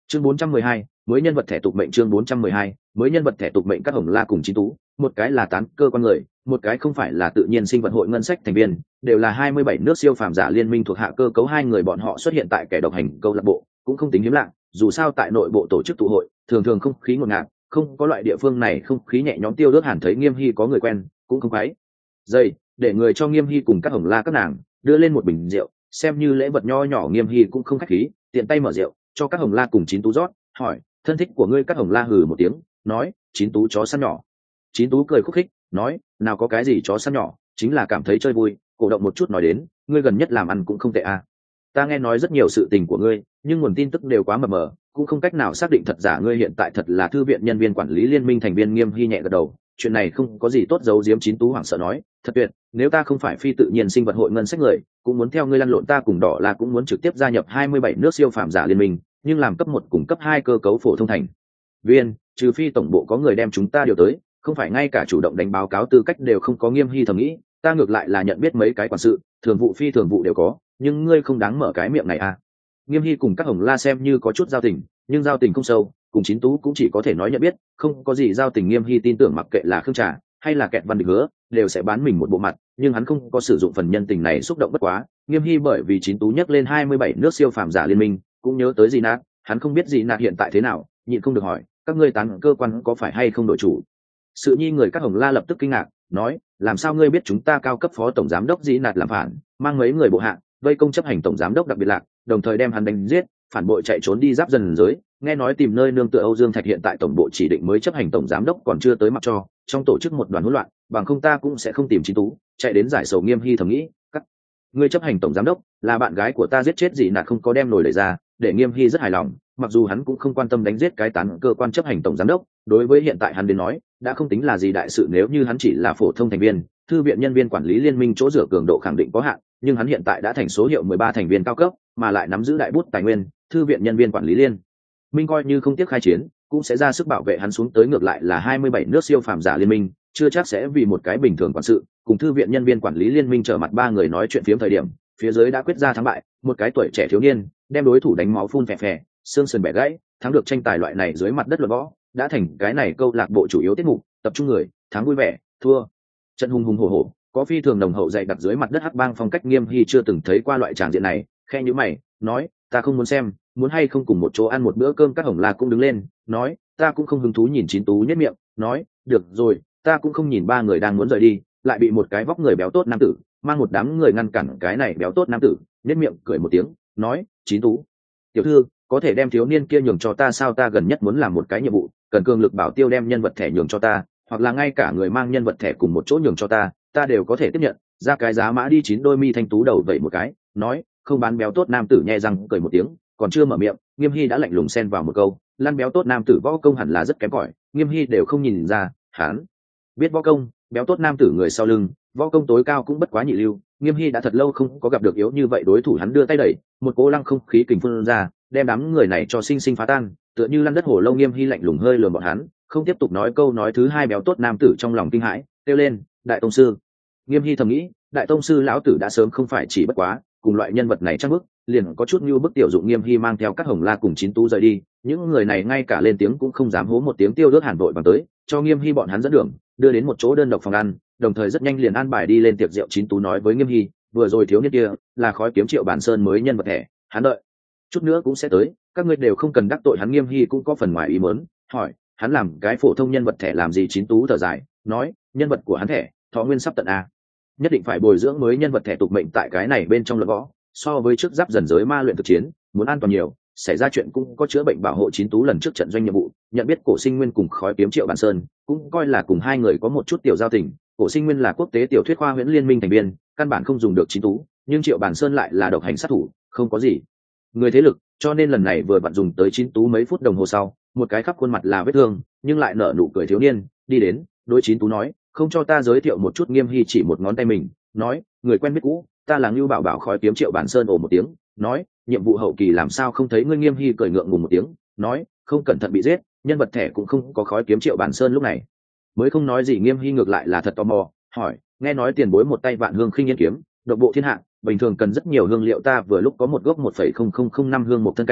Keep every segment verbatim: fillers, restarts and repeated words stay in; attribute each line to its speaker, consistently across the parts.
Speaker 1: chương bốn trăm mười hai mới nhân vật thẻ tục mệnh. Chương bốn trăm mười hai mới nhân vật thẻ tục mệnh. Các hồng la cùng chín tú, một cái là tán cơ quan người, một cái không phải là tự nhiên sinh vật hội ngân sách thành viên, đều là hai mươi bảy nước siêu phàm giả liên minh thuộc hạ cơ cấu. Hai người bọn họ xuất hiện tại kẻ độc hành câu lạc bộ cũng không tính hiếm lạ, dù sao tại nội bộ tổ chức tụ hội thường thường không khí ngột ngạt, không có loại địa phương này không khí nhẹ nhõm. Tiêu Đốt Hàn thấy Nghiêm Hy có người quen cũng không quấy dây, để người cho Nghiêm Hy cùng các hồng la các nàng đưa lên một bình rượu xem như lễ vật nho nhỏ. Nghiêm Hy cũng không khách khí, tiện tay mở rượu cho các hồng la cùng chín tú rót, hỏi thân thích của ngươi. Các hồng la hừ một tiếng nói chín tú chó săn nhỏ. Chín tú cười khúc khích nói nào có cái gì chó săn nhỏ, chính là cảm thấy chơi vui, cổ động một chút nói đến ngươi gần nhất làm ăn cũng không tệ à. Ta nghe nói rất nhiều sự tình của ngươi, nhưng nguồn tin tức đều quá mờ mờ, cũng không cách nào xác định thật giả. Ngươi hiện tại thật là thư viện nhân viên quản lý liên minh thành viên. Nghiêm Hy nhẹ gật đầu, chuyện này không có gì tốt giấu giếm. Chín tú hoảng sợ nói thật tuyệt, nếu ta không phải phi tự nhiên sinh vật hội ngân sách người, cũng muốn theo ngươi lăn lộn. Ta cùng Đỏ là cũng muốn trực tiếp gia nhập hai mươi bảy nước siêu phàm giả liên minh, nhưng làm cấp một cùng cấp hai cơ cấu phổ thông thành viên, trừ phi tổng bộ có người đem chúng ta điều tới, không phải ngay cả chủ động đánh báo cáo tư cách đều không có. Nghiêm Hy thầm nghĩ, ta ngược lại là nhận biết mấy cái quản sự, thường vụ phi thường vụ đều có, nhưng ngươi không đáng mở cái miệng này à. Nghiêm Hy cùng các hồng la xem như có chút giao tình, nhưng giao tình không sâu, cùng chín tú cũng chỉ có thể nói nhận biết, không có gì giao tình. Nghiêm Hy tin tưởng mặc kệ là Khương Trà hay là Kẹt Văn Địch Hứa đều sẽ bán mình một bộ mặt, nhưng hắn không có sử dụng phần nhân tình này xúc động. Bất quá Nghiêm Hy bởi vì chín tú nhắc lên hai mươi bảy nước siêu phàm giả liên minh, cũng nhớ tới Dị Nạt, hắn không biết Dị Nạt hiện tại thế nào, nhịn không được hỏi các ngươi tán cơ quan có phải hay không đổi chủ. Sự nhi người các hồng la lập tức kinh ngạc nói làm sao ngươi biết chúng ta cao cấp phó tổng giám đốc Dị Nạt làm phản, mang mấy người bộ hạ vây công chấp hành tổng giám đốc đặc biệt lạc, đồng thời đem hắn đánh giết, phản bội chạy trốn đi giáp dần giới. Nghe nói tìm nơi nương tựa Âu Dương Thạch hiện tại tổng bộ chỉ định mới chấp hành tổng giám đốc còn chưa tới, mặc cho trong tổ chức một đoàn hỗn loạn, bằng không ta cũng sẽ không tìm chín tú chạy đến giải sầu. Nghiêm Hy thầm nghĩ, các ngươi chấp hành tổng giám đốc là bạn gái của ta giết chết Dị Nạt không có đem nổi đẩy ra, để Nghiêm Hy rất hài lòng. Mặc dù hắn cũng không quan tâm đánh giết cái tán cơ quan chấp hành tổng giám đốc, đối với hiện tại hắn đến nói đã không tính là gì đại sự. Nếu như hắn chỉ là phổ thông thành viên, thư viện nhân viên quản lý liên minh chỗ dựa cường độ khẳng định có hạn, nhưng hắn hiện tại đã thành số hiệu mười ba thành viên cao cấp, mà lại nắm giữ đại bút tài nguyên, thư viện nhân viên quản lý liên minh coi như không tiếc khai chiến cũng sẽ ra sức bảo vệ hắn xuống tới. Ngược lại là hai mươi bảy nước siêu phàm giả liên minh chưa chắc sẽ vì một cái bình thường quản sự cùng thư viện nhân viên quản lý liên minh trở mặt. Ba người nói chuyện phiếm thời điểm, phía dưới đã quyết ra thắng bại. Một cái tuổi trẻ thiếu niên đem đối thủ đánh máu phun phè phè, xương sườn bẻ gãy. Thắng được tranh tài loại này dưới mặt đất luận võ đã thành cái này câu lạc bộ chủ yếu tiết mục, tập trung người thắng vui vẻ, thua trận hùng hùng hổ hổ, có phi thường nồng hậu dày đặc dưới mặt đất hắc bang phong cách. Nghiêm Hy chưa từng thấy qua loại tràng diện này, khe nhíu mày nói ta không muốn xem, muốn hay không cùng một chỗ ăn một bữa cơm. Các hồng la cũng đứng lên nói ta cũng không hứng thú. Nhìn chín tú nhất miệng nói được rồi, ta cũng không nhìn. Ba người đang muốn rời đi, lại bị một cái vóc người béo tốt nam tử mang một đám người ngăn cản. Cái này béo tốt nam tử nhất miệng cười một tiếng nói chín tú tiểu thư, có thể đem thiếu niên kia nhường cho ta sao? Ta gần nhất muốn làm một cái nhiệm vụ, cần cường lực bảo tiêu đem nhân vật thẻ nhường cho ta, hoặc là ngay cả người mang nhân vật thẻ cùng một chỗ nhường cho ta, ta đều có thể tiếp nhận, ra cái giá mã đi. Chín đôi mi thanh tú đầu vẩy một cái nói không bán. Béo tốt nam tử nhe răng cười một tiếng, còn chưa mở miệng, Nghiêm Hy đã lạnh lùng xen vào một câu lăn. Béo tốt nam tử võ công hẳn là rất kém cỏi, Nghiêm Hy đều không nhìn ra hắn biết võ công. Béo tốt nam tử người sau lưng võ công tối cao cũng bất quá nhị lưu, Nghiêm Hy đã thật lâu không có gặp được yếu như vậy đối thủ. Hắn đưa tay đẩy một cỗ lăng không khí kình phun ra, đem đám người này cho sinh sinh phá tan, tựa như lăn đất hồ lâu. Nghiêm Hy lạnh lùng hơi lườm bọn hắn, không tiếp tục nói câu nói thứ hai. Béo tốt nam tử trong lòng kinh hãi kêu lên đại tông sư. Nghiêm Hy thầm nghĩ, đại tông sư lão tử đã sớm không phải chỉ bất quá cùng loại nhân vật này chắc bức, liền có chút như bức tiểu dụng. Nghiêm Hy mang theo các hồng la cùng chín tú rời đi, những người này ngay cả lên tiếng cũng không dám hố một tiếng. Tiêu Đốt Hàn vội bằng tới cho Nghiêm Hy bọn hắn dẫn đường, đưa đến một chỗ đơn độc phòng ăn, đồng thời rất nhanh liền an bài đi lên tiệc rượu. Chín tú nói với Nghiêm Hy, vừa rồi thiếu niên kia là Khói Kiếm Triệu Bản Sơn mới nhân vật thẻ, hắn đợi chút nữa cũng sẽ tới, các ngươi đều không cần đắc tội hắn. Nghiêm Hy cũng có phần ngoài ý muốn, hỏi hắn làm cái phổ thông nhân vật thẻ làm gì? Chín tú thở dài nói nhân vật của hắn thẻ thọ nguyên sắp tận a, nhất định phải bồi dưỡng mới nhân vật thẻ tục mệnh. Tại cái này bên trong luận võ, so với trước giáp dần giới ma luyện thực chiến muốn an toàn nhiều, xảy ra chuyện cũng có chữa bệnh bảo hộ. Chín tú lần trước trận doanh nhiệm vụ nhận biết Cổ Sinh Nguyên cùng Khói Kiếm Triệu Bản Sơn, cũng coi là cùng hai người có một chút tiểu giao tình. Cổ Sinh Nguyên là quốc tế tiểu thuyết khoa huyễn liên minh thành viên, căn bản không dùng được chín tú, nhưng Triệu Bản Sơn lại là độc hành sát thủ, không có gì người thế lực, cho nên lần này vừa vặn dùng tới. Chín tú mấy phút đồng hồ sau, một cái khắp khuôn mặt là vết thương nhưng lại nở nụ cười thiếu niên đi đến đối chín tú nói không cho ta giới thiệu một chút. Nghiêm Hy chỉ một ngón tay mình nói người quen biết cũ, ta là Ngưu Bảo Bảo. Khói Kiếm Triệu Bản Sơn ồ một tiếng nói nhiệm vụ hậu kỳ làm sao không thấy ngươi? Nghiêm Hy cười ngượng ngùng một tiếng nói không cẩn thận bị giết, nhân vật thẻ cũng không có. Khói Kiếm Triệu Bản Sơn lúc này mới không nói gì. Nghiêm Hy ngược lại là thật tò mò hỏi nghe nói tiền bối một tay vạn hương khinh yên kiếm độc bộ thiên hạ, bình thường cần rất nhiều hương liệu, ta vừa lúc có một gốc một phẩy không không không năm hương một thân cảnh,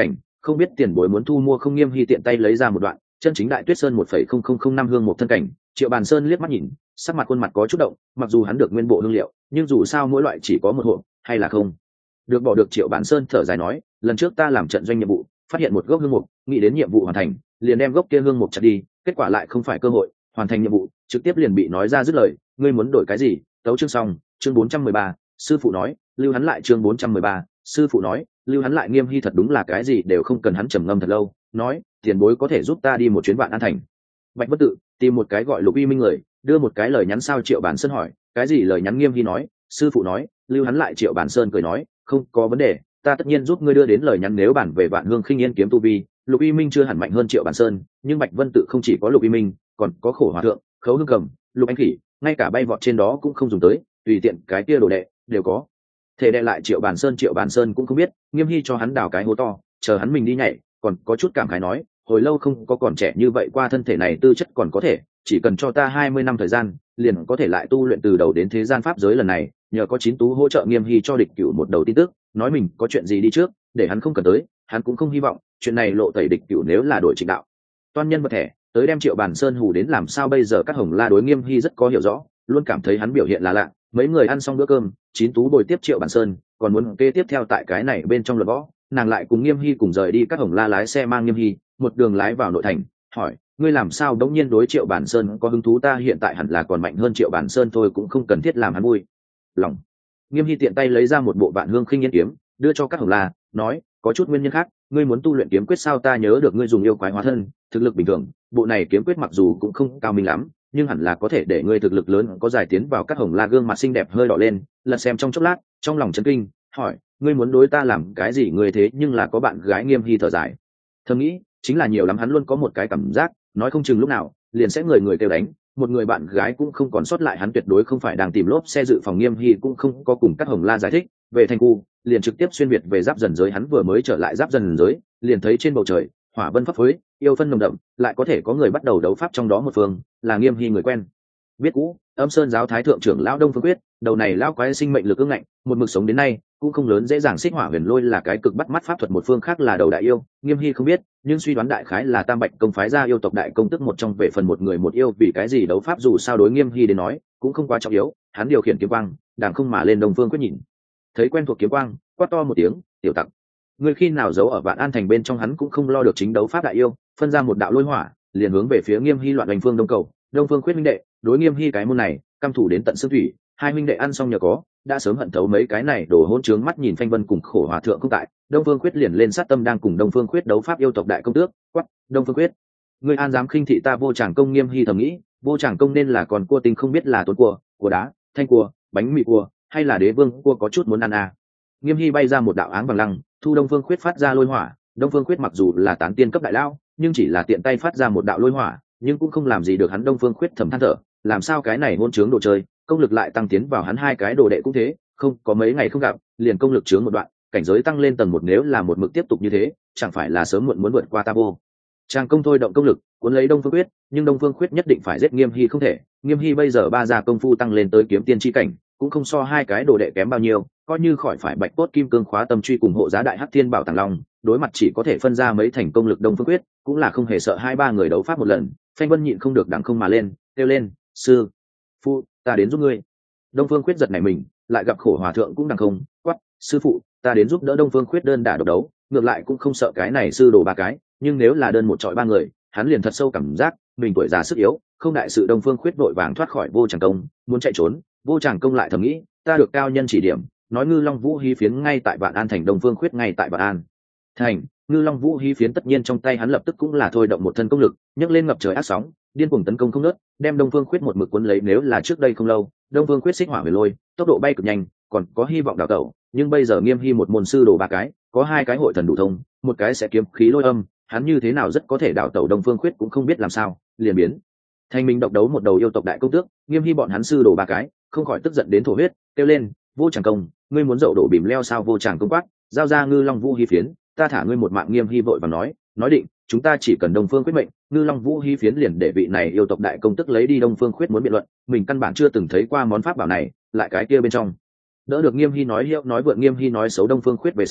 Speaker 1: không biết tiền bối muốn thu mua không. Nghiêm Hy tiện tay lấy ra một đoạn chân chính đại tuyết sơn một phẩy không không không năm hương một thân cảnh. Triệu Bàn Sơn liếc mắt nhìn, sắc mặt khuôn mặt có chút động, mặc dù hắn được nguyên bộ hương liệu, nhưng dù sao mỗi loại chỉ có một hộp, hay là không được bỏ được. Triệu Bàn Sơn thở dài nói, lần trước ta làm trận doanh nhiệm vụ, phát hiện một gốc hương mục, nghĩ đến nhiệm vụ hoàn thành, liền đem gốc kia hương mục chặt đi, kết quả lại không phải cơ hội hoàn thành nhiệm vụ, trực tiếp liền bị nói ra dứt lời. Ngươi muốn đổi cái gì? Tấu chương xong. Chương bốn trăm mười ba, sư phụ nói, lưu hắn lại. Chương bốn trăm mười ba, sư phụ nói, lưu hắn lại. Nghiêm Hy thật đúng là cái gì đều không cần, hắn trầm ngâm thật lâu, nói, tiền bối có thể giúp ta đi một chuyến Vạn An Thành. Bạch Bất Tự tìm một cái gọi Lục Uy Minh người, đưa một cái lời nhắn. Sao? Triệu Bản Sơn hỏi. Cái gì lời nhắn? Nghiêm Hy nói, sư phụ nói, lưu hắn lại. Triệu Bản Sơn cười nói, không có vấn đề, ta tất nhiên giúp ngươi đưa đến lời nhắn. Nếu bản về Vạn Hương Khinh Yên kiếm tu vi, Lục Uy Minh chưa hẳn mạnh hơn Triệu Bản Sơn, nhưng Bạch Vân Tự không chỉ có Lục Uy Minh, còn có Khổ Hòa Thượng, Khấu Hương Cầm, Lục Anh Khỉ, ngay cả bay vọt trên đó cũng không dùng tới, tùy tiện cái kia đồ đệ đều có thể đệ lại Triệu Bản Sơn. Triệu Bản Sơn cũng không biết Nghiêm Hy cho hắn đào cái hố to, chờ hắn mình đi nhảy, còn có chút cảm khái nói, hồi lâu không có còn trẻ như vậy qua, thân thể này tư chất còn có thể, chỉ cần cho ta hai mươi năm thời gian, liền có thể lại tu luyện từ đầu đến thế gian pháp giới. Lần này nhờ có chín tú hỗ trợ, Nghiêm Hy cho địch cửu một đầu tin tức, nói mình có chuyện gì đi trước, để hắn không cần tới. Hắn cũng không hy vọng chuyện này lộ tẩy địch cửu, nếu là đổi Trịnh Đạo toan nhân vật thẻ tới đem Triệu Bản Sơn hù đến làm sao bây giờ. Các Hồng La đối Nghiêm Hy rất có hiểu rõ, luôn cảm thấy hắn biểu hiện là lạ. Mấy người ăn xong bữa cơm, chín tú bồi tiếp Triệu Bản Sơn, còn muốn kế tiếp theo tại cái này bên trong luật võ, nàng lại cùng Nghiêm Hy cùng rời đi. Các Hồng La lái xe mang Nghiêm Hy một đường lái vào nội thành, hỏi, ngươi làm sao đống nhiên đối Triệu Bản Sơn có hứng thú? Ta hiện tại hẳn là còn mạnh hơn Triệu Bản Sơn thôi, cũng không cần thiết làm hắn vui lòng. Nghiêm Hy tiện tay lấy ra một bộ Vạn Hương Khinh Yên kiếm, đưa cho Các Hồng La, nói, có chút nguyên nhân khác, ngươi muốn tu luyện kiếm quyết sao? Ta nhớ được ngươi dùng yêu quái hóa thân, thực lực bình thường, bộ này kiếm quyết mặc dù cũng không cao minh lắm, nhưng hẳn là có thể để ngươi thực lực lớn có giải tiến vào. Các Hồng La gương mặt xinh đẹp hơi đỏ lên, lật xem trong chốc lát, trong lòng chấn kinh, hỏi, ngươi muốn đối ta làm cái gì? Ngươi thế nhưng là có bạn gái. Nghiêm Hy thở dài, thầm nghĩ, chính là nhiều lắm, hắn luôn có một cái cảm giác, nói không chừng lúc nào liền sẽ người người kêu đánh, một người bạn gái cũng không còn sót lại. Hắn tuyệt đối không phải đang tìm lốp xe dự phòng. Nghiêm Hy cũng không có cùng Các Hồng La giải thích, về thành khu liền trực tiếp xuyên việt về Giáp Dần giới. Hắn vừa mới trở lại Giáp Dần giới, liền thấy trên bầu trời hỏa vân phấp phới, yêu phân nồng đậm, lại có thể có người bắt đầu đấu pháp, trong đó một phương là Nghiêm Hy người quen biết cũ, Âm Sơn giáo thái thượng trưởng lão Đông Phương Quyết. Đầu này lão quái sinh mệnh lực ương ngạnh, một mực sống đến nay cũng không lớn, dễ dàng xích hỏa huyền lôi là cái cực bắt mắt pháp thuật. Một phương khác là đầu đại yêu, Nghiêm Hy không biết, nhưng suy đoán đại khái là Tam Bạch công phái ra yêu tộc đại công tức một trong, về phần một người một yêu vì cái gì đấu pháp, dù sao đối Nghiêm Hy đến nói cũng không quá trọng yếu. Hắn điều khiển kiếm quang đàng không mà lên. Đông Phương Quyết nhìn thấy quen thuộc kiếm quang, quát to một tiếng, tiểu tặc, người khi nào giấu ở Vạn An Thành bên trong? Hắn cũng không lo được chính đấu pháp đại yêu, phân ra một đạo lôi hỏa liền hướng về phía Nghiêm Hy loạn đánh phương Đông cầu. Đông Phương Quyết huynh đệ đối Nghiêm Hy cái môn này căm thủ đến tận xương thủy, hai huynh đệ ăn xong nhờ có đã sớm hận thấu mấy cái này đổ hôn trướng. Mắt nhìn Phanh Vân cùng Khổ Hòa Thượng không tại, Đông Phương Quyết liền lên sát tâm, đang cùng Đông Phương Quyết đấu pháp yêu tộc đại công tước, quát, Đông Phương Quyết, ngươi an dám khinh thị ta Vô Tràng công? Nghiêm Hy thầm nghĩ, Vô Tràng công nên là còn cua tinh, không biết là tốn cua, cua đá, thanh cua, bánh mì cua, hay là đế vương cua, có chút muốn ăn à. Nghiêm Hy bay ra một đạo áng bằng lăng, thu Đông Phương Quyết phát ra lôi hỏa. Đông Phương Quyết mặc dù là tán tiên cấp đại lao, nhưng chỉ là tiện tay phát ra một đạo lôi hỏa, nhưng cũng không làm gì được hắn. Đông Phương Quyết thầm than thở, làm sao cái này hôn trướng đồ chơi, công lực lại tăng tiến vào. Hắn hai cái đồ đệ cũng thế, không có mấy ngày không gặp, liền công lực trướng một đoạn, cảnh giới tăng lên tầng một. Nếu là một mực tiếp tục như thế, chẳng phải là sớm muộn muốn vượt qua ta Vô Tràng công thôi động công lực cuốn lấy Đông Phương Quyết, nhưng Đông Phương Quyết nhất định phải giết Nghiêm Hy không thể. Nghiêm Hy bây giờ ba gia công phu tăng lên tới kiếm tiên chi cảnh, cũng không so hai cái đồ đệ kém bao nhiêu, coi như khỏi phải Bạch Cốt Kim Cương Khóa Tâm Truy cùng hộ giá đại hắc thiên bảo tàng long, đối mặt chỉ có thể phân ra mấy thành công lực Đông Phương Quyết, cũng là không hề sợ hai ba người đấu pháp một lần. Phanh Vân nhịn không được đằng không mà lên, kêu lên, sư phụ, ta đến giúp ngươi. Đông Phương Quyết giật nảy mình, lại gặp Khổ Hòa Thượng cũng đằng không, quát, sư phụ, ta đến giúp đỡ. Đông Phương Quyết đơn đả độc đấu, ngược lại cũng không sợ cái này sư đồ ba cái, nhưng nếu là đơn một trọi ba người, hắn liền thật sâu cảm giác mình tuổi già sức yếu, không đại sự. Đông Phương Quyết vội vàng thoát khỏi Vô Tràng công, muốn chạy trốn. Vô Tràng công lại thầm nghĩ, ta được cao nhân chỉ điểm, nói Ngư Long Vũ Hí Phiến ngay tại Vạn An Thành. Đông Phương Quyết ngay tại Vạn An Thành, Ngư Long Vũ Hí Phiến tất nhiên trong tay hắn, lập tức cũng là thôi động một thân công lực, nhấc lên ngập trời ác sóng, điên cuồng tấn công không ngớt, đem Đông Phương Quyết một mực cuốn lấy. Nếu là trước đây không lâu, Đông Phương Quyết xích hỏa huyền lôi, tốc độ bay cực nhanh, còn có hy vọng đào tẩu, nhưng bây giờ Nghiêm Hy một môn sư đồ ba cái, có hai cái hội thần đủ thông, một cái sẽ kiếm khí lôi âm, hắn như thế nào rất có thể đào tẩu. Đông Phương Quyết cũng không biết làm sao, liền biến thành mình độc đấu một đầu yêu tộc đại công tước. Nghiêm Hy bọn hắn sư đồ ba cái không khỏi tức giận đến thổ huyết, kêu lên, Vô Tràng công, ngươi muốn dậu đổ bìm leo sao? Vô Tràng công quát, giao ra Ngư Long Vũ Hí Phiến, ta thả ngươi một mạng. Nghiêm Hy vội và nói, nói định, chúng ta chỉ cần Đông Phương Quyết mệnh, Ngư Long Vũ Hí Phiến liền để vị này yêu tộc đại công tức lấy đi. Đông Phương Quyết muốn biện luận, mình căn bản chưa từng thấy qua món pháp bảo này, lại cái kia bên trong đỡ được Nghiêm Hy nói hiệu nói vượn. Nghiêm Hy nói xấu Đông Phương Quyết về sau,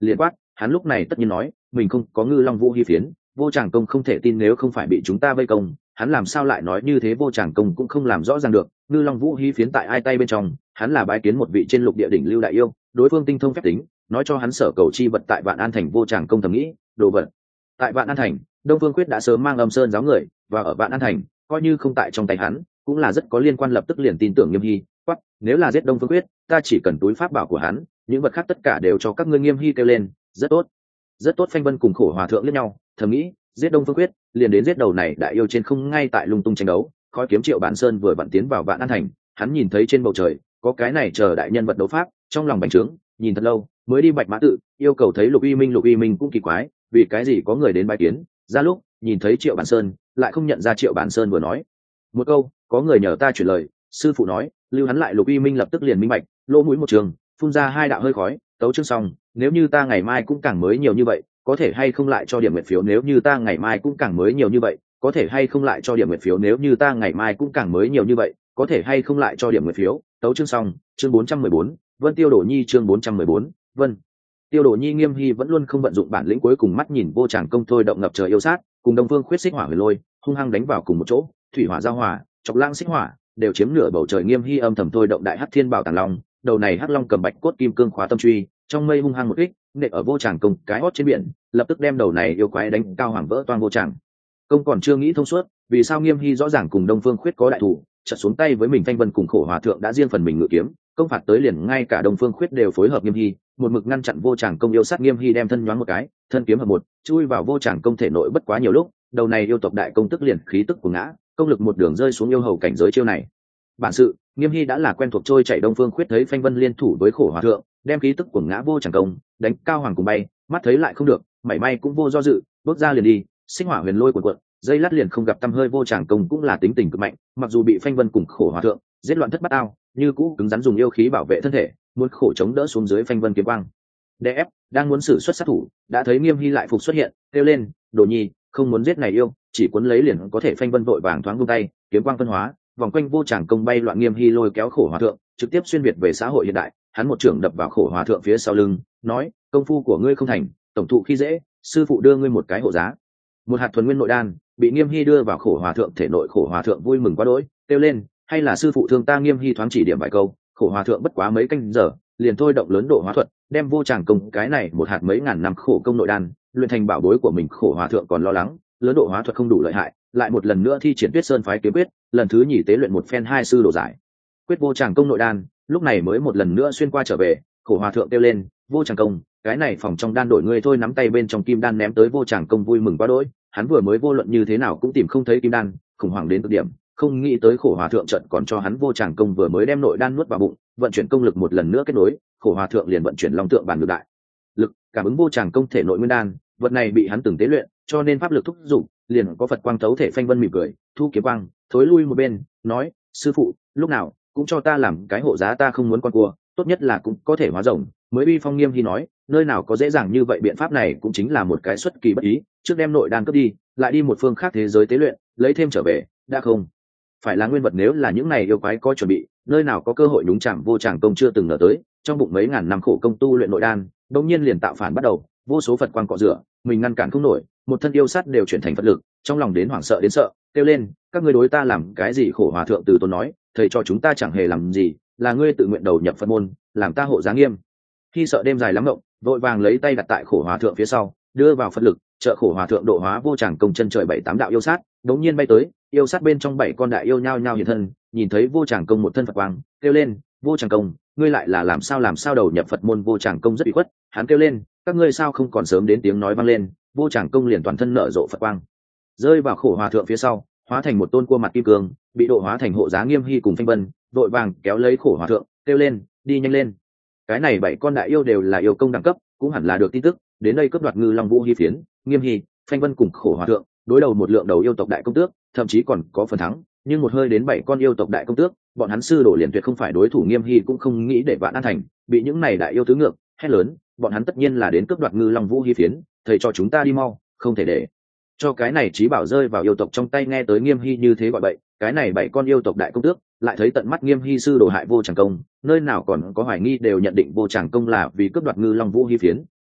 Speaker 1: liền quát, hắn lúc này tất nhiên nói mình không có ngư long vũ hy phiến. Vô Tràng Công không thể tin nếu không phải bị chúng ta vây công, hắn làm sao lại nói như thế. Vô Tràng Công cũng không làm rõ ràng được ngư long vũ hy phiến tại ai tay bên trong. Hắn là bái kiến một vị trên lục địa đỉnh lưu đại yêu, đối phương tinh thông phép tính, nói cho hắn sở cầu chi vật tại Vạn An Thành. Vô Tràng Công thầm nghĩ, đồ vật tại Vạn An Thành. Đông Phương Quyết đã sớm mang Âm Sơn giáo người, và ở Vạn An Thành coi như không tại trong tay hắn cũng là rất có liên quan. Lập tức liền tin tưởng Nghiêm Hy, quát, nếu là giết Đông Phương Quyết, ta chỉ cần túi pháp bảo của hắn, những vật khác tất cả đều cho các ngươi. Nghiêm Hy kêu lên, rất tốt, rất tốt. Phanh Vân cùng Khổ Hòa thượng liếc nhau, thầm nghĩ, giết Đông Phương Quyết liền đến giết đầu này đại yêu trên không. Ngay tại lung tung tranh đấu, khói kiếm Triệu Bản Sơn vừa vặn tiến vào Vạn An Thành, hắn nhìn thấy trên bầu trời có cái này chờ đại nhân vật đấu pháp, trong lòng bành trướng, nhìn thật lâu mới đi Bạch Mã Tự yêu cầu thấy Lục Uy Minh. Lục Uy Minh cũng kỳ quái, vì cái gì có người đến bái kiến, ra lúc nhìn thấy Triệu Bản Sơn lại không nhận ra. Triệu Bản Sơn vừa nói một câu, có người nhờ ta chuyển lời, sư phụ nói lưu hắn lại. Lục Uy Minh lập tức liền minh bạch, lỗ mũi một trường, phun ra hai đạo hơi khói, tấu chương xong. Nếu như ta ngày mai cũng càng mới nhiều như vậy, có thể hay không lại cho điểm nguyện phiếu. Nếu như ta ngày mai cũng càng mới nhiều như vậy, có thể hay không lại cho điểm nguyện phiếu. Nếu như ta ngày mai cũng càng mới nhiều như vậy, có thể hay không lại cho điểm nguyện phiếu. Tấu chương xong. Chương bốn trăm mười bốn, Vân Tiêu Đổ Nhi. Chương bốn trăm mười bốn, Vân Tiêu Đổ Nhi. Nghiêm Hy vẫn luôn không vận dụng bản lĩnh, cuối cùng mắt nhìn Vô Tràng Công thôi động ngập trời yêu sát, cùng Đông Phương Khuyết xích hỏa huyền lôi hung hăng đánh vào cùng một chỗ, thủy hỏa giao hỏa, chọc lãng xích hỏa đều chiếm nửa bầu trời. Nghiêm Hy âm thầm thôi động đại hắc thiên bảo tàng long, đầu này hắc long cầm bạch cốt kim cương khóa tâm truy, trong mây hung hăng một kích, nện ở Vô Tràng Công cái hót trên biển, lập tức đem đầu này yêu quái đánh cao hoàng vỡ toang. Vô Tràng Công còn chưa nghĩ thông suốt, vì sao Nghiêm Hy rõ ràng cùng Đông Phương Khuyết có đại thủ, chợt xuống tay với mình. Phanh Vân cùng Khổ Hòa thượng đã riêng phần mình ngự kiếm công phạt tới, liền ngay cả Đông Phương Khuyết đều phối hợp Nghiêm Hy, một mực ngăn chặn Vô Tràng Công yêu sát. Nghiêm Hy đem thân nhoáng một cái, thân kiếm hợp một, chui vào Vô Tràng Công thể nội. Bất quá nhiều lúc, đầu này yêu tộc đại công tức liền khí tức của ngã, công lực một đường rơi xuống yêu hầu cảnh giới. Chiêu này bản sự Nghiêm Hy đã là quen thuộc trôi chảy. Đông Phương Khuyết thấy Phanh Vân liên thủ với Khổ Hòa thượng, đem khí tức của ngã Vô Tràng Công đánh cao hoàng cùng bay, mắt thấy lại không được, mảy may cũng vô do dự, bước ra liền đi. Xích hỏa huyền lôi cuộn cuộn, dây lát liền không gặp tăm hơi. Vô Tràng Công cũng là tính tình cực mạnh, mặc dù bị Phanh Vân cùng Khổ Hòa thượng giết loạn thất bát ao, như cũ cứng rắn dùng yêu khí bảo vệ thân thể, muốn khổ chống đỡ xuống dưới Phanh Vân kiếm quang đè ép. Đang muốn sử xuất sát thủ, đã thấy Nghiêm Hy lại phục xuất hiện, kêu lên, Đồ Nhi, không muốn giết này yêu, chỉ cuốn lấy liền có thể. Phanh Vân vội vàng thoáng vung tay, kiếm quang phân hóa, vòng quanh Vô Tràng Công bay loạn. Nghiêm Hy lôi kéo Khổ Hòa thượng trực tiếp xuyên việt về xã hội hiện đại, hắn một trưởng đập vào Khổ Hòa thượng phía sau lưng, nói, công phu của ngươi không thành, tổng thụ khi dễ, sư phụ đưa ngươi một cái hộ giá. Một hạt thuần nguyên nội đan bị Nghiêm Hy đưa vào Khổ Hòa thượng thể nội. Khổ Hòa thượng vui mừng quá đỗi, kêu lên, hay là sư phụ thương ta. Nghiêm Hy thoáng chỉ điểm vài câu, Khổ Hòa thượng bất quá mấy canh giờ liền thôi động lớn độ hóa thuật, đem Vô Tràng Công cái này một hạt mấy ngàn năm khổ công nội đan luyện thành bảo bối của mình. Khổ Hòa thượng còn lo lắng lớn độ hóa thuật không đủ lợi hại, lại một lần nữa thi triển Tuyết Sơn phái kiếm quyết, lần thứ nhì tế luyện một phen hai sư đồ giải quyết Vô Tràng Công nội đan, lúc này mới một lần nữa xuyên qua trở về. Khổ Hòa thượng kêu lên, Vô Tràng Công, cái này phòng trong đan đổi ngươi thôi. Nắm tay bên trong kim đan ném tới. Vô Tràng Công vui mừng quá đỗi, hắn vừa mới vô luận như thế nào cũng tìm không thấy kim đan, khủng hoảng đến cực điểm, không nghĩ tới Khổ Hòa thượng trận còn cho hắn. Vô Tràng Công vừa mới đem nội đan nuốt vào bụng, vận chuyển công lực một lần nữa kết nối, Khổ Hòa thượng liền vận chuyển long tượng bản ngược đại lực cảm ứng Vô Tràng Công thể nội nguyên đan, vật này bị hắn từng tế luyện, cho nên pháp lực thúc giục, liền có Phật quang thấu thể. Phanh Vân mỉm cười, thu kiếm quang thối lui một bên, nói, sư phụ, lúc nào cũng cho ta làm cái hộ giá, ta không muốn con cua, tốt nhất là cũng có thể hóa rồng mới uy phong. Nghiêm Hy nói, nơi nào có dễ dàng như vậy, biện pháp này cũng chính là một cái xuất kỳ bất ý, trước đem nội đan cướp đi, lại đi một phương khác thế giới tế luyện, lấy thêm trở về, đã không phải là nguyên vật. Nếu là những này yêu quái có chuẩn bị, nơi nào có cơ hội đúng chạm. Vô Tràng Công chưa từng ngờ tới, trong bụng mấy ngàn năm khổ công tu luyện nội đan đột nhiên liền tạo phản bắt đầu, vô số Phật quang cọ rửa, mình ngăn cản không nổi, một thân yêu sát đều chuyển thành Phật lực, trong lòng đến hoảng sợ đến sợ, kêu lên, các ngươi đối ta làm cái gì? Khổ Hòa thượng từ tốn nói, thầy cho chúng ta chẳng hề làm gì, là ngươi tự nguyện đầu nhập Phật môn, làm ta hộ giá Nghiêm. Khi sợ đêm dài lắm mộng, vội vàng lấy tay đặt tại Khổ Hòa thượng phía sau, đưa vào Phật lực, trợ Khổ Hòa thượng độ hóa Vô Tràng Công chân trời bảy tám đạo yêu sát, đống nhiên bay tới, yêu sát bên trong bảy con đại yêu nhao nhao hiện thân, nhìn thấy Vô Tràng Công một thân Phật quang, kêu lên, Vô Tràng Công, ngươi lại là làm sao làm sao đầu nhập Phật môn? Vô Tràng Công rất bị khuất, hắn kêu lên, các ngươi sao không còn sớm đến? Tiếng nói vang lên, Vô Tràng Công liền toàn thân nở rộ Phật quang, rơi vào Khổ Hòa thượng phía sau, hóa thành một tôn cua mặt kim cương, bị độ hóa thành hộ giá Nghiêm Hy cùng Phanh Vân, vội vàng kéo lấy Khổ Hòa thượng, kêu lên, đi nhanh lên. Cái này bảy con đại yêu đều là yêu công đẳng cấp, cũng hẳn là được tin tức, đến đây cướp đoạt Ngư Long Vũ Hy phiến. Nghiêm Hy, Phanh Vân cùng Khổ Hòa thượng đối đầu một lượng đầu yêu tộc đại công tước, thậm chí còn có phần thắng, nhưng một hơi đến bảy con yêu tộc đại công tước, bọn hắn sư đổ liền tuyệt không phải đối thủ. Nghiêm Hy cũng không nghĩ để Vạn An Thành bị những này đại yêu tứ ngược, hét lớn, bọn hắn tất nhiên là đến cướp đoạt Ngư Long Vũ Hy phiến, thầy cho chúng ta đi mau, không thể để cho cái này trí bảo rơi vào yêu tộc trong tay. Nghe tới Nghiêm Hy như thế gọi bậy, cái này bảy con yêu tộc đại công tước lại thấy tận mắt Nghiêm Hy sư đổ hại Vô Tràng Công, nơi nào còn có hoài nghi, đều nhận định Vô Tràng Công là vì cướp đoạt Ngư Long Vũ Hy phiến,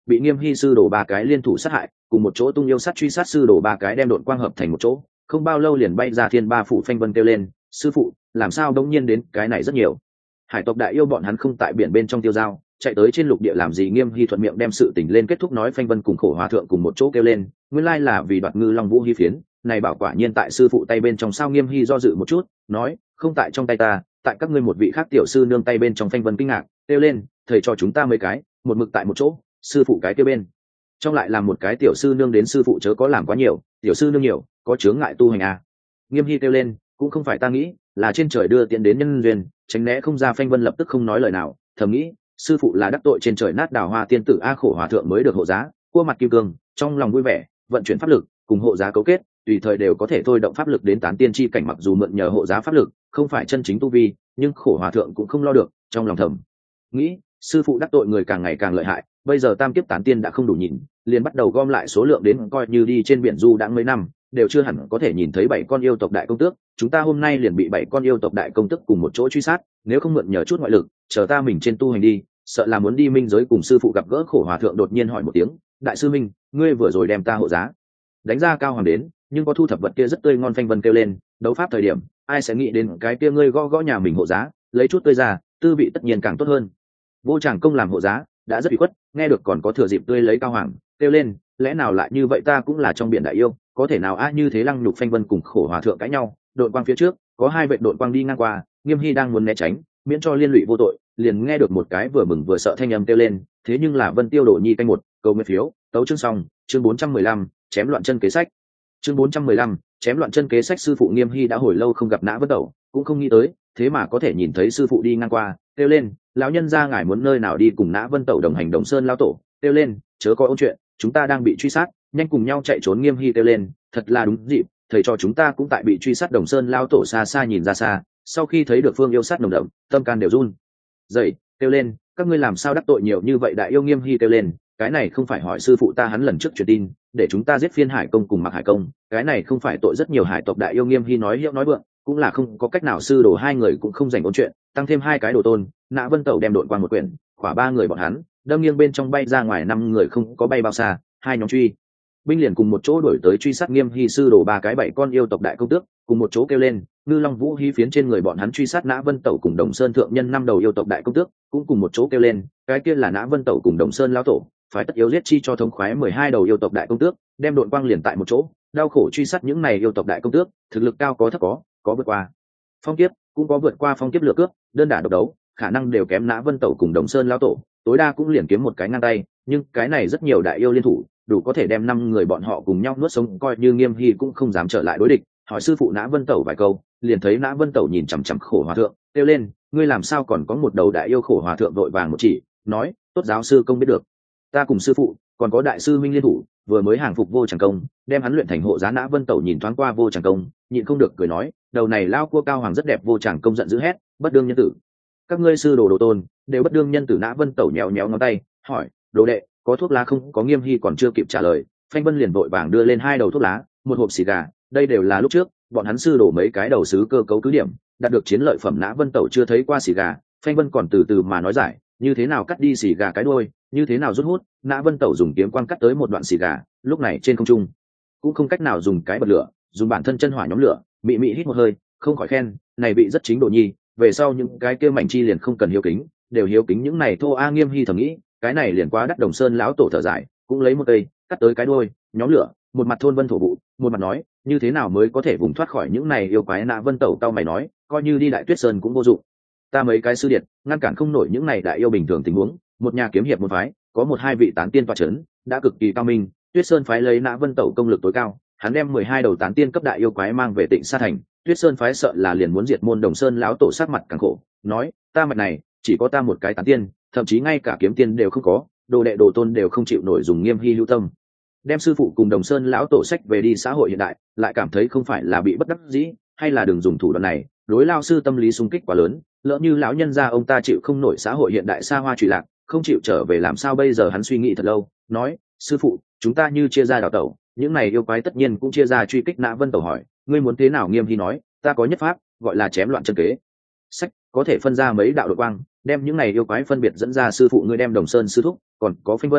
Speaker 1: bị Nghiêm Hy sư đồ ba cái liên thủ sát hại, cùng một chỗ tung yêu sát truy sát sư đồ ba cái đem độn quang hợp thành một chỗ, không bao lâu liền bay ra thiên ba phủ. Phanh Vân kêu lên, sư phụ, làm sao đống nhiên đến cái này rất nhiều. Hải tộc đại yêu bọn hắn không tại biển bên trong tiêu dao, chạy tới trên lục địa làm gì? Nghiêm Hy thuận miệng đem sự tình lên kết thúc nói. Phanh Vân cùng Khổ Hòa thượng cùng một chỗ kêu lên, nguyên lai là vì đoạt ngư long vũ hy phiến này, bảo quả nhiên tại sư phụ tay bên trong sao? Nghiêm Hy do dự một chút nói, không tại trong tay ta, tại các ngươi một vị khác tiểu sư nương tay bên trong. Phanh Vân kinh ngạc kêu lên, thầy cho chúng ta mấy cái một mực tại một chỗ, sư phụ cái kia bên trong lại làm một cái tiểu sư nương đến, sư phụ chớ có làm quá nhiều, tiểu sư nương nhiều có chướng ngại tu hành à. Nghiêm Hy kêu lên, cũng không phải ta nghĩ, là trên trời đưa tiện đến nhân duyên, tránh né không ra. Phanh Vân lập tức không nói lời nào, thầm nghĩ sư phụ là đắc tội trên trời nát đào hoa tiên tử a. Khổ Hòa thượng mới được hộ giá, cua mặt kim cương, trong lòng vui vẻ vận chuyển pháp lực cùng hộ giá cấu kết, tùy thời đều có thể thôi động pháp lực đến tán tiên chi cảnh. Mặc dù mượn nhờ hộ giá pháp lực không phải chân chính tu vi, nhưng Khổ Hòa thượng cũng không lo được, trong lòng thầm nghĩ sư phụ đắc tội người càng ngày càng lợi hại, bây giờ tam kiếp tán tiên đã không đủ nhìn, liền bắt đầu gom lại số lượng đến, coi như đi trên biển du đã mấy năm đều chưa hẳn có thể nhìn thấy bảy con yêu tộc đại công tước. Chúng ta hôm nay liền bị bảy con yêu tộc đại công tước cùng một chỗ truy sát, nếu không mượn nhờ chút ngoại lực chờ ta mình trên tu hành đi, sợ là muốn đi minh giới cùng sư phụ gặp gỡ. Khổ Hòa thượng đột nhiên hỏi một tiếng, đại sư minh, ngươi vừa rồi đem ta hộ giá đánh ra cao hoàng đến, nhưng có thu thập vật kia rất tươi ngon. Phanh Vân kêu lên, đấu pháp thời điểm ai sẽ nghĩ đến cái kia ngươi gõ gõ nhà mình hộ giá lấy chút tươi ra, tư vị tất nhiên càng tốt hơn. Vô Tràng công làm hộ giá đã rất bị khuất, nghe được còn có thừa dịp tươi lấy cao hoàng, kêu lên, lẽ nào lại như vậy? Ta cũng là trong biển đại yêu, có thể nào a như thế lăng nhục. Phanh Vân cùng Khổ Hòa thượng cãi nhau, đội quang phía trước có hai vệ đội quang đi ngang qua, Nghiêm Hy đang muốn né tránh miễn cho liên lụy vô tội, liền nghe được một cái vừa mừng vừa sợ thanh âm kêu lên, thế nhưng là Vân Tiêu Đồ Nhi canh một, cầu nguyện phiếu, tấu chương xong, chương bốn trăm mười lăm, chém loạn chân kế sách. Chương bốn trăm mười lăm, chém loạn chân kế sách. Sư phụ Nghiêm Hy đã hồi lâu không gặp Nã Vân Tẩu, cũng không nghĩ tới thế mà có thể nhìn thấy sư phụ đi ngang qua, kêu lên, lão nhân gia ngài muốn nơi nào đi cùng Nã Vân Tẩu đồng hành? Đồng Sơn lão tổ kêu lên, chớ có ôn chuyện, chúng ta đang bị truy sát, nhanh cùng nhau chạy trốn. Nghiêm Hy kêu lên, thật là đúng dịp, thầy cho chúng ta cũng tại bị truy sát. Đồng Sơn lão tổ xa xa nhìn ra xa, sau khi thấy được phương yêu sát nồng đậm, tâm can đều run dậy, kêu lên, các ngươi làm sao đắc tội nhiều như vậy đại yêu? Nghiêm Hy kêu lên, cái này không phải hỏi sư phụ ta, hắn lần trước truyền tin để chúng ta giết Phiên Hải công cùng Mạc Hải công, cái này không phải tội rất nhiều hải tộc đại yêu. Nghiêm Hy nói hiệu nói vượng, cũng là không có cách nào, sư đồ hai người cũng không dành ôn chuyện, tăng thêm hai cái đồ tôn. Nã Vân Tẩu đem đội qua một quyển, khoảng ba người bọn hắn đâm nghiêng bên trong bay ra ngoài, năm người không có bay bao xa, hai nhóm truy binh liền cùng một chỗ đổi tới truy sát Nghiêm Hy sư đồ ba cái bảy con yêu tộc đại công tước, cùng một chỗ kêu lên, ngư long vũ hí phiến trên người bọn hắn truy sát Nã Vân Tẩu cùng Đồng Sơn thượng nhân năm đầu yêu tộc đại công tước, cũng cùng một chỗ kêu lên, cái kia là Nã Vân Tẩu cùng Đồng Sơn lão tổ phải tất yếu giết chi cho thống khoái mười hai đầu yêu tộc đại công tước, đem đội quang liền tại một chỗ đau khổ truy sát những này yêu tộc đại công tước. Thực lực cao có thấp, có có vượt qua phong kiếp, cũng có vượt qua phong kiếp lừa cướp, đơn đả độc đấu khả năng đều kém Nã Vân Tẩu cùng Đồng Sơn lão tổ, tối đa cũng liền kiếm một cái ngang tay, nhưng cái này rất nhiều đại yêu liên thủ đủ có thể đem năm người bọn họ cùng nhau nuốt sống, coi như Nghiêm Hy cũng không dám trở lại đối địch. Hỏi sư phụ Nã Vân Tẩu vài câu, liền thấy Nã Vân Tẩu nhìn chằm chằm Khổ Hòa thượng, kêu lên, ngươi làm sao còn có một đầu đại yêu? Khổ Hòa thượng vội vàng một chỉ nói, tốt giáo sư công biết được, ta cùng sư phụ còn có đại sư minh liên thủ vừa mới hàng phục Vô Tràng công, đem hắn luyện thành hộ giá. Nã Vân Tẩu nhìn thoáng qua Vô Tràng công, nhịn không được cười nói, đầu này lao cua cao hoàng rất đẹp. Vô Tràng công giận dữ hét, bất đương nhân tử, các ngươi sư đồ đồ tôn đều bất đương nhân tử. Nã Vân Tẩu nhéo nhéo ngón tay hỏi, đồ đệ có thuốc lá không? Có. Nghiêm Hy còn chưa kịp trả lời, Phanh Vân liền vội vàng đưa lên hai đầu thuốc lá, một hộp xì gà, đây đều là lúc trước bọn hắn sư đổ mấy cái đầu sứ cơ cấu cứ điểm đạt được chiến lợi phẩm. Nã Vân Tẩu chưa thấy qua xì gà, Phanh Vân còn từ từ mà nói giải, như thế nào cắt đi xì gà cái đuôi, như thế nào rút hút. Nã Vân Tẩu dùng kiếm quang cắt tới một đoạn xì gà, lúc này trên không trung cũng không cách nào dùng cái bật lửa, dùng bản thân chân hỏa nhóm lửa. Mị mị hít một hơi, không khỏi khen, này bị rất chính độ nhi, về sau những cái kia mảnh chi liền không cần hiếu kính, đều hiếu kính những này thô. A Nghiêm Hy thầm nghĩ, cái này liền quá đắt. Đồng Sơn lão tổ thở dài, cũng lấy một cây cắt tới cái đuôi, nhóm lửa, một mặt thôn vân thổ vụ, một mặt nói, như thế nào mới có thể vùng thoát khỏi những này yêu quái? Nã Vân Tẩu tao mày nói, coi như đi Đại Tuyết Sơn cũng vô dụng, ta mấy cái sư điện ngăn cản không nổi những này đại yêu bình thường tình huống. Một nhà kiếm hiệp một phái có một hai vị tán tiên tọa chấn đã cực kỳ cao minh, Tuyết Sơn phái lấy Nã Vân Tẩu công lực tối cao, hắn đem mười hai đầu tán tiên cấp đại yêu quái mang về Tịnh Sa thành, Tuyết Sơn phái sợ là liền muốn diệt môn. Đồng Sơn lão tổ sát mặt càng khổ, nói, ta mạch này chỉ có ta một cái tán tiên, thậm chí ngay cả kiếm tiên đều không có, đồ đệ đồ tôn đều không chịu nổi. Dùng Nghiêm Hy lưu tâm đem sư phụ cùng Đồng Sơn lão tổ sách về đi xã hội hiện đại, lại cảm thấy không phải là bị bất đắc dĩ, hay là đừng dùng thủ đoạn này, đối lao sư tâm lý xung kích quá lớn, lỡ như lão nhân gia ông ta chịu không nổi xã hội hiện đại xa hoa trụy lạc, không chịu trở về làm sao bây giờ? Hắn suy nghĩ thật lâu, nói, sư phụ, chúng ta như chia ra đào tẩu, những này yêu quái tất nhiên cũng chia ra truy kích. Nã Vân Tẩu hỏi, ngươi muốn thế nào? Nghiêm Hy nói, ta có nhất pháp, gọi là chém loạn chân kế sách, có thể phân ra mấy đạo đội quang, đem những này yêu quái phân biệt dẫn ra. Sư phụ ngươi đem Đồng Sơn sư thúc, còn có Phanh Vân,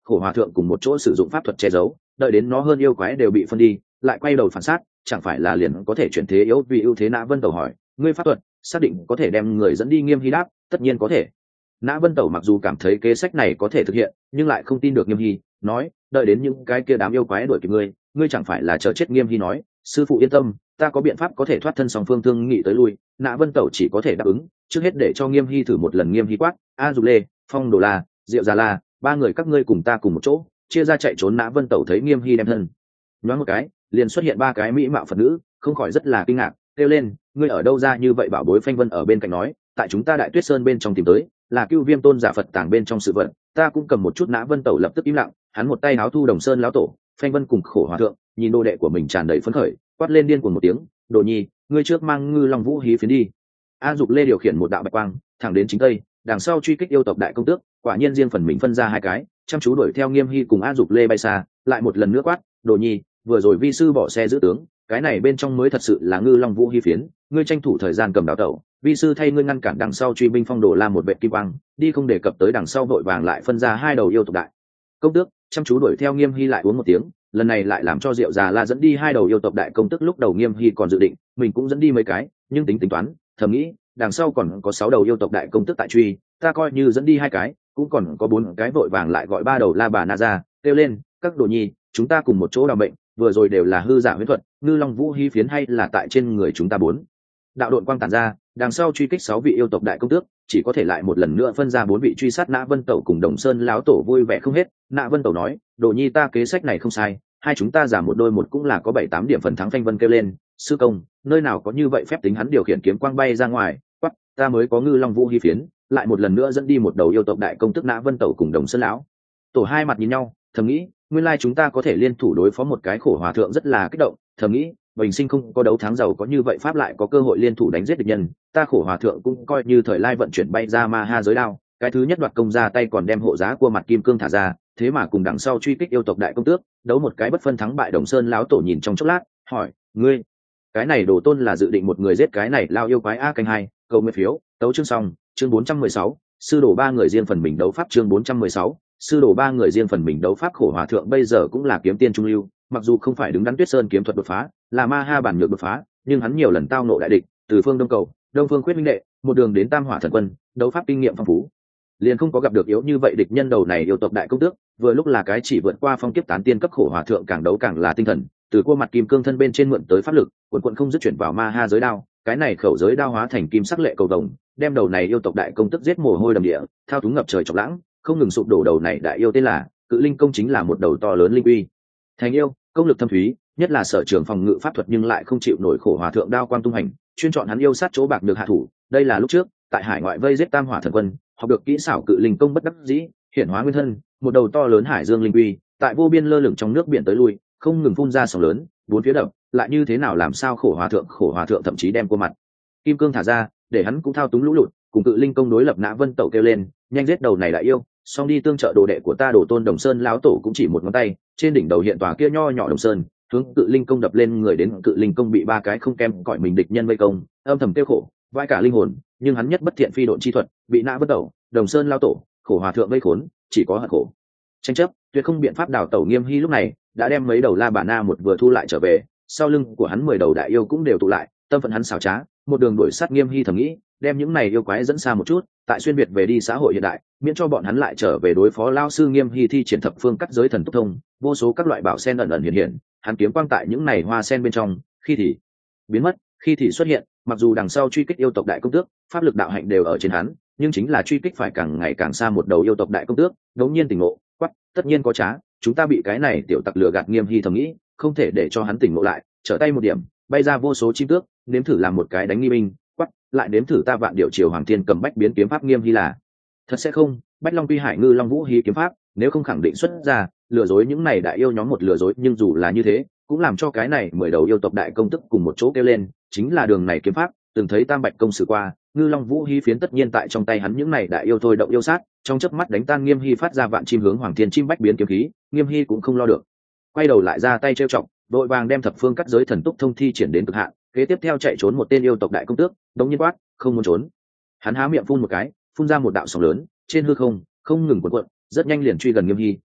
Speaker 1: khổ hòa thượng cùng một chỗ sử dụng pháp thuật che giấu, đợi đến nó hơn yêu quái đều bị phân đi, lại quay đầu phản sát, chẳng phải là liền có thể chuyển thế yếu vì ưu thế. Nã Vân Tẩu hỏi, ngươi pháp thuật xác định có thể đem người dẫn đi? Nghiêm Hy đáp, tất nhiên có thể. Nã Vân Tẩu mặc dù cảm thấy kế sách này có thể thực hiện, nhưng lại không tin được Nghiêm Hy, nói, đợi đến những cái kia đám yêu quái đuổi kịp ngươi, ngươi chẳng phải là chờ chết? Nghiêm Hy nói, sư phụ yên tâm, ta có biện pháp có thể thoát thân. Song phương thương nghị tới lui, Nã Vân Tẩu chỉ có thể đáp ứng, trước hết để cho Nghiêm Hy thử một lần. Nghiêm Hy quát, A Dục Lê, Phong Đồ La, Diệu Già La, ba người các ngươi cùng ta cùng một chỗ chia ra chạy trốn. Nã Vân Tẩu thấy Nghiêm Hy đem thân nhoáng một cái, liền xuất hiện ba cái mỹ mạo phật nữ, không khỏi rất là kinh ngạc, kêu lên, ngươi ở đâu ra như vậy? Bảo bối Phanh Vân ở bên cạnh nói, tại chúng ta Đại Tuyết Sơn bên trong tìm tới, là Cưu Viêm tôn giả Phật tàng bên trong sự vật, ta cũng cầm một chút. Nã Vân Tẩu lập tức im lặng, hắn một tay áo thu Đồng Sơn lão tổ. Phanh Vân cùng khổ hòa thượng nhìn đồ đệ của mình tràn đầy phấn khởi, quát lên điên cuồng một tiếng, đồ nhi, ngươi trước mang Ngư Long Vũ hí phiến đi. A Dục Lê điều khiển một đạo bạch quang thẳng đến chính tây, đằng sau truy kích yêu tộc đại công tước. Quả nhiên riêng phần mình phân ra hai cái, chăm chú đuổi theo Nghiêm Hy cùng A Dục Lê bay xa. Lại một lần nữa quát, đồ nhi, vừa rồi vi sư bỏ xe giữ tướng, cái này bên trong mới thật sự là Ngư Long Vũ hí phiến, ngươi tranh thủ thời gian cầm đào tẩu, vi sư thay ngươi ngăn cản đằng sau truy binh. Phong Đồ La một vệ kim quang đi không đề cập tới, đằng sau vội vàng lại phân ra hai đầu yêu tộc đại công tước, chăm chú đuổi theo Nghiêm Hy. Lại uống một tiếng, lần này lại làm cho Diệu Già La dẫn đi hai đầu yêu tộc đại công tước. Lúc đầu Nghiêm Hy còn dự định mình cũng dẫn đi mấy cái, nhưng tính tính toán thầm nghĩ, đằng sau còn có sáu đầu yêu tộc đại công tước tại truy, ta coi như dẫn đi hai cái cũng còn có bốn cái, vội vàng lại gọi ba đầu La Bà Na ra, kêu lên, các đồ nhi, chúng ta cùng một chỗ đào bệnh, vừa rồi đều là hư giả huyễn thuật, Ngư Long Vũ hí phiến hay là tại trên người chúng ta. Bốn đạo đội quang tản ra, đằng sau truy kích sáu vị yêu tộc đại công tước, chỉ có thể lại một lần nữa phân ra bốn vị truy sát. Nã Vân Tẩu cùng Đồng Sơn lão tổ vui vẻ không hết. Nã Vân Tẩu nói, đồ nhi, ta kế sách này không sai, hai chúng ta giảm một đôi một cũng là có bảy tám điểm phần thắng. Phanh Vân kêu lên, sư công, nơi nào có như vậy phép tính? Hắn điều khiển kiếm quang bay ra ngoài, quắc, ta mới có Ngư Long Vũ hí phiến, lại một lần nữa dẫn đi một đầu yêu tộc đại công tước. Nã Vân Tẩu cùng Đồng Sơn lão tổ hai mặt nhìn nhau, thầm nghĩ, nguyên lai chúng ta có thể liên thủ đối phó một cái. Khổ hòa thượng rất là kích động, thầm nghĩ, bình sinh không có đấu thắng giàu có như vậy pháp, lại có cơ hội liên thủ đánh giết địch nhân, ta khổ hòa thượng cũng coi như thời lai vận chuyển bay ra ma ha giới đao, cái thứ nhất đoạt công ra tay, còn đem hộ giá cua mặt kim cương thả ra, thế mà cùng đằng sau truy kích yêu tộc đại công tước đấu một cái bất phân thắng bại. Đồng Sơn lão tổ nhìn trong chốc lát, hỏi, ngươi cái này đồ tôn là dự định một người giết cái này lao yêu quái? A canh hai cầu nguyện phiếu tấu chương xong. Chương bốn trăm mười sáu, sư đồ ba người riêng phần mình đấu pháp. Chương bốn trăm mười sáu, sư đồ ba người riêng phần mình đấu pháp. Khổ hòa thượng bây giờ cũng là kiếm tiên trung lưu, mặc dù không phải đứng đắn Tuyết Sơn kiếm thuật đột phá, là ma ha bản nhược đột phá, nhưng hắn nhiều lần tao nộ đại địch, từ phương Đông Cầu, Đông Phương Khuyết minh đệ, một đường đến Tam Hỏa Thần Quân, đấu pháp kinh nghiệm phong phú, liền không có gặp được yếu như vậy địch nhân. Đầu này yêu tộc đại công tước vừa lúc là cái chỉ vượt qua phong kiếp tán tiên cấp. Khổ hòa thượng càng đấu càng là tinh thần, từ cua mặt kim cương thân bên trên mượn tới pháp lực, quần quần không dứt chuyển vào ma ha giới đao, cái này khẩu giới đao hóa thành kim sắc lệ cầu đồng, đem đầu này yêu tộc đại công tước giết mồ hôi đầm địa, thao túng ngập trời chọc lãng, không ngừng sụp đổ. Đầu này đại yêu tên là Cự Linh Công, chính là một đầu to lớn linh uy thành yêu, công lực thâm thúy, nhất là sở trường phòng ngự pháp thuật, nhưng lại không chịu nổi khổ hòa thượng đao quang tung hành, chuyên chọn hắn yêu sát chỗ bạc được hạ thủ. Đây là lúc trước tại hải ngoại vây giết Tam Hỏa Thần Quân, học được kỹ xảo Cự Linh Công, bất đắc dĩ hiển hóa nguyên thân, một đầu to lớn hải dương linh uy, tại vô biên lơ lửng trong nước biển tới lui, không ngừng phun ra sóng lớn, bốn phía đập, lại như thế nào làm sao khổ hòa thượng khổ hòa thượng thậm chí đem cua mặt kim cương thả ra, để hắn cũng thao túng lũ lụt, cùng Cự Linh Công đối lập. Nã Vân Tẩu kêu lên, nhanh giết đầu này đại yêu, xong đi tương trợ đồ đệ của ta. Đồ tôn Đồng Sơn lão tổ cũng chỉ một ngón tay, trên đỉnh đầu hiện tòa kia nho nhỏ Đồng Sơn, hướng Cự Linh Công đập lên người. Đến Cự Linh Công bị ba cái không kém cõi mình địch nhân vây công, âm thầm tiêu khổ, vai cả linh hồn, nhưng hắn nhất bất thiện phi độn chi thuật, bị Nã Vân Tẩu, Đồng Sơn lão tổ, khổ hòa thượng vây khốn, chỉ có hận khổ tranh chấp, tuyệt không biện pháp đào tẩu. Nghiêm Hy lúc này đã đem mấy đầu La Bà Na một vừa thu lại trở về, sau lưng của hắn mười đầu đại yêu cũng đều tụ lại, tâm phận hắn xảo trá, một đường đuổi sát Nghiêm Hy, thầm nghĩ, đem những này yêu quái dẫn xa một chút, tại xuyên việt về đi xã hội hiện đại, miễn cho bọn hắn lại trở về đối phó lao sư. Nghiêm Hy thi triển thập phương cắt giới thần túc thông, vô số các loại bảo sen ẩn ẩn hiện hiện, hắn kiếm quang tại những này hoa sen bên trong, khi thì biến mất, khi thì xuất hiện. Mặc dù đằng sau truy kích yêu tộc đại công tước, pháp lực đạo hạnh đều ở trên hắn, nhưng chính là truy kích phải càng ngày càng xa. Một đầu yêu tộc đại công tước đống nhiên tỉnh ngộ, quắc, tất nhiên có trá, chúng ta bị cái này tiểu tặc lừa gạt. Nghiêm Hy thầm nghĩ, không thể để cho hắn tỉnh ngộ lại, trở tay một điểm, bay ra vô số chim tước, nếm thử làm một cái đánh nghi binh, quắc, lại nếm thử ta vạn điệu triều hoàng thiên cầm bách biến kiếm pháp. Nghiêm Hy là thật sẽ không, bách long quy hải Ngư Long Vũ hí kiếm pháp, nếu không khẳng định xuất ra lừa dối những này đại yêu nhóm một lừa dối. Nhưng dù là như thế, cũng làm cho cái này mười đầu yêu tộc đại công tức cùng một chỗ kêu lên, chính là đường này kiếm pháp, từng thấy Tam Bạch công sử qua. Ngư Long Vũ hí phiến tất nhiên tại trong tay hắn, những này đại yêu thôi động yêu sát, trong chớp mắt đánh tan Nghiêm Hy phát ra vạn chim hướng hoàng thiên chim bách biến kiếm khí. Nghiêm Hy cũng không lo được, quay đầu lại ra tay trêu chọc, đội vàng đem thập phương cắt giới thần túc thông thi triển đến cực hạn, kế tiếp theo chạy trốn một tên yêu tộc đại công tước, đống nhiên quát, không muốn trốn. Hắn há miệng phun một cái, phun ra một đạo sóng lớn, trên hư không không ngừng cuộn cuộn, rất nhanh liền truy gần Nghiêm Hy.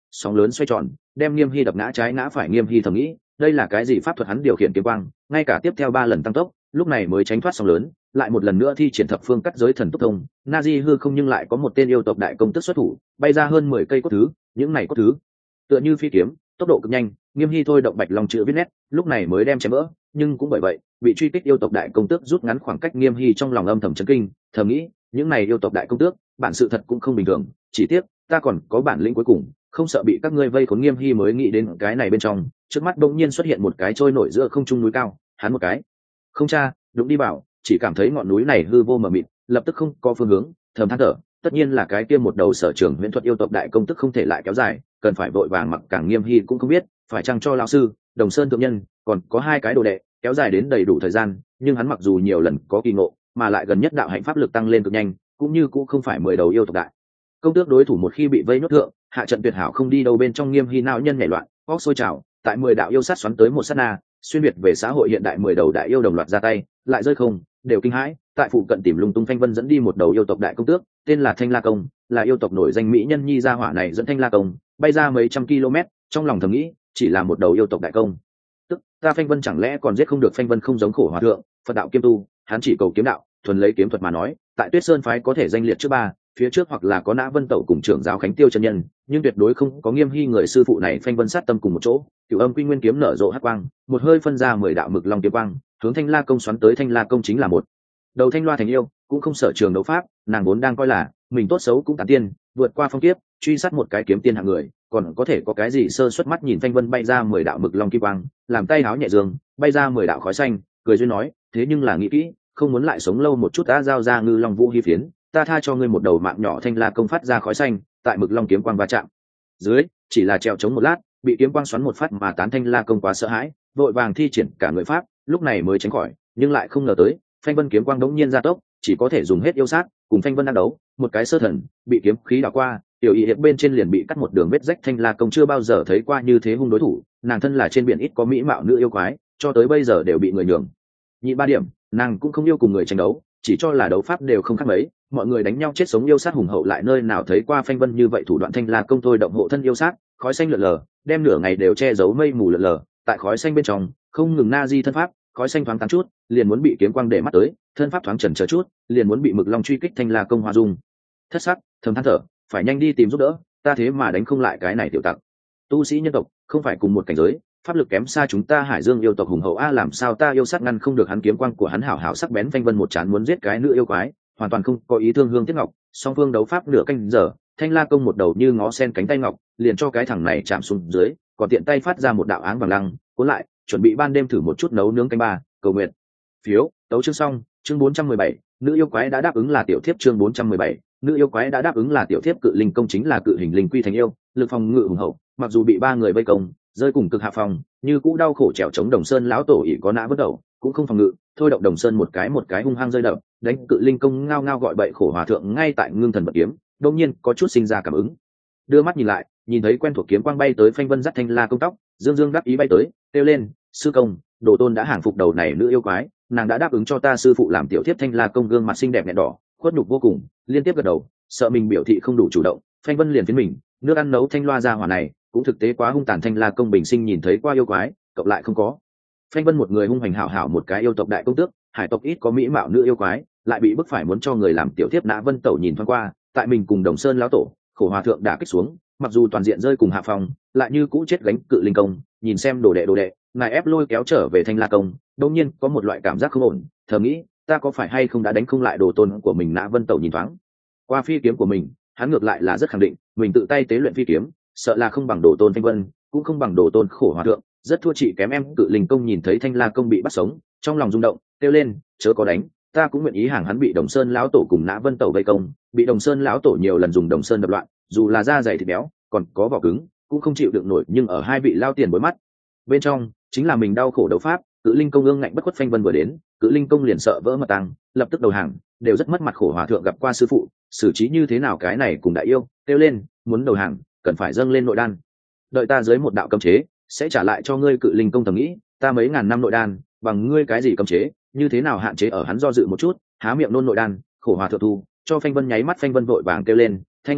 Speaker 1: sóng lớn xoay tròn đem Nghiêm Hy đập ngã trái ngã phải. Nghiêm Hy thầm nghĩ đây là cái gì pháp thuật, hắn điều khiển kiếm quang ngay cả tiếp theo ba lần tăng tốc, lúc này mới tránh thoát sóng lớn, lại một lần nữa thi triển thập phương cắt giới thần tốc thông. Nazi hư không nhưng lại có một tên yêu tộc đại công tức xuất thủ, bay ra hơn mười cây cốt thứ, những này cốt thứ tựa như phi kiếm, tốc độ cực nhanh. Nghiêm Hy thôi động bạch long chữ viết nét, lúc này mới đem chém vỡ, nhưng cũng bởi vậy bị truy kích yêu tộc đại công tước rút ngắn khoảng cách. Nghiêm Hy trong lòng âm thầm chấn kinh, thầm nghĩ những này yêu tộc đại công tước bản sự thật cũng không bình thường, chỉ tiếc ta còn có bản lĩnh cuối cùng, không sợ bị các ngươi vây khốn. Nghiêm Hy mới nghĩ đến cái này bên trong, trước mắt bỗng nhiên xuất hiện một cái trôi nổi giữa không trung núi cao, hắn một cái không cha đụng đi bảo, chỉ cảm thấy ngọn núi này hư vô mờ mịt, lập tức không có phương hướng, thầm than thở, tất nhiên là cái kia một đầu sở trường huyễn thuật yêu tộc đại công tức không thể lại kéo dài, cần phải vội vàng mặc càng. Nghiêm Hy cũng không biết phải chăng cho lão sư Đồng Sơn thượng nhân còn có hai cái đồ đệ kéo dài đến đầy đủ thời gian, nhưng hắn mặc dù nhiều lần có kỳ ngộ, mà lại gần nhất đạo hạnh pháp lực tăng lên cực nhanh, cũng như cũng không phải mười đầu yêu tộc đại công tước đối thủ. Một khi bị vây nhốt thượng, hạ trận tuyệt hảo không đi đâu. Bên trong Nghiêm Hy não nhân nhảy loạn, óc sôi trào, tại mười đạo yêu sát xoắn tới một sát na, xuyên biệt về xã hội hiện đại, mười đầu đại yêu đồng loạt ra tay, lại rơi không đều kinh hãi. Tại phụ cận tìm lung tung, Phanh Vân dẫn đi một đầu yêu tộc đại công tước, tên là Thanh La Công, là yêu tộc nổi danh mỹ nhân nhi. Gia hỏa này dẫn Thanh La Công bay ra mấy trăm km, trong lòng thầm nghĩ chỉ là một đầu yêu tộc đại công tức ta Phanh Vân chẳng lẽ còn giết không được. Phanh Vân không giống khổ hòa thượng, Phật đạo kiêm tu, hắn chỉ cầu kiếm đạo, thuần lấy kiếm thuật mà nói, tại Tuyết Sơn phái có thể danh liệt trước ba, phía trước hoặc là có Nã Vân Tẩu cùng trưởng giáo Khánh Tiêu chân nhân, nhưng tuyệt đối không có Nghiêm Hy người sư phụ này. Phanh Vân sát tâm cùng một chỗ, Cửu Âm Quy Nguyên kiếm nở rộ hắc quang, một hơi phân ra mười đạo mực long kiếm quang, hướng Thanh La Công xoắn tới. Thanh La Công chính là một đầu thanh loa thành yêu, cũng không sợ trường đấu pháp, nàng vốn đang coi là mình tốt xấu cũng tán tiên, vượt qua phong kiếp, truy sát một cái kiếm tiên hạng người, còn có thể có cái gì sơ suất. Mắt nhìn Phanh Vân bay ra mười đạo mực long kim quang, làm tay háo nhẹ dương bay ra mười đạo khói xanh, cười duyên nói, thế nhưng là nghĩ kỹ, không muốn lại sống lâu một chút. Đã giao ra Ngư Long Vũ Hy phiến, ta tha cho ngươi một đầu mạng nhỏ. Thanh La Công phát ra khói xanh, tại mực long kiếm quang va chạm dưới, chỉ là trèo chống một lát, bị kiếm quang xoắn một phát mà tán. Thanh La Công quá sợ hãi, vội vàng thi triển cả người pháp, lúc này mới tránh khỏi, nhưng lại không ngờ tới Phanh Vân kiếm quang đống nhiên gia tốc, chỉ có thể dùng hết yêu sát cùng Phanh Vân đang đấu, một cái sơ thần bị kiếm khí đảo qua, tiểu y hiệp bên trên liền bị cắt một đường vết rách. Thanh La Công chưa bao giờ thấy qua như thế hung đối thủ, nàng thân là trên biển ít có mỹ mạo nữ yêu quái, cho tới bây giờ đều bị người nhường nhị ba điểm, nàng cũng không yêu cùng người tranh đấu, chỉ cho là đấu pháp đều không khác mấy, mọi người đánh nhau chết sống, yêu sát hùng hậu lại nơi nào thấy qua Phanh Vân như vậy thủ đoạn. Thanh La Công thôi động hộ thân yêu sát, khói xanh lượn lờ, đem nửa ngày đều che giấu mây mù lượn lờ, tại khói xanh bên trong không ngừng na di thân pháp, khói xanh thoáng tán chút liền muốn bị kiếm quang để mắt tới, thân pháp thoáng chần chờ chút liền muốn bị mực long truy kích. Thanh La Công hoa dung thất sắc, thầm than thở, phải nhanh đi tìm giúp đỡ, ta thế mà đánh không lại cái này tiểu tặc. Tu sĩ nhân tộc không phải cùng một cảnh giới, pháp lực kém xa chúng ta. Hải Dương yêu tộc hùng hậu a, làm sao ta yêu sát ngăn không được hắn kiếm quang của hắn hảo hảo sắc bén. Phanh Vân một chán muốn giết cái nữ yêu quái, hoàn toàn không có ý thương hương tiếc ngọc. Song phương đấu pháp nửa canh giờ, Thanh La Công một đầu như ngó sen cánh tay ngọc, liền cho cái thằng này chạm xuống dưới, còn tiện tay phát ra một đạo áng vàng lăng, cuốn lại, chuẩn bị ban đêm thử một chút nấu nướng canh ba. Cầu nguyện phiếu tấu chương xong. Chương bốn trăm mười bảy, nữ yêu quái đã đáp ứng là tiểu thiếp. Chương bốn trăm mười bảy, nữ yêu quái đã đáp ứng là tiểu thiếp. Cự linh công chính là cự hình linh quy thành yêu, lực phòng ngự hùng hậu, mặc dù bị ba người vây công, rơi cùng cực hạ phòng, như cũ đau khổ trèo chống. Đồng Sơn lão tổ ỷ có Nã Vân Tẩu, cũng không phòng ngự, thôi động Đồng Sơn một cái một cái hung hăng rơi đập, đánh cự linh công ngao ngao gọi bậy. Khổ hòa thượng ngay tại ngưng thần bật kiếm, đột nhiên có chút sinh ra cảm ứng, đưa mắt nhìn lại, nhìn thấy quen thuộc kiếm quang bay tới. Phanh Vân dắt Thanh La Công tóc, dương dương đáp ý bay tới, kêu lên, sư công, đồ tôn đã hàng phục đầu này nữ yêu quái, nàng đã đáp ứng cho ta sư phụ làm tiểu thiếp. Thanh La Công gương mặt xinh đẹp nhẹ đỏ, khuất nhục vô cùng, liên tiếp gật đầu, sợ mình biểu thị không đủ chủ động. Phanh Vân liền phiến mình, nước ăn nấu thanh loa ra hỏa này cũng thực tế quá hung tàn. Thanh La Công bình sinh nhìn thấy qua yêu quái, cộng lại không có. Phanh Vân một người hung hành hảo hảo một cái yêu tộc đại công tước, hải tộc ít có mỹ mạo nữ yêu quái, lại bị bức phải muốn cho người làm tiểu thiếp. Nã Vân Tẩu nhìn thoáng qua, tại mình cùng Đồng Sơn lão tổ, khổ hòa thượng đã kích xuống, mặc dù toàn diện rơi cùng hạ phòng, lại như cũ chết gánh cự linh công. Nhìn xem đồ đệ đồ đệ, ngài ép lôi kéo trở về Thanh La Công, đột nhiên có một loại cảm giác không ổn, thầm nghĩ ta có phải hay không đã đánh không lại đồ tôn của mình. Nã Vân Tẩu nhìn thoáng qua phi kiếm của mình, hắn ngược lại là rất khẳng định mình tự tay tế luyện phi kiếm, sợ là không bằng đồ tôn Phanh Vân, cũng không bằng đồ tôn khổ hòa thượng, rất thua chị kém em. Cự linh công nhìn thấy Thanh La Công bị bắt sống, trong lòng rung động, kêu lên, chớ có đánh, ta cũng nguyện ý hàng hắn. Bị Đồng Sơn lão tổ cùng Nã Vân Tẩu vây công, bị Đồng Sơn lão tổ nhiều lần dùng Đồng Sơn đập loạn, dù là da dày thịt béo, còn có vỏ cứng, cũng không chịu được nổi. Nhưng ở hai vị lao tiền bối mắt bên trong, chính là mình đau khổ đấu pháp. Cự linh công ương ngạnh bất khuất. Phanh Vân vừa đến, Cự linh công liền sợ vỡ mật tăng, lập tức đầu hàng, đều rất mất mặt. Khổ hòa thượng gặp qua sư phụ, xử trí như thế nào cái này cùng đại yêu, kêu lên, muốn đầu hàng cần phải dâng lên nội đan, đợi ta dưới một đạo cấm chế sẽ trả lại cho ngươi. Cự linh công thầm nghĩ, ta mấy ngàn năm nội đan bằng ngươi cái gì cấm chế, như thế nào hạn chế ở hắn. Do dự một chút, há miệng nôn nội đan. Khổ hòa thượng thu cho Phanh Vân, nháy mắt Phanh Vân vội vàng kêu lên, Thanh La Công,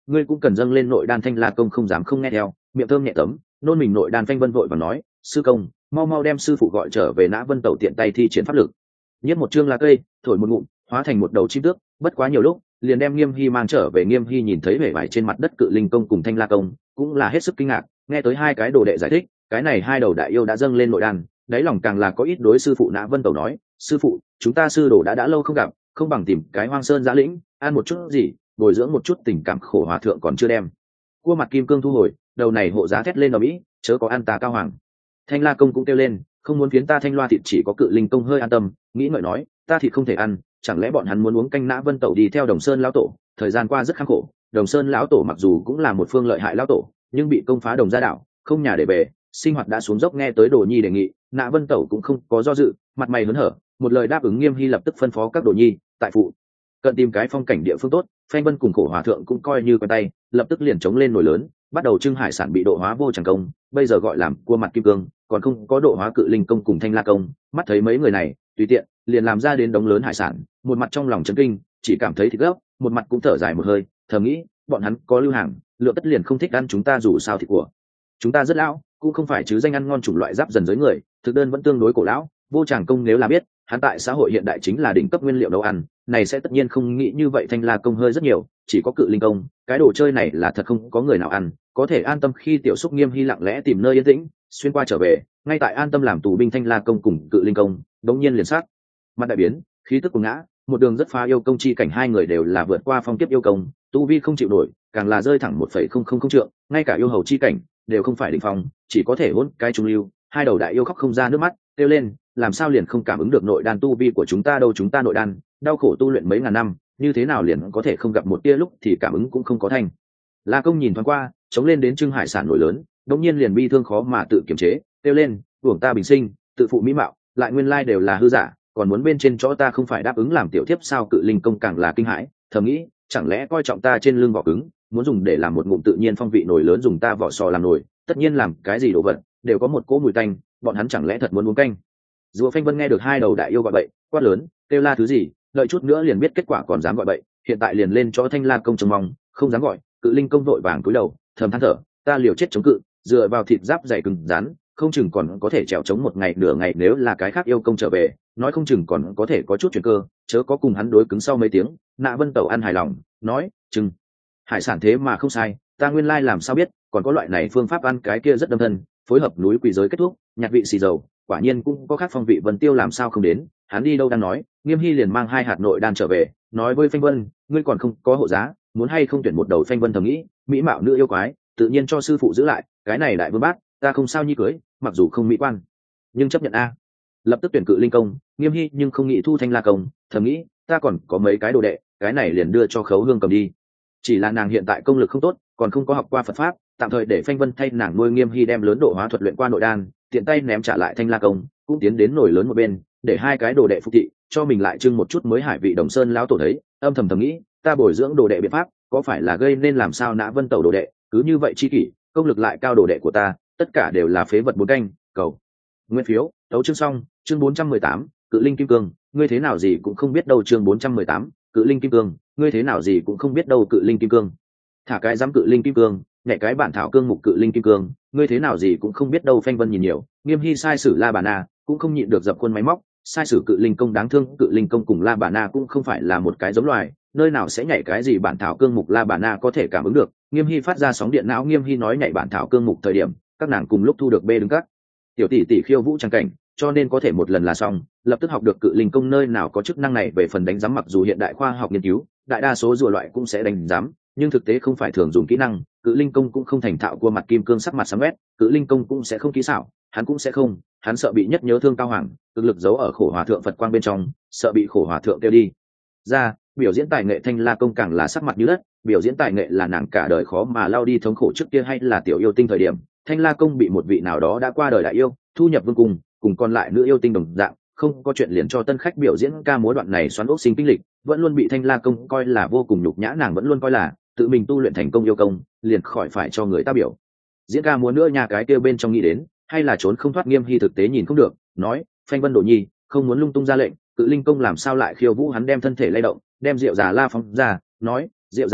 Speaker 1: ngươi cũng cần dâng lên nội đan. Thanh La công không dám không nghe theo, miệng thơm nhẹ tấm nôn mình nội đan. Phanh Vân vội và nói, sư công mau mau đem sư phụ gọi trở về. Nã Vân Tẩu tiện tay thi triển pháp lực, nhất một chương lá cây thổi một ngụm hóa thành một đầu chim tước, bất quá nhiều lúc liền đem Nghiêm Hy mang trở về. Nghiêm Hy nhìn thấy vẻ vải trên mặt đất Cự Linh công cùng Thanh La công cũng là hết sức kinh ngạc, nghe tới hai cái đồ đệ giải thích cái này hai đầu đại yêu đã dâng lên nội đan, đáy lòng càng là có ít đối sư phụ. Nã Vân Tẩu nói, sư phụ chúng ta sư đồ đã đã lâu không gặp, không bằng tìm cái hoang sơn giã lĩnh ăn một chút gì, bồi dưỡng một chút tình cảm. Khổ hòa thượng còn chưa đem cua mặt kim cương thu hồi, đầu này hộ giá thét lên ở mỹ, chớ có ăn ta cao hoàng. Thanh La công cũng kêu lên, không muốn phiến ta thanh loa thịt. Chỉ có Cự Linh công hơi an tâm, nghĩ ngợi nói, ta thịt không thể ăn, chẳng lẽ bọn hắn muốn uống canh. Nã Vân Tẩu đi theo Đồng Sơn lão tổ thời gian qua rất khắc khổ, Đồng Sơn lão tổ mặc dù cũng là một phương lợi hại lão tổ, nhưng bị công phá Đồng gia đạo, không nhà để về, sinh hoạt đã xuống dốc. Nghe tới Đồ Nhi đề nghị, Nã Vân Tẩu cũng không có do dự, mặt mày hớn hở một lời đáp ứng. Nghiêm Hy lập tức phân phó các Đồ Nhi tại phụ cận tìm cái phong cảnh địa phương tốt. Phanh Vân cùng Khổ hòa thượng cũng coi như quen tay, lập tức liền chống lên nồi lớn, bắt đầu trưng hải sản bị độ hóa vô tràng công, bây giờ gọi làm cua mặt kim cương, còn không có độ hóa Cự Linh công cùng Thanh La công. Mắt thấy mấy người này tùy tiện liền làm ra đến đống lớn hải sản, một mặt trong lòng chấn kinh, chỉ cảm thấy thịt gấp, một mặt cũng thở dài một hơi, thầm nghĩ bọn hắn có lưu hàng, lượng tất liền không thích ăn chúng ta. Dù sao thịt của chúng ta rất lão, cũng không phải chứ danh ăn ngon chủng loại giáp dần giới người, thực đơn vẫn tương đối cổ lão. Vô tràng công nếu là biết hắn tại xã hội hiện đại chính là đỉnh cấp nguyên liệu nấu ăn, này sẽ tất nhiên không nghĩ như vậy. Thanh La công hơi rất nhiều, chỉ có Cự Linh công cái đồ chơi này là thật không có người nào ăn, có thể an tâm. Khi tiểu xúc Nghiêm Hy lặng lẽ tìm nơi yên tĩnh xuyên qua trở về, ngay tại an tâm làm tù binh Thanh La công cùng Cự Linh công đống nhiên liền sát mặt đại biến, khí tức của ngã một đường rất phá yêu công chi cảnh. Hai người đều là vượt qua phong kiếp yêu công, tu vi không chịu nổi, càng là rơi thẳng một phẩy không không không trượng, ngay cả yêu hầu chi cảnh đều không phải đỉnh phong, chỉ có thể hỗn cái trung lưu. Hai đầu đại yêu khóc không ra nước mắt, kêu lên, làm sao liền không cảm ứng được nội đan tu vi của chúng ta đâu? Chúng ta nội đan đau khổ tu luyện mấy ngàn năm, như thế nào liền có thể không gặp một tia lúc thì cảm ứng cũng không có. Thanh La công nhìn thoáng qua chống lên đến trưng hải sản nổi lớn, đống nhiên liền bi thương khó mà tự kiềm chế, kêu lên, uổng ta bình sinh tự phụ mỹ mạo, lại nguyên lai đều là hư giả, còn muốn bên trên chỗ ta không phải đáp ứng làm tiểu thiếp sao? Cự Linh công càng là kinh hãi, thầm nghĩ chẳng lẽ coi trọng ta trên lưng vỏ cứng, muốn dùng để làm một ngụm tự nhiên phong vị nồi lớn, dùng ta vỏ sò làm nồi, tất nhiên làm cái gì đồ vật đều có một cỗ mùi tanh, bọn hắn chẳng lẽ thật muốn uống canh? Rùa Phanh Vân nghe được hai đầu đại yêu gọi bậy, quát lớn, kêu la thứ gì, đợi chút nữa liền biết kết quả, còn dám gọi bậy, hiện tại liền lên cho Thanh La công trông mong, không dám gọi. Cự Linh công vội vàng cúi đầu thầm than thở, ta liều chết chống cự, dựa vào thịt giáp dày cứng rắn, không chừng còn có thể trèo chống một ngày nửa ngày, nếu là cái khác yêu công trở về, nói không chừng còn có thể có chút chuyển cơ, chớ có cùng hắn đối cứng. Sau mấy tiếng, Nã Vân Tẩu ăn hài lòng nói, chừng hải sản thế mà không sai, ta nguyên lai làm sao biết còn có loại này phương pháp ăn, cái kia rất đâm thân, phối hợp núi quỷ giới kết thúc, nhạt vị xì dầu, quả nhiên cũng có khác phong vị. Vân Tiêu làm sao không đến, hắn đi đâu đang nói. Nghiêm Hy liền mang hai hạt nội đan trở về, nói với Phanh Vân, ngươi còn không có hộ giá, muốn hay không tuyển một đầu? Phanh Vân thầm nghĩ, mỹ mạo nữ yêu quái tự nhiên cho sư phụ giữ lại, cái này đại vương bát ta không sao nhi cưới, mặc dù không mỹ quan nhưng chấp nhận a. Lập tức tuyển Cự Linh công. Nghiêm Hy nhưng không nghĩ thu Thanh La công, thầm nghĩ ta còn có mấy cái đồ đệ, cái này liền đưa cho Khấu Hương cầm đi. Chỉ là nàng hiện tại công lực không tốt, còn không có học qua Phật pháp, tạm thời để Phanh Vân thay nàng nuôi. Nghiêm Hy đem lớn độ hóa thuật luyện qua nội đan, tiện tay ném trả lại Thanh La công, cũng tiến đến nổi lớn một bên, để hai cái đồ đệ phục thị, cho mình lại trưng một chút mới hải vị. Đồng Sơn lão tổ thấy, âm thầm thầm nghĩ, ta bồi dưỡng đồ đệ biện pháp có phải là gây nên làm sao Nã Vân Tẩu đồ đệ cứ như vậy chi kỷ, công lực lại cao, đồ đệ của ta tất cả đều là phế vật. Bốn canh cầu nguyên phiếu đấu chương xong. Chương bốn trăm mười tám, Cự Linh kim cương, ngươi thế nào gì cũng không biết đâu. Chương bốn trăm mười tám, Cự Linh kim cương, ngươi thế nào gì cũng không biết đâu. Cự Linh kim cương, thả cái dám Cự Linh kim cương, nhảy cái bản thảo cương mục Cự Linh kim cương, ngươi thế nào gì cũng không biết đâu. Phanh Vân nhìn nhiều, Nghiêm Hy sai sử La Bà Na cũng không nhịn được dập khuôn máy móc, sai sử Cự Linh công đáng thương. Cự Linh công cùng La Bà Na cũng không phải là một cái giống loài, nơi nào sẽ nhảy cái gì bản thảo cương mục, La Bà Na có thể cảm ứng được. Nghiêm Hy phát ra sóng điện não, Nghiêm Hy nói nhảy bản thảo cương mục thời điểm, các nàng cùng lúc thu được bê đứng các tiểu tỷ tỷ khiêu vũ trang cảnh, cho nên có thể một lần là xong, lập tức học được Cự Linh công nơi nào có chức năng này. Về phần đánh giám, mặc dù hiện đại khoa học nghiên cứu đại đa số rùa loại cũng sẽ đánh giám, nhưng thực tế không phải thường dùng kỹ năng. Cự Linh công cũng không thành thạo, cua mặt kim cương sắc mặt sáng quét, Cự Linh công cũng sẽ không kỹ xảo, hắn cũng sẽ không, hắn sợ bị nhất nhớ thương Cao Hoàng, cực lực giấu ở Khổ Hòa thượng Phật quang bên trong, sợ bị Khổ Hòa thượng kêu đi ra. Biểu diễn tài nghệ Thanh La công càng là sắc mặt như đất, biểu diễn tài nghệ là nàng cả đời khó mà lao đi thống khổ. Trước kia hay là tiểu yêu tinh thời điểm, Thanh La công bị một vị nào đó đã qua đời đại yêu thu nhập vương cung, cùng còn lại nữ yêu tinh đồng dạng, không có chuyện liền cho tân khách biểu diễn ca múa. Đoạn này xoắn ốc sinh kinh lịch vẫn luôn bị Thanh La công coi là vô cùng nhục nhã, nàng vẫn luôn coi là tự mình tu luyện thành công yêu công, liền khỏi phải cho người ta biểu diễn ca múa nữa. Nhà cái kia bên trong nghĩ đến hay là trốn không thoát. Nghiêm Hy thực tế nhìn không được, nói, Phanh Vân Đồ Nhi không muốn lung tung ra lệnh, Cự Linh công làm sao lại khiêu vũ? Hắn đem thân thể lay động, đem Diệu Già La phóng ra, nói, Diệu Già La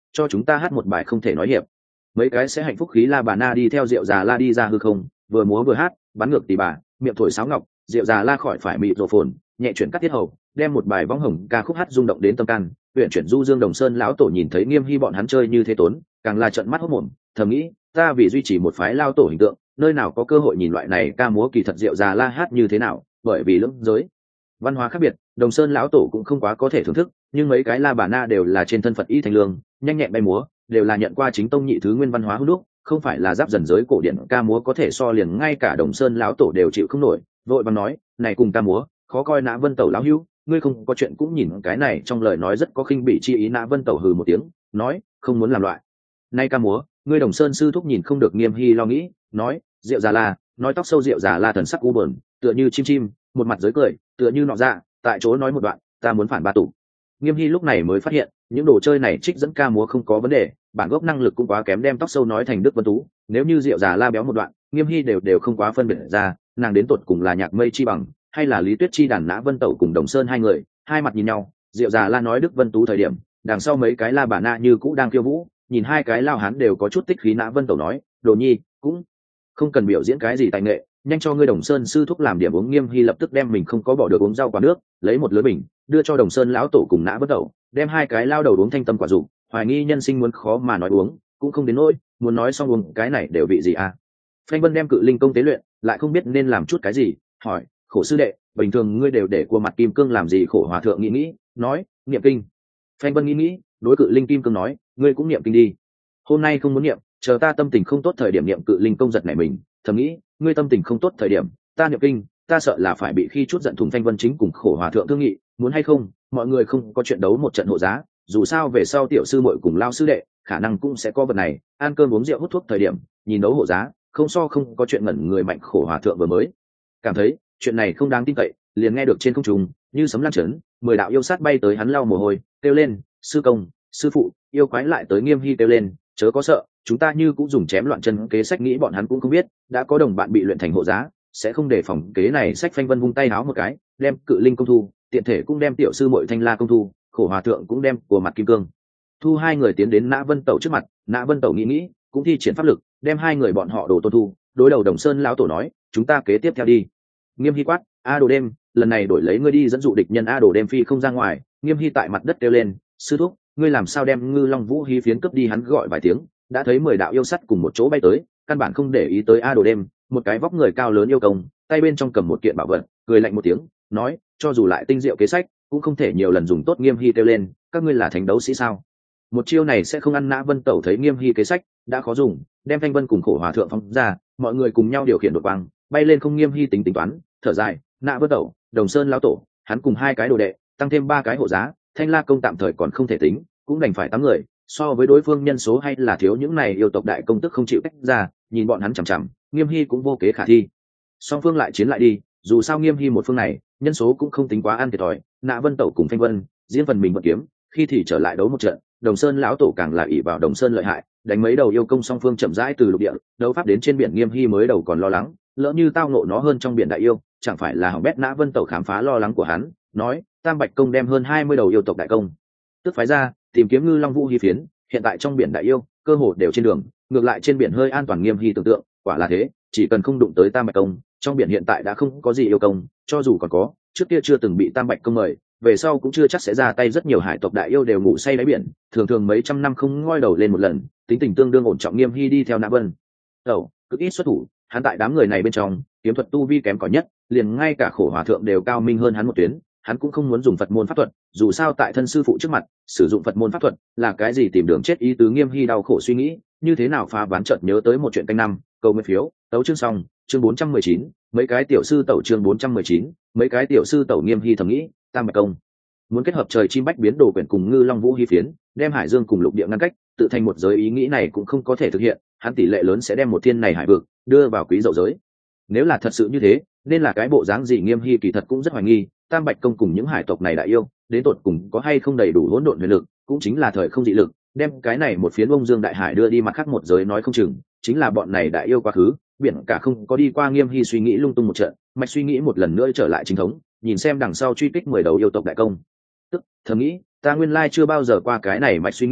Speaker 1: cho chúng ta hát một bài không thể nói hiệp. Mấy cái sẽ hạnh phúc khí la bà na đi theo Diệu Già La đi ra hư không, vừa múa vừa hát, bắn ngược tỉ bà, miệng thổi sáo ngọc. Diệu Già La khỏi phải mịt rộ phồn, nhẹ chuyển cắt tiết hầu, đem một bài võng hồng ca khúc hát rung động đến tâm can. Huyện chuyển du dương Đồng Sơn lão tổ nhìn thấy Nghiêm Hy bọn hắn chơi như thế tốn, càng là trợn mắt hốt mồm, thầm nghĩ, ta vì duy trì một phái lao tổ hình tượng, nơi nào có cơ hội nhìn loại này ca múa kỳ thật Diệu Già La hát như thế nào, bởi vì lưỡng giới văn hóa khác biệt, Đồng Sơn lão tổ cũng không quá có thể thưởng thức, nhưng mấy cái la bà na đều là trên thân Phật y thành lương, nhanh nhẹn bay múa, đều là nhận qua chính tông nhị thứ nguyên văn hóa hữu đúc, không phải là giáp dần giới cổ điển ca múa có thể so liền, ngay cả Đồng Sơn lão tổ đều chịu không nổi, vội vàng nói, này cùng ca múa, khó coi. Nã Vân Tẩu lão hữu, ngươi không có chuyện cũng nhìn cái này, trong lời nói rất có khinh bỉ chi ý. Nã Vân Tẩu hừ một tiếng, nói, không muốn làm loại nay ca múa, ngươi Đồng Sơn sư thúc nhìn không được. Nghiêm Hy lo nghĩ, nói, Diệu Già La, nói tóc sâu Diệu Già La thần sắc u buồn, tựa như chim chim, một mặt giới cười, tựa như nọ dạ, tại chỗ nói một đoạn, ta muốn phản ba tủ. Nghiêm Hy lúc này mới phát hiện, những đồ chơi này trích dẫn ca múa không có vấn đề, bản gốc năng lực cũng quá kém, đem tóc sâu nói thành Đức Vân Tú. Nếu như Diệu Già La béo một đoạn, Nghiêm Hy đều đều không quá phân biệt ra, nàng đến tột cùng là Nhạc Mây chi bằng, hay là Lý Tuyết chi đàn. Nã Vân Tẩu cùng Đồng Sơn hai người, hai mặt nhìn nhau. Diệu Già La nói Đức Vân Tú thời điểm, đằng sau mấy cái la bà na như cũ đang khiêu vũ, nhìn hai cái lao hán đều có chút tích khí. Nã Vân Tẩu nói, Đồ Nhi, cũng không cần biểu diễn cái gì tài nghệ, nhanh cho ngươi Đồng Sơn sư thúc làm điểm uống. Nghiêm Hy lập tức đem mình không có bỏ được uống rau quả nước, lấy một lứa bình đưa cho Đồng Sơn lão tổ cùng Nã Vân Tẩu, đem hai cái lao đầu uống thanh tâm quả dụng. Hoài nghi nhân sinh muốn khó mà nói uống, cũng không đến nỗi muốn nói xong uống cái này đều vị gì à. Phanh Vân đem cự linh công tế luyện, lại không biết nên làm chút cái gì, hỏi, khổ sư đệ, bình thường ngươi đều để qua mặt kim cương làm gì? Khổ hòa thượng nghĩ nghĩ, nói, niệm kinh. Phanh Vân nghĩ nghĩ, đối cự linh kim cương nói, ngươi cũng niệm kinh đi. Hôm nay không muốn niệm, chờ ta tâm tình không tốt thời điểm niệm. Cự linh công giật nảy mình, thầm nghĩ, ngươi tâm tình không tốt thời điểm ta niệm kinh, ta sợ là phải bị khi chút giận thùng. Phanh Vân chính cùng khổ hòa thượng thương nghị, muốn hay không mọi người không có chuyện đấu một trận hộ giá, dù sao về sau tiểu sư muội cùng lao sư đệ khả năng cũng sẽ có vật này, ăn cơm uống rượu hút thuốc thời điểm nhìn đấu hộ giá, không so không có chuyện ngẩn người mạnh. Khổ hòa thượng vừa mới cảm thấy chuyện này không đáng tin cậy, liền nghe được trên không trung như sấm lan chấn, mười đạo yêu sát bay tới, hắn lau mồ hôi kêu lên, sư công, sư phụ, yêu quái lại tới. Nghiêm Hy kêu lên, chớ có sợ, chúng ta như cũng dùng chém loạn chân kế sách, nghĩ bọn hắn cũng không biết đã có đồng bạn bị luyện thành hộ giá, sẽ không đề phòng kế này sách. Phanh Vân vung tay háo một cái, đem cự linh công thu, tiện thể cũng đem tiểu sư muội thanh la công thu, khổ hòa thượng cũng đem của mặt kim cương thu. Hai người tiến đến Nã Vân Tẩu trước mặt, Nã Vân Tẩu nghĩ nghĩ, cũng thi triển pháp lực đem hai người bọn họ đồ tôn thu. Đối đầu Đồng Sơn lão tổ nói, chúng ta kế tiếp theo đi. Nghiêm Hy quát, a đồ đêm, lần này đổi lấy ngươi đi dẫn dụ địch nhân. A đồ đêm phi không ra ngoài. Nghiêm Hy tại mặt đất kêu lên, sư thúc, ngươi làm sao đem Ngư Long Vũ hí phiến cướp đi? Hắn gọi vài tiếng, đã thấy mười đạo yêu sắt cùng một chỗ bay tới, căn bản không để ý tới A đồ đêm. Một cái vóc người cao lớn yêu công, tay bên trong cầm một kiện bảo vật, cười lạnh một tiếng, nói, cho dù lại tinh diệu kế sách cũng không thể nhiều lần dùng tốt. Nghiêm Hy kêu lên, các ngươi là thánh đấu sĩ sao? Một chiêu này sẽ không ăn. Nã Vân Tẩu thấy Nghiêm Hy kế sách đã khó dùng, đem Thanh Vân cùng khổ hòa thượng phóng ra, mọi người cùng nhau điều khiển đột quang bay lên không. Nghiêm Hy tính tính toán, thở dài, Nã Vân Tẩu, Đồng Sơn lão tổ, hắn cùng hai cái đồ đệ tăng thêm ba cái hộ giá, Thanh La công tạm thời còn không thể tính, cũng đành phải tám người. So với đối phương nhân số hay là thiếu những này yêu tộc đại công tức không chịu tách ra, nhìn bọn hắn chằm chằm, Nghiêm Hy cũng vô kế khả thi. Song phương lại chiến lại đi, dù sao Nghiêm Hy một phương này nhân số cũng không tính quá ăn thiệt thòi. Nã Vân Tẩu cùng Thanh Vân diễn phần mình vận kiếm, khi thì trở lại đấu một trận. Đồng Sơn lão tổ càng là ỷ vào Đồng Sơn lợi hại, đánh mấy đầu yêu công. Song phương chậm rãi từ lục địa đấu pháp đến trên biển. Nghiêm Hy mới đầu còn lo lắng, lỡ như tao nộ nó hơn trong biển đại yêu, chẳng phải là hỏng bét. Nã Vân Tẩu khám phá lo lắng của hắn, nói, Tam Bạch công đem hơn hai mươi đầu yêu tộc đại công tức phái ra tìm kiếm Ngư Long Vũ hí phiến, hiện tại trong biển đại yêu cơ hồ đều trên đường, ngược lại trên biển hơi an toàn. Nghiêm Hy tưởng tượng, quả là thế, chỉ cần không đụng tới Tam Bạch công, trong biển hiện tại đã không có gì yêu công, cho dù còn có, trước kia chưa từng bị Tam Bạch công mời, về sau cũng chưa chắc sẽ ra tay. Rất nhiều hải tộc đại yêu đều ngủ say đáy biển, thường thường mấy trăm năm không ngoi đầu lên một lần, tính tình tương đương ổn trọng. Nghiêm Hy đi theo Nã Vân Tẩu cực ít xuất thủ, hắn tại đám người này bên trong kiếm thuật tu vi kém cỏi nhất, liền ngay cả khổ hòa thượng đều cao minh hơn hắn một tuyến. Hắn cũng không muốn dùng Phật môn pháp thuật, dù sao tại thân sư phụ trước mặt sử dụng Phật môn pháp thuật là cái gì tìm đường chết ý tứ. Nghiêm Hy đau khổ suy nghĩ như thế nào phá ván, chợt nhớ tới một chuyện canh năm, cầu nguyện phiếu tấu chương xong, chương bốn trăm mười chín, mấy cái tiểu sư tẩu. Chương bốn trăm mười chín, mấy cái tiểu sư tẩu. Nghiêm Hy thầm nghĩ, Tam Bạch công muốn kết hợp trời chim bách biến đồ quyển cùng Ngư Long Vũ hí phiến, đem hải dương cùng lục địa ngăn cách, tự thành một giới. Ý nghĩ này cũng không có thể thực hiện, hắn tỷ lệ lớn sẽ đem một thiên này hải vực đưa vào quý dậu giới. Nếu là thật sự như thế, nên là cái bộ dáng gì? Nghiêm Hy kỳ thật cũng rất hoài nghi, Tam Bạch công cùng những hải tộc này đại yêu đến tột cùng có hay không đầy đủ hỗn độn huyền lực, cũng chính là thời không dị lực, đem cái này một phiến Bông Dương đại hải đưa đi mặt khác một giới. Nói không chừng chính là bọn này đại yêu quá khứ biển cả không có đi qua. Nghiêm Hy suy nghĩ lung tung một trận, mạch suy nghĩ một lần nữa trở lại chính thống, nhìn xem đằng sau truy kích mười đầu yêu tộc đại công tức thầm nghĩ, ta nguyên lai chưa bao giờ qua cái này mạch suy nghĩ,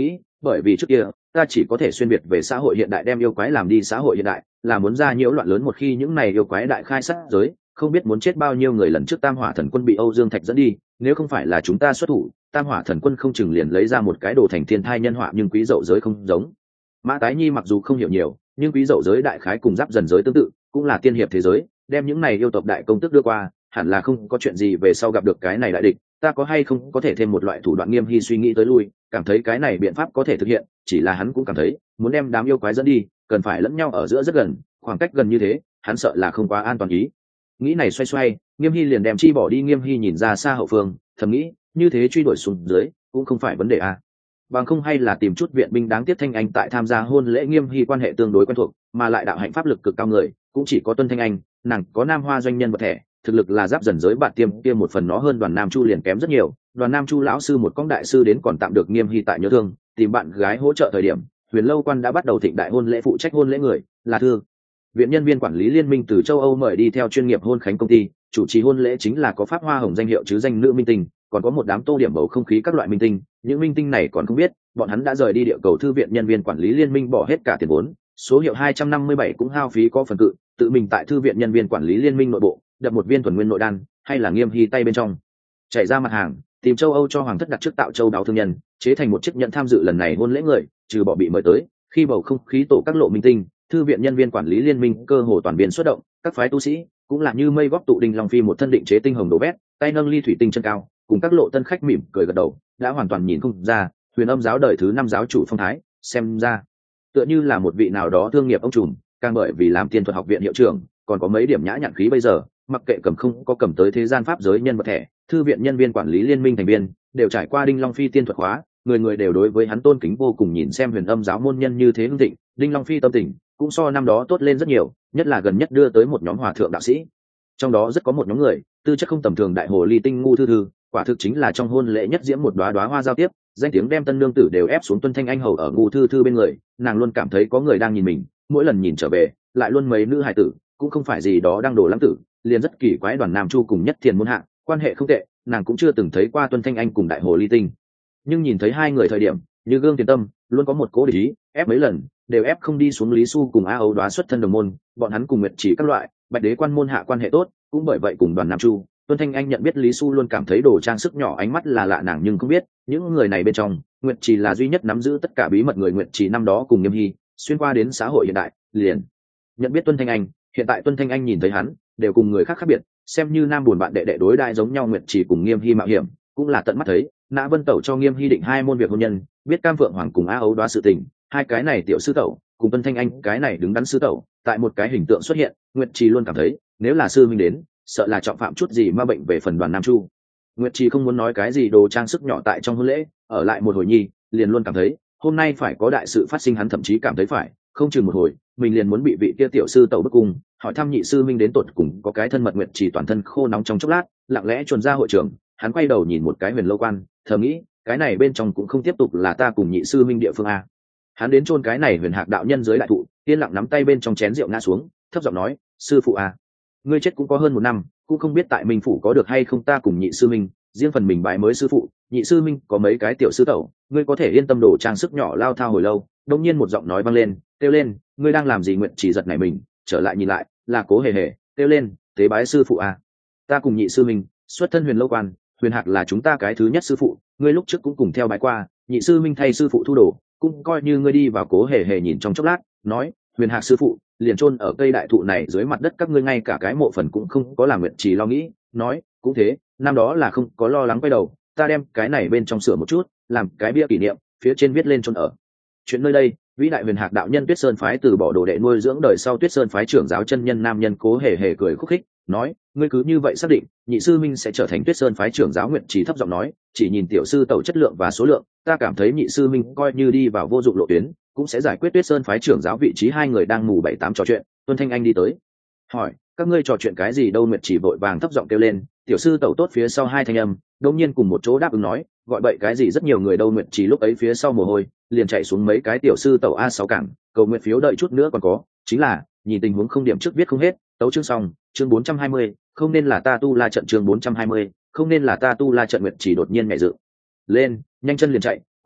Speaker 1: bởi vì trước kia ta chỉ có thể xuyên việt về xã hội hiện đại đem yêu quái làm đi xã hội hiện đại, là muốn ra nhiễu loạn lớn một khi những này yêu quái đại khai sát giới, không biết muốn chết bao nhiêu người. Lần trước Tam Hỏa Thần Quân bị Âu Dương Thạch dẫn đi, nếu không phải là chúng ta xuất thủ, Tam Hỏa Thần Quân không chừng liền lấy ra một cái đồ thành thiên thai nhân họa. Nhưng Quý Dậu giới không giống. Mã Tái Nhi mặc dù không hiểu nhiều, nhưng Quý Dậu giới đại khái cùng Giáp Dần giới tương tự, cũng là tiên hiệp thế giới, đem những này yêu tộc đại công tức đưa qua, hẳn là không có chuyện gì về sau gặp được cái này đại địch. Ta có hay không có thể thêm một loại thủ đoạn? Nghiêm Hy suy nghĩ tới lui, cảm thấy cái này biện pháp có thể thực hiện, chỉ là hắn cũng cảm thấy muốn đem đám yêu quái dẫn đi, cần phải lẫn nhau ở giữa rất gần, khoảng cách gần như thế, hắn sợ là không quá an toàn. Ý nghĩ này xoay xoay, Nghiêm Hy liền đem chi bỏ đi. Nghiêm Hy nhìn ra xa hậu phương, thầm nghĩ, như thế truy đuổi xuống dưới cũng không phải vấn đề à. Bằng không hay là tìm chút viện binh. Đáng tiếc Thanh Anh tại tham gia hôn lễ Nghiêm Hy quan hệ tương đối quen thuộc, mà lại đạo hạnh pháp lực cực cao người cũng chỉ có Tuân Thanh Anh, nàng có Nam Hoa doanh nhân vật thẻ, thực lực là Giáp Dần giới bạn tiêm kia một phần nó hơn Đoàn Nam Chu liền kém rất nhiều. Đoàn Nam Chu lão sư một con đại sư đến còn tạm được. Nghiêm Hy tại nhớ thương tìm bạn gái hỗ trợ thời điểm, Huyền Lâu Quan đã bắt đầu thịnh đại hôn lễ, phụ trách hôn lễ người là Thư viện nhân viên quản lý liên minh từ châu Âu mời đi theo chuyên nghiệp hôn khánh công ty, chủ trì hôn lễ chính là có Pháp Hoa Hồng danh hiệu chứ danh nữ minh tinh, còn có một đám tô điểm bầu không khí các loại minh tinh. Những minh tinh này còn không biết bọn hắn đã rời đi địa cầu. Thư viện nhân viên quản lý liên minh bỏ hết cả tiền vốn, số hiệu hai trăm năm mươi bảy cũng hao phí có phần cự, tự mình tại thư viện nhân viên quản lý liên minh nội bộ đập một viên thuần nguyên nội đan, hay là Nghiêm Hy tay bên trong chảy ra mặt hàng, tìm châu Âu cho hoàng thất đặt trước tạo châu đáo thương nhân chế thành một chiếc nhẫn tham dự lần này hôn lễ người, trừ bỏ bị mời tới khi bầu không khí tổ các lộ minh tinh, thư viện nhân viên quản lý liên minh cơ hồ toàn viên xuất động. Các phái tu sĩ cũng là như mây góp tụ. Đinh Long Phi một thân định chế tinh hồng đồ vét, tay nâng ly thủy tinh chân cao, cùng các lộ tân khách mỉm cười gật đầu, đã hoàn toàn nhìn không ra Huyền Âm giáo đời thứ năm giáo chủ phong thái, xem ra tựa như là một vị nào đó thương nghiệp ông trùm. Càng bởi vì làm tiên thuật học viện hiệu trưởng, còn có mấy điểm nhã nhặn khí. Bây giờ mặc kệ cầm không có cầm tới thế gian pháp giới nhân vật thẻ, thư viện nhân viên quản lý liên minh thành viên đều trải qua Đinh Long Phi tiên thuật hóa, người người đều đối với hắn tôn kính vô cùng. Nhìn xem Huyền Âm giáo môn nhân như thế hưng thịnh, Đinh Long Phi tâm tình cũng so năm đó tốt lên rất nhiều, nhất là gần nhất đưa tới một nhóm hòa thượng đạo sĩ, trong đó rất có một nhóm người tư chất không tầm thường. Đại hồ ly tinh ngu thư thư quả thực chính là trong hôn lễ nhất diễm một đóa đóa hoa giao tiếp, danh tiếng đem tân nương tử đều ép xuống. Tuân Thanh Anh hầu ở ngu thư thư bên người, nàng luôn cảm thấy có người đang nhìn mình, mỗi lần nhìn trở về lại luôn mấy nữ hài tử, cũng không phải gì đó đang đổ lắm tử, liền rất kỳ quái. Đoàn Nam Chu cùng Nhất Thiền môn hạ quan hệ không tệ, nàng cũng chưa từng thấy qua Tuân Thanh Anh cùng đại hồ ly tinh, nhưng nhìn thấy hai người thời điểm như gương tiền tâm, luôn có một cố địch ý, ép mấy lần đều ép không đi xuống. Lý Xu cùng A Âu Đoá xuất thân đồng môn, bọn hắn cùng Nguyệt Chỉ các loại Bạch Đế quan môn hạ quan hệ tốt, cũng bởi vậy cùng Đoàn Nam Chu. Tuân Thanh Anh nhận biết Lý Xu luôn cảm thấy đồ trang sức nhỏ ánh mắt là lạ, nàng nhưng không biết những người này bên trong Nguyệt Chỉ là duy nhất nắm giữ tất cả bí mật người. Nguyệt Chỉ năm đó cùng Nghiêm Hy xuyên qua đến xã hội hiện đại, liền nhận biết Tuân Thanh Anh. Hiện tại Tuân Thanh Anh nhìn thấy hắn đều cùng người khác khác biệt, xem như nam buồn bạn đệ đệ đối đại giống nhau. Nguyệt Chỉ cùng Nghiêm Hy mạo hiểm cũng là tận mắt thấy, Nã Vân Tẩu cho Nghiêm Hy định hai môn việc hôn nhân, biết Cam Phượng Hoàng cùng A Ấu Đoá sự tình, hai cái này tiểu sư tẩu cùng Tuân Thanh Anh cái này đứng đắn sư tẩu tại một cái hình tượng xuất hiện. Nguyệt Trì luôn cảm thấy nếu là sư minh đến, sợ là trọng phạm chút gì ma bệnh. Về phần Đoàn Nam Chu, Nguyệt Trì không muốn nói cái gì đồ trang sức nhỏ tại trong hôn lễ, ở lại một hồi nhi liền luôn cảm thấy hôm nay phải có đại sự phát sinh. Hắn thậm chí cảm thấy phải không chừng một hồi mình liền muốn bị vị kia tiểu sư tẩu bức cung, hỏi thăm nhị sư minh đến tột cùng có cái thân mật. Nguyệt Trì toàn thân khô nóng trong chốc lát, lặng lẽ chuồn ra hội trường. Hắn quay đầu nhìn một cái Huyền Lâu quan, thầm nghĩ cái này bên trong cũng không tiếp tục là ta cùng nhị sư minh địa phương a. Hắn đến chôn cái này Huyền Hạc đạo nhân dưới đại thụ, yên lặng nắm tay bên trong chén rượu ngã xuống, thấp giọng nói, sư phụ a, ngươi chết cũng có hơn một năm, cũng không biết tại Minh phủ có được hay không ta cùng nhị sư minh riêng phần mình bái mới sư phụ. Nhị sư minh có mấy cái tiểu sư tẩu, ngươi có thể yên tâm. đồ trang sức nhỏ lao thao hồi lâu, đông nhiên một giọng nói vang lên, kêu lên, ngươi đang làm gì? Nguyện Chỉ giật nảy mình, trở lại nhìn lại, là Cố Hề Hề, kêu lên, tế bái sư phụ a. Ta cùng nhị sư minh xuất thân Huyền Lâu quan, Huyền Hạc là chúng ta cái thứ nhất sư phụ, ngươi lúc trước cũng cùng theo bái qua, nhị sư minh thay sư phụ thu đồ, cũng coi như ngươi đi vào. Cố Hề Hề nhìn trong chốc lát, nói, Huyền Hạc sư phụ liền chôn ở cây đại thụ này dưới mặt đất, các ngươi ngay cả cái mộ phần cũng không có làm. Nguyện Chỉ lo nghĩ, nói, cũng thế, năm đó là không có lo lắng. Quay đầu ta đem cái này bên trong sửa một chút, làm cái bia kỷ niệm, phía trên viết lên chôn ở chuyện nơi đây vĩ đại Huyền Hạc đạo nhân Tuyết Sơn phái từ bỏ đồ đệ nuôi dưỡng đời sau Tuyết Sơn phái trưởng giáo chân nhân nam nhân. Cố Hề Hề cười khúc khích, nói, ngươi cứ như vậy xác định nhị sư minh sẽ trở thành Tuyết Sơn phái trưởng giáo? Nguyện Chỉ thấp giọng nói, chỉ nhìn tiểu sư tẩu chất lượng và số lượng, ta cảm thấy nhị sư minh coi như đi vào vô dụng lộ tuyến, cũng sẽ giải quyết Tuyết Sơn phái trưởng giáo vị trí. Hai người đang mù bảy tám trò chuyện, Tuân Thanh Anh đi tới, hỏi, các ngươi trò chuyện cái gì đâu? Nguyệt Chỉ vội vàng thấp giọng kêu lên, tiểu sư tẩu tốt. Phía sau hai thanh âm đột nhiên cùng một chỗ đáp ứng nói, gọi bậy cái gì rất nhiều người đâu. Nguyệt Chỉ lúc ấy phía sau mồ hôi liền chạy xuống, mấy cái tiểu sư tẩu a sáu cảng, cầu nguyện phiếu đợi chút nữa còn có, chính là nhìn tình huống không điểm trước viết không hết. Tấu chương xong, chương bốn trăm hai mươi, không nên là ta tu la trận. Chương bốn trăm hai mươi, không nên là ta tu la trận. Nguyệt Chỉ đột nhiên nhảy dựng lên, nhanh chân liền chạy,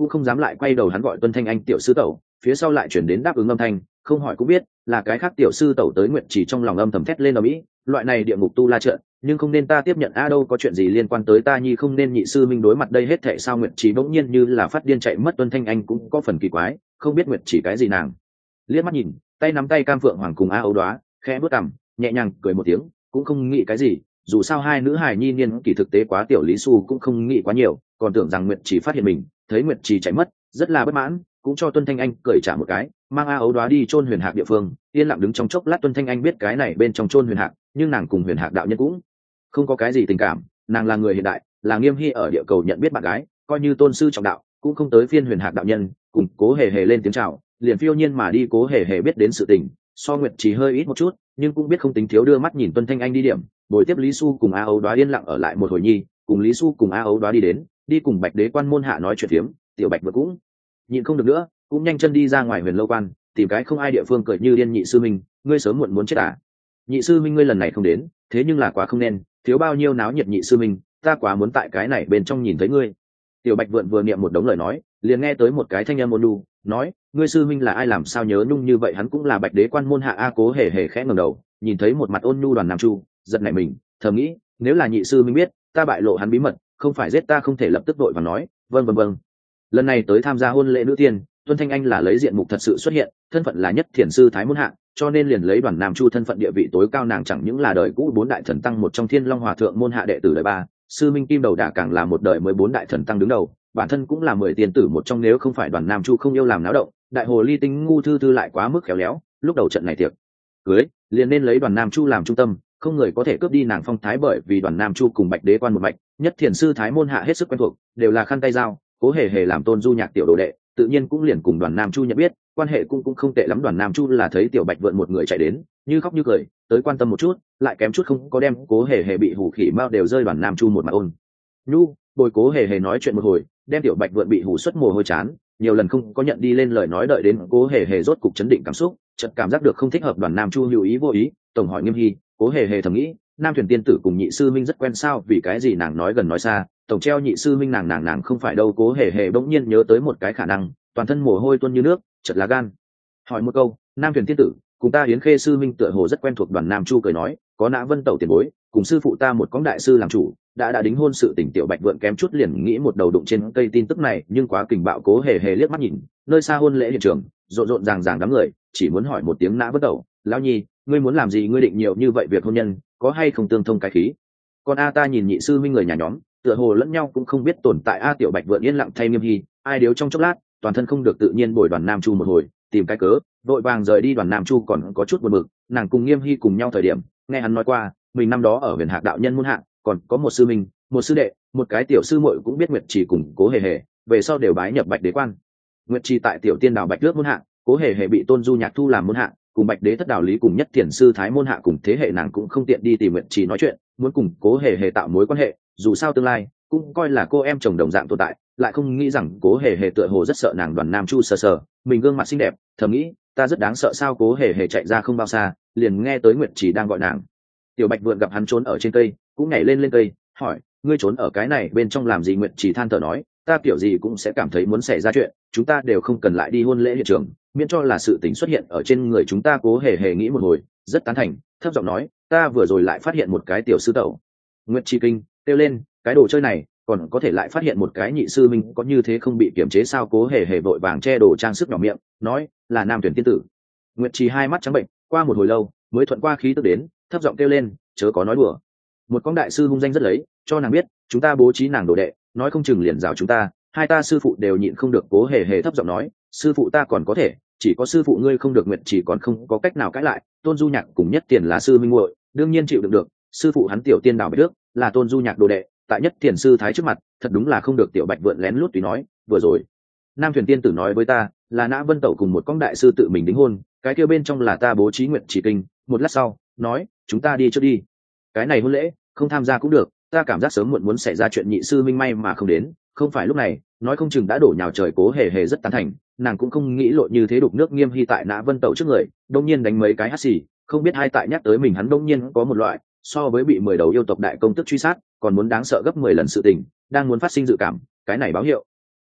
Speaker 1: cũng không dám lại quay đầu hắn gọi Tuân Thanh Anh tiểu sư tẩu, phía sau lại chuyển đến đáp ứng âm thanh, không hỏi cũng biết là cái khác tiểu sư tẩu tới. Nguyệt Chỉ trong lòng âm thầm thét lên ở mỹ, loại này địa ngục tu la trận nhưng không nên ta tiếp nhận a, đâu có chuyện gì liên quan tới ta nhi, không nên nhị sư minh đối mặt đây hết thệ sao. Nguyệt Chỉ bỗng nhiên như là phát điên chạy mất. Tuân Thanh Anh cũng có phần kỳ quái, không biết Nguyệt Chỉ cái gì, nàng liếc mắt nhìn tay nắm tay Cam Phượng Hoàng cùng A Ấu Đoá, khẽ bước cằm nhẹ nhàng cười một tiếng, cũng không nghĩ cái gì, dù sao hai nữ hài nhi niên kỳ thực tế quá tiểu, Lý Xu cũng không nghĩ quá nhiều, còn tưởng rằng Nguyệt Chỉ phát hiện mình. Thấy Nguyệt Chỉ chạy mất rất là bất mãn, cũng cho Tuân Thanh Anh cười trả một cái, mang A Ấu Đoá đi chôn huyền hạc địa phương, yên lặng đứng trong chốc lát. Tuân Thanh Anh biết cái này bên trong chôn huyền hạc, nhưng nàng cùng huyền hạc đạo nhân cũng không có cái gì tình cảm, nàng là người hiện đại, là Nghiêm Hy ở địa cầu nhận biết bạn gái, coi như tôn sư trọng đạo cũng không tới phiên huyền hạc đạo nhân cùng Cố Hề Hề lên tiếng chào, liền phiêu nhiên mà đi. Cố Hề Hề biết đến sự tình so Nguyệt Chỉ hơi ít một chút, nhưng cũng biết không tính thiếu, đưa mắt nhìn Tuân Thanh Anh đi điểm, buổi tiếp Lý Xu cùng A Ấu Đoá yên lặng ở lại một hồi nhi, cùng Lý Xu cùng A Ấu Đoá đi đến đi cùng Bạch Đế Quan môn hạ nói chuyện phiếm. Tiểu Bạch vừa cũng nhịn không được nữa, cũng nhanh chân đi ra ngoài Huyền Lâu Quan, tìm cái không ai địa phương cười như điên. Nhị sư minh, ngươi sớm muộn muốn chết à? Nhị sư minh, ngươi lần này không đến, thế nhưng là quá không nên, thiếu bao nhiêu náo nhiệt. Nhị sư minh, ta quá muốn tại cái này bên trong nhìn thấy ngươi. Tiểu Bạch vượn vừa niệm một đống lời nói, liền nghe tới một cái thanh âm ôn nhu nói, ngươi sư minh là ai, làm sao nhớ nhung như vậy? Hắn cũng là Bạch Đế Quan môn hạ a. Cố Hề Hề khẽ ngẩng đầu, nhìn thấy một mặt ôn nhu Đoàn Nam Chu, giật nảy mình, thầm nghĩ, nếu là nhị sư minh biết ta bại lộ hắn bí mật, không phải giết ta không thể lập tức đội và nói, vâng vâng vâng. Lần này tới tham gia hôn lễ nữ tiên, Tuân Thanh Anh là lấy diện mục thật sự xuất hiện, thân phận là nhất thiền sư thái môn hạ, cho nên liền lấy Đoàn Nam Chu thân phận địa vị tối cao. Nàng chẳng những là đời cũ bốn đại thần tăng một trong Thiên Long Hòa thượng môn hạ đệ tử đời ba, sư minh Kim Đầu Đà càng là một đời mới bốn đại thần tăng đứng đầu, bản thân cũng là mười tiền tử một trong. Nếu không phải Đoàn Nam Chu không yêu làm náo động, đại hồ ly tinh ngu thư thư lại quá mức khéo léo, lúc đầu trận này tiệc cưới liền nên lấy Đoàn Nam Chu làm trung tâm, không người có thể cướp đi nàng phong thái. Bởi vì Đoàn Nam Chu cùng Bạch Đế Quan một mạch, nhất thiền sư thái môn hạ hết sức quen thuộc, đều là khăn tay dao. Cố Hề Hề làm Tôn Du Nhạc tiểu đồ đệ, tự nhiên cũng liền cùng Đoàn Nam Chu nhận biết, quan hệ cũng cũng không tệ lắm. Đoàn Nam Chu là thấy Tiểu Bạch vượn một người chạy đến, như khóc như cười tới quan tâm một chút, lại kém chút không có đem Cố Hề Hề bị hủ khỉ mao đều rơi. Đoàn Nam Chu một mặt ôn nhu bồi Cố Hề Hề nói chuyện một hồi, đem Tiểu Bạch vượn bị hủ xuất mồ hôi chán, nhiều lần không có nhận đi lên lời nói. Đợi đến Cố Hề Hề rốt cục chấn định cảm xúc, chợt cảm giác được không thích hợp. Đoàn Nam Chu hữu ý vô ý tổng hỏi Nghiêm Hy. Cố Hề Hề thầm nghĩ, Nam Thuyền tiên tử cùng nhị sư minh rất quen sao? Vì cái gì nàng nói gần nói xa, tổng treo nhị sư minh nàng nàng nàng không phải đâu. Cố Hề Hề bỗng nhiên nhớ tới một cái khả năng, toàn thân mồ hôi tuôn như nước, chợt lá gan hỏi một câu, Nam Thuyền tiên tử cùng ta Yến Khê sư minh tựa hồ rất quen thuộc. Đoàn Nam Chu cười nói, có Nã Vân tẩu tiền bối cùng sư phụ ta một cõng đại sư làm chủ, đã đã đính hôn sự tình. Tiểu Bạch vượn kém chút liền nghĩ một đầu đụng trên cây tin tức này, nhưng quá kình bạo. Cố Hề Hề liếc mắt nhìn nơi xa hôn lễ hiện trường, rộn rộn ràng ràng đám người, chỉ muốn hỏi một tiếng, Nã Vân tẩu, lão nhi ngươi muốn làm gì? Ngươi định nhiều như vậy việc hôn nhân, có hay không tương thông cái khí? Còn a ta nhìn nhị sư minh người nhà nhóm tựa hồ lẫn nhau cũng không biết tồn tại a. Tiểu Bạch vượn yên lặng thay Nghiêm Hy ai điếu trong chốc lát, toàn thân không được tự nhiên bồi Đoàn Nam Chu một hồi, tìm cái cớ vội vàng rời đi. Đoàn Nam Chu còn có chút buồn bực, nàng cùng Nghiêm Hy cùng nhau thời điểm nghe hắn nói qua, mình năm đó ở Huyền Hạc đạo nhân môn hạ còn có một sư minh, một sư đệ, một cái tiểu sư muội cũng biết Nguyệt Chỉ cùng Cố Hề Hề, về sau đều bái nhập Bạch Đế Quan. Nguyệt Chỉ tại tiểu tiên đảo Bạch Nước môn hạ, Cố Hề Hề bị Tôn Du Nhạc thu làm môn hạ, cùng Bạch Đế thất đạo lý cùng nhất thiền sư thái môn hạ cùng thế hệ, nàng cũng không tiện đi tìm Nguyệt Chỉ nói chuyện, muốn cùng Cố Hề Hề tạo mối quan hệ, dù sao tương lai cũng coi là cô em chồng đồng dạng tồn tại, lại không nghĩ rằng Cố Hề Hề tựa hồ rất sợ nàng. Đoàn Nam Chu sờ sờ mình gương mặt xinh đẹp, thầm nghĩ, ta rất đáng sợ sao? Cố Hề Hề chạy ra không bao xa, liền nghe tới Nguyệt Chỉ đang gọi nàng. Tiểu Bạch vượn gặp hắn trốn ở trên cây, cũng nhảy lên lên cây, hỏi, ngươi trốn ở cái này bên trong làm gì? Nguyệt Chỉ than thở nói, ta kiểu gì cũng sẽ cảm thấy muốn xảy ra chuyện, chúng ta đều không cần lại đi hôn lễ hiện trường, miễn cho là sự tình xuất hiện ở trên người chúng ta. Cố Hề Hề nghĩ một hồi, rất tán thành, thấp giọng nói, ta vừa rồi lại phát hiện một cái tiểu sư tẩu. Nguyệt Chỉ kinh kêu lên, cái đồ chơi này còn có thể lại phát hiện một cái nhị sư minh, có như thế không bị kiểm chế sao? Cố Hề Hề vội vàng che đồ trang sức nhỏ miệng, nói, là Nam Tuyển tiên tử. Nguyệt Chỉ hai mắt trắng bệnh, qua một hồi lâu mới thuận qua khí tức đến, thấp giọng kêu lên, chớ có nói đùa, một con đại sư hung danh rất lấy, cho nàng biết chúng ta bố trí nàng đồ đệ, nói không chừng liền rào chúng ta, hai ta sư phụ đều nhịn không được. Cố Hề Hề thấp giọng nói, sư phụ ta còn có thể, chỉ có sư phụ ngươi không được. Nguyệt Chỉ còn không có cách nào cãi lại, Tôn Du Nhạc cùng nhất tiền là sư minh muội, đương nhiên chịu đựng được. Sư phụ hắn tiểu tiên đảo Bạch Đức là Tôn Du Nhạc đồ đệ, tại nhất tiền sư thái trước mặt thật đúng là không được. Tiểu Bạch vượn lén lút tùy nói, vừa rồi Nam Thuyền tiên tử nói với ta là Nã Vân tẩu cùng một con đại sư tự mình đính hôn, cái kia bên trong là ta bố trí Nguyệt Chỉ kinh. Một lát sau nói, chúng ta đi trước đi, cái này hôn lễ không tham gia cũng được, ta cảm giác sớm muộn muốn xảy ra chuyện. Nhị sư minh may mà không đến, không phải lúc này nói không chừng đã đổ nhào trời. Cố Hề Hề rất tán thành, nàng cũng không nghĩ lộ như thế đục nước. Nghiêm Hy tại Nã Vân tẩu trước người đông nhiên đánh mấy cái hắt xì, không biết hai tại nhắc tới mình, hắn đông nhiên có một loại so với bị mười đầu yêu tộc đại công tức truy sát còn muốn đáng sợ gấp mười lần sự tình đang muốn phát sinh dự cảm. Cái này báo hiệu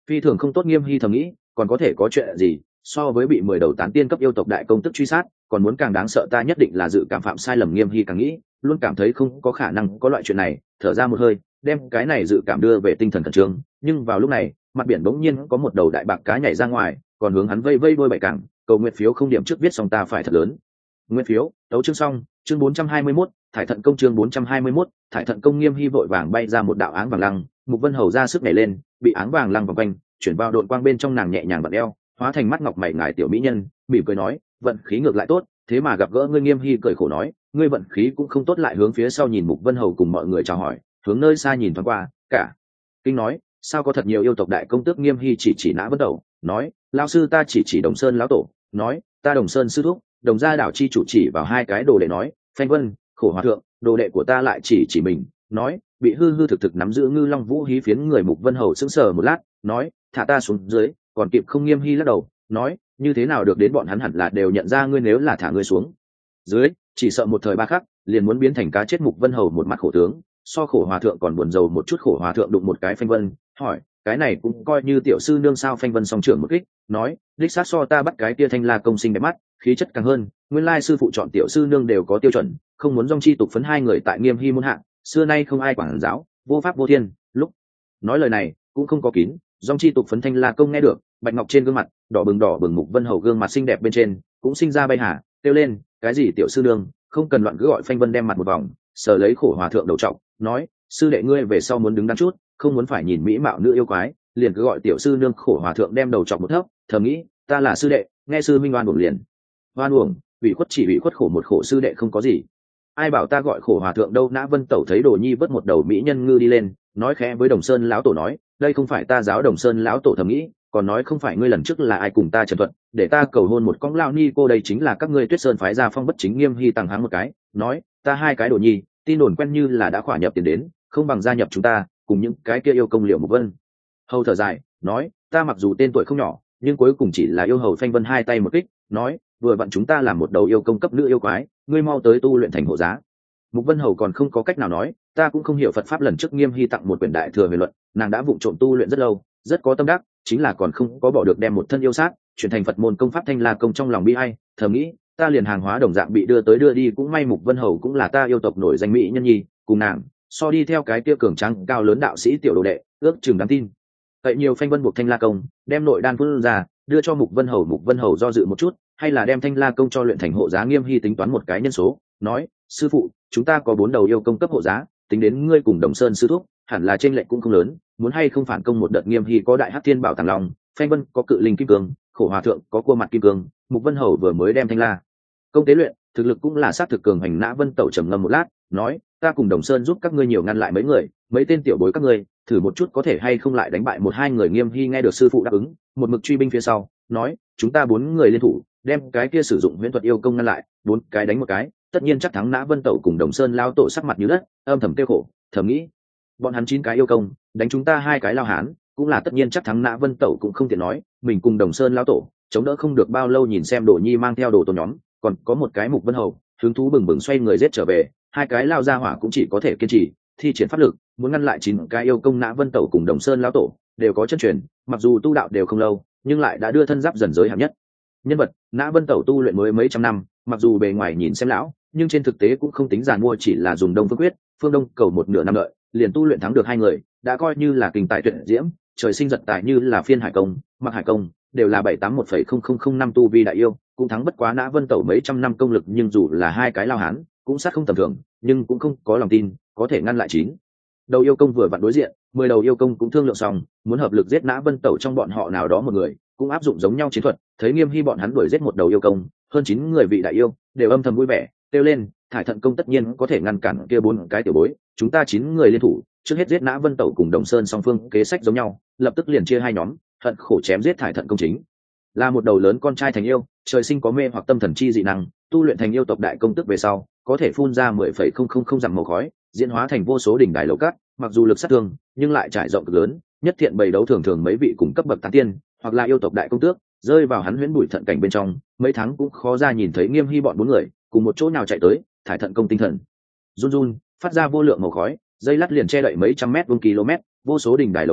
Speaker 1: phi thường không tốt. Nghiêm hy thầm nghĩ, còn có thể có chuyện gì so với bị mười đầu tán tiên cấp yêu tộc đại công tức truy sát còn muốn càng đáng sợ. Ta nhất định là dự cảm phạm sai lầm. Nghiêm hy càng nghĩ luôn cảm thấy không có khả năng có loại chuyện này, thở ra một hơi đem cái này dự cảm đưa về tinh thần khẩn trương. Nhưng vào lúc này mặt biển bỗng nhiên có một đầu đại bạc cá nhảy ra ngoài, còn hướng hắn vây vây đôi bảy cảng. Cầu nguyện phiếu không điểm trước viết xong ta phải thật lớn. Nguyên phiếu đấu chương xong. Chương bốn trăm hai mươi mốt thải thận công. Chương bốn trăm hai mươi mốt thải thận công. Nghiêm hy vội vàng bay ra một đạo áng vàng lăng, Mục Vân Hầu ra sức nhảy lên, bị áng vàng lăng vòng quanh chuyển vào đội quang bên trong, nàng nhẹ nhàng vặn eo hóa thành mắt ngọc mày ngài tiểu mỹ nhân, mỉm cười nói vận khí ngược lại tốt, thế mà gặp gỡ ngươi. Nghiêm hy cười khổ nói ngươi vận khí cũng không tốt, lại hướng phía sau nhìn. Mục Vân Hầu cùng mọi người chào hỏi, hướng nơi xa nhìn thoáng qua, cả kinh nói sao có thật nhiều yêu tộc đại công tước. Nghiêm hy chỉ chỉ Nã Vân Tẩu nói lão sư ta chỉ chỉ Đồng Sơn lão tổ nói ta Đồng Sơn sư thúc. Đồng gia đảo chi chủ chỉ vào hai cái đồ đệ nói Phanh Vân, Khổ Hòa thượng. Đồ đệ của ta lại chỉ chỉ mình nói bị hư hư thực thực nắm giữ Ngư Long Vũ hí phiến người. Mục Vân Hầu sững sờ một lát nói thả ta xuống dưới còn kịp không. Nghiêm hy lắc đầu nói như thế nào được, đến bọn hắn hẳn là đều nhận ra ngươi, nếu là thả ngươi xuống dưới chỉ sợ một thời ba khắc liền muốn biến thành cá chết. Mục Vân Hầu một mặt khổ tướng, so Khổ Hòa thượng còn buồn rầu một chút. Khổ Hòa thượng đụng một cái Phanh Vân hỏi cái này cũng coi như tiểu sư nương sao. Phanh Vân song trưởng một kích nói đích xác so ta bắt cái tia Thanh La công sinh đẹp mắt, khí chất càng hơn. Nguyên lai sư phụ chọn tiểu sư nương đều có tiêu chuẩn, không muốn dòng chi tục phấn hai người tại Nghiêm hy môn hạ xưa nay không ai quản giáo, vô pháp vô thiên. Lúc nói lời này cũng không có kín, dòng chi tục phấn Thanh La công nghe được, bạch ngọc trên gương mặt đỏ bừng đỏ bừng. Mục Vân Hầu gương mặt xinh đẹp bên trên cũng sinh ra bay hà kêu lên cái gì tiểu sư nương, không cần loạn cứ gọi. Phanh Vân đem mặt một vòng sờ lấy Khổ Hòa thượng đầu trọc nói sư đệ ngươi về sau muốn đứng đắn chút, không muốn phải nhìn mỹ mạo nữ yêu quái liền cứ gọi tiểu sư nương. Khổ Hòa thượng đem đầu trọc một thấp thầm nghĩ ta là sư đệ, nghe sư minh oan uổng liền oan uổng, ủy khuất chỉ ủy khuất, khổ một khổ sư đệ không có gì, ai bảo ta gọi Khổ Hòa thượng đâu. Nã Vân Tẩu thấy Đồ Nhi vớt một đầu mỹ nhân ngư đi lên, nói khẽ với Đồng Sơn lão tổ nói đây không phải ta giáo. Đồng Sơn lão tổ thầm nghĩ còn nói không phải ngươi lần trước là ai cùng ta trần thuận để ta cầu hôn một con lao ni cô, đây chính là các ngươi Tuyết Sơn phái ra phong bất chính. Nghiêm hy tăng háng một cái nói ta hai cái Đồ Nhi tin đồn quen như là đã khỏa nhập tiền đến, không bằng gia nhập chúng ta cùng những cái kia yêu công liệu. Mục Vân Hầu thở dài nói ta mặc dù tên tuổi không nhỏ nhưng cuối cùng chỉ là yêu hầu. Phanh Vân hai tay một kích nói vừa vặn chúng ta làm một đầu yêu công cấp nữ yêu quái, ngươi mau tới tu luyện thành hộ giá. Mục Vân Hầu còn không có cách nào nói ta cũng không hiểu Phật pháp. Lần trước Nghiêm hy tặng một quyển đại thừa về luận, nàng đã vụng trộm tu luyện rất lâu, rất có tâm đắc, chính là còn không có bỏ được đem một thân yêu sát chuyển thành Phật môn công pháp Thanh La công. Trong lòng bi ai thầm nghĩ ta liền hàng hóa đồng dạng bị đưa tới đưa đi, cũng may Mục Vân Hầu cũng là ta yêu tộc nổi danh mỹ nhân nhi, cùng nàng so đi theo cái kia cường trắng cao lớn đạo sĩ tiểu đồ đệ ước chừng đáng tin vậy nhiều. Phanh Vân buộc Thanh La công đem nội đan phun ra đưa cho Mục Vân Hầu. Mục Vân Hầu do dự một chút hay là đem Thanh La công cho luyện thành hộ giá. Nghiêm hy tính toán một cái nhân số nói sư phụ chúng ta có bốn đầu yêu công cấp hộ giá, tính đến ngươi cùng Đồng Sơn sư thúc hẳn là trên lệnh cũng không lớn, muốn hay không phản công một đợt. Nghiêm hy có đại hắc thiên bảo tàng long, Phanh Vân có cự linh kim cương, Khổ Hòa thượng có cua mặt kim cương. Mục Vân Hầu vừa mới đem Thanh La công tế luyện, thực lực cũng là sát thực cường hành. Nã Vân Tẩu trầm ngâm một lát nói ta cùng Đồng Sơn giúp các ngươi nhiều ngăn lại mấy người, mấy tên tiểu bối các ngươi thử một chút có thể hay không lại đánh bại một hai người. Nghiêm hy nghe được sư phụ đáp ứng, một mực truy binh phía sau nói chúng ta bốn người liên thủ đem cái kia sử dụng huyễn thuật yêu công ngăn lại, bốn cái đánh một cái tất nhiên chắc thắng. Nã Vân Tẩu cùng Đồng Sơn lao tổ sắc mặt như đất, âm thầm tiêu khổ thầm nghĩ bọn hắn chín cái yêu công đánh chúng ta hai cái lao hán cũng là tất nhiên chắc thắng. Nã Vân Tẩu cũng không tiện nói mình cùng Đồng Sơn lao tổ chống đỡ không được bao lâu, nhìn xem Đồ Nhi mang theo đồ tổ nhóm còn có một cái Mục Vân Hầu hứng thú bừng bừng xoay người giết trở về, hai cái lao ra hỏa cũng chỉ có thể kiên trì thi triển pháp lực muốn ngăn lại chín cái yêu công. Nã Vân Tẩu cùng Đồng Sơn lao tổ đều có chân truyền, mặc dù tu đạo đều không lâu nhưng lại đã đưa thân giáp dần giới hạng nhất nhân vật. Nã Vân Tẩu tu luyện mới mấy trăm năm, mặc dù bề ngoài nhìn xem lão nhưng trên thực tế cũng không tính giàn mua, chỉ là dùng Đông Phương quyết phương Đông cầu một nửa năm đợi liền tu luyện thắng được hai người, đã coi như là kinh tài tuyệt diễm, trời sinh giật tài như là Phiên Hải công, Mặc Hải công đều là bảy tám một phẩy không không không năm tu vi đại yêu, cũng thắng bất quá Nã Vân Tẩu mấy trăm năm công lực. Nhưng dù là hai cái lao hán cũng sát không tầm thường, nhưng cũng không có lòng tin có thể ngăn lại chín đầu yêu công. Vừa vặn đối diện mười đầu yêu công cũng thương lượng xong muốn hợp lực giết Nã Vân Tẩu, trong bọn họ nào đó một người cũng áp dụng giống nhau chiến thuật. Thấy Nghiêm hy bọn hắn đuổi giết một đầu yêu công, hơn chín người vị đại yêu đều âm thầm vui vẻ kêu lên thải thận công tất nhiên có thể ngăn cản kia bốn cái tiểu bối, chúng ta chín người liên thủ trước hết giết Nã Vân Tẩu cùng Đồng Sơn. Song phương kế sách giống nhau, lập tức liền chia hai nhóm, hận khổ chém giết. Thải thận công chính là một đầu lớn con trai thành yêu, trời sinh có mê hoặc tâm thần chi dị năng, tu luyện thành yêu tộc đại công tức về sau có thể phun ra mười phẩy không không không dặm màu khói, diễn hóa thành vô số đỉnh đài lầu cát, mặc dù lực sát thương nhưng lại trải rộng cực lớn. Nhất thiện bày đấu thường thường mấy vị cùng cấp bậc tán tiên hoặc là yêu tộc đại công tước rơi vào hắn huyễn bụi thận cảnh bên trong, mấy tháng cũng khó ra nhìn thấy Nghiêm hy bọn bốn người cùng một chỗ nào chạy tới. Thải thận công tinh thần run run phát ra vô lượng màu khói, dây lát liền che đậy mấy trăm mét vuông km, vô số đỉnh đài lầu cát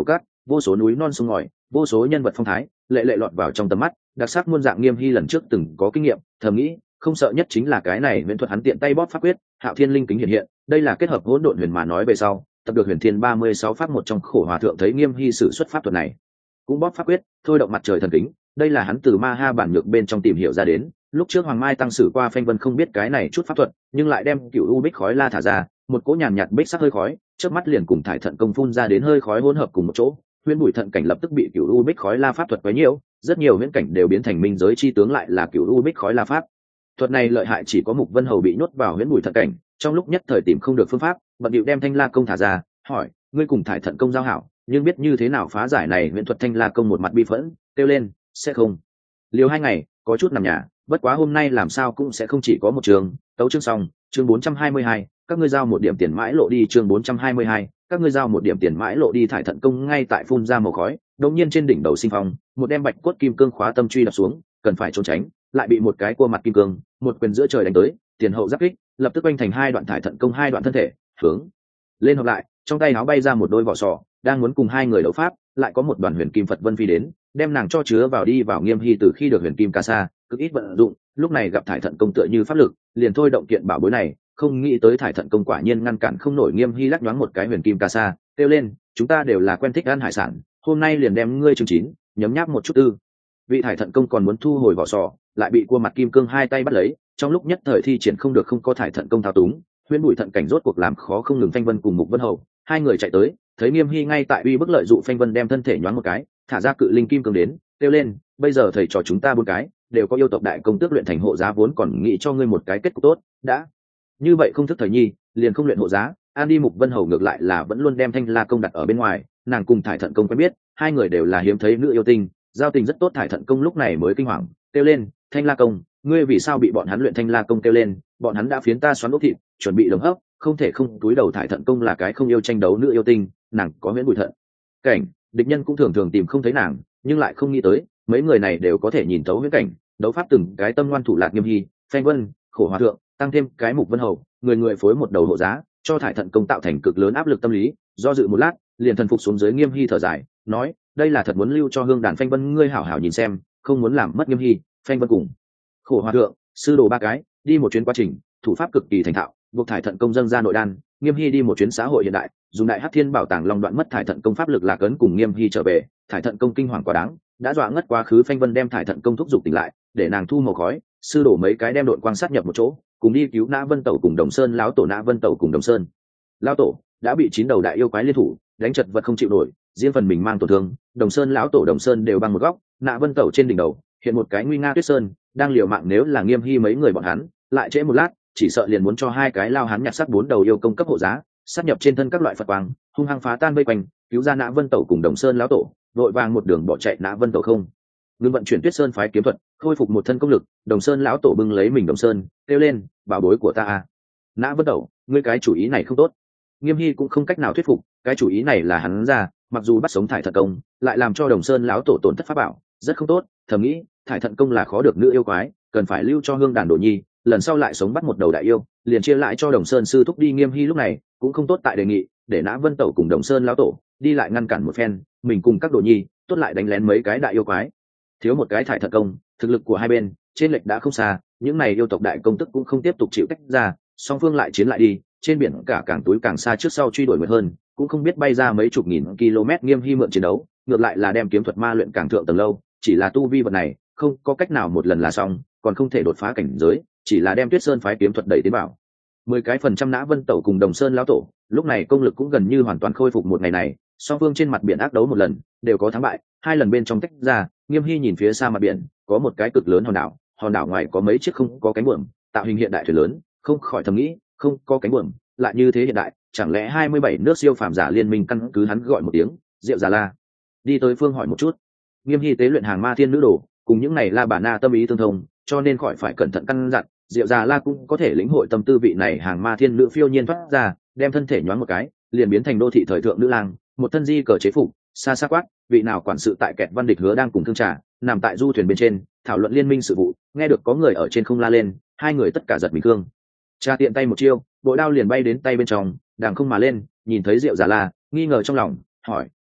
Speaker 1: vô số núi non sông ngòi, vô số nhân vật phong thái lệ lệ lọt vào trong tầm mắt, đặc sắc muôn dạng. Nghiêm Hy lần trước từng có kinh nghiệm, thầm nghĩ không sợ nhất chính là cái này viễn thuật, hắn tiện tay bóp pháp quyết, Hạo Thiên linh kính hiện hiện, đây là kết hợp hỗn độn huyền mà nói về sau tập được huyền thiên ba mươi sáu pháp một trong. Khổ hòa thượng thấy Nghiêm Hy sử xuất pháp thuật này cũng bóp pháp quyết thôi động mặt trời thần kính, đây là hắn từ ma ha bản nhược bên trong tìm hiểu ra đến. Lúc trước Hoàng Mai tăng sử qua Phanh Vân không biết cái này chút pháp thuật, nhưng lại đem cựu u bích khói la thả ra, một cỗ nhàn nhạt bích sắc hơi khói trước mắt liền cùng thải thận công phun ra đến hơi khói hỗn hợp cùng một chỗ. Huyễn bụi thận cảnh lập tức bị cựu u bích khói la pháp thuật quấy nhiễu, rất nhiều huyễn cảnh đều biến thành minh giới chi tướng, lại là cựu u bích khói la pháp thuật này lợi hại, chỉ có Mục Vân Hầu bị nhốt vào huyễn bụi thận cảnh, trong lúc nhất thời tìm không được phương pháp, bận điệu đem thanh la công thả ra, hỏi ngươi cùng thải thận công giao hảo, nhưng biết như thế nào phá giải này huyễn thuật. Thanh la công một mặt bi phẫn kêu lên sẽ không, liều hai ngày có chút nằm nhà, bất quá hôm nay làm sao cũng sẽ không chỉ có một trường. Tấu chương xong. Chương bốn trăm hai mươi hai, các ngươi giao một điểm tiền mãi lộ đi. Chương bốn trăm hai mươi hai, các ngươi giao một điểm tiền mãi lộ đi. Thải thận công ngay tại phun ra màu khói, đột nhiên trên đỉnh đầu sinh phong, một đem bạch cốt kim cương khóa tâm truy đập xuống, cần phải trốn tránh, lại bị một cái cua mặt kim cương, một quyền giữa trời đánh tới, tiền hậu giáp kích, lập tức oanh thành hai đoạn. Thải thận công hai đoạn thân thể hướng lên hợp lại, trong tay áo bay ra một đôi vỏ sò, đang muốn cùng hai người đấu pháp, lại có một đoàn huyền kim Phật vân phi đến, đem nàng cho chứa vào đi vào. Nghiêm Hy từ khi được huyền kim ca sa cực ít vận dụng, lúc này gặp thải thận công tựa như pháp lực, liền thôi động kiện bảo bối này, không nghĩ tới thải thận công quả nhiên ngăn cản không nổi. Nghiêm Hy lắc nhoáng một cái huyền kim ca sa, kêu lên chúng ta đều là quen thích ăn hải sản, hôm nay liền đem ngươi chương chín nhấm nháp một chút tư vị. Thải thận công còn muốn thu hồi vỏ sò, lại bị cua mặt kim cương hai tay bắt lấy, trong lúc nhất thời thi triển không được, không có thải thận công thao túng, huyễn bụi thận cảnh rốt cuộc làm khó không ngừng. Phanh Vân cùng Mục Vân Hầu hai người chạy tới, thấy Nghiêm Hy ngay tại uy bức lợi dụ, Phanh Vân đem thân thể nhoáng một cái, thả ra cự linh kim cương đến, kêu lên bây giờ thầy trò chúng ta bốn cái đều có yêu tộc đại công tước luyện thành hộ giá, vốn còn nghĩ cho ngươi một cái kết cục tốt, đã như vậy không thức thời nhi liền không luyện hộ giá. An đi. Mục Vân Hầu ngược lại là vẫn luôn đem thanh la công đặt ở bên ngoài, nàng cùng thải thận công quen biết, hai người đều là hiếm thấy nữ yêu tinh, giao tình rất tốt. Thải thận công lúc này mới kinh hoàng kêu lên thanh la công, ngươi vì sao bị bọn hắn luyện? Thanh la công kêu lên bọn hắn đã phiến ta xoắn ốc thịt, chuẩn bị lồng hấp, không thể không túi đầu. Thải thận công là cái không yêu tranh đấu nữ yêu tinh, nàng có huyễn bụi thận cảnh, địch nhân cũng thường thường tìm không thấy nàng, nhưng lại không nghĩ tới mấy người này đều có thể nhìn thấu huyễn cảnh, đấu pháp từng cái tâm ngoan thủ lạc. Nghiêm Hy, Phanh Vân, Khổ hòa thượng, tăng thêm cái Mục Vân Hầu, người người phối một đầu hộ giá, cho thải thận công tạo thành cực lớn áp lực tâm lý. Do dự một lát, liền thần phục xuống dưới. Nghiêm Hy thở dài nói đây là thật muốn lưu cho hương đàn. Phanh Vân, ngươi hảo hảo nhìn xem, không muốn làm mất Nghiêm Hy. Phanh Vân cùng Khổ hòa thượng sư đồ ba cái đi một chuyến quá trình thủ pháp cực kỳ thành thạo, buộc thải thận công dâng ra nội đan. Nghiêm Hy đi một chuyến xã hội hiện đại, dùng đại hắc thiên bảo tàng long đoạn mất thải thận công pháp lực lạc ấn, cùng Nghiêm Hy trở về. Thải thận công kinh hoàng quá đáng, đã dọa ngất quá khứ. Phanh Vân đem thải thận công thúc giục tỉnh lại, để nàng thu màu khói, sư đổ mấy cái đem đội quan sát nhập một chỗ, cùng đi cứu Nã Vân Tẩu cùng Đồng Sơn lão tổ. Nã Vân Tẩu cùng Đồng Sơn lão tổ đã bị chín đầu đại yêu quái liên thủ đánh chật vật không chịu nổi, riêng phần mình mang tổn thương. Đồng Sơn lão tổ Đồng Sơn đều bằng một góc, Nã Vân Tẩu trên đỉnh đầu hiện một cái nguy nga tuyết sơn, đang liều mạng. Nếu là Nghiêm Hy mấy người bọn hắn lại trễ một lát, chỉ sợ liền muốn cho hai cái lao hắn nhặt sắc bốn đầu yêu công cấp hộ giá sát nhập trên thân các loại Phật quang, hung hăng phá tan vây quanh, cứu ra Nã Vân Tẩu cùng Đồng Sơn lão tổ, vội vàng một đường bỏ chạy. Nã Vân Tẩu không ngừng vận chuyển tuyết sơn phái kiếm thuật, khôi phục một thân công lực. Đồng Sơn lão tổ bưng lấy mình Đồng Sơn kêu lên bảo bối của ta à. Nã Vân Tẩu, ngươi cái chủ ý này không tốt. Nghiêm Hy cũng không cách nào thuyết phục, cái chủ ý này là hắn ra, mặc dù bắt sống thải thận công, lại làm cho Đồng Sơn lão tổ tổn thất pháp bảo, rất không tốt. Thầm nghĩ thải thận công là khó được nữ yêu quái, cần phải lưu cho hương đàn đồ nhi, lần sau lại sống bắt một đầu đại yêu, liền chia lại cho Đồng Sơn sư thúc đi. Nghiêm Hy lúc này cũng không tốt tại đề nghị để Nã Vân Tẩu cùng Đồng Sơn lão tổ đi lại ngăn cản một phen, mình cùng các đồ nhi tốt lại đánh lén mấy cái đại yêu quái, thiếu một cái thải thận công, thực lực của hai bên trên lệch đã không xa, những này yêu tộc đại công tức cũng không tiếp tục chịu tách ra, song phương lại chiến lại đi, trên biển cả càng túi càng xa, trước sau truy đuổi mệt hơn, cũng không biết bay ra mấy chục nghìn km. Nghiêm Hy mượn chiến đấu ngược lại là đem kiếm thuật ma luyện càng thượng tầng lâu, chỉ là tu vi vật này không có cách nào một lần là xong, còn không thể đột phá cảnh giới, chỉ là đem tuyết sơn phái kiếm thuật đẩy tiến bảo mười cái phần trăm. Nã Vân Tẩu cùng Đồng Sơn lão tổ lúc này công lực cũng gần như hoàn toàn khôi phục. Một ngày này song phương trên mặt biển ác đấu một lần, đều có thắng bại, hai lần bên trong tách ra. Nghiêm Hy nhìn phía xa mặt biển có một cái cực lớn hòn đảo, hòn đảo ngoài có mấy chiếc không có cánh buồm, tạo hình hiện đại thuyền lớn, không khỏi thầm nghĩ không có cánh buồm lại như thế hiện đại, chẳng lẽ hai mươi bảy nước siêu phàm giả liên minh căn cứ hắn gọi một tiếng Diệu Già La, đi tới phương hỏi một chút. Nghiêm Hy tế luyện hàng ma thiên nữ đồ, cùng những này La Bà Na tâm ý tương thông, cho nên khỏi phải cẩn thận căn dặn. Diệu Già La cũng có thể lĩnh hội tâm tư vị này hàng ma thiên nữ phiêu nhiên thoát ra, đem thân thể nhoáng một cái, liền biến thành đô thị thời thượng nữ lang, một thân di cờ chế phục, xa xa quát vị nào quản sự tại Kẹt Văn Địch Hứa đang cùng thương trà nằm tại du thuyền bên trên thảo luận liên minh sự vụ. Nghe được có người ở trên không la lên, hai người tất cả giật mình cương cha tiện tay một chiêu, bội đao liền bay đến tay bên trong, đàng không mà lên, nhìn thấy Diệu Già La nghi ngờ trong lòng, hỏi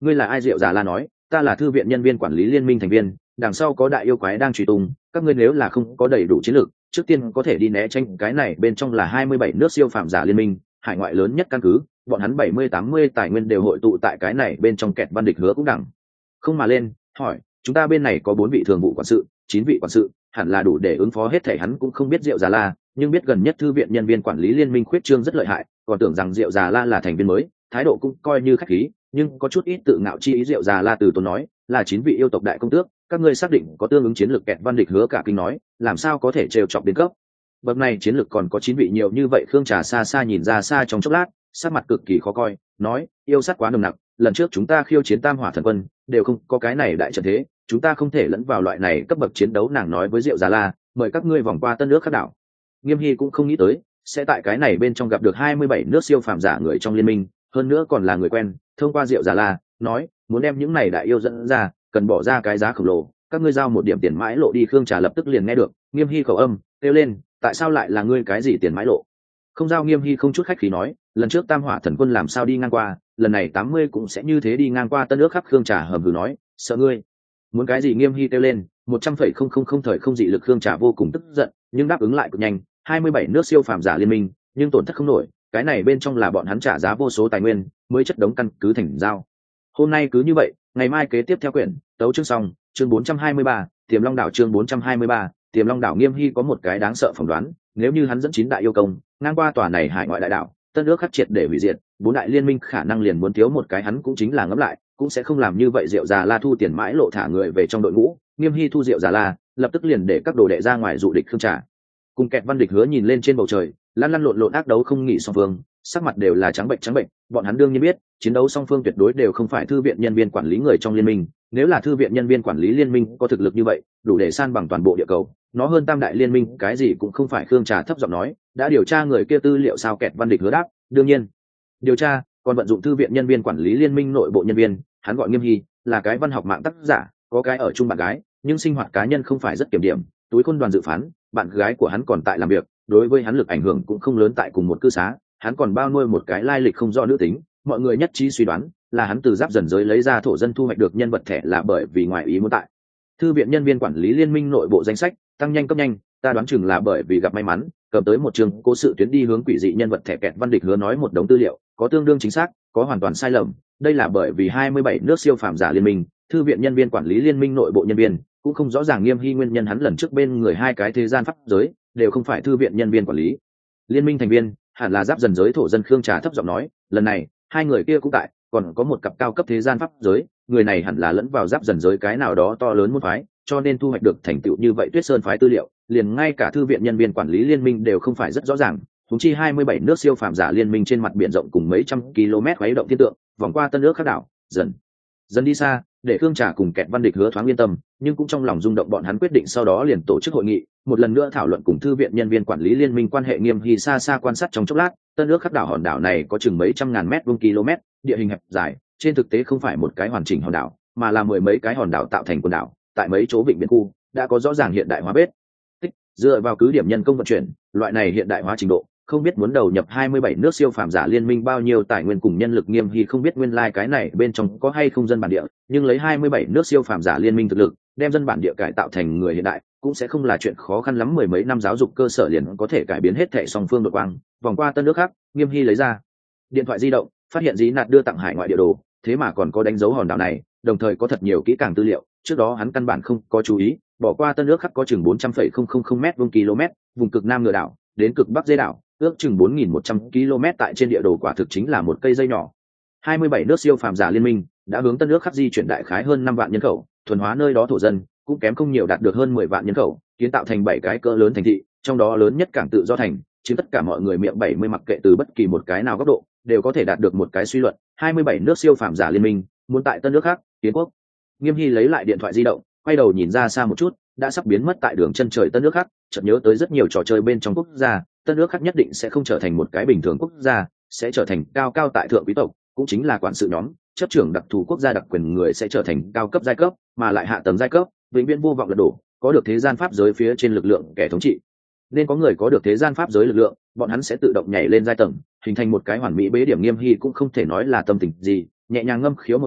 Speaker 1: ngươi là ai? Diệu Già La nói, ta là thư viện nhân viên quản lý liên minh thành viên, đằng sau có đại yêu quái đang truy tung, các ngươi nếu là không có đầy đủ chiến lược, trước tiên có thể đi né tránh, cái này bên trong là hai mươi bảy nước siêu phàm giả liên minh, hải ngoại lớn nhất căn cứ, bọn hắn bảy mươi tám mươi tài nguyên đều hội tụ tại cái này bên trong. Kẹt Văn Địch hứa cũng đẳng không mà lên, hỏi, chúng ta bên này có bốn vị thường vụ quản sự, chín vị quản sự, hẳn là đủ để ứng phó hết thể. Hắn cũng không biết Diệu Già La, nhưng biết gần nhất thư viện nhân viên quản lý liên minh khuyết trương rất lợi hại, còn tưởng rằng Diệu Già La là thành viên mới, thái độ cũng coi như khách khí, nhưng có chút ít tự ngạo chi ý. Diệu Già La từ tốn nói, là chín vị yêu tộc đại công tước, các ngươi xác định có tương ứng chiến lược? Kẹt Văn Địch hứa cả kinh nói, làm sao có thể trêu chọc đến cấp bậc này chiến lược, còn có chín vị nhiều như vậy? Khương Trà xa xa nhìn ra xa trong chốc lát, sắc mặt cực kỳ khó coi, nói, yêu sát quá nồng nặc, lần trước chúng ta khiêu chiến Tam Hỏa Thần Quân đều không có cái này đại trận thế, chúng ta không thể lẫn vào loại này cấp bậc chiến đấu. Nàng nói với Diệu Già La, mời các ngươi vòng qua Tân Nước Khắc Đảo. Nghiêm Hy cũng không nghĩ tới sẽ tại cái này bên trong gặp được hai mươi bảy nước siêu phàm giả người trong liên minh, hơn nữa còn là người quen. Thông qua Diệu Già La nói, muốn đem những này đại yêu dẫn ra, cần bỏ ra cái giá khổng lồ, các ngươi giao một điểm tiền mãi lộ đi. Khương Trà lập tức liền nghe được Nghiêm Hy khẩu âm, kêu lên, tại sao lại là ngươi? Cái gì tiền mãi lộ? Không giao? Nghiêm Hy không chút khách khí nói, lần trước Tam Hỏa Thần Quân làm sao đi ngang qua, lần này tám mươi cũng sẽ như thế đi ngang qua Tân Nước Khắc. Khương Trà hầm hừ nói, sợ ngươi muốn cái gì? Nghiêm Hy kêu lên, một trăm phẩy không không không thời không dị lực. Khương Trà vô cùng tức giận, nhưng đáp ứng lại cực nhanh, hai mươi bảy nước siêu phàm giả liên minh, nhưng tổn thất không nổi, cái này bên trong là bọn hắn trả giá vô số tài nguyên mới chất đống căn cứ thành giao. Hôm nay cứ như vậy, ngày mai kế tiếp theo quyển tấu chương xong. Chương bốn trăm hai mươi ba, Tiềm Long Đảo. Chương bốn trăm hai mươi ba, Tiềm Long Đảo. Nghiêm Hy có một cái đáng sợ phỏng đoán, nếu như hắn dẫn chín đại yêu công ngang qua tòa này hải ngoại đại đảo, Tân Nước Khắc triệt để hủy diệt, bốn đại liên minh khả năng liền muốn thiếu một cái. Hắn cũng chính là ngẫm lại, cũng sẽ không làm như vậy. Diệu Già La thu tiền mãi lộ thả người về trong đội ngũ, Nghiêm Hy thu Diệu Già La, lập tức liền để các đồ đệ ra ngoài dụ địch. Khương Trà cùng Kẹt Văn Địch hứa nhìn lên trên bầu trời, lăn lăn lộn lộn ác đấu không nghỉ song phương, sắc mặt đều là trắng bệnh trắng bệnh. Bọn hắn đương nhiên biết, chiến đấu song phương tuyệt đối đều không phải thư viện nhân viên quản lý người trong liên minh, nếu là thư viện nhân viên quản lý liên minh có thực lực như vậy, đủ để san bằng toàn bộ địa cầu, nó hơn tam đại liên minh cái gì cũng không phải. Khương Trà thấp giọng nói, đã điều tra người kia tư liệu sao? Kẹt Văn Địch hứa đáp, đương nhiên điều tra, còn vận dụng thư viện nhân viên quản lý liên minh nội bộ nhân viên. Hắn gọi Nghiêm Hy, là cái văn học mạng tác giả, có cái ở chung bạn gái, nhưng sinh hoạt cá nhân không phải rất kiểm điểm. Túi Khôn Đoàn dự phán, bạn gái của hắn còn tại làm việc, đối với hắn lực ảnh hưởng cũng không lớn. Tại cùng một cư xá, hắn còn bao nuôi một cái lai lịch không rõ nữ tính. Mọi người nhất trí suy đoán là hắn từ Giáp Dần giới lấy ra thổ dân thu hoạch được nhân vật thẻ, là bởi vì ngoại ý muốn tại thư viện nhân viên quản lý liên minh nội bộ danh sách tăng nhanh cấp nhanh, ta đoán chừng là bởi vì gặp may mắn cầm tới một trường cố sự tuyến đi hướng quỷ dị nhân vật thẻ. Kẹt Văn Địch hứa nói một đống tư liệu, có tương đương chính xác, có hoàn toàn sai lầm. Đây là bởi vì hai mươi bảy nước siêu phàm giả liên minh, thư viện nhân viên quản lý liên minh nội bộ nhân viên cũng không rõ ràng Nghiêm Hy nguyên nhân. Hắn lần trước bên người hai cái thế gian pháp giới đều không phải thư viện nhân viên quản lý liên minh thành viên, hẳn là Giáp Dần giới thổ dân. Khương Trà thấp giọng nói, lần này hai người kia cũng tại, còn có một cặp cao cấp thế gian pháp giới, người này hẳn là lẫn vào Giáp Dần giới cái nào đó to lớn môn phái, cho nên thu hoạch được thành tựu như vậy. Tuyết Sơn phái tư liệu liền ngay cả thư viện nhân viên quản lý liên minh đều không phải rất rõ ràng, huống chi hai mươi bảy nước siêu phàm giả liên minh trên mặt biển rộng cùng mấy trăm km khuấy động thiên tượng, vòng qua Tân Nước Khắc Đảo, dần dần đi xa, để Khương Trà cùng Kẹt Văn Địch hứa thoáng yên tâm, nhưng cũng trong lòng rung động. Bọn hắn quyết định sau đó liền tổ chức hội nghị, một lần nữa thảo luận cùng thư viện nhân viên quản lý liên minh quan hệ. Nghiêm Hy xa xa quan sát trong chốc lát, Tân Nước Khắc Đảo hòn đảo này có chừng mấy trăm ngàn mét vuông km, địa hình hẹp dài, trên thực tế không phải một cái hoàn chỉnh hòn đảo, mà là mười mấy cái hòn đảo tạo thành quần đảo. Tại mấy chỗ vịnh biển khu đã có rõ ràng hiện đại hóa bết tích, dựa vào cứ điểm nhân công vận chuyển, loại này hiện đại hóa trình độ, không biết muốn đầu nhập hai mươi bảy nước siêu phàm giả liên minh bao nhiêu tài nguyên cùng nhân lực. Nghiêm Hy không biết nguyên lai like cái này bên trong có hay không dân bản địa, nhưng lấy hai mươi bảy nước siêu phàm giả liên minh thực lực, đem dân bản địa cải tạo thành người hiện đại cũng sẽ không là chuyện khó khăn lắm. Mười mấy năm giáo dục cơ sở liền có thể cải biến hết thảy song phương đột quang. Vòng qua Tân Nước Khắc, Nghiêm Hy lấy ra điện thoại di động, phát hiện Dĩ Nạt đưa tặng hải ngoại địa đồ, thế mà còn có đánh dấu hòn đảo này, đồng thời có thật nhiều kỹ càng tư liệu, trước đó hắn căn bản không có chú ý. Bỏ qua Tân Nước Khắc có chừng bốn trăm phẩy không không không mét vuông km, vùng cực nam Ngựa đảo đến cực bắc Dê đảo ước chừng bốn nghìn một trăm km, tại trên địa đồ quả thực chính là một cây dây nhỏ. hai mươi bảy nước siêu phàm giả liên minh đã hướng Tân Nước Khắc di chuyển đại khái hơn năm vạn nhân khẩu, thuần hóa nơi đó thổ dân cũng kém không nhiều, đạt được hơn mười vạn nhân khẩu, kiến tạo thành bảy cái cỡ lớn thành thị, trong đó lớn nhất cảng Tự Do thành, chiếm tất cả mọi người miệng bảy mươi, mặc kệ từ bất kỳ một cái nào góc độ đều có thể đạt được một cái suy luận, hai mươi bảy nước siêu phàm giả liên minh muốn tại Tân Nước Khắc kiến quốc. Nghiêm Hy lấy lại điện thoại di động, quay đầu nhìn ra xa một chút, đã sắp biến mất tại đường chân trời Tân Nước Khắc, chợt nhớ tới rất nhiều trò chơi bên trong quốc gia, Tân Nước Khắc nhất định sẽ không trở thành một cái bình thường quốc gia, sẽ trở thành cao cao tại thượng quý tộc, cũng chính là quản sự nhóm, chấp trưởng đặc thù quốc gia đặc quyền người sẽ trở thành cao cấp giai cấp, mà lại hạ tầng giai cấp vĩnh viễn vô vọng lật đổ, có được thế gian pháp giới phía trên lực lượng kẻ thống trị. Nên có người có được thế gian pháp giới lực lượng, bọn hắn sẽ tự động nhảy lên giai tầng, hình thành một cái hoàn mỹ bế điểm. Nghiêm Hy cũng không thể nói là tâm tình gì, nhẹ nhàng ngâm khiếu một tiếng,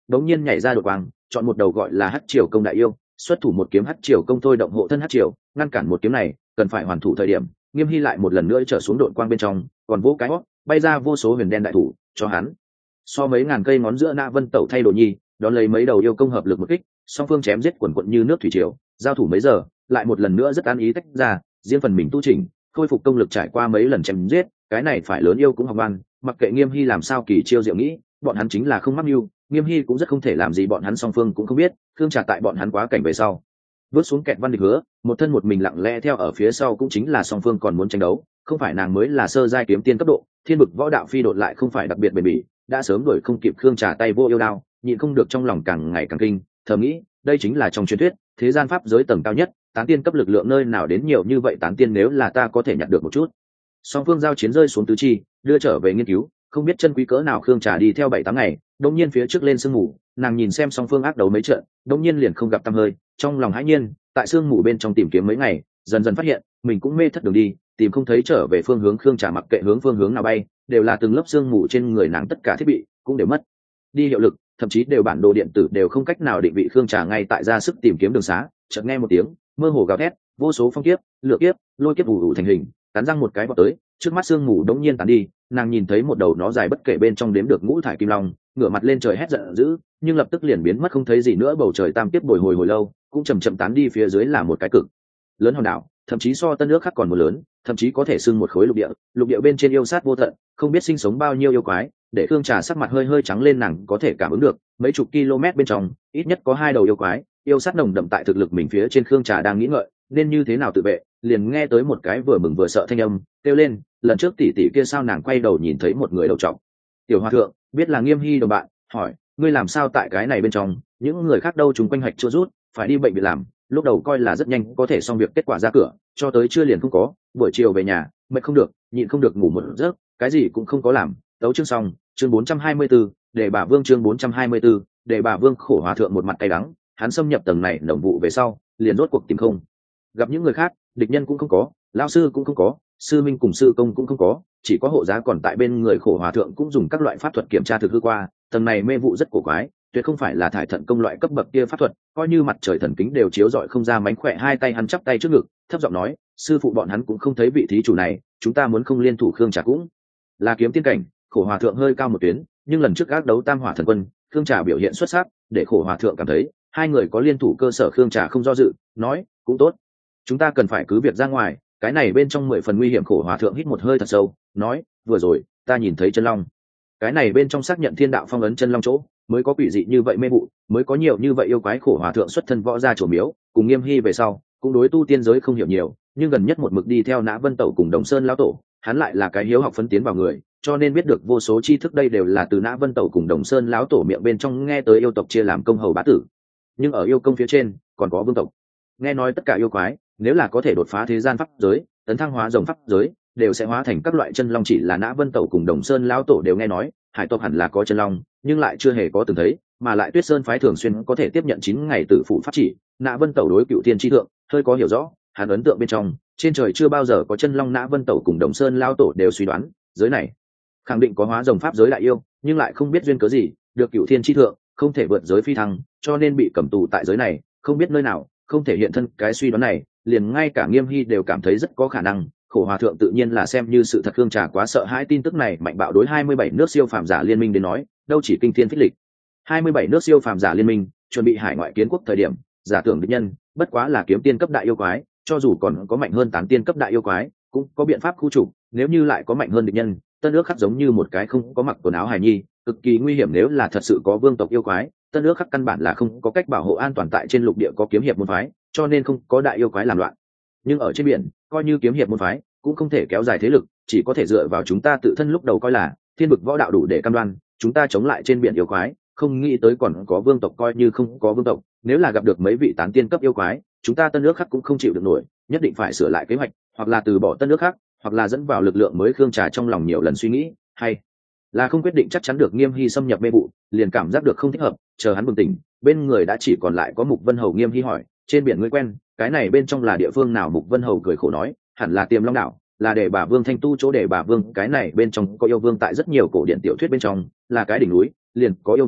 Speaker 1: đống nhiên nhảy ra đột quang, chọn một đầu gọi là hắc triều công đại yêu, xuất thủ một kiếm hắc triều công thôi động hộ thân hắc triều, ngăn cản một kiếm này cần phải hoàn thủ thời điểm, Nghiêm Hy lại một lần nữa trở xuống đột quang bên trong, còn vỗ cái hót bay ra vô số huyền đen đại thủ cho hắn. So mấy ngàn cây ngón giữa Na Vân Tẩu thay đồ nhi, đón lấy mấy đầu yêu công hợp lực một kích, song phương chém giết quần quận như nước thủy triều, giao thủ mấy giờ, lại một lần nữa rất an ý tách ra, riêng phần mình tu chỉnh, khôi phục công lực trải qua mấy lần chém giết, cái này phải lớn yêu cũng học ngoan, mặc kệ Nghiêm Hy làm sao kỳ chiêu diệu nghĩ, bọn hắn chính là không mắc mưu, Nghiêm Hy cũng rất không thể làm gì bọn hắn, song phương cũng không biết, Khương Trà tại bọn hắn quá cảnh về sau, vớt xuống kẹt văn địch hứa, một thân một mình lặng lẽ theo ở phía sau, cũng chính là song phương còn muốn tranh đấu, không phải nàng mới là sơ giai kiếm tiên cấp độ, thiên bực võ đạo phi đột lại không phải đặc biệt bền bỉ, đã sớm đuổi không kịp Khương Trà tay vô yêu đao, nhịn không được trong lòng càng ngày càng kinh, thầm nghĩ, đây chính là trong truyền thuyết, thế gian pháp giới tầng cao nhất, tán tiên cấp lực lượng nơi nào đến nhiều như vậy tán tiên, nếu là ta có thể nhặt được một chút. Song phương giao chiến rơi xuống tứ chi, đưa trở về nghiên cứu, không biết chân quý cỡ nào. Khương Trà đi theo bảy tám ngày, đông nhiên phía trước lên sương mù, nàng nhìn xem song phương ác đấu mấy trận, đông nhiên liền không gặp tăm hơi, trong lòng hãi nhiên, tại sương mù bên trong tìm kiếm mấy ngày, dần dần phát hiện mình cũng mê thất đường đi, tìm không thấy trở về phương hướng. Khương Trà mặc kệ hướng phương hướng nào bay, đều là từng lớp sương mù trên người nàng, tất cả thiết bị cũng đều mất đi hiệu lực, thậm chí đều bản đồ điện tử đều không cách nào định vị Khương Trà ngay tại ra sức tìm kiếm đường xá. Chợt nghe một tiếng mơ hồ gào thét, vô số phong kiếp, lửa kiếp, lôi kiếp ù ù thành hình, cắn răng một cái vọt tới, trước mắt sương mù đống nhiên tàn đi, nàng nhìn thấy một đầu nó dài bất kể bên trong đếm được ngũ thải kim long, ngửa mặt lên trời hét giận dữ, nhưng lập tức liền biến mất không thấy gì nữa. Bầu trời tam kiếp bồi hồi hồi lâu, cũng chậm chậm tán đi, phía dưới là một cái cực lớn hòn đảo, thậm chí so Tân Nước khác còn một lớn, thậm chí có thể xưng một khối lục địa. Lục địa bên trên yêu sát vô tận, không biết sinh sống bao nhiêu yêu quái, để Khương Trà sắc mặt hơi hơi trắng lên. Nàng có thể cảm ứng được mấy chục km bên trong ít nhất có hai đầu yêu quái, yêu sát nồng đậm tại thực lực mình phía trên. Khương Trà đang nghĩ ngợi nên như thế nào tự vệ, liền nghe tới một cái vừa mừng vừa sợ thanh âm kêu lên, lần trước tỷ tỷ kia sao? Nàng quay đầu nhìn thấy một người đầu trọc, tiểu hòa thượng, biết là Nghiêm Hy đồng bạn, hỏi, ngươi làm sao tại cái này bên trong? Những người khác đâu chúng quanh hoạch chưa rút, phải đi bệnh viện làm, lúc đầu coi là rất nhanh có thể xong việc, kết quả ra cửa cho tới chưa liền không có, buổi chiều về nhà mệt không được, nhịn không được ngủ một giấc, cái gì cũng không có làm. Tấu chương xong. Chương bốn trăm hai mươi 4, để bà vương. Chương bốn trăm hai mươi 4, để bà vương. Khổ hòa thượng một mặt cay đắng, hắn xâm nhập tầng này đồng vụ về sau, liền rốt cuộc tìm không gặp những người khác, địch nhân cũng không có, lão sư cũng không có, sư minh cùng sư công cũng không có, chỉ có hộ giá còn tại bên người. Khổ hòa thượng cũng dùng các loại pháp thuật kiểm tra thực hư qua, tầng này mê vụ rất cổ quái, tuyệt không phải là thải thận công loại cấp bậc kia pháp thuật, coi như mặt trời thần kính đều chiếu rọi không ra mánh khỏe. Hai tay hắn chắp tay trước ngực, thấp giọng nói, sư phụ bọn hắn cũng không thấy vị thí chủ này, chúng ta muốn không liên thủ Khương Trà cũng là kiếm tiên cảnh. Khổ hòa thượng hơi cao một tuyến, nhưng lần trước gác đấu tam hỏa thần quân, Khương Trà biểu hiện xuất sắc, để khổ hòa thượng cảm thấy hai người có liên thủ cơ sở. Khương Trà không do dự, nói, cũng tốt, chúng ta cần phải cứ việc ra ngoài, cái này bên trong mười phần nguy hiểm. Khổ hòa thượng hít một hơi thật sâu, nói, vừa rồi ta nhìn thấy chân long, cái này bên trong xác nhận thiên đạo phong ấn chân long chỗ, mới có quỷ dị như vậy mê vụ, mới có nhiều như vậy yêu quái. Khổ hòa thượng xuất thân võ gia chùa miếu, cùng Nghiêm Hy về sau cũng đối tu tiên giới không hiểu nhiều, nhưng gần nhất một mực đi theo Nã Vân Tẩu cùng Đồng Sơn lão tổ, hắn lại là cái hiếu học phấn tiến vào người, cho nên biết được vô số tri thức. Đây đều là từ Nã Vân Tẩu cùng Đồng Sơn lão tổ miệng bên trong nghe tới. Yêu tộc chia làm công hầu bá tử, nhưng ở yêu công phía trên còn có vương tộc. Nghe nói tất cả yêu quái nếu là có thể đột phá thế gian pháp giới, tấn thăng hóa rồng pháp giới, đều sẽ hóa thành các loại chân long. Chỉ là Nã Vân Tẩu cùng Đồng Sơn lão tổ đều nghe nói hải tộc hẳn là có chân long, nhưng lại chưa hề có từng thấy, mà lại Tuyết Sơn phái thường xuyên có thể tiếp nhận chín ngày tử phụ pháp chỉ. Nã Vân Tẩu đối cựu thiên tri thượng hơi có hiểu rõ, hắn ấn tượng bên trong trên trời chưa bao giờ có chân long. Nã Vân Tẩu cùng Đồng Sơn lão tổ đều suy đoán giới này khẳng định có hóa rồng pháp giới đại yêu, nhưng lại không biết duyên cớ gì được cựu thiên tri thượng không thể vượt giới phi thăng, cho nên bị cầm tù tại giới này, không biết nơi nào, không thể hiện thân. Cái suy đoán này liền ngay cả Nghiêm Hy đều cảm thấy rất có khả năng. Khổ hòa thượng tự nhiên là xem như sự thật. Khương Trà quá sợ hãi tin tức này mạnh bạo, đối hai mươi bảy nước siêu phàm giả liên minh đến nói đâu chỉ kinh thiên phích lịch. hai mươi bảy nước siêu phàm giả liên minh chuẩn bị hải ngoại kiến quốc thời điểm, giả tưởng địch nhân bất quá là kiếm tiên cấp đại yêu quái, cho dù còn có mạnh hơn tán tiên cấp đại yêu quái cũng có biện pháp khu trục. Nếu như lại có mạnh hơn địch nhân, Tân Ước Khắc giống như một cái không có mặc quần áo hài nhi, cực kỳ nguy hiểm. Nếu là thật sự có vương tộc yêu quái, Tân Ước Khắc căn bản là không có cách bảo hộ an toàn. Tại trên lục địa có kiếm hiệp môn phái, cho nên không có đại yêu quái làm loạn, nhưng ở trên biển coi như kiếm hiệp môn phái cũng không thể kéo dài thế lực, chỉ có thể dựa vào chúng ta tự thân. Lúc đầu coi là thiên bực võ đạo đủ để cam đoan chúng ta chống lại trên biển yêu quái, không nghĩ tới còn có vương tộc. Coi như không có vương tộc, nếu là gặp được mấy vị tán tiên cấp yêu quái, chúng ta Tân Ước Khắc cũng không chịu được nổi, nhất định phải sửa lại kế hoạch, hoặc là từ bỏ Tân Ước Khắc, hoặc là dẫn vào lực lượng mới. Khương Trà trong lòng nhiều lần suy nghĩ, hay là không quyết định chắc chắn được Nghiêm Hy xâm nhập mê vụ, liền cảm giác được không thích hợp. Chờ hắn bừng tỉnh, bên người đã chỉ còn lại có Mục Vân Hầu. Nghiêm Hy hỏi, trên biển ngươi quen, cái này bên trong là địa phương nào? Mục Vân Hầu cười khổ nói, hẳn là Tiềm Long đảo, là để bà vương thanh tu chỗ. Để bà vương cái này bên trong có yêu vương, tại rất nhiều cổ điển tiểu thuyết bên trong là cái đỉnh núi liền có yêu vương,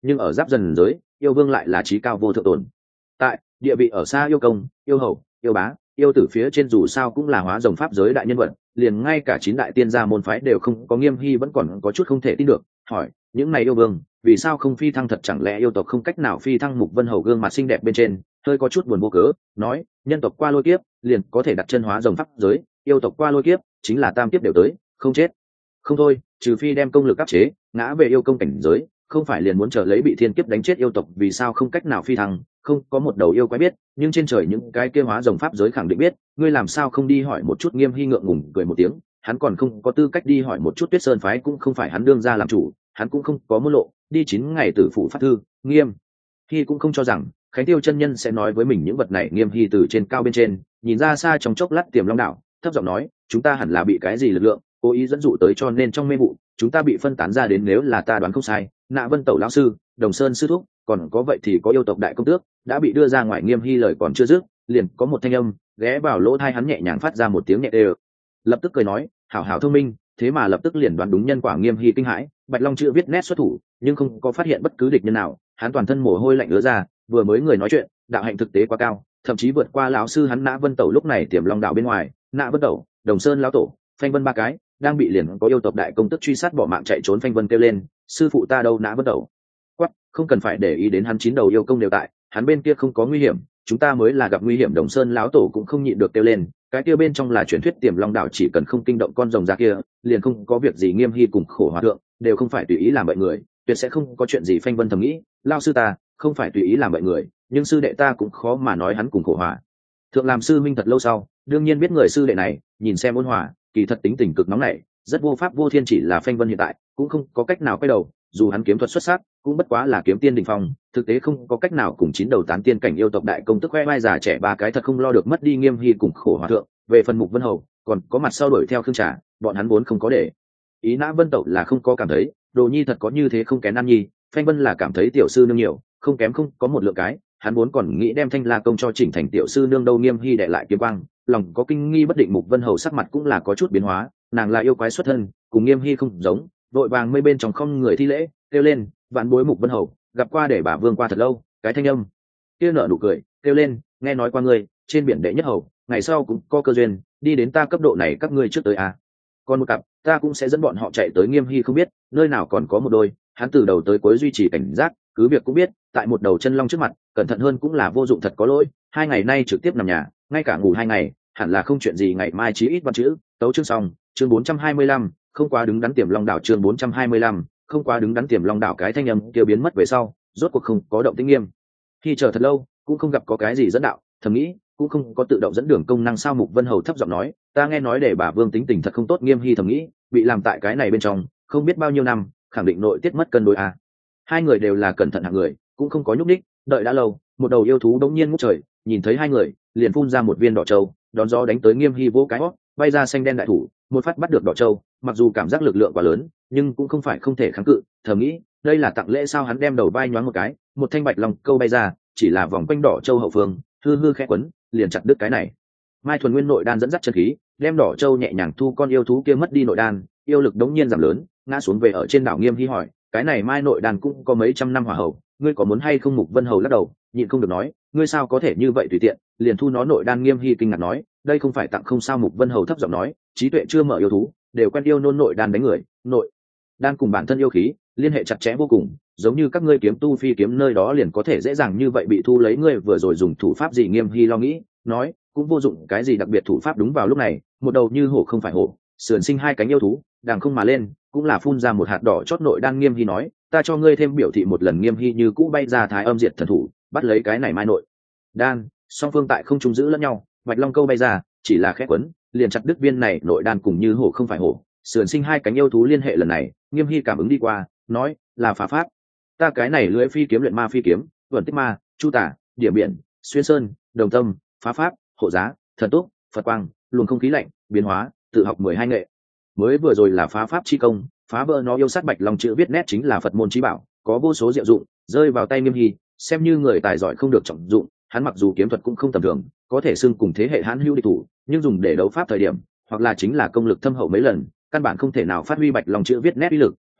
Speaker 1: nhưng ở giáp dần giới yêu vương lại là trí cao vô thượng tồn tại, địa vị ở xa yêu công, yêu hầu, yêu bá, yêu tử phía trên, dù sao cũng là hóa rồng pháp giới đại nhân vật, liền ngay cả chín đại tiên gia môn phái đều không có Nghiêm Hy vẫn còn có chút không thể tin được, hỏi những này yêu vương vì sao không phi thăng, thật chẳng lẽ yêu tộc không cách nào phi thăng? Mục Vân Hầu gương mặt xinh đẹp bên trên hơi có chút buồn vô cớ, nói nhân tộc qua lôi kiếp liền có thể đặt chân hóa rồng pháp giới, yêu tộc qua lôi kiếp chính là tam kiếp đều tới không chết không thôi, trừ phi đem công lực áp chế ngã về yêu công cảnh giới, không phải liền muốn chờ lấy bị thiên kiếp đánh chết. Yêu tộc vì sao không cách nào phi thăng? Không có một đầu yêu quái biết, nhưng trên trời những cái kia hóa rồng pháp giới khẳng định biết, ngươi làm sao không đi hỏi một chút? Nghiêm Hy ngượng ngùng cười một tiếng, hắn còn không có tư cách đi hỏi một chút, Tuyết Sơn phái cũng không phải hắn đương ra làm chủ, hắn cũng không có môn lộ đi chín ngày tử phụ phát thư. Nghiêm Hy cũng không cho rằng Khánh Tiêu chân nhân sẽ nói với mình những vật này. Nghiêm Hy từ trên cao bên trên nhìn ra xa trong chốc lát Tiềm Long đảo, thấp giọng nói chúng ta hẳn là bị cái gì lực lượng cố ý dẫn dụ tới, cho nên trong mê vụ chúng ta bị phân tán ra đến. Nếu là ta đoán không sai, Nạ Vân Tẩu lão sư, Đồng Sơn sư thúc, còn có vậy thì có yêu tộc đại công tước đã bị đưa ra ngoài. Nghiêm Hy lời còn chưa dứt, liền có một thanh âm ghé vào lỗ tai hắn, nhẹ nhàng phát ra một tiếng nhẹ đều, lập tức cười nói hảo hảo thông minh, thế mà lập tức liền đoán đúng nhân quả. Nghiêm Hy kinh hãi, Bạch Long chữ viết nét xuất thủ nhưng không có phát hiện bất cứ địch nhân nào, hắn toàn thân mồ hôi lạnh ứa ra, vừa mới người nói chuyện đạo hạnh thực tế quá cao, thậm chí vượt qua lão sư hắn Nạ Vân Tẩu. Lúc này Tiềm Long đảo bên ngoài, Nạ Vân Tẩu, Đồng Sơn lão tổ, Phanh Vân ba cái đang bị liền có yêu tộc đại công tức truy sát bỏ mạng chạy trốn. Phanh Vân kêu lên sư phụ ta đâu? Nạ Vân Tẩu quắc, không cần phải để ý đến hắn, chín đầu yêu công đều tại, hắn bên kia không có nguy hiểm, chúng ta mới là gặp nguy hiểm. Đồng Sơn lão tổ cũng không nhịn được kêu lên, cái kia bên trong là truyền thuyết Tiềm Long đảo chỉ cần không kinh động con rồng ra kia liền không có việc gì. Nghiêm Hy cùng Khổ Hòa thượng đều không phải tùy ý làm bậy người, tuyệt sẽ không có chuyện gì. Phanh Vân thầm nghĩ, lao sư ta không phải tùy ý làm bậy người, nhưng sư đệ ta cũng khó mà nói hắn cùng Khổ Hòa thượng làm sư minh thật lâu sau đương nhiên biết người sư đệ này nhìn xem ôn hòa, kỳ thật tính tình cực nóng nảy, rất vô pháp vô thiên. Chỉ là Phanh Vân hiện tại cũng không có cách nào quay đầu, dù hắn kiếm thuật xuất sắc cũng bất quá là kiếm tiên đỉnh phong, thực tế không có cách nào cùng chín đầu tán tiên cảnh yêu tộc đại công tức khoe vai già trẻ ba cái thật không lo được mất đi Nghiêm Hy cùng Khổ Hòa thượng. Về phần Mục Vân Hầu còn có mặt sau đuổi theo Khương Trà, bọn hắn vốn không có để ý. Nã Vân Tẩu là không có cảm thấy Đồ Nhi thật có như thế không kén ăn nhi, Phanh Vân là cảm thấy tiểu sư nương nhiều không kém không có một lượng cái, hắn vốn còn nghĩ đem Thanh La công cho chỉnh thành tiểu sư nương đâu. Nghiêm Hy đệ lại kiếm quang, lòng có kinh nghi bất định. Mục Vân Hầu sắc mặt cũng là có chút biến hóa, nàng là yêu quái xuất thân, cùng Nghiêm Hy không giống, vội vàng mây bên trong không người thi lễ kêu lên vạn bối Mục Vân Hầu gặp qua để bà vương qua thật lâu. Cái thanh âm kia nở nụ cười kêu lên nghe nói qua ngươi trên biển đệ nhất hầu, ngày sau cũng có cơ duyên đi đến ta cấp độ này, các ngươi trước tới à. Còn một cặp ta cũng sẽ dẫn bọn họ chạy tới. Nghiêm Hy không biết nơi nào còn có một đôi, hắn từ đầu tới cuối duy trì cảnh giác, cứ việc cũng biết tại một đầu chân long trước mặt cẩn thận hơn cũng là vô dụng, thật có lỗi. Hai ngày nay trực tiếp nằm nhà, ngay cả ngủ hai ngày hẳn là không chuyện gì, ngày mai chí ít văn chữ tấu chương xong. Chương bốn trăm hai mươi lăm không quá đứng đắn Tiềm Long đảo. Chương bốn trăm hai mươi lăm không quá đứng đắn Tiềm Long đảo. Cái thanh âm kia biến mất về sau rốt cuộc không có động tĩnh. Nghiêm Hy chờ thật lâu cũng không gặp có cái gì dẫn đạo, thầm nghĩ cũng không có tự động dẫn đường công năng sao. Mục Vân Hầu thấp giọng nói ta nghe nói để bà vương tính tình thật không tốt. Nghiêm Hy thầm nghĩ bị làm tại cái này bên trong không biết bao nhiêu năm, khẳng định nội tiết mất cân đối à. Hai người đều là cẩn thận hạng người, cũng không có nhúc ních. Đợi đã lâu, một đầu yêu thú đống nhiên ngút trời, nhìn thấy hai người liền phun ra một viên đỏ châu, đón gió đánh tới. Nghiêm Hy vỗ cái hót, bay ra xanh đen đại thủ, một phát bắt được đỏ châu. Mặc dù cảm giác lực lượng quá lớn nhưng cũng không phải không thể kháng cự, thầm nghĩ đây là tặng lễ sao. Hắn đem đầu bay nhoáng một cái, một thanh bạch long câu bay ra, chỉ là vòng quanh đỏ châu hậu phương hư hư khẽ quấn liền chặt đứt cái này. Mai Thuần Nguyên nội đan dẫn dắt chân khí đem đỏ châu nhẹ nhàng thu, con yêu thú kia mất đi nội đan, yêu lực đống nhiên giảm lớn, ngã xuống về ở trên đảo. Nghiêm Hy hỏi cái này Mai nội đan cũng có mấy trăm năm hỏa hậu, ngươi có muốn hay không? Mục Vân Hầu lắc đầu nhịn không được nói ngươi sao có thể như vậy tùy tiện liền thu nó nội đan. Nghiêm Hy kinh ngạc nói đây không phải tặng không sao. Mục Vân Hầu thấp giọng nói trí tuệ chưa mở yêu thú đều quen yêu nôn nội đan đánh người, nội đan cùng bản thân yêu khí liên hệ chặt chẽ vô cùng, giống như các ngươi kiếm tu phi kiếm nơi đó liền có thể dễ dàng như vậy bị thu lấy. Ngươi vừa rồi dùng thủ pháp gì? Nghiêm Hy lo nghĩ nói cũng vô dụng cái gì đặc biệt thủ pháp. Đúng vào lúc này một đầu như hổ không phải hổ, sườn sinh hai cánh yêu thú đàng không mà lên, cũng là phun ra một hạt đỏ chót nội đan. Nghiêm Hy nói ta cho ngươi thêm biểu thị một lần. Nghiêm Hy như cũ bay ra Thái Âm Diệt Thần thủ bắt lấy cái này Mai nội đan, song phương tại không trung giữ lẫn nhau. Bạch Long câu bay ra chỉ là khẽ quấn liền chặt đứt viên này nội đan, cùng như hổ không phải hổ, sườn sinh hai cánh yêu thú liên hệ lần này. Nghiêm Hy cảm ứng đi qua nói là phá pháp, ta cái này lưỡi phi kiếm luyện ma phi kiếm, vẩn tích ma, chu tả, điểm biển, xuyên sơn, đồng tâm, phá pháp, hộ giá, thần túc, phật quang, luồng không khí lạnh, biến hóa, tự học mười hai nghệ. Mới vừa rồi là phá pháp chi công, phá vỡ nó yêu sát Bạch Long chữ viết nét chính là Phật môn chí bảo, có vô số diệu dụng, rơi vào tay Nghiêm Hy xem như người tài giỏi không được trọng dụng. Hắn mặc dù kiếm thuật cũng không tầm thường, có thể xưng cùng thế hệ hãn hữu địch thủ, nhưng dùng để đấu pháp thời điểm hoặc là chính là công lực thâm hậu mấy lần, căn bản không thể nào phát huy Bạch Long chữ viết nét uy lực,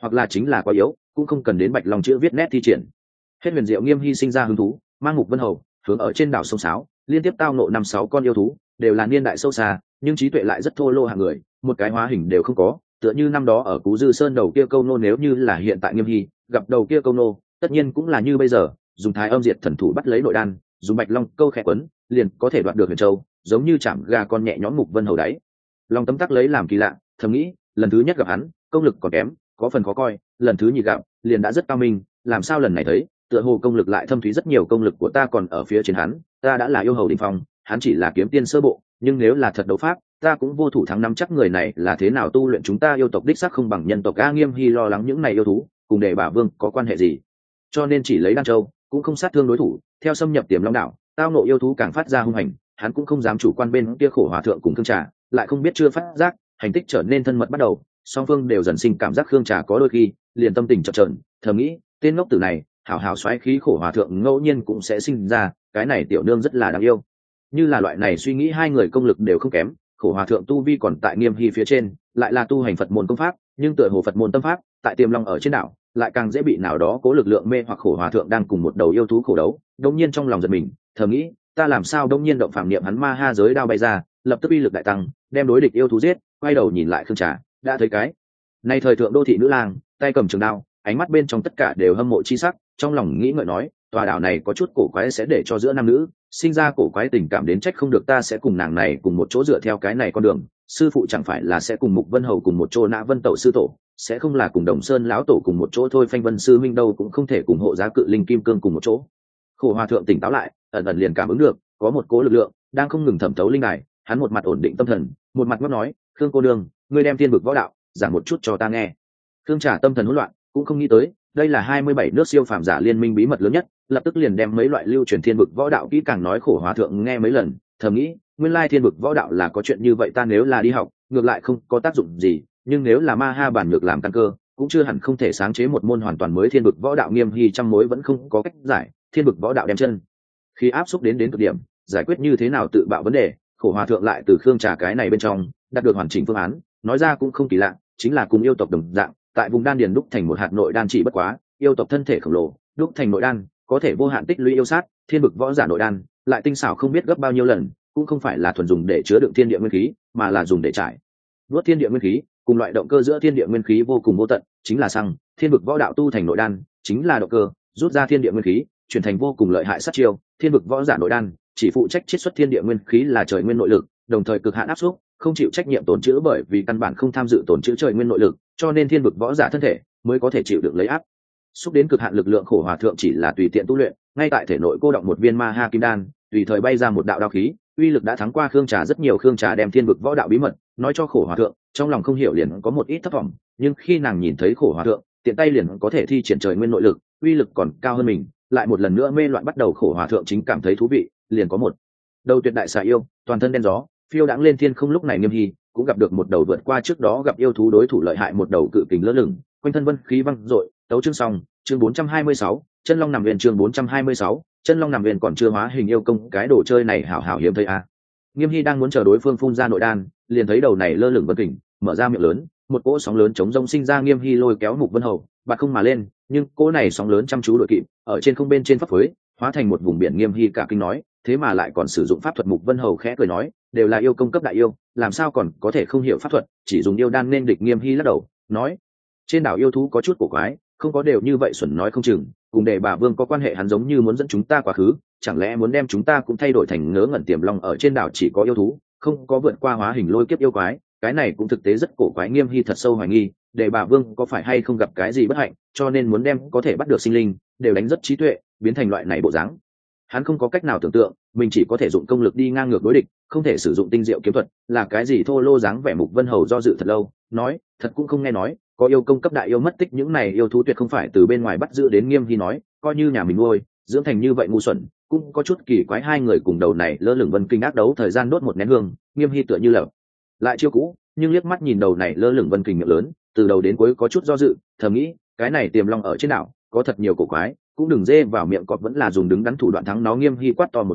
Speaker 1: hoặc là chính là quá yếu, cũng không cần đến bạch long chữ viết nét thi triển. Hết huyền diệu nghiêm hy sinh ra hứng thú, mang Mục Vân Hầu hướng ở trên đảo sông Sáo liên tiếp tao nộ năm sáu con yêu thú, đều là niên đại sâu xa nhưng trí tuệ lại rất thô lô hạng người, một cái hóa hình đều không có, tựa như năm đó ở Cú Dư Sơn đầu kia câu nô. Nếu như là hiện tại Nghiêm Hy gặp đầu kia câu nô, tất nhiên cũng là như bây giờ, dùng Thái Âm Diệt Thần Thủ bắt lấy nội đan, dùng Bạch Long câu khẽ quấn, liền có thể đoạt được Huyền Châu, giống như chạm gà con nhẹ nhõm Mục Vân Hầu đáy. Long tấm tắc lấy làm kỳ lạ, thầm nghĩ, lần thứ nhất gặp hắn, công lực còn kém, có phần khó coi, lần thứ nhị gặp, liền đã rất cao minh, làm sao lần này thấy, tựa hồ công lực lại thâm thúy rất nhiều, công lực của ta còn ở phía trên hắn, ta đã là yêu hầu đỉnh phong, hắn chỉ là kiếm tiên sơ bộ, nhưng nếu là thật đấu pháp, ta cũng vô thủ thắng. Năm chắc người này là thế nào tu luyện, chúng ta yêu tộc đích xác không bằng nhân tộc. A Nghiêm Hy lo lắng những này yêu thú cùng để bà vương có quan hệ gì, cho nên chỉ lấy Đan Châu, cũng không sát thương đối thủ. Theo xâm nhập Tiềm Long đảo, tao nộ yêu thú càng phát ra hung hành, hắn cũng không dám chủ quan. Bên kia Khổ Hòa thượng cùng Khương Trà lại không biết chưa phát giác, hành tích trở nên thân mật bắt đầu, song phương đều dần sinh cảm giác. Khương Trà có đôi khi liền tâm tình chập chờn, thầm nghĩ, tên ngốc tử này hảo hảo xoáy khí Khổ Hòa thượng ngẫu nhiên cũng sẽ sinh ra, cái này tiểu nương rất là đáng yêu. Như là loại này suy nghĩ, hai người công lực đều không kém, Khổ Hòa thượng tu vi còn tại Nghiêm Hy phía trên, lại là tu hành Phật môn công pháp, nhưng tựa hồ Phật môn tâm pháp tại Tiềm Long ở trên đảo lại càng dễ bị nào đó cố lực lượng mê hoặc. Khổ Hòa thượng đang cùng một đầu yêu thú khổ đấu, đông nhiên trong lòng giật mình, thầm nghĩ, ta làm sao đông nhiên động phạm niệm, hắn ma ha giới đao bay ra, lập tức uy lực đại tăng, đem đối địch yêu thú giết. Quay đầu nhìn lại Khương Trà, đã thấy cái này thời thượng đô thị nữ lang, tay cầm trường đao, ánh mắt bên trong tất cả đều hâm mộ chi sắc, trong lòng nghĩ ngợi nói, tòa đảo này có chút cổ quái, sẽ để cho giữa nam nữ sinh ra cổ quái tình cảm, đến trách không được ta sẽ cùng nàng này cùng một chỗ dựa theo cái này con đường. Sư phụ chẳng phải là sẽ cùng Mục Vân Hầu cùng một chỗ, Nã Vân Tẩu sư tổ sẽ không là cùng Đồng Sơn lão tổ cùng một chỗ thôi, Phanh Vân sư minh đâu cũng không thể cùng Hộ Giá Cự Linh Kim Cương cùng một chỗ. Khổ Hòa thượng tỉnh táo lại, ẩn ẩn liền cảm ứng được có một cố lực lượng đang không ngừng thẩm thấu linh đài, hắn một mặt ổn định tâm thần, một mặt ngóc nói, Khương cô nương, ngươi đem Thiên Vực Võ Đạo giảng một chút cho ta nghe. Khương Trà tâm thần hỗn loạn, cũng không nghĩ tới đây là hai mươi bảy nước siêu phàm giả liên minh bí mật lớn nhất, lập tức liền đem mấy loại lưu truyền Thiên Vực Võ Đạo kỹ càng nói. Khổ Hòa thượng nghe mấy lần, thầm nghĩ, nguyên lai Thiên Vực Võ Đạo là có chuyện như vậy, ta nếu là đi học ngược lại không có tác dụng gì, nhưng nếu là ma ha bản nhược làm căn cơ, cũng chưa hẳn không thể sáng chế một môn hoàn toàn mới Thiên Vực Võ Đạo. Nghiêm Hy trăm mối vẫn không có cách giải, Thiên Vực Võ Đạo đem chân khi áp xúc đến đến cực điểm, giải quyết như thế nào tự bạo vấn đề. Khổ Hòa thượng lại từ Khương Trà cái này bên trong đạt được hoàn chỉnh phương án, nói ra cũng không kỳ lạ, chính là cùng yêu tộc đồng dạng, tại vùng đan điền đúc thành một hạt nội đan. Chỉ bất quá yêu tộc thân thể khổng lồ, đúc thành nội đan có thể vô hạn tích lũy yêu sát, Thiên Vực Võ Giả nội đan lại tinh xảo không biết gấp bao nhiêu lần, cũng không phải là thuần dùng để chứa đựng thiên địa nguyên khí, mà là dùng để trải nuốt thiên địa nguyên khí. Cùng loại động cơ giữa thiên địa nguyên khí vô cùng vô tận, chính là xăng. Thiên Vực Võ Đạo tu thành nội đan chính là động cơ, rút ra thiên địa nguyên khí chuyển thành vô cùng lợi hại sát chiêu. Thiên Vực Võ Giả nội đan chỉ phụ trách chiết xuất thiên địa nguyên khí là trời nguyên nội lực, đồng thời cực hạn áp suất, không chịu trách nhiệm tổn trữ, bởi vì căn bản không tham dự tổn trữ trời nguyên nội lực, cho nên Thiên Vực Võ Giả thân thể mới có thể chịu được lấy áp xúc đến cực hạn lực lượng. Khổ Hòa thượng chỉ là tùy tiện tu luyện, ngay tại thể nội cô động một viên ma ha kim đan, tùy thời bay ra một đạo đao khí, uy lực đã thắng qua Khương Trà rất nhiều. Khương Trà đem Thiên Vực Võ Đạo bí mật nói cho Khổ Hòa thượng, trong lòng không hiểu liền có một ít thất vọng, nhưng khi nàng nhìn thấy Khổ Hòa thượng tiện tay liền có thể thi triển trời nguyên nội lực, uy lực còn cao hơn mình, lại một lần nữa mê loạn bắt đầu. Khổ Hòa thượng chính cảm thấy thú vị, liền có một đầu tuyệt đại xà yêu toàn thân đen gió phiêu đãng lên thiên không. Lúc này Nghiêm Hy cũng gặp được một đầu vượt qua trước đó gặp yêu thú đối thủ lợi hại, một đầu cự kình lơ lửng, quanh thân vân khí văng dội. Tấu chương xong, chương bốn trăm hai mươi sáu, chân long nằm nguyên, chương bốn trăm hai mươi sáu, chân long nằm nguyên còn chưa hóa hình yêu công, cái đồ chơi này hảo hảo hiếm thấy a. À. Nghiêm Hy đang muốn chờ đối phương phun ra nội đan, liền thấy đầu này lơ lửng vân kình mở ra miệng lớn, một cỗ sóng lớn chống rông sinh ra. Nghiêm Hy lôi kéo Mục Vân Hầu bạt không mà lên, nhưng cỗ này sóng lớn chăm chú đội kịp ở trên không bên trên pháp phối, hóa thành một vùng biển. Nghiêm Hy cả kinh nói, thế mà lại còn sử dụng pháp thuật. Mục Vân Hầu khẽ cười nói, đều là yêu công cấp đại yêu, làm sao còn có thể không hiểu pháp thuật, chỉ dùng yêu đan nên địch. Nghiêm Hy lắc đầu nói, trên đảo yêu thú có chút cổ quái, không có đều như vậy xuẩn nói không chừng cùng để bà vương có quan hệ. Hắn giống như muốn dẫn chúng ta quá khứ, chẳng lẽ muốn đem chúng ta cũng thay đổi thành ngớ ngẩn? Tiềm Long ở trên đảo chỉ có yêu thú, không có vượt qua hóa hình lôi kiếp yêu quái, cái này cũng thực tế rất cổ quái. Nghiêm Hy thật sâu hoài nghi, để bà vương có phải hay không gặp cái gì bất hạnh, cho nên muốn đem có thể bắt được sinh linh đều đánh rất trí tuệ, biến thành loại này bộ dáng. Hắn không có cách nào tưởng tượng, mình chỉ có thể dụng công lực đi ngang ngược đối địch, không thể sử dụng tinh diệu kiếm thuật, là cái gì thô lô dáng vẻ. Mục Vân Hầu do dự thật lâu, nói, thật cũng không nghe nói có yêu công cấp đại yêu mất tích, những này yêu thú tuyệt không phải từ bên ngoài bắt giữ đến. Nghiêm Hy nói, coi như nhà mình nuôi dưỡng thành như vậy ngu xuẩn, cũng có chút kỳ quái. Hai người cùng đầu này lơ lửng vân kinh ác đấu thời gian đốt một nén hương, Nghiêm Hy tựa như lở lại chiêu cũ, nhưng liếc mắt nhìn đầu này lơ lửng vân kình miệng lớn, từ đầu đến cuối có chút do dự, thầm nghĩ, cái này Tiềm Long ở trên đảo có thật nhiều cổ quái, cũng đừng dê vào miệng cọp, vẫn là dùng đứng đắn thủ đoạn thắng nó. Nghiêm Hy quát to một tiếng,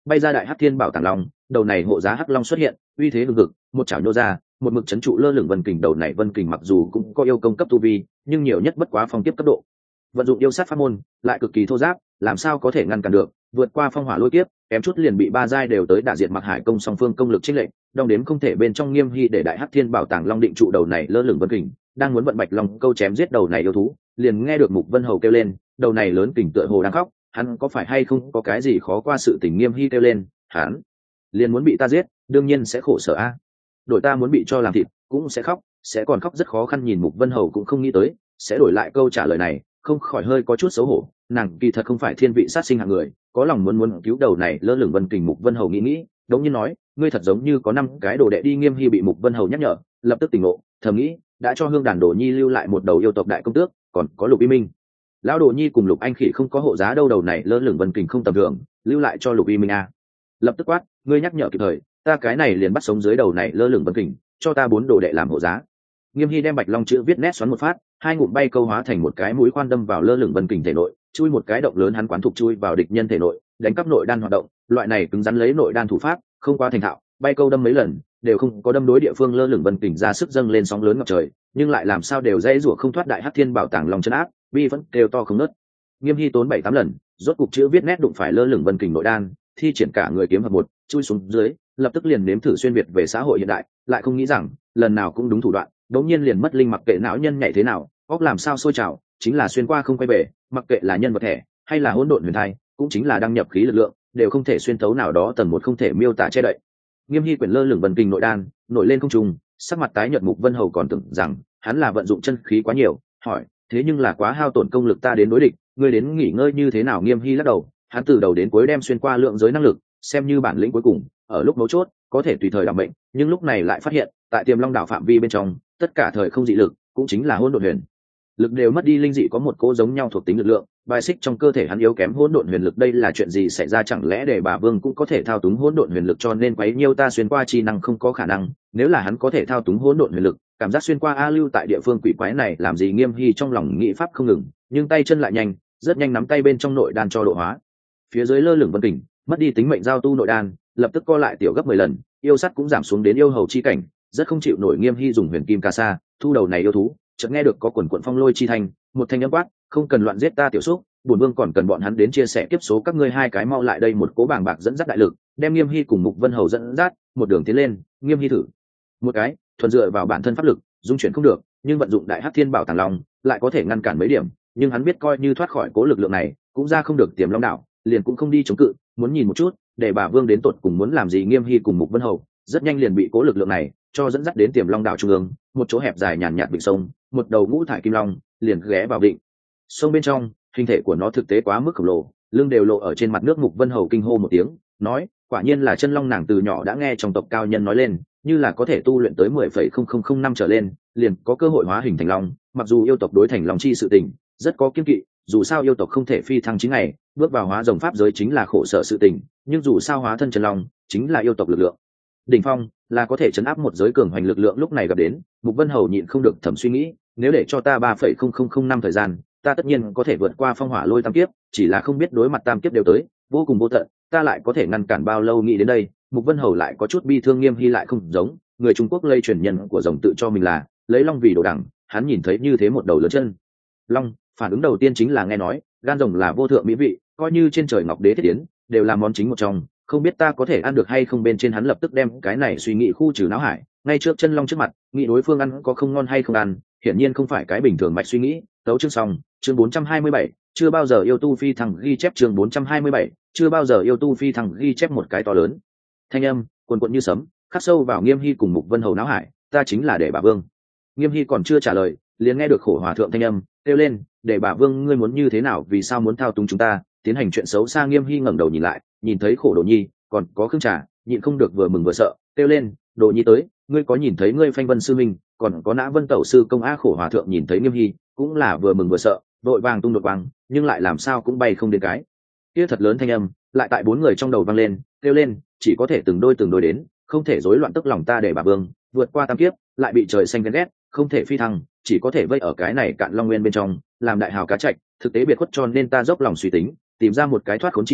Speaker 1: bay ra đại hắc thiên bảo tàng long. Đầu này hộ giá hắc long xuất hiện, uy thế hừng hực, một chảo nhô ra, một mực chấn trụ lơ lửng vân kình. Đầu này vân kình mặc dù cũng có yêu công cấp tu vi, nhưng nhiều nhất bất quá phong tiếp cấp độ. Vận dụng yêu sát pháp môn lại cực kỳ thô giáp, làm sao có thể ngăn cản được, vượt qua phong hỏa lôi kiếp, kém chút liền bị ba giai đều tới đả diệt Mặc Hải công song phương công lực chênh lệch, đong đếm không thể bên trong Nghiêm Hy để đại hắc thiên bảo tàng long định trụ đầu này lơ lửng vân kình, đang muốn vận bạch long câu chém giết đầu này yêu thú, liền nghe được Mục Vân Hầu kêu lên, đầu này lớn kình tựa hồ đang khóc, hắn có phải hay không có cái gì khó qua sự tình. Nghiêm Hy kêu lên, hắn liền muốn bị ta giết, đương nhiên sẽ khổ sở a. Đổi ta muốn bị cho làm thịt, cũng sẽ khóc, sẽ còn khóc rất khó khăn. Nhìn Mục Vân Hầu cũng không nghĩ tới sẽ đổi lại câu trả lời này, không khỏi hơi có chút xấu hổ. Nàng kỳ thật không phải thiên vị sát sinh hạng người, có lòng muốn muốn cứu đầu này lơ lửng vân kình. Mục Vân Hầu nghĩ nghĩ, đống nhiên nói, ngươi thật giống như có năm cái đồ đệ đi. Nghiêm Hy bị Mục Vân Hầu nhắc nhở, lập tức tỉnh ngộ, thầm nghĩ, đã cho Hương Đàn Đồ Nhi lưu lại một đầu yêu tộc đại công tước, còn có Lục Y Minh. Lão Đồ Nhi cùng Lục Anh Khỉ không có hộ giá đâu, đầu này lơ lửng vân kình không tầm thường, lưu lại cho Lục Y Minh a. Lập tức quát, ngươi nhắc nhở kịp thời, ta cái này liền bắt sống dưới đầu này lơ lửng vân kình, cho ta bốn đồ đệ làm hộ giá. Nghiêm Hy đem bạch long chữ viết nét xoắn một phát, hai ngụm bay câu hóa thành một cái mũi khoan đâm vào lơ lửng vân kình thể nội, chui một cái động lớn, hắn quán thục chui vào địch nhân thể nội, đánh cắp nội đan hoạt động. Loại này cứng rắn lấy nội đan thủ pháp, không quá thành thạo, bay câu đâm mấy lần đều không có đâm đối địa phương. Lơ lửng vân kình ra sức dâng lên sóng lớn ngập trời, nhưng lại làm sao đều dây rủa không thoát đại hắc thiên bảo tàng long chân áp, bi vẫn kêu to không ngớt. Nghiêm Hy tốn bảy tám lần, rốt cục chữ viết nét đụng phải lơ lửng vân kình nội đan, thi triển cả người kiếm hợp một, chui xuống dưới, lập tức liền nếm thử xuyên việt về xã hội hiện đại, lại không nghĩ rằng lần nào cũng đúng thủ đoạn, đống nhiên liền mất linh. Mặc kệ não nhân nhảy thế nào, óc làm sao sôi trào, chính là xuyên qua không quay về, mặc kệ là nhân vật thể hay là hỗn độn huyền thai, cũng chính là đăng nhập khí lực lượng, đều không thể xuyên thấu nào đó tầng một không thể miêu tả che đậy. Nghiêm Hy quyển lơ lửng vân kình nội đan nổi lên không trung, sắc mặt tái nhợt. Mục Vân Hầu còn tưởng rằng hắn là vận dụng chân khí quá nhiều, hỏi, thế nhưng là quá hao tổn công lực ta đến đối địch, ngươi đến nghỉ ngơi như thế nào? Nghiêm Hy lắc đầu, hắn từ đầu đến cuối đem xuyên qua lượng giới năng lực xem như bản lĩnh cuối cùng, ở lúc mấu chốt có thể tùy thời đảm mệnh, nhưng lúc này lại phát hiện tại Tiềm Long đảo phạm vi bên trong, tất cả thời không dị lực cũng chính là hỗn độn huyền lực đều mất đi, linh dị có một cố giống nhau thuộc tính lực lượng, bài xích trong cơ thể hắn yếu kém hỗn độn huyền lực. Đây là chuyện gì xảy ra? Chẳng lẽ để bà Vương cũng có thể thao túng hỗn độn huyền lực cho nên quấy nhiêu ta xuyên qua chi năng không có khả năng? Nếu là hắn có thể thao túng hỗn độn huyền lực, cảm giác xuyên qua a lưu tại địa phương quỷ quái này làm gì? Nghiêm Hy trong lòng nghĩ pháp không ngừng, nhưng tay chân lại nhanh, rất nhanh nắm tay bên trong nội đan cho độ hóa. Phía dưới lơ lửng vân kình mất đi tính mệnh giao tu nội đan, lập tức co lại tiểu gấp mười lần, yêu sắt cũng giảm xuống đến yêu hầu chi cảnh, rất không chịu nổi. Nghiêm Hy dùng huyền kim ca sa thu đầu này yêu thú, chợt nghe được có quần quần phong lôi chi thành, một thanh âm quát, không cần loạn giết ta tiểu xúc, bổn vương còn cần bọn hắn đến chia sẻ kiếp số, các ngươi hai cái mau lại đây. Một cố bàng bạc dẫn dắt đại lực đem Nghiêm Hy cùng Mục Vân Hầu dẫn dắt một đường tiến lên. Nghiêm Hy thử một cái, thuần dựa vào bản thân pháp lực dung chuyển không được, nhưng vận dụng đại hắc thiên bảo tàng long lại có thể ngăn cản mấy điểm. Nhưng hắn biết coi như thoát khỏi cố lực lượng này cũng ra không được Tiềm Long đảo, liền cũng không đi chống cự, muốn nhìn một chút để bà Vương đến tột cùng muốn làm gì. Nghiêm Hy cùng Mục Vân Hầu rất nhanh liền bị cố lực lượng này cho dẫn dắt đến Tiềm Long đảo trung ương, một chỗ hẹp dài nhàn nhạt vịnh sông, một đầu ngũ thải kim long liền ghé vào vịnh sông bên trong. Hình thể của nó thực tế quá mức khổng lồ, lưng đều lộ ở trên mặt nước. Mục Vân Hầu kinh hô một tiếng, nói, quả nhiên là chân long. Nàng từ nhỏ đã nghe trong tộc cao nhân nói lên, như là có thể tu luyện tới mười phẩy không không không năm trở lên, liền có cơ hội hóa hình thành long. Mặc dù yêu tộc đối thành long chi sự tình rất có kiêng kỵ, dù sao yêu tộc không thể phi thăng chín ngày, bước vào hóa rồng pháp giới chính là khổ sở sự tình, nhưng dù sao hóa thân chân long chính là yêu tộc lực lượng đỉnh phong, là có thể chấn áp một giới cường hoành lực lượng. Lúc này gặp đến, Mục Vân Hầu nhịn không được thầm suy nghĩ, nếu để cho ta ba phẩy không không không năm thời gian, ta tất nhiên có thể vượt qua phong hỏa lôi tam kiếp, chỉ là không biết đối mặt tam kiếp đều tới vô cùng vô tận, ta lại có thể ngăn cản bao lâu? Nghĩ đến đây, Mục Vân Hầu lại có chút bi thương. Nghiêm Hy lại không giống người Trung Quốc lây truyền nhân của rồng tự cho mình là lấy long vì đồ đẳng, hắn nhìn thấy như thế một đầu lớn chân long, phản ứng đầu tiên chính là nghe nói gan rồng là vô thượng mỹ vị, coi như trên trời ngọc đế thiết tiến đều là món chính một trong, không biết ta có thể ăn được hay không? Bên trên hắn lập tức đem cái này suy nghĩ khu trừ não hải, ngay trước chân long trước mặt nghĩ đối phương ăn có không ngon hay không ăn, hiển nhiên không phải cái bình thường mạch suy nghĩ. Tấu chương xong. Chương bốn trăm hai mươi bảy, chưa bao giờ yêu tu phi thăng ghi chép. Chương bốn trăm hai mươi bảy, chưa bao giờ yêu tu phi thăng ghi chép. Một cái to lớn thanh âm cuồn cuộn như sấm khắc sâu vào Nghiêm Hy cùng Mục Vân Hầu não hải, ta chính là Để Bà Vương. Nghiêm Hy còn chưa trả lời, liền nghe được khổ hòa thượng thanh âm kêu lên, Để Bà Vương ngươi muốn như thế nào? Vì sao muốn thao túng chúng ta tiến hành chuyện xấu xa? Nghiêm Hy ngẩng đầu nhìn lại, nhìn thấy khổ Đồ Nhi còn có Khương Trà, nhịn không được vừa mừng vừa sợ, kêu lên, Đồ Nhi tới, ngươi có nhìn thấy ngươi Phanh Vân sư minh còn có Nã Vân tẩu sư công? A khổ hòa thượng nhìn thấy Nghiêm Hy cũng là vừa mừng vừa sợ, vội vàng tung đột quang, nhưng lại làm sao cũng bay không đến cái kia thật lớn thanh âm lại tại bốn người trong đầu vang lên, kêu lên, chỉ có thể từng đôi từng đôi đến, không thể rối loạn tức lòng ta. Để Bà Vương vượt qua tam kiếp lại bị trời xanh ghen ghét, không thể phi thăng, chỉ có thể vây ở cái này cạn long nguyên bên trong làm đại hào cá trạch, thực tế biệt khuất, cho nên ta dốc lòng suy tính tìm ra một cái thoát khốn chi pháp,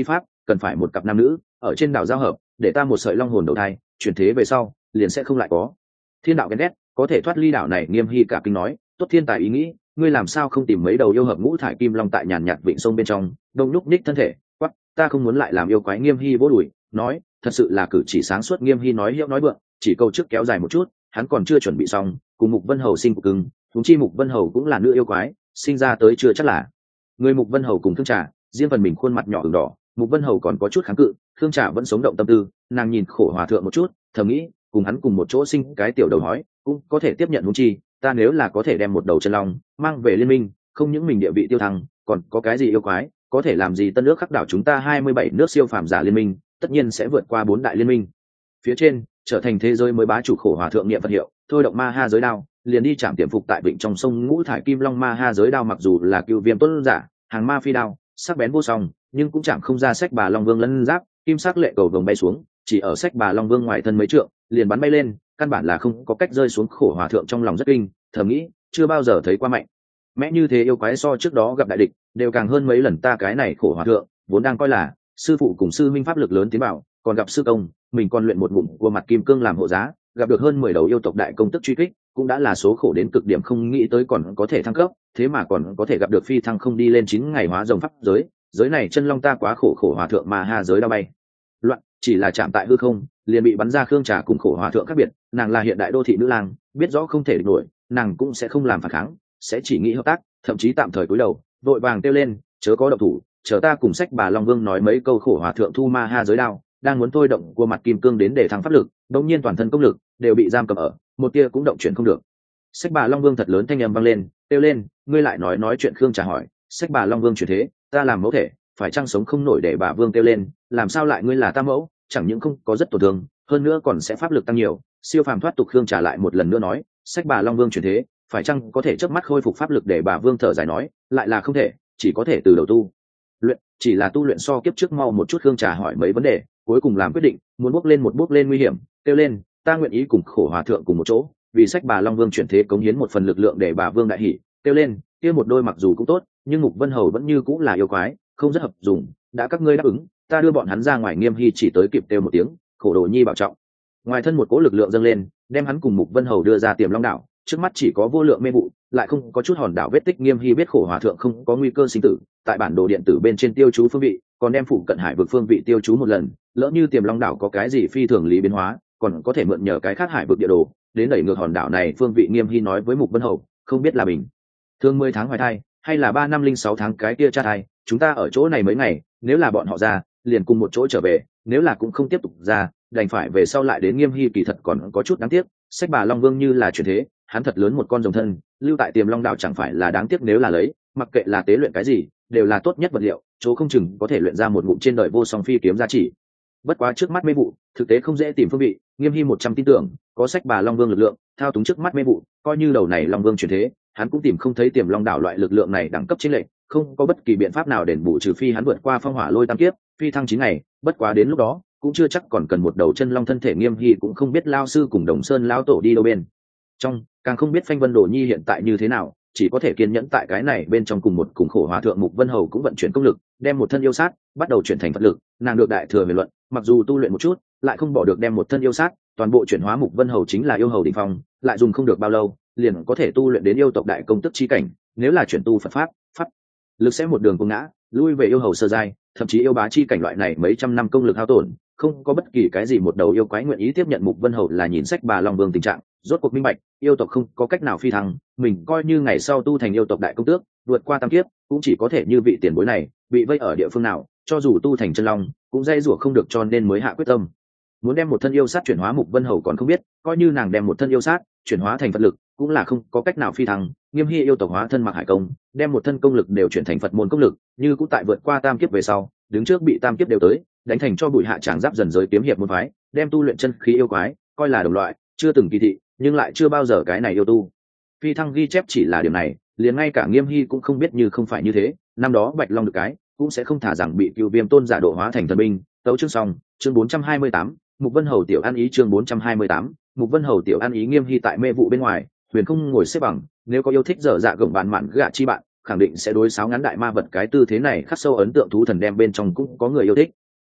Speaker 1: cần phải một cặp nam nữ ở trên đảo giao hợp, để ta một sợi long hồn đầu thai chuyển thế về sau liền sẽ không lại có. Thiên đạo ghen ghét có thể thoát ly đảo này. Nghiêm Hy cả kinh nói, tốt thiên tài ý nghĩ, ngươi làm sao không tìm mấy đầu yêu hợp ngũ thải kim long tại nhàn nhạt vịnh sông bên trong đông nhúc ních thân thể quắc, ta không muốn lại làm yêu quái. Nghiêm Hy vỗ đùi nói, thật sự là cử chỉ sáng suốt. Nghiêm Hy nói hiệu nói vượng, chỉ câu trước kéo dài một chút, hắn còn chưa chuẩn bị xong, cùng Mục Vân Hầu sinh cục cưng, chúng chi Mục Vân Hầu cũng là nữ yêu quái, sinh ra tới chưa chắc là người. Mục Vân Hầu cùng Thương Trà riêng phần mình khuôn mặt nhỏ ửng đỏ, Mục Vân Hầu còn có chút kháng cự, Thương Trà vẫn sống động tâm tư, nàng nhìn Khổ Hòa thượng một chút, thầm nghĩ, cùng hắn cùng một chỗ sinh cái tiểu đầu hói cũng có thể tiếp nhận. Huống chi ta nếu là có thể đem một đầu chân long mang về liên minh, không những mình địa vị tiêu thăng, còn có cái gì yêu quái có thể làm gì tân nước khắc đảo chúng ta hai mươi bảy nước siêu phàm giả liên minh, tất nhiên sẽ vượt qua bốn đại liên minh phía trên, trở thành thế giới mới. Bá chủ Khổ Hòa thượng niệm Phật hiệu, thôi động ma ha giới đao, liền đi chạm tiềm phục tại vịnh trong sông ngũ thải kim long. Ma ha giới đao mặc dù là cựu viêm tuấn giả hàng ma phi đao, sắc bén vô song, nhưng cũng chạm không ra Sách Bà Long Vương lân giáp. Kim sắc lệ cầu vồng bay xuống, chỉ ở Sách Bà Long Vương ngoài thân mấy trượng liền bắn bay lên, căn bản là không có cách rơi xuống. Khổ Hòa thượng trong lòng rất kinh, thầm nghĩ, chưa bao giờ thấy qua mạnh mẽ như thế yêu quái, so trước đó gặp đại địch đều càng hơn mấy lần. Ta cái này Khổ Hòa thượng vốn đang coi là sư phụ cùng sư minh pháp lực lớn tiến bảo, còn gặp sư công mình còn luyện một ngụm của mặt kim cương làm hộ giá, gặp được hơn mười đầu yêu tộc đại công tức truy kích, cũng đã là số khổ đến cực điểm. Không nghĩ tới còn có thể thăng cấp, thế mà còn có thể gặp được phi thăng không đi lên chín ngày hóa rồng pháp giới. Giới này chân long ta quá khổ. Khổ Hòa thượng mà ha giới đao bay loạn, chỉ là chạm tại hư không liền bị bắn ra. Khương Trà cùng Khổ Hòa thượng khác biệt, nàng là hiện đại đô thị nữ lang, biết rõ không thể địch nổi, nàng cũng sẽ không làm phản kháng, sẽ chỉ nghĩ hợp tác, thậm chí tạm thời cúi đầu, vội vàng kêu lên, chớ có động thủ, chờ ta cùng Sách Bà Long Vương nói mấy câu. Khổ Hòa thượng thu ma ha giới đao, đang muốn thôi động của mặt kim cương đến để thăng pháp lực, đột nhiên toàn thân công lực đều bị giam cầm ở, một tia cũng động chuyển không được. Sách Bà Long Vương thật lớn thanh âm vang lên, kêu lên, ngươi lại nói nói chuyện. Khương Trà hỏi, Sách Bà Long Vương chuyển thế, ta làm mẫu thể, phải chăng sống không nổi? Để Bà Vương kêu lên, làm sao lại ngươi là ta mẫu, chẳng những không có rất tổn thương, hơn nữa còn sẽ pháp lực tăng nhiều, siêu phàm thoát tục. Khương Trà lại một lần nữa nói, Sách Bà Long Vương chuyển thế, phải chăng có thể chớp mắt khôi phục pháp lực? Để Bà Vương thở dài nói, lại là không thể, chỉ có thể từ đầu tu luyện, chỉ là tu luyện so kiếp trước mau một chút. Khương Trà hỏi mấy vấn đề, cuối cùng làm quyết định, muốn bước lên một bước lên nguy hiểm, kêu lên, ta nguyện ý cùng Khổ Hòa thượng cùng một chỗ, vì Sách Bà Long Vương chuyển thế cống hiến một phần lực lượng. Để Bà Vương đại hỉ, kêu lên, kia một đôi mặc dù cũng tốt, nhưng Mục Vân Hầu vẫn như cũng là yêu quái, không rất hợp dùng, đã các ngươi đáp ứng, ta đưa bọn hắn ra ngoài. Nghiêm Hy chỉ tới kịp kêu một tiếng, Khổ Đồ Nhi bảo trọng. Ngoài thân một cỗ lực lượng dâng lên, đem hắn cùng Mục Vân Hầu đưa ra Tiềm Long đảo. Trước mắt chỉ có vô lượng mê vụ, lại không có chút hòn đảo vết tích. Nghiêm Hy biết Khổ Hòa thượng không có nguy cơ sinh tử, tại bản đồ điện tử bên trên tiêu chú phương vị, còn đem phụ cận hải vực phương vị tiêu chú một lần, lỡ như Tiềm Long đảo có cái gì phi thường lý biến hóa, còn có thể mượn nhờ cái khác hải vực địa đồ đến đẩy ngược hòn đảo này phương vị. Nghiêm Hy nói với Mục Vân Hầu, không biết là bình thường mười tháng hoài thai, hay là ba năm linh sáu tháng cái kia cha thai, chúng ta ở chỗ này mấy ngày, nếu là bọn họ ra liền cùng một chỗ trở về, nếu là cũng không tiếp tục ra, đành phải về sau lại đến. Nghiêm Hy kỳ thật còn có chút đáng tiếc, Sách Bà Long Vương như là chuyển thế, hắn thật lớn một con rồng thân lưu tại Tiềm Long đảo, chẳng phải là đáng tiếc? Nếu là lấy, mặc kệ là tế luyện cái gì, đều là tốt nhất vật liệu, chỗ không chừng có thể luyện ra một ngụm trên đời vô song phi kiếm giá trị. Bất quá trước mắt mê vụ thực tế không dễ tìm phương vị. Nghiêm Hy một trăm tin tưởng có Sách Bà Long Vương lực lượng thao túng trước mắt mê vụ, coi như đầu này Long Vương chuyển thế, hắn cũng tìm không thấy Tiềm Long đảo loại lực lượng này đẳng cấp chênh lệch, không có bất kỳ biện pháp nào đền bù, trừ phi hắn vượt qua phong hỏa lôi tam kiếp, phi thăng chín ngày. Bất quá đến lúc đó cũng chưa chắc còn cần một đầu chân long thân thể. Nghiêm Hy cũng không biết lao sư cùng Đồng Sơn lão tổ đi đâu bên trong, càng không biết Phanh Vân Đồ Nhi hiện tại như thế nào, chỉ có thể kiên nhẫn tại cái này bên trong cùng một cùng Khổ Hòa thượng. Mục Vân Hầu cũng vận chuyển công lực, đem một thân yêu sát bắt đầu chuyển thành Phật lực. Nàng được đại thừa về luận, mặc dù tu luyện một chút, lại không bỏ được đem một thân yêu sát toàn bộ chuyển hóa. Mục Vân Hầu chính là yêu hầu đỉnh phong, lại dùng không được bao lâu liền có thể tu luyện đến yêu tộc đại công tức chi cảnh. Nếu là chuyển tu Phật pháp, pháp lực sẽ một đường cung ngã, lui về yêu hầu sơ giai, thậm chí yêu bá chi cảnh loại này mấy trăm năm công lực hao tổn, không có bất kỳ cái gì một đầu yêu quái nguyện ý tiếp nhận. Mục Vân Hầu là nhìn Sách Bà Long Vương tình trạng, rốt cuộc minh bạch, yêu tộc không có cách nào phi thăng, mình coi như ngày sau tu thành yêu tộc đại công tước, vượt qua tam kiếp, cũng chỉ có thể như vị tiền bối này, bị vây ở địa phương nào, cho dù tu thành chân long, cũng dây rủa không được, cho nên mới hạ quyết tâm muốn đem một thân yêu sát chuyển hóa. Mục Vân Hầu còn không biết, coi như nàng đem một thân yêu sát chuyển hóa thành Phật lực, cũng là không có cách nào phi thăng. Nghiêm Hy yêu tộc hóa thân Mặc Hải Công, đem một thân công lực đều chuyển thành Phật môn công lực, như cũng tại vượt qua tam kiếp về sau, đứng trước bị tam kiếp đều tới, đánh thành cho bụi hạ tràng giáp dần giới kiếm hiệp môn phái, đem tu luyện chân khí yêu quái coi là đồng loại, chưa từng kỳ thị, nhưng lại chưa bao giờ cái này yêu tu phi thăng ghi chép chỉ là điều này, liền ngay cả Nghiêm Hy cũng không biết như không phải như thế, năm đó Bạch Long được cái cũng sẽ không thả rằng bị Cựu Viêm Tôn giả độ hóa thành thần binh. Tấu chương xong, chương bốn trăm hai mươi tám, Mục Vân Hầu tiểu ăn ý. Chương bốn trăm hai mươi tám, Mục Vân Hầu tiểu ăn ý. Nghiêm Hy tại mê vụ bên ngoài, huyền không ngồi xếp bằng, nếu có yêu thích dở dạ gồng bàn mạn gạ chi bạn, khẳng định sẽ đối sáo ngắn đại ma vật cái tư thế này khắc sâu ấn tượng. Thú thần đem bên trong cũng có người yêu thích,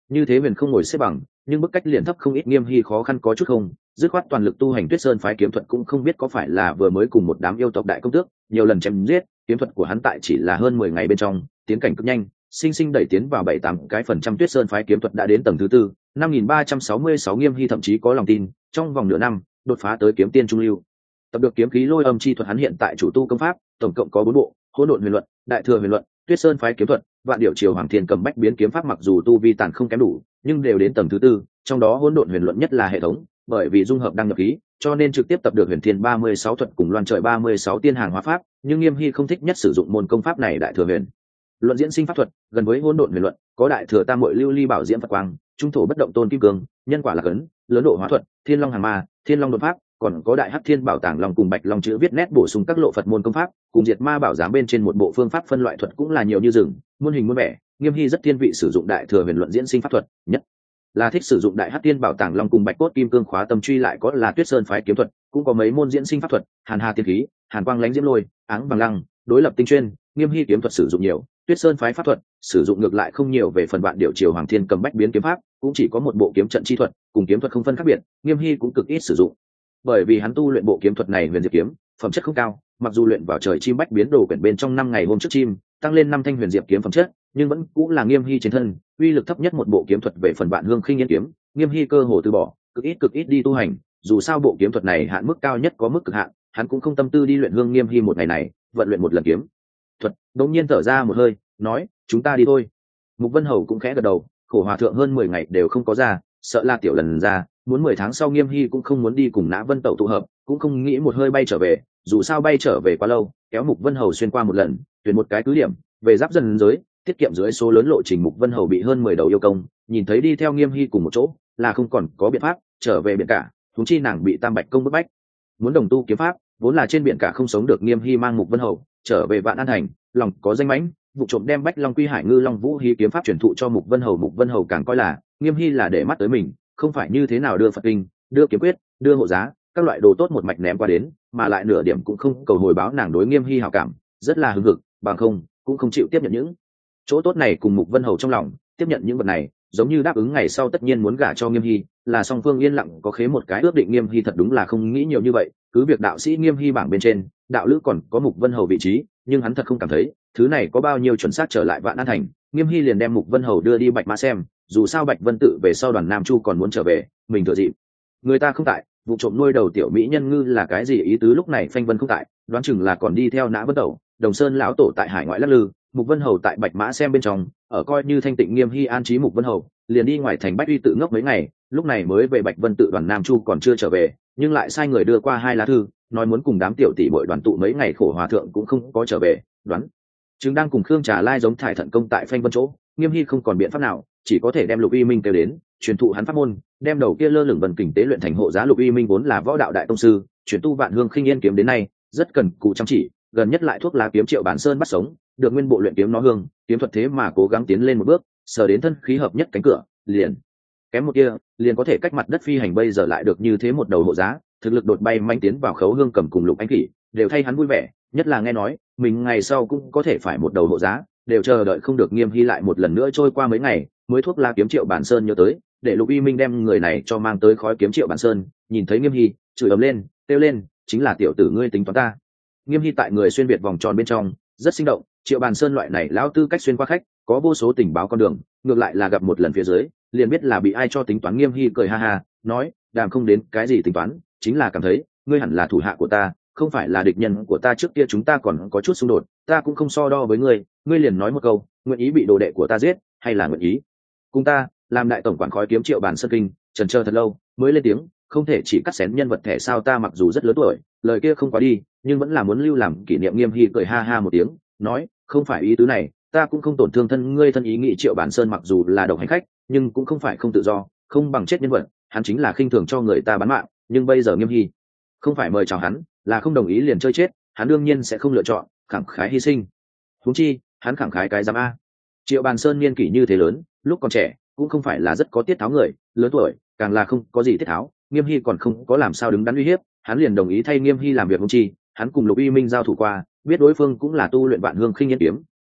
Speaker 1: như thế huyền không ngồi xếp bằng, nhưng bức cách liền thấp không ít. Nghiêm Hy khó khăn có chút không dứt khoát toàn lực tu hành Tuyết Sơn phái kiếm thuật, cũng không biết có phải là vừa mới cùng một đám yêu tộc đại công tước nhiều lần chém giết, kiếm thuật của hắn tại chỉ là hơn mười ngày bên trong tiến cảnh cực nhanh, sinh sinh đẩy tiến vào bảy tám cái phần trăm. Tuyết Sơn phái kiếm thuật đã đến tầng thứ tư, năm nghìn ba trăm sáu mươi sáu. Nghiêm Hy thậm chí có lòng tin trong vòng nửa năm đột phá tới kiếm tiên trung lưu. Tập được kiếm khí lôi âm chi thuật, hắn hiện tại chủ tu công pháp tổng cộng có bốn bộ: hỗn độn huyền luận, đại thừa huyền luận, Tuyết Sơn phái kiếm thuật, vạn điệu triều hoàng thiên cầm bách biến kiếm pháp. Mặc dù tu vi tàn không kém đủ, nhưng đều đến tầng thứ tư, trong đó hỗn độn huyền luận nhất là hệ thống, bởi vì dung hợp đăng nhập khí cho nên trực tiếp tập được huyền thiên ba mươi sáu thuật cùng loan trời ba mươi sáu tiên hàng hóa pháp. Nhưng Nghiêm Hy không thích nhất sử dụng môn công pháp này, đại thừa huyền luận diễn sinh pháp thuật, gần với hỗn độn huyền luận, có đại thừa tam muội lưu ly bảo diễm Phật quang, trung thổ bất động tôn kim cương, nhân quả là cấn, lớn độ hóa thuật, thiên long hàng ma, thiên long đột pháp, còn có đại hắc thiên bảo tàng long cùng bạch long chữ viết nét bổ sung các lộ Phật môn công pháp, cùng diệt ma bảo giám bên trên một bộ phương pháp phân loại thuật cũng là nhiều như rừng, muôn hình muôn vẻ. Nghiêm Hy rất thiên vị sử dụng đại thừa huyền luận diễn sinh pháp thuật, nhất là thích sử dụng đại hắc thiên bảo tàng long cùng bạch cốt kim cương khóa tâm truy. Lại có là Tuyết Sơn phái kiếm thuật, cũng có mấy môn diễn sinh pháp thuật: hàn hà tiên khí, hàn quang lánh diễm lôi, áng bằng lăng, đối lập tinh chuyên. Nghiêm Hy kiếm thuật sử dụng nhiều, Tuyết Sơn phái pháp thuật sử dụng ngược lại không nhiều. Về phần vạn điệu triều hoàng thiên cầm bách biến kiếm pháp, cũng chỉ có một bộ kiếm trận chi thuật, cùng kiếm thuật không phân khác biệt, Nghiêm Hy cũng cực ít sử dụng, bởi vì hắn tu luyện bộ kiếm thuật này huyền diệp kiếm phẩm chất không cao. Mặc dù luyện vào trời chim bách biến đồ quyển bên trong năm ngày hôm trước chim tăng lên năm thanh huyền diệp kiếm phẩm chất, nhưng vẫn cũng là Nghiêm Hy trên thân uy lực thấp nhất một bộ kiếm thuật. Về phần vạn hương khinh yên kiếm, Nghiêm Hy cơ hồ từ bỏ, cực ít cực ít đi tu hành. Dù sao bộ kiếm thuật này hạn mức cao nhất có mức cực hạn, hắn cũng không tâm tư đi luyện hương. Nghiêm Hy một ngày này vận luyện một lần kiếm thuật, đột nhiên thở ra một hơi, nói: chúng ta đi thôi. Mục Vân Hầu cũng khẽ gật đầu, khổ hòa thượng hơn mười ngày đều không có ra, sợ là tiểu lần ra, muốn mười tháng sau Nghiêm Hy cũng không muốn đi cùng Nã Vân Tẩu tụ hợp, cũng không nghĩ một hơi bay trở về. Dù sao bay trở về quá lâu, kéo Mục Vân Hầu xuyên qua một lần, tuyển một cái cứ điểm về giáp dân giới, tiết kiệm dưới số lớn lộ trình. Mục Vân Hầu bị hơn mười đầu yêu công nhìn thấy đi theo Nghiêm Hy cùng một chỗ, là không còn có biện pháp trở về biển cả. Huống chi nàng bị Tam Bạch công bức bách, muốn đồng tu kiếm pháp, vốn là trên biển cả không sống được. Nghiêm Hy mang Mục Vân Hầu trở về Vạn An Thành, lòng có danh mãnh, vụ trộm đem Bách Long Quy Hải Ngư Long Vũ Hí kiếm pháp truyền thụ cho Mục Vân Hầu. Mục Vân Hầu càng coi là Nghiêm Hy là để mắt tới mình, không phải như thế nào đưa Phật kinh, đưa kiếm quyết, đưa hộ giá, các loại đồ tốt một mạch ném qua đến, mà lại nửa điểm cũng không cầu hồi báo. Nàng đối Nghiêm Hy hảo cảm rất là hưng hực, bằng không cũng không chịu tiếp nhận những chỗ tốt này. Cùng Mục Vân Hầu trong lòng tiếp nhận những vật này, giống như đáp ứng ngày sau tất nhiên muốn gả cho Nghiêm Hy, là song phương yên lặng có khế một cái ước định. Nghiêm Hy thật đúng là không nghĩ nhiều như vậy, cứ việc đạo sĩ Nghiêm Hy bảng bên trên đạo lữ còn có Mục Vân Hầu vị trí, nhưng hắn thật không cảm thấy thứ này có bao nhiêu chuẩn xác. Trở lại Vạn An Thành, Nghiêm Hy liền đem Mục Vân Hầu đưa đi Bạch Mã xem, dù sao Bạch Vân tự về sau đoàn Nam Chu còn muốn trở về, mình thừa dịp người ta không tại, vụ trộm nuôi đầu tiểu mỹ nhân ngư là cái gì ý tứ. Lúc này Phanh Vân không tại, đoán chừng là còn đi theo Nã Vân Tẩu, Đồng Sơn lão tổ tại hải ngoại lắc lư, Mục Vân Hầu tại Bạch Mã xem bên trong ở coi như thanh tịnh. Nghiêm Hy an trí Mục Vân Hầu, liền đi ngoài thành Bách Uy tự ngốc mấy ngày, lúc này mới về Bạch Vân tự. Đoàn Nam Chu còn chưa trở về, nhưng lại sai người đưa qua hai lá thư, nói muốn cùng đám tiểu tỷ bội đoàn tụ mấy ngày. Khổ hòa thượng cũng không có trở về, đoán chứng đang cùng Khương Trà Lai giống thải thận công tại Phanh Vân chỗ. Nghiêm Hy không còn biện pháp nào, chỉ có thể đem Lục Uy Minh kêu đến truyền thụ hắn pháp môn, đem đầu kia lơ lửng vần kình tế luyện thành hộ giá. Lục Uy Minh vốn là võ đạo đại tông sư, chuyển tu vạn hương khinh yên kiếm đến nay rất cần cù chăm chỉ, gần nhất lại thuốc lá kiếm Triệu Bản Sơn bắt sống, được nguyên bộ luyện kiếm nó hương kiếm thuật, thế mà cố gắng tiến lên một bước, sờ đến thân khí hợp nhất cánh cửa, liền kém một kia liền có thể cách mặt đất phi hành. Bây giờ lại được như thế một đầu hộ giá, thực lực đột bay manh tiến vào Khấu Hương Cầm cùng Lục Anh Kỷ đều thay hắn vui vẻ, nhất là nghe nói mình ngày sau cũng có thể phải một đầu hộ giá, đều chờ đợi không được. Nghiêm Hy lại một lần nữa trôi qua mấy ngày mới thuốc la kiếm Triệu Bản Sơn nhớ tới, để Lục Uy Minh đem người này cho mang tới khói kiếm Triệu Bản Sơn. Nhìn thấy Nghiêm Hy chửi ầm lên, kêu lên: chính là tiểu tử ngươi tính toán ta. Nghiêm Hy tại người xuyên việt vòng tròn bên trong rất sinh động, Triệu Bản Sơn loại này lão tư cách xuyên qua khách, có vô số tình báo con đường, ngược lại là gặp một lần phía dưới liền biết là bị ai cho tính toán. Nghiêm Hy cười ha ha nói: đàm không đến cái gì tính toán, chính là cảm thấy ngươi hẳn là thủ hạ của ta, không phải là địch nhân của ta. Trước kia chúng ta còn có chút xung đột, ta cũng không so đo với ngươi, ngươi liền nói một câu, nguyện ý bị đồ đệ của ta giết, hay là nguyện ý cùng ta làm đại tổng quản khói kiếm Triệu Bản Sơn kinh chần chờ thật lâu mới lên tiếng: không thể chỉ cắt xén nhân vật thẻ sao? Ta mặc dù rất lớn tuổi, lời kia không quá đi, nhưng vẫn là muốn lưu làm kỷ niệm. Nghiêm Hy cười ha ha một tiếng nói: không phải ý tứ này, ta cũng không tổn thương thân ngươi thân ý nghĩ. Triệu Bản Sơn mặc dù là độc hành khách, nhưng cũng không phải không tự do, không bằng chết nhân vật, hắn chính là khinh thường cho người ta bán mạng. Nhưng bây giờ Nghiêm Hy không phải mời chào hắn, là không đồng ý liền chơi chết, hắn đương nhiên sẽ không lựa chọn khẳng khái hy sinh. Huống chi hắn khẳng khái cái giám a. Triệu Bản Sơn niên kỷ như thế lớn, lúc còn trẻ cũng không phải là rất có tiết tháo người, lớn tuổi càng là không có gì tiết tháo. Nghiêm Hy còn không có làm sao đứng đắn uy hiếp, hắn liền đồng ý thay Nghiêm Hy làm việc. Huống chi hắn cùng Lục Uy Minh giao thủ qua, biết đối phương cũng là tu luyện vạn hương khinh yên kiếm,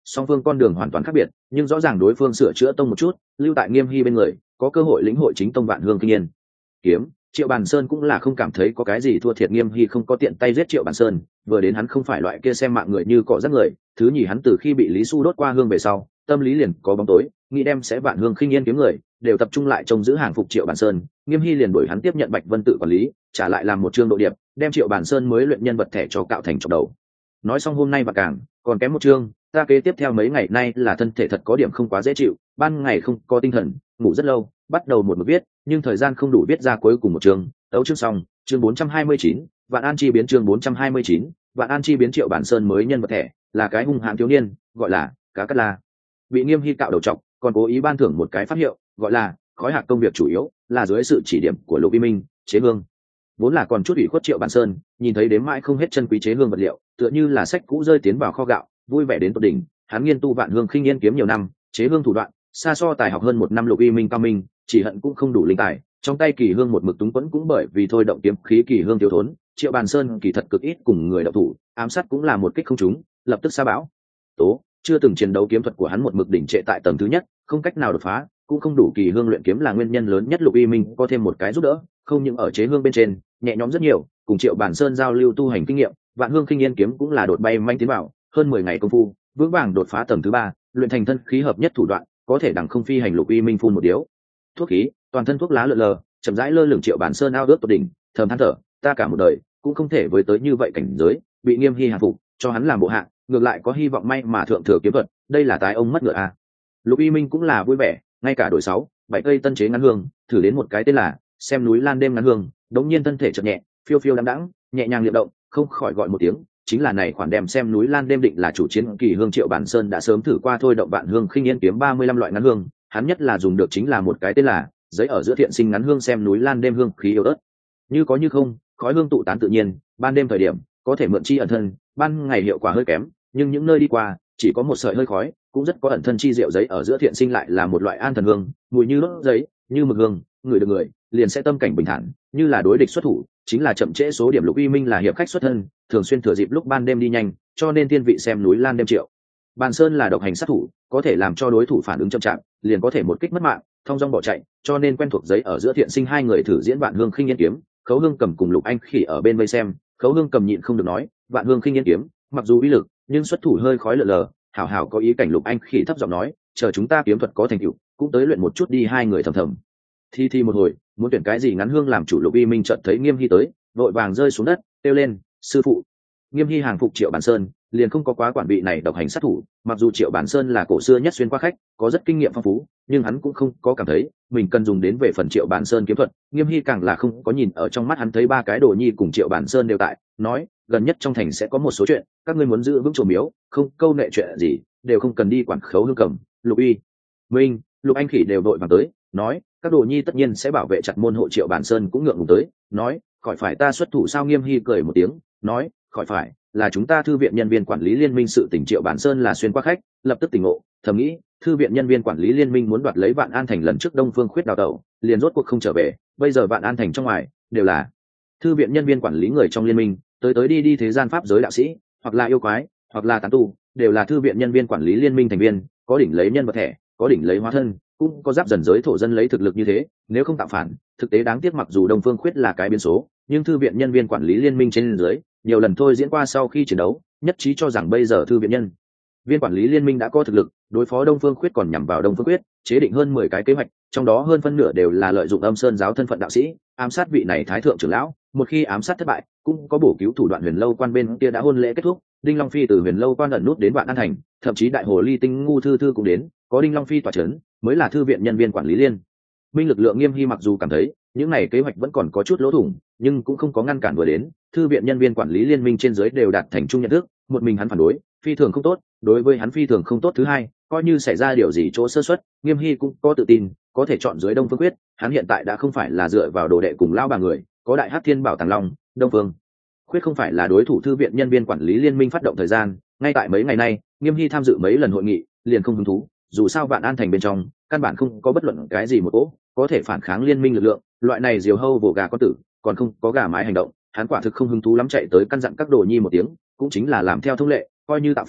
Speaker 1: song phương con đường hoàn toàn khác biệt, nhưng rõ ràng đối phương sửa chữa tông một chút, lưu tại Nghiêm Hy bên người, có cơ hội lĩnh hội chính tông Vạn Hương Kinh Yên kiếm. Triệu Bàn Sơn cũng là không cảm thấy có cái gì thua thiệt, Nghiêm Hy không có tiện tay giết Triệu Bàn Sơn, vừa đến hắn không phải loại kia xem mạng người như cỏ rác người, thứ nhì hắn từ khi bị Lý Xu đốt qua hương về sau, tâm lý liền có bóng tối, nghĩ đem sẽ Vạn Hương Khinh Yên kiếm người đều tập trung lại trông giữ hàng phục Triệu Bàn Sơn. Nghiêm Hy liền đổi hắn tiếp nhận Bạch Vân tự quản lý, trả lại làm một chương độ điệp, đem Triệu Bàn Sơn mới luyện nhân vật thẻ cho cạo thành chọc đầu. Nói xong hôm nay và càng còn kém một chương, ta kế tiếp theo mấy ngày nay là thân thể thật có điểm không quá dễ chịu, ban ngày không có tinh thần, ngủ rất lâu, bắt đầu một mực viết, nhưng thời gian không đủ viết ra cuối cùng một chương. Tấu chương xong, chương bốn trăm hai mươi chín, Vạn An chi biến, chương bốn trăm hai mươi chín, Vạn An chi biến. Triệu Bản Sơn mới nhân vật thẻ, là cái hung hãn thiếu niên, gọi là Cá Cắt La. Bị Nghiêm Hy cạo đầu trọc, còn cố ý ban thưởng một cái pháp hiệu, gọi là Khói Hạc. Công việc chủ yếu là dưới sự chỉ điểm của Lục Vi Minh, chế hương. Vốn là còn chút ủy khuất Triệu Bản Sơn, nhìn thấy đếm mãi không hết chân quý chế hương vật liệu, tựa như là sách cũ rơi tiến vào kho gạo, vui vẻ đến tột đỉnh. Hắn nghiên tu Vạn Hương Khinh Yên kiếm nhiều năm, chế hương thủ đoạn xa so tài học hơn một năm Lục Vi Minh cao minh, chỉ hận cũng không đủ linh tài, trong tay kỳ hương một mực túng quẫn cũng bởi vì thôi động kiếm khí kỳ hương thiếu thốn. Triệu Bàn Sơn kỳ thật cực ít cùng người đậu thủ, ám sát cũng là một kích không trúng, lập tức sa bão tố. Chưa từng chiến đấu kiếm thuật của hắn một mực đỉnh trệ tại tầng thứ nhất, không cách nào đột phá, cũng không đủ kỳ hương luyện kiếm là nguyên nhân lớn nhất. Lục Y Minh có thêm một cái giúp đỡ, không những ở chế hương bên trên nhẹ nhõm rất nhiều, cùng Triệu Bàn Sơn giao lưu tu hành kinh nghiệm, Vạn Hương Khinh Yên kiếm cũng là đột bay manh tiến vào, hơn mười ngày công phu vững vàng đột phá tầng thứ ba, luyện thành thân khí hợp nhất thủ đoạn, có thể đằng không phi hành. Lục Y Minh phun một điếu thuốc khí, toàn thân thuốc lá lượn lờ, chậm rãi lơ lửng. Triệu Bản Sơn ao ước tột đỉnh, thầm than thở, ta cả một đời cũng không thể với tới như vậy cảnh giới, bị Nghiêm Hy hạ phục, cho hắn làm bộ hạ, ngược lại có hy vọng may mà thượng thừa kiếm thuật, đây là tái ông mất ngựa à. Lục Y Minh cũng là vui vẻ, ngay cả đổi sáu bảy cây tân chế ngắn hương, thử đến một cái tên là Xem Núi Lan Đêm ngắn hương, đống nhiên thân thể chợt nhẹ, phiêu phiêu đãng đãng, nhẹ nhàng liệp động, không khỏi gọi một tiếng, chính là này khoản đem Xem Núi Lan Đêm định là chủ chiến kỳ hương. Triệu Bản Sơn đã sớm thử qua thôi động Vạn Hương Khinh Yên kiếm ba mươi lăm loại ngắn hương, hắn nhất là dùng được chính là một cái tên là giấy ở giữa thiện sinh ngắn hương. Xem Núi Lan Đêm hương khí yếu ớt, như có như không, khói hương tụ tán tự nhiên, ban đêm thời điểm có thể mượn chi ẩn thân, ban ngày hiệu quả hơi kém, nhưng những nơi đi qua chỉ có một sợi hơi khói cũng rất có ẩn thân chi diệu. Giấy ở giữa thiện sinh lại là một loại an thần hương, mùi như đốt giấy, như mực hương, người được người liền sẽ tâm cảnh bình thản, như là đối địch xuất thủ, chính là chậm trễ số điểm. Lục Y Minh là hiệp khách xuất thân, thường xuyên thừa dịp lúc ban đêm đi nhanh, cho nên thiên vị Xem Núi Lan Đêm. Triệu Bàn Sơn là độc hành sát thủ, có thể làm cho đối thủ phản ứng chậm chạp, liền có thể một kích mất mạng, thông dong bỏ chạy, cho nên quen thuộc giấy ở giữa thiện sinh. Hai người thử diễn Vạn Hương Khinh Yên kiếm, Khấu Hương Cầm cùng Lục Anh Khỉ ở bên vây xem. Khấu Hương Cầm nhịn không được nói, Vạn Hương Khinh Yên kiếm mặc dù uy lực, nhưng xuất thủ hơi khói lờ lờ, hảo hảo có ý cảnh. Lục Anh Khỉ thấp giọng nói, chờ chúng ta kiếm thuật có thành tựu, cũng tới luyện một chút đi. Hai người thầm thầm thi thi một hồi, muốn tuyển cái gì ngắn hương làm chủ. Lục Y Minh chợt thấy Nghiêm Hy tới, vội vàng rơi xuống đất, kêu lên, sư phụ. Nghiêm Hy hàng phục Triệu Bản Sơn, liền không có quá quản vị này độc hành sát thủ. Mặc dù Triệu Bản Sơn là cổ xưa nhất xuyên qua khách, có rất kinh nghiệm phong phú, nhưng hắn cũng không có cảm thấy mình cần dùng đến về phần Triệu Bản Sơn kiếm thuật. Nghiêm Hy càng là không có nhìn ở trong mắt, hắn thấy ba cái đồ nhi cùng Triệu Bản Sơn đều tại, nói, gần nhất trong thành sẽ có một số chuyện, các ngươi muốn giữ vững chùa miếu, không câu nệ chuyện gì đều không cần đi quản. Khấu Hương Cầm, Lục Y Minh, Lục Anh Khỉ đều đội vàng tới, nói, các đồ nhi tất nhiên sẽ bảo vệ chặt môn hộ. Triệu Bản Sơn cũng ngượng ngùng tới, nói, khỏi phải ta xuất thủ sao? Nghiêm Hy cười một tiếng, nói, khỏi phải, là chúng ta thư viện nhân viên quản lý liên minh sự tình. Triệu Bản Sơn là xuyên qua khách, lập tức tỉnh ngộ, thầm nghĩ, thư viện nhân viên quản lý liên minh muốn đoạt lấy Vạn An thành lần trước Đông Phương Khuyết đào tẩu, liền rốt cuộc không trở về, bây giờ Vạn An thành trong ngoài đều là thư viện nhân viên quản lý người trong liên minh, tới tới đi đi thế gian pháp giới đạo sĩ, hoặc là yêu quái, hoặc là tán tu, đều là thư viện nhân viên quản lý liên minh thành viên, có đỉnh lấy nhân vật thẻ, có đỉnh lấy hóa thân, cũng có giáp dần giới thổ dân lấy thực lực như thế, nếu không tạo phản, thực tế đáng tiếc. Mặc dù Đông Phương Khuyết là cái biến số, nhưng thư viện nhân viên quản lý liên minh trên dưới nhiều lần thôi diễn qua, sau khi chiến đấu nhất trí cho rằng bây giờ thư viện nhân viên quản lý liên minh đã có thực lực đối phó Đông Phương Khuyết, còn nhằm vào Đông Phương Khuyết chế định hơn mười cái kế hoạch, trong đó hơn phân nửa đều là lợi dụng Âm Sơn giáo thân phận đạo sĩ ám sát vị này thái thượng trưởng lão. Một khi ám sát thất bại, cũng có bổ cứu thủ đoạn. Huyền Lâu quan bên kia đã hôn lễ kết thúc, Đinh Long Phi từ Huyền Lâu quan ẩn nút đến Vạn An thành, thậm chí đại hồ ly tinh ngu thư thư cũng đến, có Đinh Long Phi tỏa chấn mới là thư viện nhân viên quản lý liên minh lực lượng. Nghiêm Hy mặc dù cảm thấy những này kế hoạch vẫn còn có chút lỗ thủng, nhưng cũng không có ngăn cản vừa đến. Thư viện nhân viên quản lý liên minh trên dưới đều đạt thành chung nhận thức, một mình hắn phản đối phi thường không tốt, đối với hắn phi thường không tốt. Thứ hai, coi như xảy ra điều gì chỗ sơ suất, Nghiêm Hy cũng có tự tin có thể chọn dưới Đông Phương Quyết. Hắn hiện tại đã không phải là dựa vào đồ đệ cùng lao bà người, có Đại Hắc Thiên Bảo Tàng Long, Đông Phương Khuyết không phải là đối thủ. Thư viện nhân viên quản lý liên minh phát động thời gian ngay tại mấy ngày nay, Nghiêm Hy tham dự mấy lần hội nghị liền không hứng thú, dù sao Vạn An thành bên trong căn bản không có bất luận cái gì một cỗ có thể phản kháng liên minh lực lượng, loại này diều hâu vồ gà con tử, còn không có gà mái hành động, hắn quả thực không hứng thú lắm. Chạy tới căn dặn các đồ nhi một tiếng, cũng chính là làm theo thông lệ, coi như tạo phản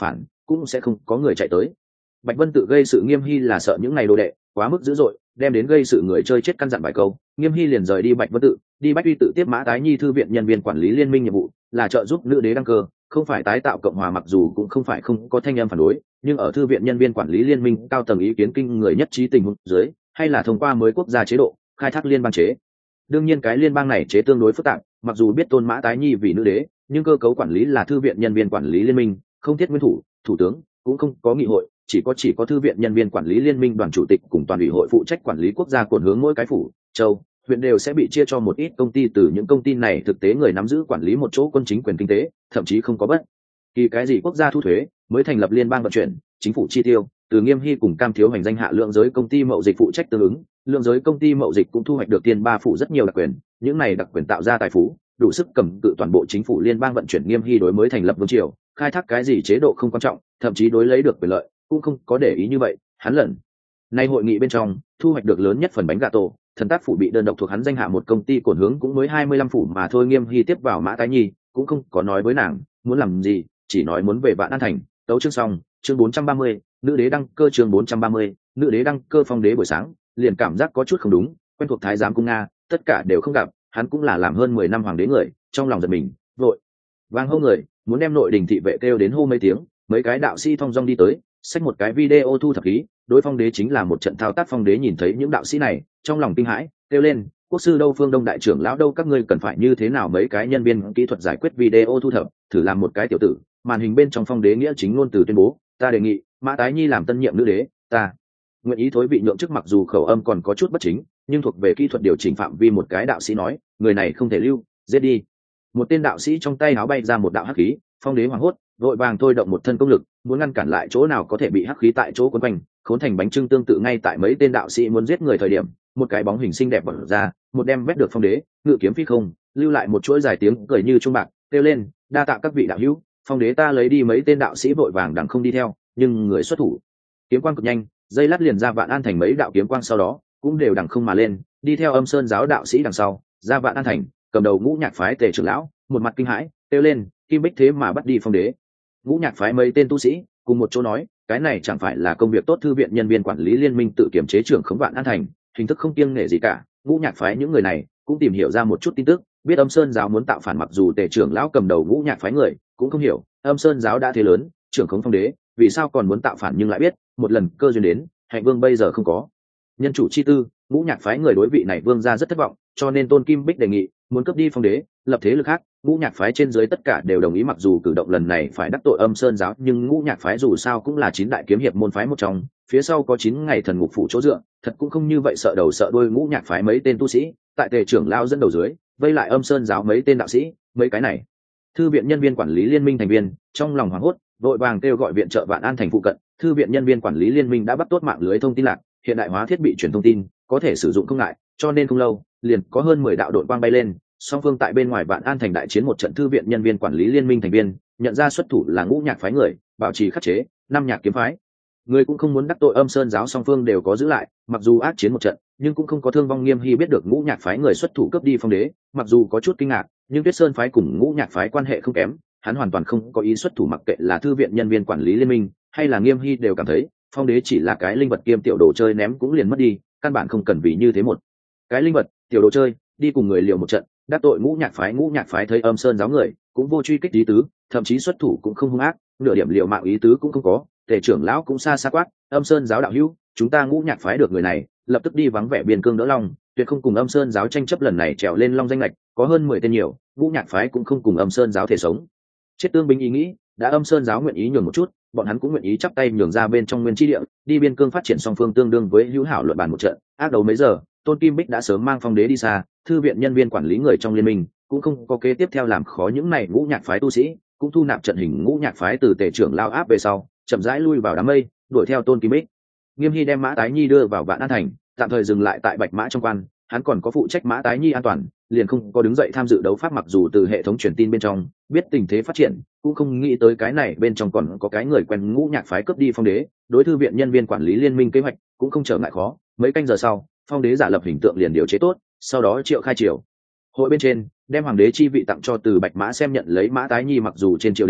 Speaker 1: cũng sẽ không có người chạy tới. Bạch Vân Tự gây sự Nghiêm Hy là sợ những ngày đồ đệ quá mức dữ dội, đem đến gây sự người chơi chết căn dặn vài câu, Nghiêm Hy liền rời đi Bạch Vân Tự, đi Bách Uy Tự tiếp Mã Tái Nhi thư viện nhân viên quản lý liên minh nhiệm vụ, là trợ giúp nữ đế đăng cơ, không phải tái tạo cộng hòa. Mặc dù cũng không phải không có thanh âm phản đối, nhưng ở thư viện nhân viên quản lý liên minh cao tầng ý kiến kinh người nhất trí tình huống dưới, hay là thông qua mới quốc gia chế độ khai thác liên bang chế. Đương nhiên cái liên bang này chế tương đối phức tạp, mặc dù biết tôn Mã Tái Nhi vì nữ đế, nhưng cơ cấu quản lý là thư viện nhân viên quản lý liên minh, không thiết nguyên thủ, thủ tướng, cũng không có nghị hội, chỉ có chỉ có thư viện nhân viên quản lý liên minh đoàn chủ tịch cùng toàn ủy hội phụ trách quản lý quốc gia, cuộn hướng mỗi cái phủ, châu, huyện đều sẽ bị chia cho một ít công ty, từ những công ty này thực tế người nắm giữ quản lý một chỗ quân chính quyền kinh tế, thậm chí không có bất kỳ cái gì quốc gia thu thuế, mới thành lập liên bang vận chuyển, chính phủ chi tiêu, từ Nghiêm Hy cùng Cam Thiếu hành danh hạ lượng giới công ty mậu dịch phụ trách tương ứng, lượng giới công ty mậu dịch cũng thu hoạch được tiền ba phủ rất nhiều đặc quyền, những này đặc quyền tạo ra tài phú, đủ sức cầm cự toàn bộ chính phủ liên bang vận chuyển. Nghiêm Hy đối mới thành lập vương triều, khai thác cái gì chế độ không quan trọng, thậm chí đối lấy được quyền lợi cũng không có để ý như vậy. Hắn lần nay hội nghị bên trong thu hoạch được lớn nhất phần bánh gà tổ, thần tác phủ bị đơn độc thuộc hắn danh hạ một công ty cổn hướng cũng mới hai mươi lăm phủ mà thôi. Nghiêm Hy tiếp vào Mã Tái Nhi cũng không có nói với nàng muốn làm gì, chỉ nói muốn về Vạn An Thành. Tấu chương xong. Chương bốn trăm ba mươi, nữ đế đăng cơ. Chương bốn trăm ba mươi, nữ đế đăng cơ. Phong đế buổi sáng liền cảm giác có chút không đúng, quen thuộc thái giám cung Nga tất cả đều không gặp, hắn cũng là làm hơn mười năm hoàng đế người, trong lòng giật mình, vội vang hô người muốn đem nội đình thị vệ kêu đến hô mấy tiếng. Mấy cái đạo sĩ thong dong đi tới, xách một cái video thu thập khí, đối phong đế chính là một trận thao tác. Phong đế nhìn thấy những đạo sĩ này, trong lòng kinh hãi, kêu lên: quốc sư đâu, Phương Đông đại trưởng lão đâu, các ngươi cần phải như thế nào? Mấy cái nhân viên kỹ thuật giải quyết video thu thập, thử làm một cái tiểu tử. Màn hình bên trong phong đế nghĩa chính ngôn từ tuyên bố: ta đề nghị Mã Tái Nhi làm tân nhiệm nữ đế, ta nguyện ý thối vị nhượng chức. Mặc dù khẩu âm còn có chút bất chính, nhưng thuộc về kỹ thuật điều chỉnh phạm vi. Một cái đạo sĩ nói: người này không thể lưu, giết đi. Một tên đạo sĩ trong tay áo bay ra một đạo hắc khí, phong đế hoảng hốt, vội vàng thôi động một thân công lực, muốn ngăn cản lại chỗ nào có thể bị hắc khí tại chỗ quấn quanh, khốn thành bánh trưng. Tương tự ngay tại mấy tên đạo sĩ muốn giết người thời điểm, một cái bóng hình xinh đẹp bật ra, một đem vét được phong đế, ngự kiếm phi không, lưu lại một chuỗi dài tiếng cười như trung bạc, kêu lên: đa tạ các vị đạo hữu. Phong đế ta lấy đi. Mấy tên đạo sĩ vội vàng đằng không đi theo, nhưng người xuất thủ kiếm quang cực nhanh, dây lát liền ra Vạn An Thành. Mấy đạo kiếm quang sau đó cũng đều đằng không mà lên, đi theo Âm Sơn giáo đạo sĩ đằng sau ra Vạn An Thành. Cầm đầu Ngũ Nhạc phái Tề trưởng lão một mặt kinh hãi, kêu lên: Kim Bích thế mà bắt đi phong đế. Ngũ Nhạc phái mấy tên tu sĩ cùng một chỗ nói: cái này chẳng phải là công việc tốt, thư viện nhân viên quản lý liên minh tự kiểm chế trưởng khống Vạn An Thành, hình thức không kiêng nể gì cả. Ngũ Nhạc phái những người này cũng tìm hiểu ra một chút tin tức, biết Âm Sơn giáo muốn tạo phản. Mặc dù Tề trưởng lão cầm đầu Ngũ Nhạc phái người cũng không hiểu Âm Sơn giáo đã thế lớn, trưởng khống phong đế, vì sao còn muốn tạo phản, nhưng lại biết một lần cơ duyên đến, Hạnh Vương bây giờ không có nhân chủ chi tư. Ngũ Nhạc phái người đối vị này vương gia rất thất vọng, cho nên Tôn Kim Bích đề nghị muốn cướp đi phong đế, lập thế lực khác. Ngũ Nhạc phái trên dưới tất cả đều đồng ý. Mặc dù cử động lần này phải đắc tội Âm Sơn giáo, nhưng Ngũ Nhạc phái dù sao cũng là chín đại kiếm hiệp môn phái một trong, phía sau có chín ngày thần ngục phủ chỗ dựa, thật cũng không như vậy sợ đầu sợ đuôi. Ngũ Nhạc phái mấy tên tu sĩ tại Tề trưởng lao dẫn đầu dưới vây lại Âm Sơn giáo mấy tên đạo sĩ. Mấy cái này thư viện nhân viên quản lý liên minh thành viên trong lòng hoảng hốt, vội vàng kêu gọi viện trợ Vạn An Thành phụ cận. Thư viện nhân viên quản lý liên minh đã bắt tốt mạng lưới thông tin lạc, hiện đại hóa thiết bị truyền thông tin, có thể sử dụng không ngại, cho nên không lâu liền có hơn mười đạo đội quang bay lên. Song phương tại bên ngoài Vạn An Thành đại chiến một trận. Thư viện nhân viên quản lý liên minh thành viên nhận ra xuất thủ là Ngũ Nhạc phái người, bảo trì khắc chế. Năm Nhạc kiếm phái người cũng không muốn đắc tội Âm Sơn giáo, song phương đều có giữ lại, mặc dù ác chiến một trận nhưng cũng không có thương vong. Nghiêm Hy biết được Ngũ Nhạc phái người xuất thủ cướp đi phong đế, mặc dù có chút kinh ngạc, nhưng Tuyết Sơn phái cùng Ngũ Nhạc phái quan hệ không kém, hắn hoàn toàn không có ý xuất thủ. Mặc kệ là thư viện nhân viên quản lý liên minh hay là Nghiêm Hy đều cảm thấy phong đế chỉ là cái linh vật kiêm tiểu đồ chơi, ném cũng liền mất đi, căn bản không cần vì như thế một cái linh vật tiểu đồ chơi đi cùng người liều một trận, đắc tội Ngũ Nhạc phái. Ngũ Nhạc phái thấy Âm Sơn giáo người cũng vô truy kích ý tứ, thậm chí xuất thủ cũng không hung ác, nửa điểm liều mạng ý tứ cũng không có. Tề trưởng lão cũng xa xa quát: Âm Sơn giáo đạo hữu, chúng ta Ngũ Nhạc phái được người này lập tức đi vắng vẻ biên cương đỡ long, tuyệt không cùng Âm Sơn giáo tranh chấp. Lần này trèo lên long danh lệch có hơn mười tên nhiều, Ngũ Nhạc phái cũng không cùng Âm Sơn giáo thể sống chết tương binh ý nghĩ. Đã Âm Sơn giáo nguyện ý nhường một chút, bọn hắn cũng nguyện ý chắp tay nhường ra bên trong nguyên chi địa, đi biên cương phát triển. Song phương tương đương với hữu hảo luận bàn một trận, ác đấu mấy giờ. Tôn Kim Bích đã sớm mang phong đế đi xa, thư viện nhân viên quản lý người trong liên minh cũng không có kế tiếp theo làm khó những này Ngũ Nhạc phái tu sĩ, cũng thu nạp trận hình. Ngũ Nhạc phái từ Tề trưởng lao áp về sau chậm rãi lui vào đám mây, đuổi theo Tôn Kim Bích. Nghiêm Hy đem Mã Tái Nhi đưa vào Vạn An Thành, tạm thời dừng lại tại Bạch Mã trong quan, hắn còn có phụ trách Mã Tái Nhi an toàn, liền không có đứng dậy tham dự đấu pháp. Mặc dù từ hệ thống truyền tin bên trong biết tình thế phát triển, cũng không nghĩ tới cái này bên trong còn có cái người quen Ngũ Nhạc phái cướp đi phong đế. Đối thư viện nhân viên quản lý liên minh kế hoạch cũng không trở ngại khó. Mấy canh giờ sau, phong đế giả lập hình tượng liền điều chế tốt, sau đó triệu khai triều hội bên trên đem hoàng đế chi vị tặng cho từ Bạch Mã xem nhận lấy Mã Tái Nhi. Mặc dù trên triều đình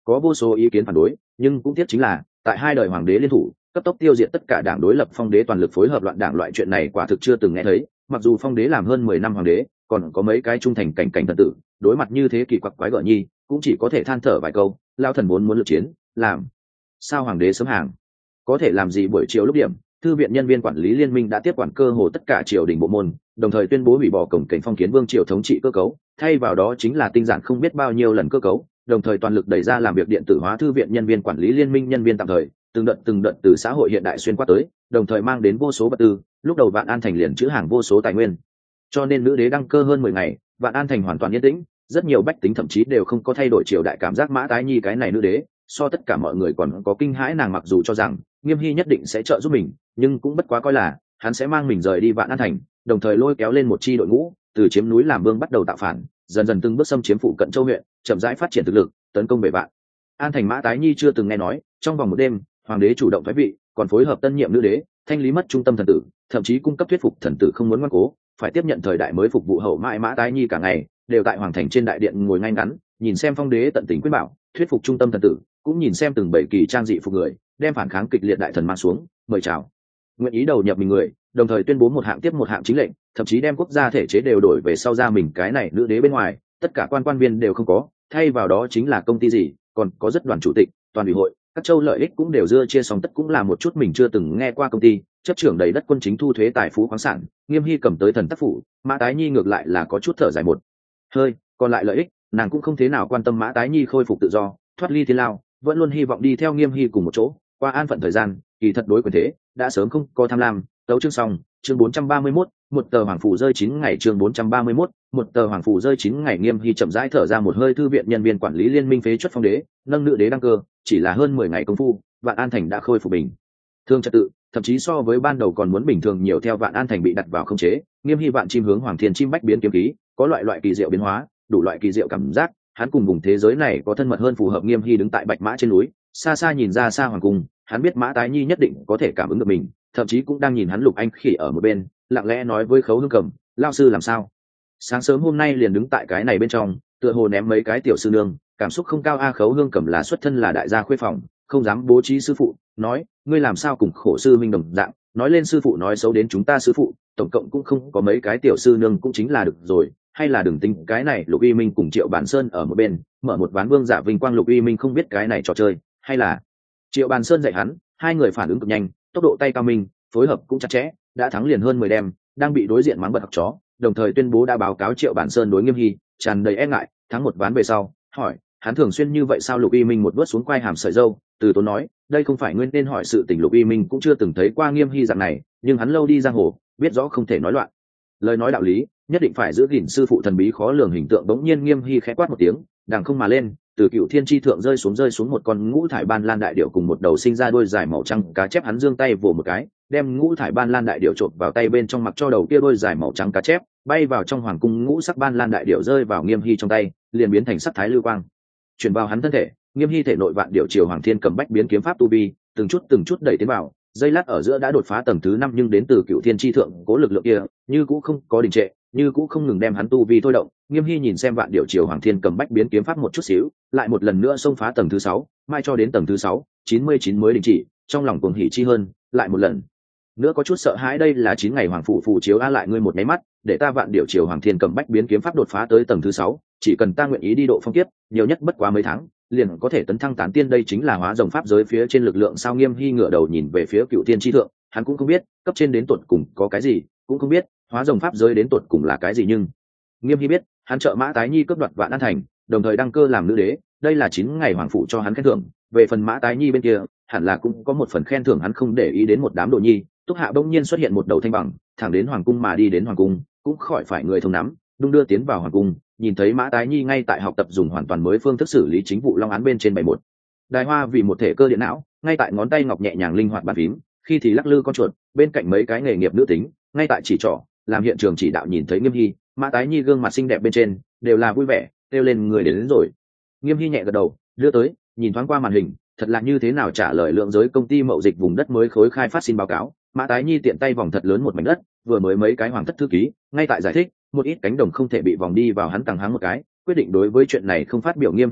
Speaker 1: có vô số ý kiến phản đối, nhưng cũng tiếc chính là tại hai đời hoàng đế liên thủ cấp tốc tiêu diệt tất cả đảng đối lập phong đế toàn lực phối hợp loạn đảng loại chuyện này quả thực chưa từng nghe thấy. Mặc dù phong đế làm hơn mười năm hoàng đế, còn có mấy cái trung thành cảnh cảnh thần tử, đối mặt như thế kỳ quặc quái gở nhi cũng chỉ có thể than thở vài câu. Lao thần muốn muốn lực chiến, làm sao hoàng đế sớm hàng có thể làm gì. Buổi chiều lúc điểm, thư viện nhân viên quản lý liên minh đã tiếp quản cơ hồ tất cả triều đình bộ môn, đồng thời tuyên bố hủy bỏ cổng cảnh phong kiến vương triều thống trị cơ cấu, thay vào đó chính là tinh giản không biết bao nhiêu lần cơ cấu, đồng thời toàn lực đẩy ra làm việc điện tử hóa thư viện nhân viên quản lý liên minh nhân viên tạm thời, từng đợt từng đợt từ xã hội hiện đại xuyên qua tới, đồng thời mang đến vô số vật tư. Lúc đầu Vạn An thành liền trữ hàng vô số tài nguyên, cho nên nữ đế đăng cơ hơn mười ngày, Vạn An thành hoàn toàn yên tĩnh, rất nhiều bách tính thậm chí đều không có thay đổi triều đại cảm giác. Mã Tái Nhi cái này nữ đế so tất cả mọi người còn có kinh hãi. Nàng mặc dù cho rằng Nghiêm Hy nhất định sẽ trợ giúp mình, nhưng cũng bất quá coi là hắn sẽ mang mình rời đi Vạn An thành, đồng thời lôi kéo lên một chi đội ngũ từ chiếm núi làm vương bắt đầu tạo phản, dần dần từng bước xâm chiếm phụ cận châu huyện, chậm rãi phát triển thực lực, tấn công về Vạn An thành. Mã Tái Nhi chưa từng nghe nói trong vòng một đêm hoàng đế chủ động thoái vị, còn phối hợp tân nhiệm nữ đế thanh lý mất trung tâm thần tử, thậm chí cung cấp thuyết phục thần tử không muốn ngoan cố, phải tiếp nhận thời đại mới phục vụ hậu mãi. Mã Tái Nhi cả ngày đều tại hoàng thành trên đại điện ngồi ngay ngắn, nhìn xem phong đế tận tình quyết bảo thuyết phục trung tâm thần tử, cũng nhìn xem từng bảy kỳ trang dị phục người đem phản kháng kịch liệt đại thần mang xuống mời chào nguyện ý đầu nhập mình người, đồng thời tuyên bố một hạng tiếp một hạng chính lệnh, thậm chí đem quốc gia thể chế đều đổi về sau ra mình cái này nữ đế bên ngoài, tất cả quan quan viên đều không có, thay vào đó chính là công ty gì, còn có rất đoàn chủ tịch, toàn ủy hội, các châu lợi ích cũng đều dưa chia xong, tất cũng là một chút mình chưa từng nghe qua công ty, chấp trưởng đầy đất quân chính thu thuế tài phú khoáng sản. Nghiêm Hy cầm tới thần tác phủ, Mã Tái Nhi ngược lại là có chút thở dài một hơi, còn lại lợi ích nàng cũng không thế nào quan tâm. Mã Tái Nhi khôi phục tự do, thoát ly thiên lao, vẫn luôn hy vọng đi theo Nghiêm Hy cùng một chỗ qua an phận thời gian. Kỳ thật đối quyền thế đã sớm không có tham lam. Tấu chương xong, chương bốn trăm ba mươi mốt, một tờ hoàng phủ rơi chín ngày. Chương bốn trăm ba mươi mốt, một tờ hoàng phủ rơi chín ngày. Nghiêm Hy chậm rãi thở ra một hơi. Thư viện nhân viên quản lý liên minh phế chuất phong đế, nâng nữ đế đăng cơ, chỉ là hơn mười ngày công phu, Vạn An thành đã khôi phục bình thường trật tự, thậm chí so với ban đầu còn muốn bình thường nhiều. Theo Vạn An thành bị đặt vào khống chế, Nghiêm Hy vạn chim hướng hoàng thiên chim bách biến kiếm khí, có loại loại kỳ diệu biến hóa, đủ loại kỳ diệu cảm giác, hắn cùng vùng thế giới này có thân mật hơn phù hợp. Nghiêm Hy đứng tại bạch mã trên núi, xa xa nhìn ra xa hoàng cung, hắn biết Mã Tái Nhi nhất định có thể cảm ứng được mình, thậm chí cũng đang nhìn hắn. Lục Anh Khỉ ở một bên lặng lẽ nói với Khấu Hương Cầm, lao sư làm sao sáng sớm hôm nay liền đứng tại cái này bên trong, tựa hồ ném mấy cái tiểu sư nương, cảm xúc không cao a. Khấu Hương Cầm là xuất thân là đại gia khuê phòng, không dám bố trí sư phụ, nói ngươi làm sao cùng khổ sư minh đồng dạng, nói lên sư phụ nói xấu đến chúng ta sư phụ, tổng cộng cũng không có mấy cái tiểu sư nương cũng chính là được rồi, hay là đừng tính cái này. Lục Uy Minh cùng Triệu Bàn Sơn ở một bên mở một ván vương giả vinh quang. Lục Uy Minh không biết cái này trò chơi, hay là Triệu Bàn Sơn dạy hắn, hai người phản ứng cực nhanh, tốc độ tay cao minh, phối hợp cũng chặt chẽ, đã thắng liền hơn mười đêm, đang bị đối diện mắng bật học chó, đồng thời tuyên bố đã báo cáo Triệu Bàn Sơn đối Nghiêm Hy tràn đầy e ngại. Thắng một ván về sau, hỏi hắn thường xuyên như vậy sao? Lục Y Minh một bước xuống quai hàm sợi dâu, từ tốn nói, đây không phải nguyên nên hỏi sự tình. Lục Y Minh cũng chưa từng thấy qua Nghiêm Hy dạng này, nhưng hắn lâu đi giang hồ, biết rõ không thể nói loạn lời nói đạo lý, nhất định phải giữ gìn sư phụ thần bí khó lường hình tượng. Bỗng nhiên Nghiêm Hy khẽ quát một tiếng, đằng không mà lên, từ cựu thiên tri thượng rơi xuống rơi xuống một con ngũ thải ban lan đại điểu cùng một đầu sinh ra đôi dài màu trắng cá chép. Hắn giương tay vồ một cái, đem ngũ thải ban lan đại điểu trộn vào tay bên trong, mặc cho đầu kia đôi dài màu trắng cá chép bay vào trong hoàng cung. Ngũ sắc ban lan đại điểu rơi vào Nghiêm Hy trong tay, liền biến thành sắc thái lưu quang chuyển vào hắn thân thể. Nghiêm Hy thể nội vạn điểu triều hoàng thiên cầm bách biến kiếm pháp tu vi từng chút từng chút đẩy tiến vào, dây lát ở giữa đã đột phá tầng thứ năm, nhưng đến từ cựu thiên tri thượng cố lực lượng kia như cũ không có đình trệ, như cũ không ngừng đem hắn tu vi thôi động. Nghiêm Hy nhìn xem vạn điểu triều hoàng thiên cầm bách biến kiếm pháp một chút xíu, lại một lần nữa xông phá tầng thứ sáu, mai cho đến tầng thứ sáu chín mươi chín mới đình chỉ, trong lòng cuồng hỉ chi hơn, lại một lần nữa có chút sợ hãi. Đây là chín ngày hoàng phủ phù chiếu a, lại ngươi một máy mắt để ta vạn điểu triều hoàng thiên cầm bách biến kiếm pháp đột phá tới tầng thứ sáu, chỉ cần ta nguyện ý đi độ phong kiếp, nhiều nhất bất quá mấy tháng liền có thể tấn thăng tán tiên. Đây chính là hóa rồng pháp giới phía trên lực lượng sao? Nghiêm Hy ngửa đầu nhìn về phía cựu thiên tri thượng, hắn cũng không biết cấp trên đến tột cùng có cái gì, cũng không biết hóa rồng pháp giới đến tột cùng là cái gì, nhưng Nghiêm Hy biết hắn trợ Mã Tái Nhi cướp đoạt Vạn An thành, đồng thời đăng cơ làm nữ đế, đây là chín ngày hoàng phụ cho hắn khen thưởng. Về phần Mã Tái Nhi bên kia, hẳn là cũng có một phần khen thưởng, hắn không để ý đến một đám đồ nhi. Túc Hạ bỗng nhiên xuất hiện một đầu thanh bằng, thẳng đến hoàng cung mà đi. Đến hoàng cung cũng khỏi phải người thông nắm, đung đưa tiến vào hoàng cung, nhìn thấy Mã Tái Nhi ngay tại học tập dùng hoàn toàn mới phương thức xử lý chính vụ long án bên trên bảy một đài hoa vì một thể cơ điện não, ngay tại ngón tay ngọc nhẹ nhàng linh hoạt bàn phím, khi thì lắc lư con chuột, bên cạnh mấy cái nghề nghiệp nữ tính ngay tại chỉ trỏ làm hiện trường chỉ đạo. Nhìn thấy Nghiêm Hy, Mã Tái Nhi gương mặt xinh đẹp bên trên đều là vui vẻ, kêu lên người đến, đến rồi. Nghiêm Hy nhẹ gật đầu, đưa tới nhìn thoáng qua màn hình, thật là như thế nào trả lời lượng giới công ty mậu dịch vùng đất mới khối khai phát xin báo cáo. Mã Tái Nhi tiện tay vòng thật lớn một mảnh đất, vừa mới mấy cái hoàng thất thư ký ngay tại giải thích một ít cánh đồng không thể bị vòng đi vào, hắn tàng háng một cái, quyết định đối với chuyện này không phát biểu. Nghiêm Hy hỏi,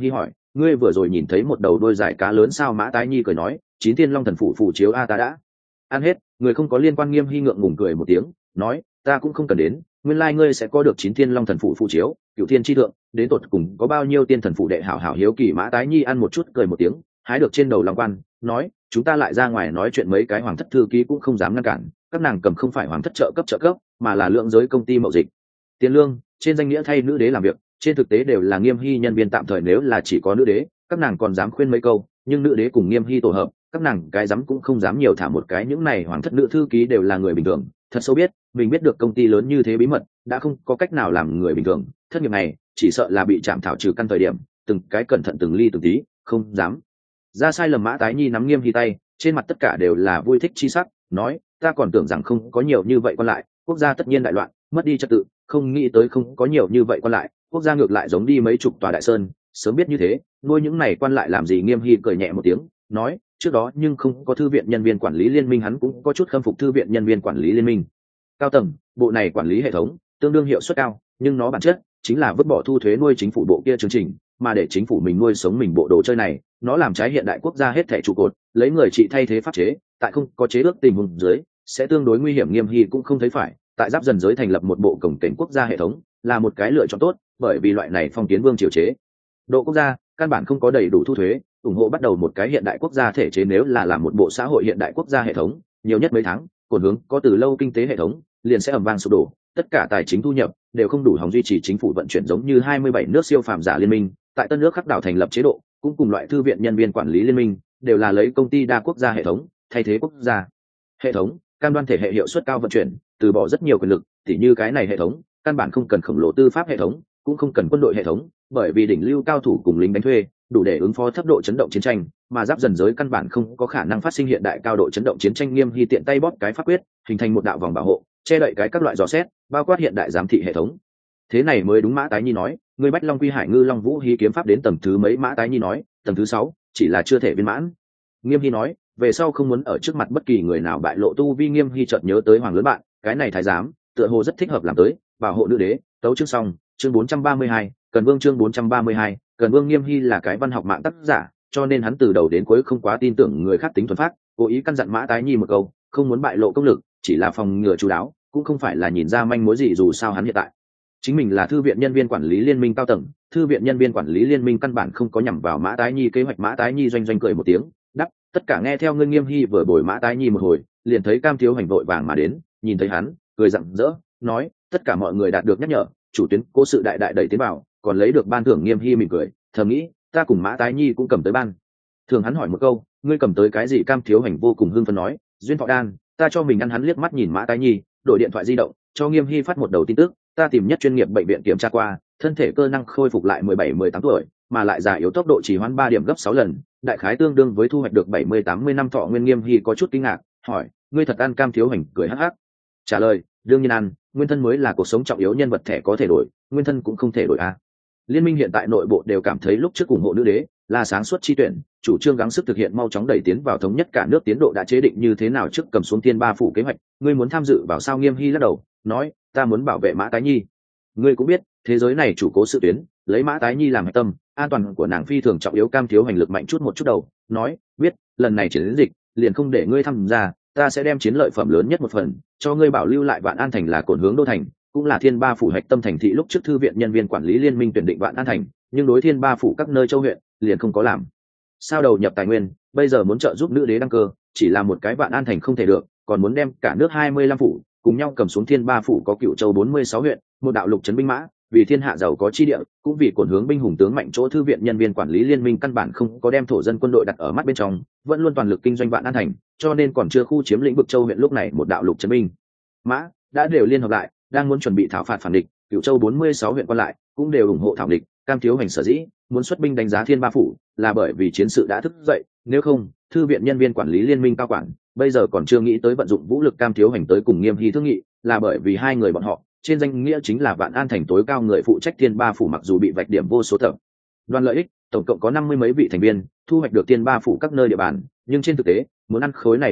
Speaker 1: ngươi vừa rồi nhìn thấy một đầu đôi dài cá lớn sao? Mã Tái Nhi cười nói, chín thiên long thần phủ phù chiếu a ta đã ăn hết. Người không có liên quan Nghiêm Hy ngượng ngùng cười một tiếng, nói, ta cũng không cần đến, nguyên lai ngươi sẽ có được chín thiên long thần phủ phù chiếu, cựu thiên chi thượng, đến tột cùng có bao nhiêu tiên thần phủ đệ hảo hảo hiếu kỳ. Mã Tái Nhi ăn một chút cười một tiếng, hái được trên đầu long quan, nói, chúng ta lại ra ngoài nói chuyện, mấy cái hoàng thất thư ký cũng không dám ngăn cản, các nàng cầm không phải hoàng thất trợ cấp trợ cấp, mà là lượng giới công ty mậu dịch, tiền lương trên danh nghĩa thay nữ đế làm việc, trên thực tế đều là Nghiêm Hy nhân viên tạm thời. Nếu là chỉ có nữ đế, các nàng còn dám khuyên mấy câu, nhưng nữ đế cùng Nghiêm Hy tổ hợp, các nàng cái dám cũng không dám nhiều thả một cái. Những này hoàng thất nữ thư ký đều là người bình thường, thật sâu biết mình biết được công ty lớn như thế bí mật, đã không có cách nào làm người bình thường. Thất nghiệp này chỉ sợ là bị chạm thảo trừ căn thời điểm, từng cái cẩn thận từng ly từng tí, không dám ra sai lầm. Mã Tái Nhi nắm Nghiêm Hy tay, trên mặt tất cả đều là vui thích chi sắc, nói, ta còn tưởng rằng không có nhiều như vậy quan lại, quốc gia tất nhiên đại loạn, mất đi trật tự, không nghĩ tới không có nhiều như vậy quan lại, quốc gia ngược lại giống đi mấy chục tòa đại sơn, sớm biết như thế, nuôi những này quan lại làm gì? Nghiêm Hy cười nhẹ một tiếng, nói, trước đó nhưng không có thư viện nhân viên quản lý liên minh, hắn cũng có chút khâm phục thư viện nhân viên quản lý liên minh cao tầng. Bộ này quản lý hệ thống tương đương hiệu suất cao, nhưng nó bản chất chính là vứt bỏ thu thuế nuôi chính phủ bộ kia chương trình, mà để chính phủ mình nuôi sống mình bộ đồ chơi này, nó làm trái hiện đại quốc gia hết thảy trụ cột, lấy người trị thay thế pháp chế, tại không có chế ước tình huống dưới sẽ tương đối nguy hiểm. Nghiêm Hy cũng không thấy phải tại giáp dần giới thành lập một bộ cổng cảnh quốc gia hệ thống là một cái lựa chọn tốt, bởi vì loại này phong kiến vương triều chế độ quốc gia căn bản không có đầy đủ thu thuế ủng hộ bắt đầu một cái hiện đại quốc gia thể chế. Nếu là làm một bộ xã hội hiện đại quốc gia hệ thống, nhiều nhất mấy tháng, cổn hướng có từ lâu kinh tế hệ thống liền sẽ ầm vang sụp đổ, tất cả tài chính thu nhập đều không đủ hòng duy trì chính phủ vận chuyển. Giống như hai mươi bảy nước siêu phàm giả liên minh tại tân nước khắc đảo thành lập chế độ, cũng cùng loại thư viện nhân viên quản lý liên minh, đều là lấy công ty đa quốc gia hệ thống thay thế quốc gia hệ thống, cam đoan thể hệ hiệu suất cao vận chuyển, từ bỏ rất nhiều quyền lực. tỉ như cái này hệ thống căn bản không cần khổng lồ tư pháp hệ thống, cũng không cần quân đội hệ thống, bởi vì đỉnh lưu cao thủ cùng lính đánh thuê đủ để ứng phó thấp độ chấn động chiến tranh, mà giáp dần giới căn bản không có khả năng phát sinh hiện đại cao độ chấn động chiến tranh. Nghiêm Hy tiện tay bóp cái pháp quyết, hình thành một đạo vòng bảo hộ, che đậy cái các loại dò xét, bao quát hiện đại giám thị hệ thống. Thế này mới đúng. Mã Tái Nhi nói, người Bách Long Quy Hải Ngư Long Vũ Hí kiếm pháp đến tầng thứ mấy? Mã Tái Nhi nói, tầng thứ sáu, chỉ là chưa thể viên mãn. Nghiêm Hy nói, về sau không muốn ở trước mặt bất kỳ người nào bại lộ tu vi. Nghiêm Hy chợt nhớ tới hoàng lớn bạn, cái này thái giám tựa hồ rất thích hợp làm tới bảo hộ nữ đế. Tấu chương xong, chương bốn trăm ba mươi hai, Cần Vương. Chương bốn trăm ba mươi hai, Cần Vương. Nghiêm Hy là cái văn học mạng tác giả, cho nên hắn từ đầu đến cuối không quá tin tưởng người khác tính thuần phát, cố ý căn dặn Mã Tái Nhi một câu, không muốn bại lộ công lực, chỉ là phòng ngừa chú đáo, cũng không phải là nhìn ra manh mối gì. Dù sao hắn hiện tại chính mình là thư viện nhân viên quản lý liên minh cao tầng, thư viện nhân viên quản lý liên minh căn bản không có nhằm vào Mã Tái Nhi kế hoạch. Mã Tái Nhi doanh doanh cười một tiếng, đắp, tất cả nghe theo ngươi. Nghiêm Hy vừa bồi Mã Tái Nhi một hồi, liền thấy Cam Thiếu Hành vội vàng mà đến, nhìn thấy hắn cười rạng rỡ, nói, tất cả mọi người đạt được nhắc nhở, chủ tuyến cố sự đại đại đẩy tiến vào, còn lấy được ban thưởng. Nghiêm Hy mỉm cười, thầm nghĩ, ta cùng Mã Tái Nhi cũng cầm tới ban thường. Hắn hỏi một câu, ngươi cầm tới cái gì? Cam Thiếu Hành vô cùng hưng phấn nói, duyên thọ đan, ta cho mình ăn. Hắn liếc mắt nhìn Mã Tái Nhi, đổi điện thoại di động cho Nghiêm Hy phát một đầu tin tức, ta tìm nhất chuyên nghiệp bệnh viện kiểm tra qua, thân thể cơ năng khôi phục lại mười bảy mười tám tuổi, mà lại già yếu tốc độ trì hoãn ba điểm gấp sáu lần, đại khái tương đương với thu hoạch được bảy mươi tám mươi năm thọ nguyên. Nghiêm Hy có chút kinh ngạc, hỏi, ngươi thật ăn? Cam Thiếu Hành cười hắc hắc trả lời, đương nhiên ăn, nguyên thân mới là cuộc sống trọng yếu, nhân vật thẻ có thể đổi, nguyên thân cũng không thể đổi a. Liên minh hiện tại nội bộ đều cảm thấy lúc trước ủng hộ nữ đế là sáng suốt chi tuyển, chủ trương gắng sức thực hiện mau chóng đẩy tiến vào thống nhất cả nước. tiến độ đã chế định như thế nào trước cầm xuống Thiên Ba phủ kế hoạch, ngươi muốn tham dự vào sao? Nghiêm Hy lắc đầu nói, ta muốn bảo vệ Mã Tái Nhi. Ngươi cũng biết thế giới này chủ cố sự tuyến lấy Mã Tái Nhi làm hạch tâm, an toàn của nàng phi thường trọng yếu. Cam Thiếu Hành lực mạnh chút một chút đầu, nói, biết, lần này chiến dịch liền không để ngươi tham gia, ta sẽ đem chiến lợi phẩm lớn nhất một phần cho ngươi bảo lưu lại. Vạn An thành là cổn hướng đô thành, cũng là Thiên Ba phủ hạch tâm thành thị. lúc trước thư viện nhân viên quản lý liên minh tuyển định Vạn An thành, nhưng đối Thiên Ba phủ các nơi châu huyện liền không có làm sao đầu nhập tài nguyên, bây giờ muốn trợ giúp nữ đế đăng cơ, chỉ là một cái Vạn An thành không thể được, còn muốn đem cả nước hai mươi lăm phủ cùng nhau cầm xuống. Thiên Ba phủ có Cửu Châu bốn mươi sáu huyện, một đạo lục trấn binh mã, vì thiên hạ giàu có chi địa, cũng vì cổn hướng binh hùng tướng mạnh chỗ. thư viện nhân viên quản lý liên minh căn bản không có đem thổ dân quân đội đặt ở mắt bên trong, vẫn luôn toàn lực kinh doanh Vạn An thành, cho nên còn chưa khu chiếm lĩnh vực châu huyện. lúc này một đạo lục trấn binh mã đã đều liên hợp lại, đang muốn chuẩn bị thảo phạt phản địch. Cửu Châu bốn mươi sáu huyện còn lại cũng đều ủng hộ thảo địch. Cam Thiếu Hành sở dĩ muốn xuất binh đánh giá Thiên Ba phủ là bởi vì chiến sự đã thức dậy, nếu không thư viện nhân viên quản lý liên minh cao quản bây giờ còn chưa nghĩ tới vận dụng vũ lực. Cam Thiếu Hành tới cùng Nghiêm Hy thương nghị là bởi vì hai người bọn họ trên danh nghĩa chính là Vạn An thành tối cao người phụ trách Thiên Ba phủ, mặc dù bị vạch điểm vô số thập đoàn lợi ích, tổng cộng có năm mươi mấy vị thành viên thu hoạch được Thiên Ba phủ các nơi địa bàn, nhưng trên thực tế muốn ăn khối này lợi ích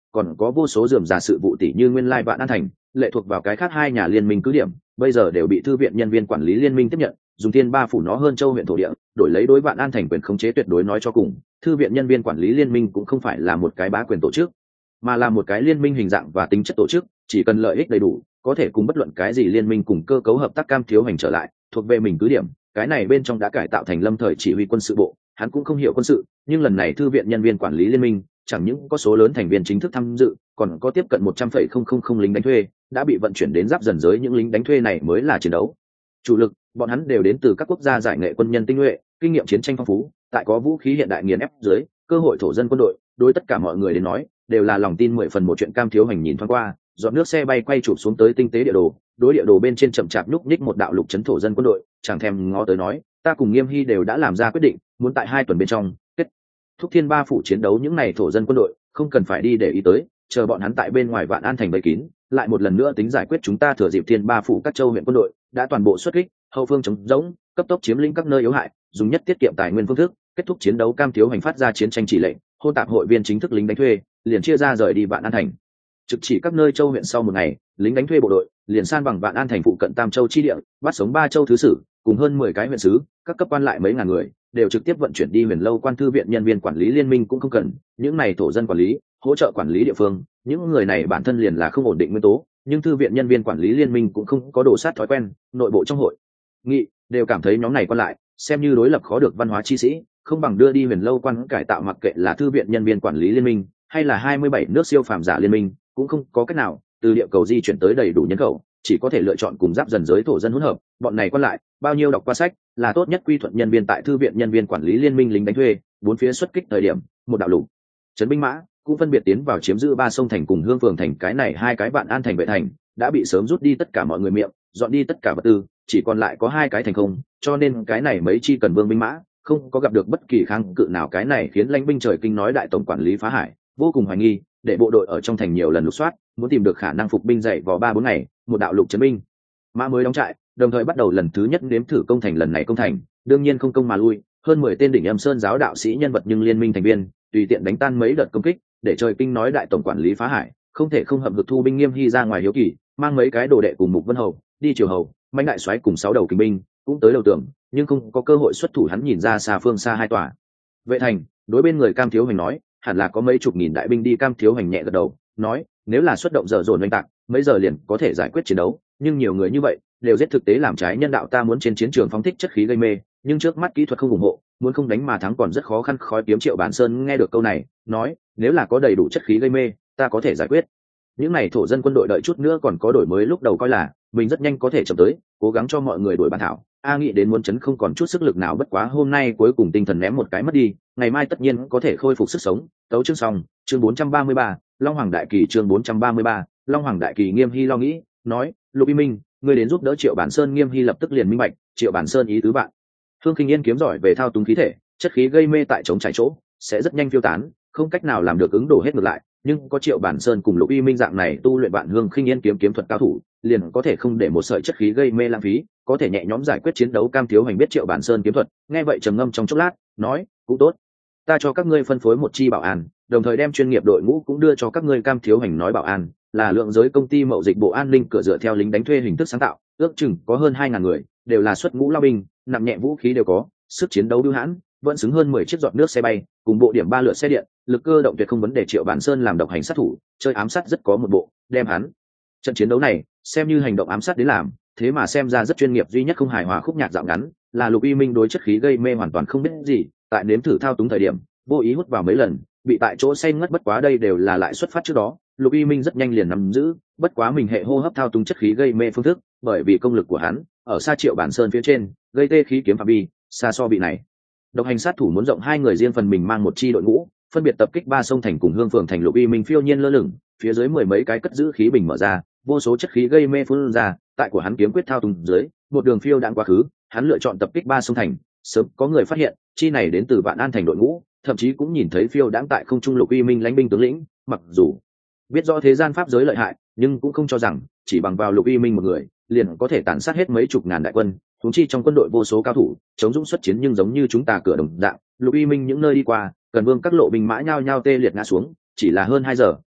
Speaker 1: còn có vô số rườm rà sự vụ tỷ như nguyên lai vạn an thành lệ thuộc vào cái khác hai nhà liên minh cứ điểm bây giờ đều bị thư viện nhân viên quản lý liên minh tiếp nhận, dùng thiên ba phủ nó hơn châu huyện thổ địa đổi lấy đối vạn an thành quyền khống chế tuyệt đối. Nói cho cùng, thư viện nhân viên quản lý liên minh cũng không phải là một cái bá quyền tổ chức, mà là một cái liên minh hình dạng và tính chất tổ chức, chỉ cần lợi ích đầy đủ có thể cùng bất luận cái gì liên minh cùng cơ cấu hợp tác cam thiếu hành trở lại thuộc về mình cứ điểm. Cái này bên trong đã cải tạo thành lâm thời chỉ huy quân sự bộ, hắn cũng không hiểu quân sự, nhưng lần này thư viện nhân viên quản lý liên minh chẳng những có số lớn thành viên chính thức tham dự, còn có tiếp cận một trăm phẩy không không không lính đánh thuê đã bị vận chuyển đến giáp dần giới. Những lính đánh thuê này mới là chiến đấu chủ lực, bọn hắn đều đến từ các quốc gia giải nghệ quân nhân tinh nhuệ, kinh nghiệm chiến tranh phong phú, tại có vũ khí hiện đại nghiền ép dưới, cơ hội thổ dân quân đội đối tất cả mọi người đến nói đều là lòng tin mười phần. Một chuyện cam thiếu hành nhìn thoáng qua, dọn nước xe bay quay chụp xuống tới tinh tế địa đồ, đối địa đồ bên trên chậm chạp nhúc nhích một đạo lục chấn thổ dân quân đội, chẳng thèm ngó tới nói, ta cùng Nghiêm Hy đều đã làm ra quyết định, muốn tại hai tuần bên trong kết thúc thiên ba phủ chiến đấu. Những này thổ dân quân đội không cần phải đi để ý tới, chờ bọn hắn tại bên ngoài vạn an thành bầy kín, lại một lần nữa tính giải quyết chúng ta. Thừa dịp thiên ba phủ các châu huyện quân đội đã toàn bộ xuất kích, hậu phương chống rỗng, cấp tốc chiếm lĩnh các nơi yếu hại, dùng nhất tiết kiệm tài nguyên phương thức kết thúc chiến đấu. Cam thiếu hành phát ra chiến tranh chỉ lệnh, hôn tạp hội viên chính thức lính đánh thuê liền chia ra rời đi vạn an thành, trực chỉ các nơi châu huyện. Sau một ngày, lính đánh thuê bộ đội liền san bằng vạn an thành phụ cận tam châu chi địa, bắt sống ba châu thứ sử cùng hơn mười cái huyện sứ, các cấp quan lại mấy ngàn người đều trực tiếp vận chuyển đi huyền lâu quan. Thư viện nhân viên quản lý liên minh cũng không cần những này thổ dân quản lý hỗ trợ quản lý địa phương, những người này bản thân liền là không ổn định nguyên tố, nhưng thư viện nhân viên quản lý liên minh cũng không có đổ sát thói quen. Nội bộ trong hội nghị đều cảm thấy nhóm này quan lại xem như đối lập khó được văn hóa chi sĩ, không bằng đưa đi huyền lâu quan cải tạo. Mặc kệ là thư viện nhân viên quản lý liên minh hay là hai mươi bảy nước siêu phàm giả liên minh, cũng không có cách nào từ địa cầu di chuyển tới đầy đủ nhân khẩu, chỉ có thể lựa chọn cùng giáp dần giới thổ dân hỗn hợp. Bọn này quan lại bao nhiêu đọc qua sách, là tốt nhất quy thuận nhân viên tại thư viện nhân viên quản lý liên minh lính đánh thuê. Bốn phía xuất kích thời điểm, một đạo lục trấn binh mã cũng phân biệt tiến vào chiếm giữ ba sông thành cùng hương phường thành. Cái này hai cái vạn an thành vệ thành đã bị sớm rút đi tất cả mọi người miệng, dọn đi tất cả vật tư, chỉ còn lại có hai cái thành không, cho nên cái này mấy chi cần vương binh mã không có gặp được bất kỳ kháng cự nào. Cái này khiến lãnh binh trời kinh nói đại tổng quản lý phá hải vô cùng hoài nghi, để bộ đội ở trong thành nhiều lần lục soát, muốn tìm được khả năng phục binh dậy vào ba bốn ngày, một đạo lục trấn binh mã mới đóng trại, đồng thời bắt đầu lần thứ nhất nếm thử công thành. Lần này công thành đương nhiên không công mà lui, hơn mười tên đỉnh âm sơn giáo đạo sĩ nhân vật nhưng liên minh thành viên tùy tiện đánh tan mấy đợt công kích, để trời kinh nói đại tổng quản lý phá hải không thể không hậm hực thu binh Nghiêm Hy ra ngoài hiếu kỳ, mang mấy cái đồ đệ cùng Mục Vân Hầu đi triều hầu, mạnh đại soái cùng sáu đầu kình binh cũng tới đầu tường, nhưng không có cơ hội xuất thủ. Hắn nhìn ra xa phương xa hai tòa vệ thành, đối bên người Cam thiếu hành nói, hẳn là có mấy chục nghìn đại binh đi. Cam thiếu hành nhẹ gật đầu nói, nếu là xuất động giờ dồn oanh tạc, mấy giờ liền có thể giải quyết chiến đấu, nhưng nhiều người như vậy đều giết thực tế làm trái nhân đạo. Ta muốn trên chiến trường phóng thích chất khí gây mê, nhưng trước mắt kỹ thuật không ủng hộ, muốn không đánh mà thắng còn rất khó khăn. Khói kiếm Triệu Bản Sơn nghe được câu này nói, nếu là có đầy đủ chất khí gây mê, ta có thể giải quyết. Những này thổ dân quân đội đợi chút nữa còn có đổi mới, lúc đầu coi là mình rất nhanh có thể chậm tới, cố gắng cho mọi người đổi bàn thảo, a nghĩ đến muốn chấn không còn chút sức lực nào. Bất quá hôm nay cuối cùng tinh thần ném một cái mất đi, ngày mai tất nhiên có thể khôi phục sức sống. Tấu chương xong, chương bốn trăm ba mươi ba, Long Hoàng Đại Kỳ. Chương bốn trăm ba mươi ba, Long Hoàng Đại Kỳ. Nghiêm Hy lo nghĩ nói, Lục Y Minh, ngươi đến giúp đỡ Triệu Bản Sơn. Nghiêm Hy lập tức liền minh bạch Triệu Bản Sơn ý tứ bạn. Hương Khinh Yên kiếm giỏi về thao túng khí thể, chất khí gây mê tại chống trải chỗ sẽ rất nhanh phiêu tán, không cách nào làm được ứng đổ hết ngược lại, nhưng có Triệu Bản Sơn cùng Lục Y Minh dạng này tu luyện bạn Hương Khinh Yên kiếm kiếm thuật cao thủ, liền có thể không để một sợi chất khí gây mê lãng phí, có thể nhẹ nhõm giải quyết chiến đấu. Cam thiếu hành biết Triệu Bản Sơn kiếm thuật, nghe vậy trầm ngâm trong chốc lát nói, cũng tốt, ta cho các ngươi phân phối một chi bảo an, đồng thời đem chuyên nghiệp đội ngũ cũng đưa cho các ngươi. Cam thiếu hành nói bảo an là lượng giới công ty mậu dịch bộ an ninh cửa dựa theo lính đánh thuê hình thức sáng tạo, ước chừng có hơn hai ngàn người, đều là xuất ngũ lao binh, nặng nhẹ vũ khí đều có, sức chiến đấu bưu hãn, vẫn xứng hơn mười chiếc giọt nước xe bay cùng bộ điểm ba lượt xe điện, lực cơ động tuyệt không vấn đề. Triệu Bản Sơn làm độc hành sát thủ, chơi ám sát rất có một bộ, đem hắn trận chiến đấu này xem như hành động ám sát đến làm, thế mà xem ra rất chuyên nghiệp. Duy nhất không hài hòa khúc nhạc dạo ngắn là Lục Y Minh đối chất khí gây mê hoàn toàn không biết gì, tại nếm thử thao túng thời điểm vô ý hút vào mấy lần, bị tại chỗ say ngất. Bất quá đây đều là lại xuất phát trước đó, Lục Y Minh rất nhanh liền nắm giữ, bất quá mình hệ hô hấp thao túng chất khí gây mê phương thức, bởi vì công lực của hắn ở xa Triệu Bản Sơn phía trên, gây tê khí kiếm phạm vi xa so bị này. Độc hành sát thủ muốn rộng hai người riêng phần mình mang một chi đội ngũ, phân biệt tập kích ba sông thành cùng hương phường thành. Lục Y Minh phiêu nhiên lơ lửng, phía dưới mười mấy cái cất giữ khí bình mở ra, vô số chất khí gây mê phun ra, tại của hắn kiếm quyết thao túng dưới, một đường phiêu đãng quá khứ. Hắn lựa chọn tập kích ba sông thành, sớm có người phát hiện chi này đến từ Vạn An thành đội ngũ, thậm chí cũng nhìn thấy phiêu đãng tại không trung Lục Y Minh lãnh binh tướng lĩnh. Mặc dù biết rõ thế gian pháp giới lợi hại, nhưng cũng không cho rằng chỉ bằng vào Lục Y Minh một người liền có thể tàn sát hết mấy chục ngàn đại quân. Huống chi trong quân đội vô số cao thủ chống dũng xuất chiến, nhưng giống như chúng ta cửa đồng dạng, Lục Y Minh những nơi đi qua, Cần Vương các lộ binh mã nhao nhao tê liệt ngã xuống. Chỉ là hơn hai giờ,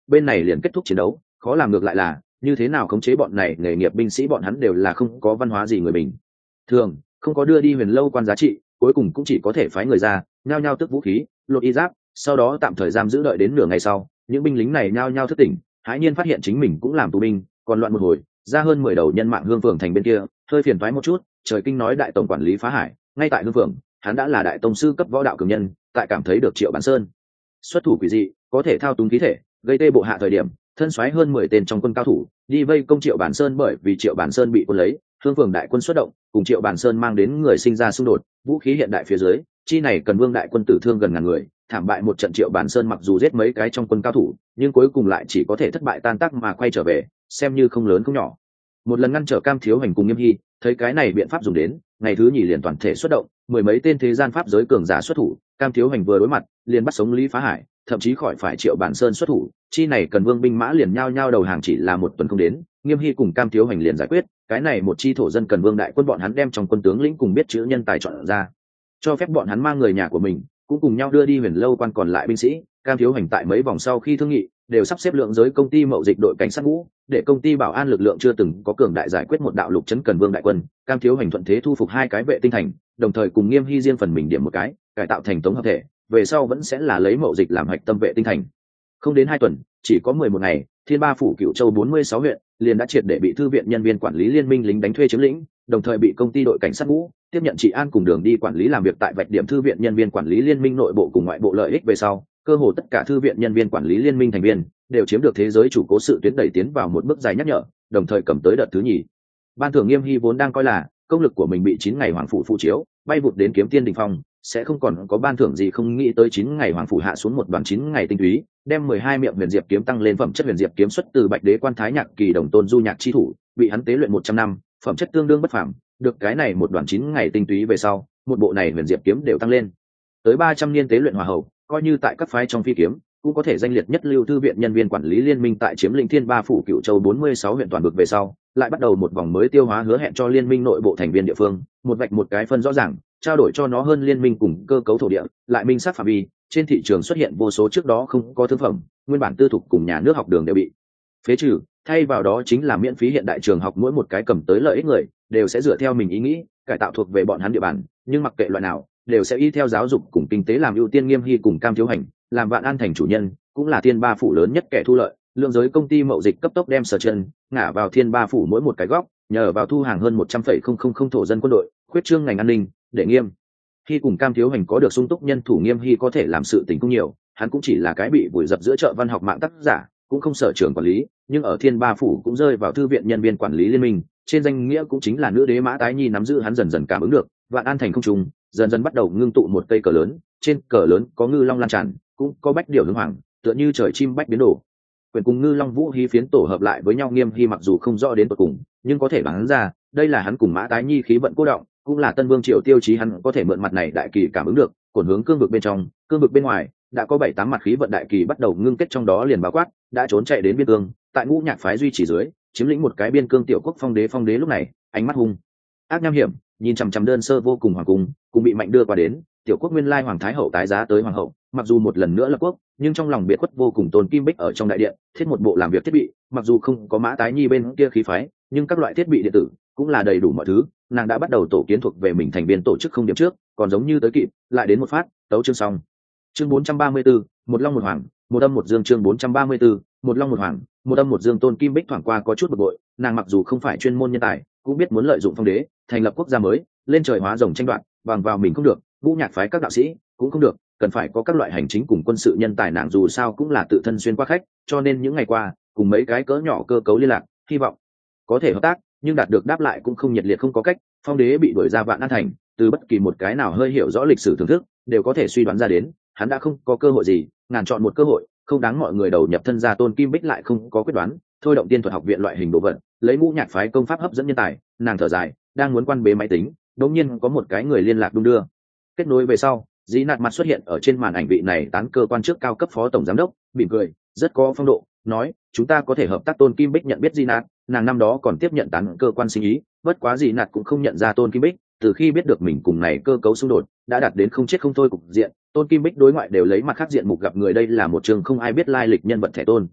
Speaker 1: bên này liền kết thúc chiến đấu. Khó làm ngược lại là như thế nào khống chế bọn này nghề nghiệp binh sĩ, bọn hắn đều là không có văn hóa gì người bình thường, không có đưa đi huyền lâu quan giá trị, cuối cùng cũng chỉ có thể phái người ra nhao nhao tức vũ khí, lột y giáp, sau đó tạm thời giam giữ đợi đến nửa ngày sau, những binh lính này nhao nhao thức tỉnh, hãi nhiên phát hiện chính mình cũng làm tù binh, còn loạn một hồi ra hơn mười đầu nhân mạng hương phường thành bên kia, hơi phiền thoái một chút. Trời kinh nói đại tổng quản lý phá hải ngay tại hương phường, hắn đã là đại tông sư cấp võ đạo cường nhân, tại cảm thấy được Triệu Bản Sơn xuất thủ quỷ dị, có thể thao túng khí thể, gây tê bộ hạ thời điểm, thân xoáy hơn mười tên trong quân cao thủ đi vây công Triệu Bản Sơn, bởi vì Triệu Bản Sơn bị quân lấy, hương phường đại quân xuất động, cùng Triệu Bản Sơn mang đến người sinh ra xung đột, vũ khí hiện đại phía dưới, chi này cần vương đại quân tử thương gần ngàn người, thảm bại một trận. Triệu Bản Sơn mặc dù giết mấy cái trong quân cao thủ, nhưng cuối cùng lại chỉ có thể thất bại tan tác mà quay trở về, xem như không lớn không nhỏ. Một lần ngăn trở Cam Thiếu Hành cùng Nghiêm Hy, thấy cái này biện pháp dùng đến, ngày thứ nhì liền toàn thể xuất động, mười mấy tên thế gian pháp giới cường giả xuất thủ. Cam Thiếu Hành vừa đối mặt liền bắt sống Lý Phá Hải, thậm chí khỏi phải Triệu Bản Sơn xuất thủ, chi này cần vương binh mã liền nhao nhao đầu hàng. Chỉ là một tuần không đến, Nghiêm Hy cùng Cam Thiếu Hành liền giải quyết cái này một chi thổ dân cần vương đại quân. Bọn hắn đem trong quân tướng lĩnh cùng biết chữ nhân tài chọn ra, cho phép bọn hắn mang người nhà của mình cũng cùng nhau đưa đi huyền lâu quan còn lại binh sĩ. Cam Thiếu Hành tại mấy vòng sau khi thương nghị, đều sắp xếp lượng giới công ty mậu dịch đội cảnh sát ngũ, để công ty bảo an lực lượng chưa từng có cường đại giải quyết một đạo lục chấn cần vương đại quân. Cam Thiếu Hành thuận thế thu phục hai cái vệ tinh thành, đồng thời cùng Nghiêm Hy riêng phần mình điểm một cái, cải tạo thành tổng hợp thể, về sau vẫn sẽ là lấy mậu dịch làm hạch tâm vệ tinh thành. Không đến hai tuần, chỉ có mười một ngày, Thiên Ba phủ Cửu Châu bốn mươi sáu huyện liền đã triệt để bị thư viện nhân viên quản lý liên minh lính đánh thuê chiếm lĩnh, đồng thời bị công ty đội cảnh sát ngũ tiếp nhận trị an cùng đường đi quản lý làm việc. Tại vạch điểm thư viện nhân viên quản lý liên minh nội bộ cùng ngoại bộ lợi ích về sau, cơ hồ tất cả thư viện nhân viên quản lý liên minh thành viên đều chiếm được thế giới chủ cố sự tuyến đẩy tiến vào một bước dài nhắc nhở, đồng thời cầm tới đợt thứ nhì ban thưởng. Nghiêm Hy vốn đang coi là công lực của mình bị chín ngày hoàng phủ phụ chiếu bay vụt đến kiếm tiên đỉnh phong, sẽ không còn có ban thưởng gì, không nghĩ tới chín ngày hoàng phủ hạ xuống một đoàn chín ngày tinh túy, đem mười hai miệng huyền diệp kiếm tăng lên phẩm chất. Huyền diệp kiếm xuất từ bạch đế quan thái nhạc kỳ đồng tôn du nhạc chi thủ, bị hắn tế luyện một trăm năm, phẩm chất tương đương bất phàm. Được cái này một đoàn chín ngày tinh túy về sau, một bộ này huyền diệp kiếm đều tăng lên tới ba trăm niên tế luyện hòa hậu, coi như tại các phái trong phi kiếm cũng có thể danh liệt nhất lưu. thư viện nhân viên quản lý liên minh tại chiếm lĩnh Thiên Ba phủ Cửu Châu bốn mươi sáu huyện toàn vực về sau, lại bắt đầu một vòng mới tiêu hóa, hứa hẹn cho liên minh nội bộ thành viên địa phương một vạch một cái phân rõ ràng, trao đổi cho nó hơn liên minh cùng cơ cấu thổ địa, lại minh sát phạm vi. Trên thị trường xuất hiện vô số trước đó không có thương phẩm, nguyên bản tư thục cùng nhà nước học đường đều bị phế trừ, thay vào đó chính là miễn phí hiện đại trường học. Mỗi một cái cầm tới lợi ích người đều sẽ dựa theo mình ý nghĩ cải tạo thuộc về bọn hắn địa bàn, nhưng mặc kệ loại nào đều sẽ y theo giáo dục cùng kinh tế làm ưu tiên. Nghiêm Hy cùng Cam Thiếu Hành làm Vạn An thành chủ nhân, cũng là Thiên Ba phủ lớn nhất kẻ thu lợi. Lượng giới công ty mậu dịch cấp tốc đem sở chân ngả vào Thiên Ba phủ mỗi một cái góc, nhờ vào thu hàng hơn một trăm phẩy không không không thổ dân quân đội, khuyết trương ngành an ninh, để Nghiêm Hy cùng Cam Thiếu Hành có được sung túc nhân thủ. Nghiêm Hy có thể làm sự tình cũng nhiều, hắn cũng chỉ là cái bị vùi dập giữa chợ văn học mạng tác giả, cũng không sở trường quản lý, nhưng ở Thiên Ba phủ cũng rơi vào thư viện nhân viên quản lý liên minh, trên danh nghĩa cũng chính là nữ đế Mã Tái Nhi nắm giữ. Hắn dần dần cảm ứng được Vạn An thành không trung dần dần bắt đầu ngưng tụ một cây cờ lớn, trên cờ lớn có ngư long lan tràn, cũng có bách điểu hướng hoàng, tựa như trời chim bách biến đồ. Quyền cùng ngư long vũ hí phiến tổ hợp lại với nhau. Nghiêm Hy mặc dù không rõ đến tận cùng, nhưng có thể đoán ra đây là hắn cùng Mã Tái Nhi khí vận cố động, cũng là Tân Vương Triều tiêu chí. Hắn có thể mượn mặt này đại kỳ cảm ứng được cuộn hướng cương vực bên trong, cương vực bên ngoài đã có bảy tám mặt khí vận đại kỳ bắt đầu ngưng kết, trong đó liền bao quát đã trốn chạy đến biên cương, tại Ngũ Nhạc phái duy trì dưới chiếm lĩnh một cái biên cương tiểu quốc Phong Đế. Phong Đế lúc này ánh mắt hung ác nham hiểm, nhìn chằm chằm đơn sơ vô cùng hoàng cung, cũng bị mạnh đưa qua đến tiểu quốc nguyên lai hoàng thái hậu tái giá tới hoàng hậu, mặc dù một lần nữa lập quốc, nhưng trong lòng biệt khuất vô cùng. Tôn Kim Bích ở trong đại điện thiết một bộ làm việc thiết bị, mặc dù không có Mã Tái Nhi bên kia khí phái, nhưng các loại thiết bị điện tử cũng là đầy đủ mọi thứ. Nàng đã bắt đầu tổ kiến thuộc về mình thành viên tổ chức không điểm trước, còn giống như tới kịp, lại đến một phát tấu chương xong. Chương bốn trăm ba mươi 4, một long một hoàng, một âm một dương. Chương bốn trăm ba mươi 4, một long một hoàng, một âm một dương. Tôn Kim Bích thoảng qua có chút bực bội, nàng mặc dù không phải chuyên môn nhân tài, cũng biết muốn lợi dụng Phong Đế thành lập quốc gia mới, lên trời hóa rồng tranh đoạt, bằng vào mình không được, Ngũ Nhạc phái các đạo sĩ cũng không được, cần phải có các loại hành chính cùng quân sự nhân tài. Nàng dù sao cũng là tự thân xuyên qua khách, cho nên những ngày qua cùng mấy cái cỡ nhỏ cơ cấu liên lạc, hy vọng có thể hợp tác, nhưng đạt được đáp lại cũng không nhiệt liệt. Không có cách, Phong Đế bị đuổi ra Vạn An thành, từ bất kỳ một cái nào hơi hiểu rõ lịch sử thưởng thức đều có thể suy đoán ra đến, hắn đã không có cơ hội gì, ngàn chọn một cơ hội, không đáng mọi người đầu nhập thân ra. Tôn Kim Bích lại không có quyết đoán, thôi động tiên thuật học viện loại hình đồ vật, lấy Ngũ Nhạc phái công pháp hấp dẫn nhân tài. Nàng thở dài, đang muốn quan bế máy tính, đột nhiên có một cái người liên lạc đung đưa, kết nối về sau, Dĩ Nạt mặt xuất hiện ở trên màn ảnh. Vị này tán cơ quan trước cao cấp phó tổng giám đốc mỉm cười, rất có phong độ, nói chúng ta có thể hợp tác. Tôn Kim Bích nhận biết Dĩ Nạt, nàng năm đó còn tiếp nhận tán cơ quan sinh ý, bất quá Dĩ Nạt cũng không nhận ra Tôn Kim Bích. Từ khi biết được mình cùng này cơ cấu xung đột đã đạt đến không chết không thôi cục diện, Tôn Kim Bích đối ngoại đều lấy mặt khác diện mục gặp người. Đây là một trường không ai biết lai lịch nhân vật thẻ tôn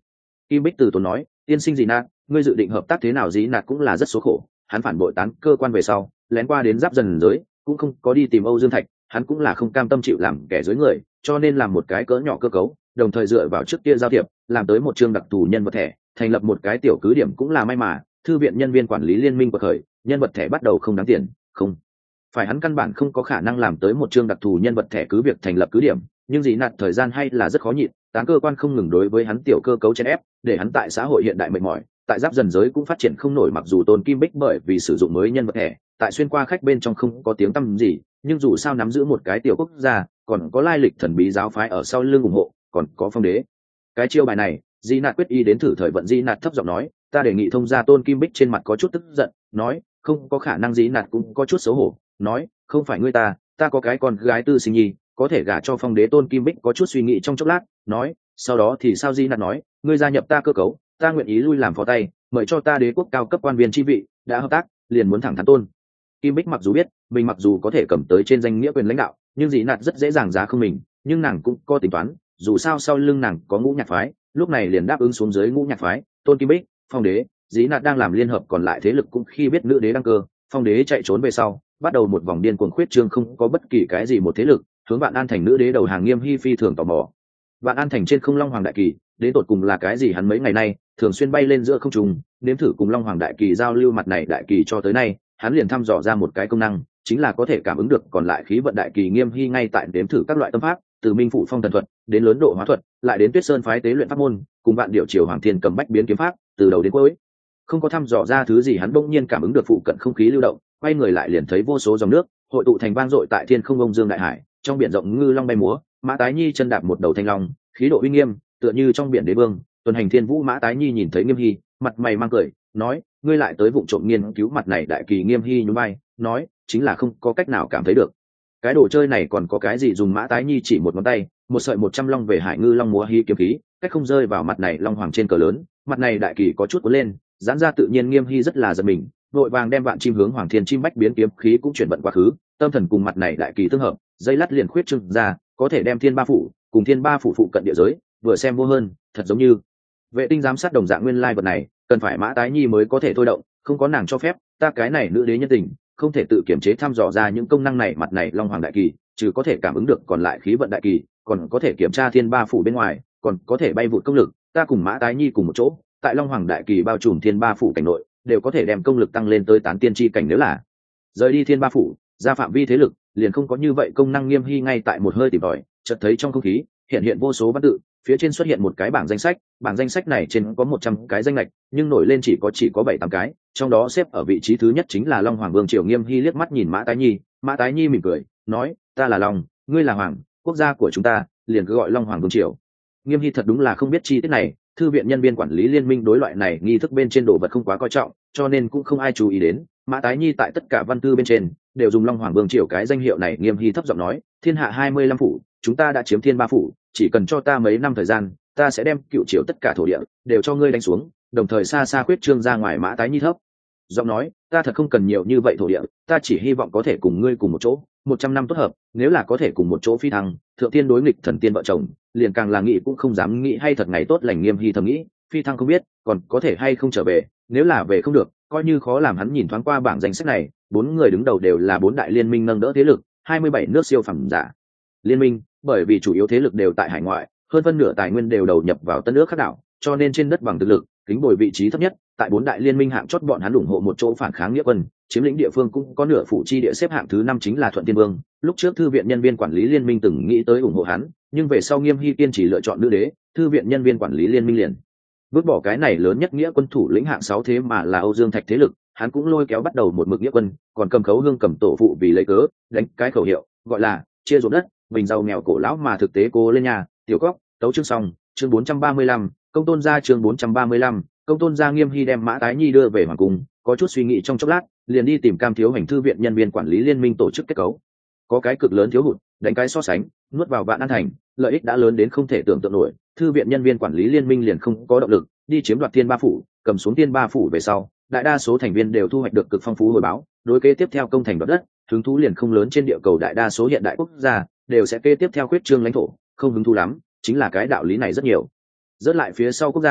Speaker 1: Kim Bích từ tốn nói, tiên sinh Dị Nạt, ngươi dự định hợp tác thế nào? Dị Nạt cũng là rất số khổ, hắn phản bội tán cơ quan về sau lén qua đến giáp dần giới, cũng không có đi tìm Âu Dương Thạch, hắn cũng là không cam tâm chịu làm kẻ dưới người, cho nên làm một cái cỡ nhỏ cơ cấu, đồng thời dựa vào trước kia giao thiệp làm tới một chương đặc thù nhân vật thẻ, thành lập một cái tiểu cứ điểm cũng là may mà thư viện nhân viên quản lý liên minh của khởi, nhân vật thẻ bắt đầu không đáng tiền, không phải hắn căn bản không có khả năng làm tới một chương đặc thù nhân vật thẻ cứ việc thành lập cứ điểm, nhưng Dị Nạt thời gian hay là rất khó nhịn, tán cơ quan không ngừng đối với hắn tiểu cơ cấu chèn ép, để hắn tại xã hội hiện đại mệt mỏi, tại giáp dần giới cũng phát triển không nổi. Mặc dù Tôn Kim Bích bởi vì sử dụng mới nhân vật thẻ, tại xuyên qua khách bên trong không có tiếng tăm gì, nhưng dù sao nắm giữ một cái tiểu quốc gia, còn có lai lịch thần bí giáo phái ở sau lưng ủng hộ, còn có phong đế cái chiêu bài này, Dị Nạt quyết ý đến thử thời vận. Dị Nạt thấp giọng nói, ta đề nghị thông gia. Tôn Kim Bích trên mặt có chút tức giận, nói, không có khả năng. Dị Nạt cũng có chút xấu hổ, nói, không phải ngươi ta ta có cái con gái tư sinh nhi, có thể gả cho phong đế. Tôn Kim Bích có chút suy nghĩ trong chốc lát, nói, sau đó thì sao? Dị Nạt nói, ngươi gia nhập ta cơ cấu, ta nguyện ý lui làm phó tay, mời cho ta đế quốc cao cấp quan viên chi vị, đã hợp tác liền muốn thẳng thắn. Tôn Kim Bích mặc dù biết mình mặc dù có thể cầm tới trên danh nghĩa quyền lãnh đạo, nhưng Dị Nạt rất dễ dàng giá không mình, nhưng nàng cũng có tính toán, dù sao sau lưng nàng có ngũ nhạc phái, lúc này liền đáp ứng xuống dưới ngũ nhạc phái. Tôn Kim Bích, phong đế, Dị Nạt đang làm liên hợp còn lại thế lực, cũng khi biết nữ đế đăng cơ, phong đế chạy trốn về sau, bắt đầu một vòng điên cuồng khuyết trương, không có bất kỳ cái gì một thế lực hướng Vạn An thành nữ đế đầu hàng. Nghiêm Hy phi thường tò mò, Vạn An thành trên không Long Hoàng đại kỳ đến tột cùng là cái gì? Hắn mấy ngày nay thường xuyên bay lên giữa không trung, nếm thử cùng Long Hoàng đại kỳ giao lưu. Mặt này đại kỳ cho tới nay hắn liền thăm dò ra một cái công năng, chính là có thể cảm ứng được còn lại khí vận đại kỳ. Nghiêm Hy ngay tại nếm thử các loại tâm pháp, từ Minh Phủ phong thần thuật đến lớn độ hóa thuật, lại đến Tuyết Sơn phái tế luyện pháp môn, cùng Vạn Điệu Triều Hoàng Thiên cầm bách biến kiếm pháp, từ đầu đến cuối không có thăm dò ra thứ gì. Hắn bỗng nhiên cảm ứng được phụ cận không khí lưu động, quay người lại liền thấy vô số dòng nước hội tụ thành vang dội tại thiên không. Ông Dương đại hải trong biển rộng ngư long bay múa, Mã Tái Nhi chân đạp một đầu thanh long, khí độ uy nghiêm tựa như trong biển đế vương tuần hành thiên vũ. Mã Tái Nhi nhìn thấy Nghiêm Hy, mặt mày mang cười, nói, ngươi lại tới vụng trộm nghiên cứu mặt này đại kỳ. Nghiêm Hy nhún vai, nói, chính là không có cách nào cảm thấy được cái đồ chơi này còn có cái gì dùng. Mã Tái Nhi chỉ một ngón tay, một sợi một trăm long về hải ngư long múa hy kiếm khí cách không rơi vào mặt này long hoàng trên cờ lớn. Mặt này đại kỳ có chút cuốn lên, giãn ra tự nhiên. Nghiêm Hy rất là giật mình, vội vàng đem vạn chim hướng Hoàng Thiên chim bách biến kiếm khí cũng chuyển vận quá khứ, tâm thần cùng mặt này đại kỳ tương hợp, dây lát liền khuyết trương ra, có thể đem thiên ba phủ cùng thiên ba phủ phụ cận địa giới vừa xem vô hơn, thật giống như vệ tinh giám sát đồng dạng. Nguyên lai vật này cần phải Mã Tái Nhi mới có thể thôi động, không có nàng cho phép, ta cái này nữ đế nhân tình không thể tự kiểm chế thăm dò ra những công năng này. Mặt này Long Hoàng đại kỳ trừ có thể cảm ứng được còn lại khí vận đại kỳ, còn có thể kiểm tra thiên ba phủ bên ngoài, còn có thể bay vụt công lực. Ta cùng Mã Tái Nhi cùng một chỗ, tại Long Hoàng đại kỳ bao trùm thiên ba phủ cảnh nội, đều có thể đem công lực tăng lên tới tán tiên chi cảnh. Nếu là rời đi thiên ba phủ ra phạm vi thế lực, liền không có như vậy công năng. Nghiêm Hy ngay tại một hơi tìm tòi, chợt thấy trong không khí hiện hiện vô số văn tự, phía trên xuất hiện một cái bảng danh sách. Bảng danh sách này trên có một trăm cái danh lệch, nhưng nổi lên chỉ có chỉ có bảy tám cái, trong đó xếp ở vị trí thứ nhất chính là Long Hoàng Vương Triều. Nghiêm Hy liếc mắt nhìn Mã Tái Nhi, Mã Tái Nhi mỉm cười, nói, ta là Long, ngươi là Hoàng, quốc gia của chúng ta liền cứ gọi Long Hoàng Vương Triều. Nghiêm Hy thật đúng là không biết chi tiết này, thư viện nhân viên quản lý liên minh đối loại này nghi thức bên trên đồ vật không quá coi trọng, cho nên cũng không ai chú ý đến. Mã Tái Nhi tại tất cả văn thư bên trên đều dùng Long Hoàng Vương Triều cái danh hiệu này. Nghiêm Hy thấp giọng nói, thiên hạ hai mươi lăm phủ, chúng ta đã chiếm thiên ba phủ, chỉ cần cho ta mấy năm thời gian, ta sẽ đem cựu triều tất cả thổ địa đều cho ngươi đánh xuống, đồng thời xa xa khuyết trương ra ngoài. Mã Tái Nhi thấp giọng nói, ta thật không cần nhiều như vậy thổ địa, ta chỉ hy vọng có thể cùng ngươi cùng một chỗ, một trăm năm tốt hợp, nếu là có thể cùng một chỗ phi thăng, thượng tiên đối nghịch thần tiên vợ chồng, liền càng là nghĩ cũng không dám nghĩ. Hay thật ngày tốt lành. Nghiêm Hy thầm nghĩ, phi thăng không biết còn có thể hay không trở về, nếu là về không được, coi như khó làm. Hắn nhìn thoáng qua bảng danh sách này, bốn người đứng đầu đều là bốn đại liên minh nâng đỡ thế lực, hai mươi bảy nước siêu phẩm giả liên minh, bởi vì chủ yếu thế lực đều tại hải ngoại, hơn phân nửa tài nguyên đều đầu nhập vào tân nước khác đảo, cho nên trên đất bằng thực lực kính bồi vị trí thấp nhất. Tại bốn đại liên minh hạng chót, bọn hắn ủng hộ một chỗ phản kháng nghĩa quân, chiếm lĩnh địa phương cũng có nửa phủ chi địa. Xếp hạng thứ năm chính là Thuận Tiên Vương. Lúc trước thư viện nhân viên quản lý liên minh từng nghĩ tới ủng hộ hắn, nhưng về sau Nghiêm Hy kiên trì lựa chọn nữ đế, thư viện nhân viên quản lý liên minh liền vứt bỏ cái này lớn nhất nghĩa quân. Thủ lĩnh hạng sáu thế mà là Âu Dương Thạch thế lực, hắn cũng lôi kéo bắt đầu một mực nghĩa quân, còn cầm khấu hương cầm tổ phụ vì lấy cớ đánh cái khẩu hiệu gọi là chia ruộng đất, bình giàu nghèo cổ lão mà thực tế cố lên nhà. Tiểu Cóc, tấu chương xong. Chương bốn trăm ba mươi lăm, công tôn gia. Chương bốn trăm ba mươi lăm, công tôn gia. Nghiêm Hy đem Mã Tái Nhi đưa về hoàng cung, có chút suy nghĩ trong chốc lát, liền đi tìm Cam Thiếu Hành. Thư viện nhân viên quản lý liên minh tổ chức kết cấu có cái cực lớn thiếu hụt, đánh cái so sánh, nuốt vào Vạn An thành, lợi ích đã lớn đến không thể tưởng tượng nổi. Thư viện nhân viên quản lý liên minh liền không có động lực đi chiếm đoạt thiên ba phủ. Cầm xuống thiên ba phủ về sau, đại đa số thành viên đều thu hoạch được cực phong phú hồi báo, đối kế tiếp theo công thành đoạt đất hứng thú liền không lớn. Trên địa cầu đại đa số hiện đại quốc gia đều sẽ kế tiếp theo khuyết trương lãnh thổ, không hứng thú lắm, chính là cái đạo lý này rất nhiều. Rớt lại phía sau quốc gia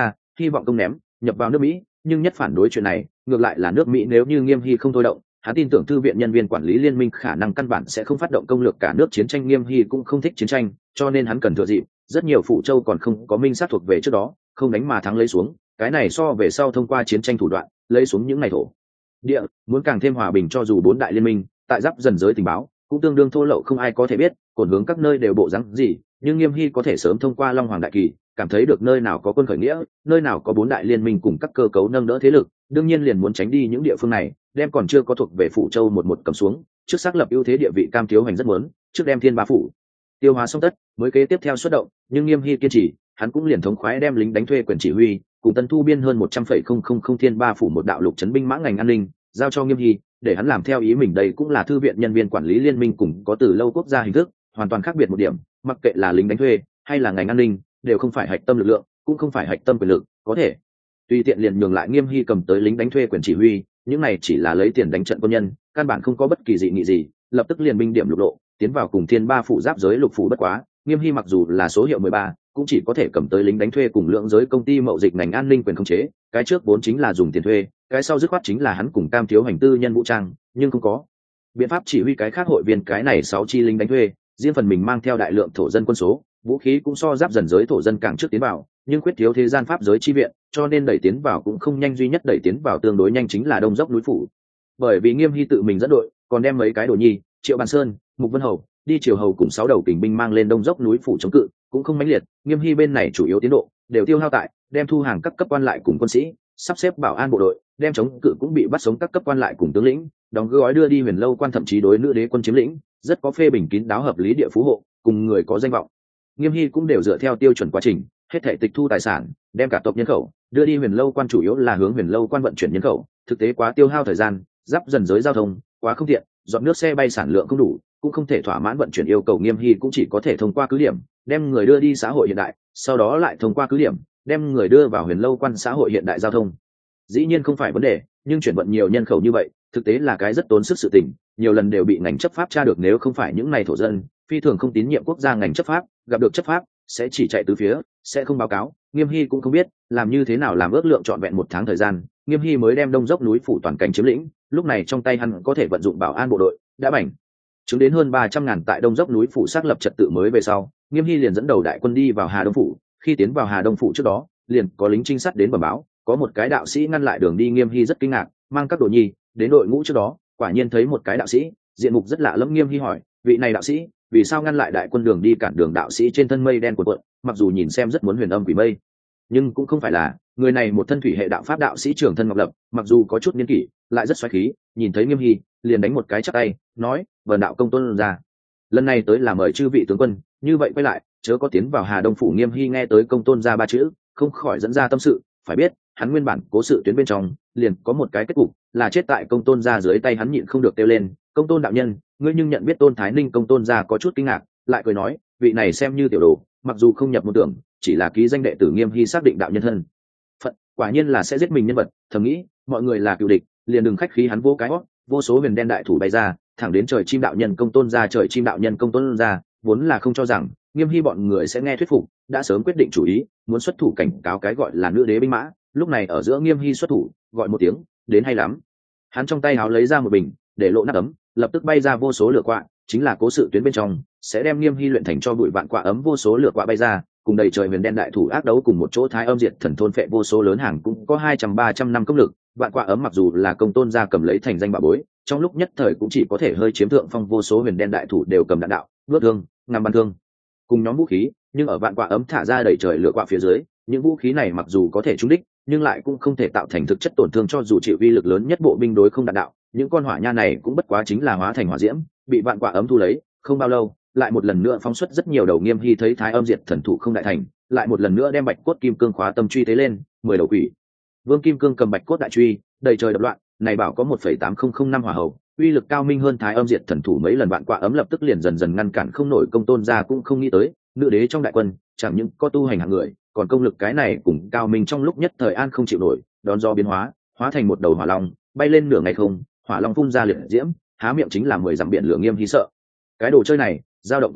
Speaker 1: hy vọng công ném nhập vào nước Mỹ, nhưng nhất phản đối chuyện này ngược lại là nước Mỹ. Nếu như Nghiêm Hy không thôi động, hắn tin tưởng thư viện nhân viên quản lý liên minh khả năng căn bản sẽ không phát động công lược cả nước chiến tranh. Nghiêm Hy cũng không thích chiến tranh, cho nên hắn cần thừa dịp rất nhiều phụ châu còn không có minh sát thuộc về trước đó, không đánh mà thắng lấy xuống. Cái này so về sau thông qua chiến tranh thủ đoạn lấy xuống những ngày thổ địa, muốn càng thêm hòa bình. Cho dù bốn đại liên minh tại giáp dần giới tình báo cũng tương đương thô lậu, không ai có thể biết cổn hướng các nơi đều bộ rắn gì, nhưng Nghiêm Hy có thể sớm thông qua Long Hoàng đại kỳ cảm thấy được nơi nào có quân khởi nghĩa, nơi nào có bốn đại liên minh cùng các cơ cấu nâng đỡ thế lực, đương nhiên liền muốn tránh đi những địa phương này, đem còn chưa có thuộc về phủ châu một một cầm xuống. Trước xác lập ưu thế địa vị, Cam Thiếu Hành rất muốn trước đem Thiên Ba phủ tiêu hóa xong tất mới kế tiếp theo xuất động, nhưng Nghiêm Hy kiên trì, hắn cũng liền thống khoái đem lính đánh thuê quyền chỉ huy cùng Tân Thu biên hơn một trăm phẩy không không không Thiên Ba phủ một đạo lục trấn binh mã ngành an ninh giao cho Nghiêm Hy để hắn làm theo ý mình. Đây cũng là thư viện nhân viên quản lý liên minh cùng có từ lâu quốc gia hình thức hoàn toàn khác biệt một điểm, mặc kệ là lính đánh thuê hay là ngành an ninh đều không phải hạch tâm lực lượng, cũng không phải hạch tâm quyền lực, có thể tùy tiện liền nhường lại Nghiêm Hy cầm tới lính đánh thuê quyền chỉ huy. Những này chỉ là lấy tiền đánh trận quân nhân, căn bản không có bất kỳ dị nghị gì, lập tức liền binh điểm lục lộ tiến vào cùng Thiên Ba phủ giáp giới lục phủ. Bất quá Nghiêm Hy mặc dù là số hiệu mười ba cũng chỉ có thể cầm tới lính đánh thuê cùng lượng giới công ty mậu dịch ngành an ninh quyền khống chế, cái trước vốn chính là dùng tiền thuê, cái sau dứt khoát chính là hắn cùng Cam Thiếu Hành tư nhân vũ trang, nhưng không có biện pháp chỉ huy cái khác hội viên. Cái này sáu chi lính đánh thuê riêng phần mình mang theo đại lượng thổ dân quân số, vũ khí cũng so giáp dần giới thổ dân càng trước tiến vào, nhưng khuyết thiếu thế gian pháp giới chi viện, cho nên đẩy tiến vào cũng không nhanh. Duy nhất đẩy tiến vào tương đối nhanh chính là Đông Dốc núi phủ, bởi vì Nghiêm Hy tự mình dẫn đội, còn đem mấy cái đồ nhi Triệu Bàn Sơn, Mục Vân Hầu, Đi Triều Hầu cùng sáu đầu kình binh mang lên Đông Dốc núi phủ chống cự, cũng không mãnh liệt. Nghiêm Hy bên này chủ yếu tiến độ đều tiêu hao tại đem thu hàng các cấp quan lại cùng quân sĩ, sắp xếp bảo an bộ đội, đem chống cự cũng bị bắt sống các cấp quan lại cùng tướng lĩnh, đóng gói đưa đi Huyền Lâu quan, thậm chí đối nữ đế quân chiếm lĩnh rất có phê bình kín đáo hợp lý địa phú hộ cùng người có danh vọng. Nghiêm Hy cũng đều dựa theo tiêu chuẩn quá trình, hết thể tịch thu tài sản, đem cả tộc nhân khẩu đưa đi Huyền Lâu quan, chủ yếu là hướng Huyền Lâu quan vận chuyển nhân khẩu, thực tế quá tiêu hao thời gian, giáp dần giới giao thông quá không tiện, dọn nước xe bay sản lượng không đủ, cũng không thể thỏa mãn vận chuyển yêu cầu. Nghiêm Hy cũng chỉ có thể thông qua cứ điểm đem người đưa đi xã hội hiện đại, sau đó lại thông qua cứ điểm đem người đưa vào Huyền Lâu quan xã hội hiện đại giao thông. Dĩ nhiên không phải vấn đề, nhưng chuyển vận nhiều nhân khẩu như vậy thực tế là cái rất tốn sức sự tình, nhiều lần đều bị ngành chấp pháp tra được. Nếu không phải những này thổ dân phi thường không tín nhiệm quốc gia ngành chấp pháp, gặp được chấp pháp sẽ chỉ chạy từ phía, sẽ không báo cáo. Nghiêm Hy cũng không biết làm như thế nào làm ước lượng trọn vẹn một tháng thời gian, Nghiêm Hy mới đem Đông Dốc núi phủ toàn cảnh chiếm lĩnh. Lúc này trong tay hắn có thể vận dụng bảo an bộ đội đã bảnh chứng đến hơn ba trăm ngàn. Tại Đông Dốc núi phủ xác lập trật tự mới về sau, Nghiêm Hy liền dẫn đầu đại quân đi vào Hà Đông phủ. Khi tiến vào Hà Đông phủ trước đó, liền có lính trinh sát đến bẩm báo có một cái đạo sĩ ngăn lại đường đi. Nghiêm Hy rất kinh ngạc, mang các đồ nhi đến đội ngũ trước đó, quả nhiên thấy một cái đạo sĩ diện mục rất lạ lẫm. Nghiêm Hy hỏi, vị này đạo sĩ vì sao ngăn lại đại quân đường đi cản đường? Đạo sĩ trên thân mây đen cuộn cuộn, mặc dù nhìn xem rất muốn huyền âm quỷ mây, nhưng cũng không phải là. Người này một thân thủy hệ đạo pháp đạo sĩ trưởng thân ngọc lập, mặc dù có chút niên kỷ lại rất xoáy khí, nhìn thấy Nghiêm Hy liền đánh một cái chắp tay nói, vần đạo công tôn ra lần này tới là mời chư vị tướng quân, như vậy quay lại chớ có tiến vào Hà Đông phủ. Nghiêm Hy nghe tới công tôn ra ba chữ không khỏi dẫn ra tâm sự, phải biết hắn nguyên bản cố sự tuyến bên trong liền có một cái kết cục là chết tại công tôn ra dưới tay hắn. Nhịn không được kêu lên, công tôn đạo nhân, ngươi nhưng nhận biết Tôn Thái Ninh? Công tôn ra có chút kinh ngạc, lại cười nói, vị này xem như tiểu đồ, mặc dù không nhập môn tưởng, chỉ là ký danh đệ tử. Nghiêm Hy xác định đạo nhân thân phận, quả nhiên là sẽ giết mình nhân vật, thầm nghĩ mọi người là cựu địch, liền đừng khách khí. hắn vô cái hót, vô số huyền đen đại thủ bay ra thẳng đến trời chim đạo nhân công tôn ra. Trời chim đạo nhân công tôn ra vốn là không cho rằng Nghiêm Hy bọn người sẽ nghe thuyết phục, đã sớm quyết định chủ ý muốn xuất thủ cảnh cáo cái gọi là nữ đế binh mã. Lúc này ở giữa Nghiêm Hy xuất thủ gọi một tiếng đến hay lắm, hắn trong tay háo lấy ra một bình để lộ nắp ấm, lập tức bay ra vô số lửa quạ, chính là cố sự tuyến bên trong sẽ đem Nghiêm Hy luyện thành cho bụi vạn quạ ấm. Vô số lửa quạ bay ra cùng đầy trời huyền đen đại thủ ác đấu cùng một chỗ, thái âm diệt thần thôn phệ vô số lớn hàng, cũng có hai trăm ba trăm năm công lực. Vạn quạ ấm mặc dù là công tôn gia cầm lấy thành danh bảo bối, trong lúc nhất thời cũng chỉ có thể hơi chiếm thượng phong. Vô số huyền đen đại thủ đều cầm đạn đạo, vớt thương, ngắm bắn thương cùng nhóm vũ khí, nhưng ở vạn quạ ấm thả ra đầy trời lửa quạ phía dưới, những vũ khí này mặc dù có thể trúng đích nhưng lại cũng không thể tạo thành thực chất tổn thương. Cho dù chịu uy lực lớn nhất bộ binh đối không đạn đạo, những con hỏa nha này cũng bất quá chính là hóa thành hỏa diễm, bị vạn quạ ấm thu lấy. Không bao lâu lại một lần nữa phóng xuất rất nhiều đầu. Nghiêm Hy thấy thái âm diệt thần thủ không đại thành, lại một lần nữa đem bạch cốt kim cương khóa tâm truy tế lên. Mười đầu quỷ vương kim cương cầm bạch cốt đại truy đầy trời đập loạn, này bảo có một phẩy tám không không năm hỏa hầu, uy lực cao minh hơn thái âm diệt thần thủ mấy lần. Vạn quạ ấm lập tức liền dần dần ngăn cản không nổi. Công tôn gia cũng không nghĩ tới nữ đế trong đại quân chẳng những có tu hành hạng người, còn công lực cái này cùng cao minh, trong lúc nhất thời an không chịu nổi, đón do biến hóa hóa thành một đầu hỏa long bay lên nửa ngày không. Hỏa long phun ra liệt diễm, há miệng chính là mười dặm biển lửa. Nghiêm Hy sợ cái đồ chơi này dao động quân tâm,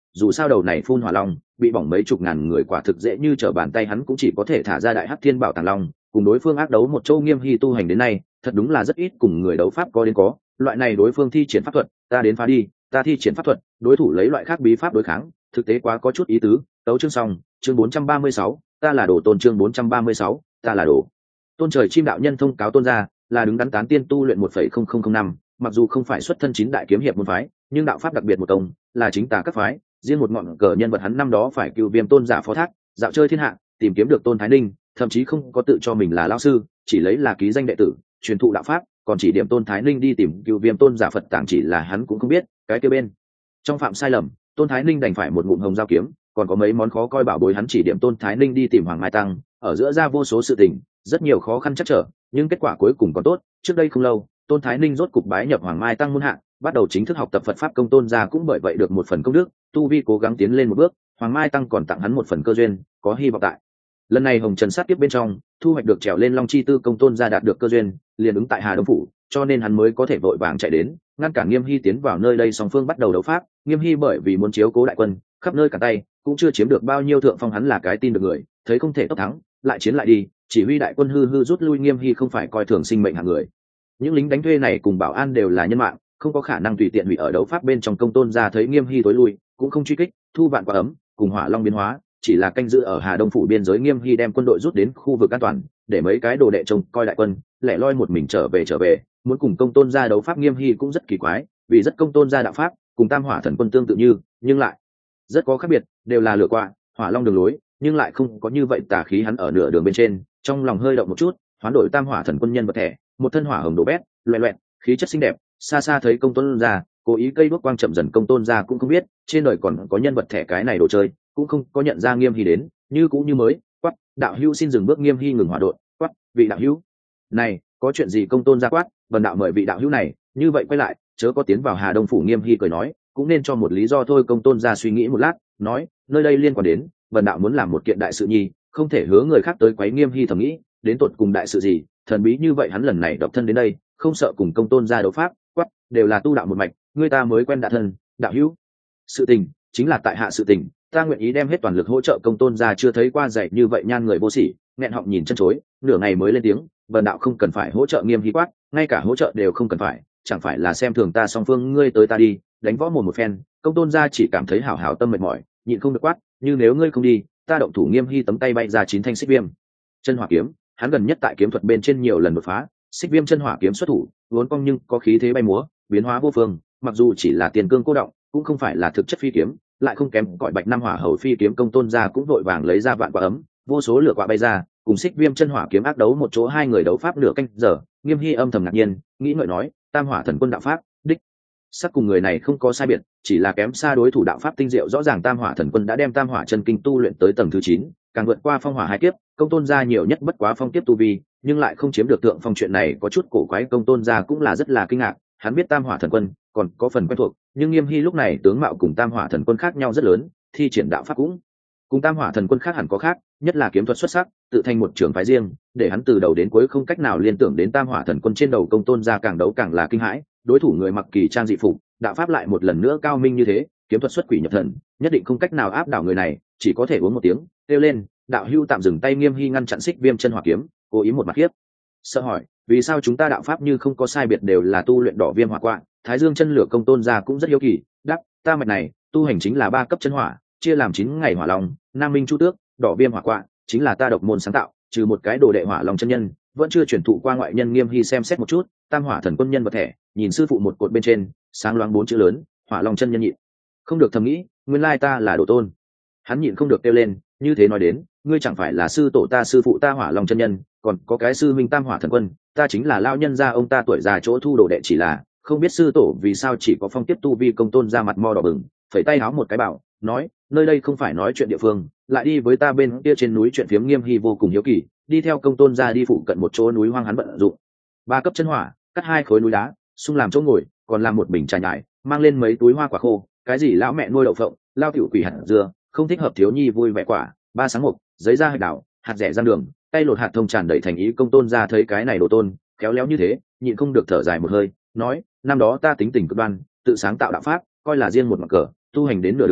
Speaker 1: dù sao đầu này phun hỏa long bị bỏng mấy chục ngàn người quả thực dễ như trở bàn tay, hắn cũng chỉ có thể thả ra đại hắc thiên bảo tàng long cùng đối phương ác đấu một châu. Nghiêm hy tu hành đến nay thật đúng là rất ít cùng người đấu pháp có đến có, loại này đối phương thi triển pháp thuật ta đến phá đi, ta thi triển pháp thuật đối thủ lấy loại khác bí pháp đối kháng, thực tế quá có chút ý tứ. Tấu chương xong. Chương bốn trăm ba mươi sáu, ta là đồ tôn. Chương bốn trăm ba mươi sáu, ta là đồ tôn. Trời chim đạo nhân thông cáo tôn gia là đứng đắn tán tiên tu luyện một phẩy không không không năm, mặc dù không phải xuất thân chín đại kiếm hiệp môn phái, nhưng đạo pháp đặc biệt một công, là chính tà các phái. Riêng một ngọn cờ nhân vật hắn năm đó phải cựu viêm tôn giả phó thác, dạo chơi thiên hạ tìm kiếm được Tôn Thái Ninh, thậm chí không có tự cho mình là lão sư, chỉ lấy là ký danh đệ tử truyền thụ đạo pháp, còn chỉ điểm Tôn Thái Ninh đi tìm cựu viêm tôn giả Phật tàng, chỉ là hắn cũng không biết cái kia bên trong phạm sai lầm. Tôn Thái Ninh đành phải một ngụm hồng giao kiếm, còn có mấy món khó coi bảo bối hắn chỉ điểm Tôn Thái Ninh đi tìm Hoàng Mai Tăng, ở giữa ra vô số sự tình, rất nhiều khó khăn chắc trở, nhưng kết quả cuối cùng còn tốt. Trước đây không lâu, Tôn Thái Ninh rốt cục bái nhập Hoàng Mai Tăng môn hạ, bắt đầu chính thức học tập Phật pháp công. Tôn gia cũng bởi vậy được một phần công đức, tu vi cố gắng tiến lên một bước. Hoàng Mai Tăng còn tặng hắn một phần cơ duyên, có hy vọng tại lần này hồng trần sát tiếp bên trong thu hoạch được trèo lên long chi tư công. Tôn gia đạt được cơ duyên liền ứng tại Hà Đông phủ, cho nên hắn mới có thể vội vàng chạy đến ngăn cản Nghiêm hy tiến vào nơi đây. Song phương bắt đầu đấu pháp, Nghiêm hy bởi vì muốn chiếu cố đại quân khắp nơi cả tay, cũng chưa chiếm được bao nhiêu thượng phong. Hắn là cái tin được người, thấy không thể tốc thắng lại chiến lại đi, chỉ huy đại quân hư hư rút lui. Nghiêm hy không phải coi thường sinh mệnh hạng người, những lính đánh thuê này cùng bảo an đều là nhân mạng, không có khả năng tùy tiện hủy ở đấu pháp bên trong công. Tôn gia thấy Nghiêm hy tối lui cũng không truy kích, thu vạn quả ấm cùng hỏa long biến hóa, chỉ là canh giữ ở Hà Đông phủ biên giới. Nghiêm hy đem quân đội rút đến khu vực an toàn, để mấy cái đồ đệ trông coi đại quân, lẻ loi một mình trở về trở về muốn cùng công tôn gia đấu pháp. Nghiêm hy cũng rất kỳ quái, vì rất công tôn gia đạo pháp cùng tam hỏa thần quân tương tự như, nhưng lại rất có khác biệt, đều là lửa quạ hỏa long đường lối, nhưng lại không có như vậy tà khí. Hắn ở nửa đường bên trên trong lòng hơi động một chút, hoán đổi tam hỏa thần quân nhân vật thẻ, một thân hỏa hồng đổ bét loẹ loẹt, khí chất xinh đẹp. Xa xa thấy công tôn gia cố ý cây đuốc quang chậm dần, công tôn gia cũng không biết trên đời còn có nhân vật thẻ cái này đồ chơi, cũng không có nhận ra Nghiêm hy đến, như cũ như mới quát đạo hữu xin dừng bước. Nghiêm hy ngừng hỏa đội, quát vị đạo hữu này có chuyện gì? Công tôn gia quát vần đạo mời vị đạo hữu này như vậy quay lại chớ có tiến vào Hà Đông phủ. Nghiêm hy cười nói cũng nên cho một lý do thôi. Công tôn gia suy nghĩ một lát nói nơi đây liên quan đến vần đạo muốn làm một kiện đại sự nhi, không thể hứa người khác tới quấy. Nghiêm hy thầm nghĩ đến tột cùng đại sự gì thần bí như vậy, hắn lần này độc thân đến đây không sợ cùng công tôn gia đấu pháp, quát đều là tu đạo một mạch, người ta mới quen đạ thân đạo hữu sự tình chính là tại hạ sự tình, ta nguyện ý đem hết toàn lực hỗ trợ. Công tôn gia chưa thấy qua dạy như vậy nhan người vô sỉ, nghẹn họng nhìn chân chối, nửa ngày mới lên tiếng vần đạo không cần phải hỗ trợ. Nghiêm hy quát ngay cả hỗ trợ đều không cần phải, chẳng phải là xem thường ta song phương, ngươi tới ta đi đánh võ mồm một phen. Công tôn gia chỉ cảm thấy hảo hảo tâm mệt mỏi, nhịn không được quát như nếu ngươi không đi ta động thủ. Nghiêm hy tấm tay bay ra chín thanh xích viêm chân hỏa kiếm, hắn gần nhất tại kiếm thuật bên trên nhiều lần đột phá, xích viêm chân hỏa kiếm xuất thủ vốn cong nhưng có khí thế bay múa, biến hóa vô phương, mặc dù chỉ là tiền cương cô động cũng không phải là thực chất phi kiếm, lại không kém gọi bạch năm hỏa hầu phi kiếm. Công tôn gia cũng vội vàng lấy ra vạn quả ấm, vô số lửa quạ bay ra cùng xích viêm chân hỏa kiếm ác đấu một chỗ. Hai người đấu pháp nửa canh giờ, Nghiêm hy âm thầm ngạc nhiên nghĩ ngợi nói tam hỏa thần quân đạo pháp đích sắc cùng người này không có sai biệt, chỉ là kém xa đối thủ đạo pháp tinh diệu. Rõ ràng tam hỏa thần quân đã đem tam hỏa chân kinh tu luyện tới tầng thứ chín, càng vượt qua phong hỏa hai kiếp. Công tôn gia nhiều nhất bất quá phong kiếp tu vi, nhưng lại không chiếm được tượng phong, chuyện này có chút cổ quái. Công tôn gia cũng là rất là kinh ngạc, hắn biết tam hỏa thần quân còn có phần quen thuộc, nhưng Nghiêm hy lúc này tướng mạo cùng tam hỏa thần quân khác nhau rất lớn, thi triển đạo pháp cũng cùng tam hỏa thần quân khác hẳn có khác, nhất là kiếm thuật xuất sắc, tự thành một trường phái riêng, để hắn từ đầu đến cuối không cách nào liên tưởng đến tam hỏa thần quân. Trên đầu công tôn gia càng đấu càng là kinh hãi, đối thủ người mặc kỳ trang dị phục, đạo pháp lại một lần nữa cao minh như thế, kiếm thuật xuất quỷ nhập thần, nhất định không cách nào áp đảo người này, chỉ có thể uống một tiếng kêu lên đạo hưu tạm dừng tay. Nghiêm hy ngăn chặn xích viêm chân hỏa kiếm, cố ý một mặt khiếp sợ hỏi vì sao chúng ta đạo pháp như không có sai biệt, đều là tu luyện đỏ viêm hỏa quạ thái dương chân lửa. Công tôn gia cũng rất hiếu kỳ đáp ta mạch này tu hành chính là ba cấp chân hỏa, chia làm chín ngày hỏa long nam minh chu tước, đỏ viêm hỏa quạ chính là ta độc môn sáng tạo, trừ một cái đồ đệ hỏa long chân nhân vẫn chưa truyền thụ qua ngoại nhân. Nghiêm hy xem xét một chút tam hỏa thần quân nhân vật thẻ, nhìn sư phụ một cột bên trên sáng loáng bốn chữ lớn hỏa long chân nhân, nhịn không được thầm nghĩ nguyên lai ta là đồ tôn. Hắn nhịn không được kêu lên như thế nói đến ngươi chẳng phải là sư tổ ta, sư phụ ta hỏa long chân nhân, còn có cái sư minh tam hỏa thần quân, ta chính là lao nhân gia ông ta tuổi già chỗ thu đồ đệ, chỉ là không biết sư tổ vì sao chỉ có phong tiếp tu vi. Công tôn ra mặt mo đỏ bừng, phẩy tay háo một cái bảo nói nơi đây không phải nói chuyện địa phương, lại đi với ta bên kia trên núi chuyện phiếm. Nghiêm hy vô cùng hiếu kỳ, đi theo công tôn ra đi phụ cận một chỗ núi hoang, hắn vận dụng ba cấp chân hỏa cắt hai khối núi đá xung làm chỗ ngồi, còn làm một bình trà nhải, mang lên mấy túi hoa quả khô, cái gì lão mẹ nuôi đậu phộng, lao tiểu quỷ hạt dưa, không thích hợp thiếu nhi vui vẻ quả, ba sáng mục, giấy da hạt đảo, hạt rẻ giang đường, tay lột hạt thông tràn đầy thành ý. Công tôn ra thấy cái này đồ tôn khéo léo như thế, nhịn không được thở dài một hơi nói năm đó ta tính tình cực đoan, tự sáng tạo đạo pháp coi là riêng một mặt cờ, tu hành đến nửa đường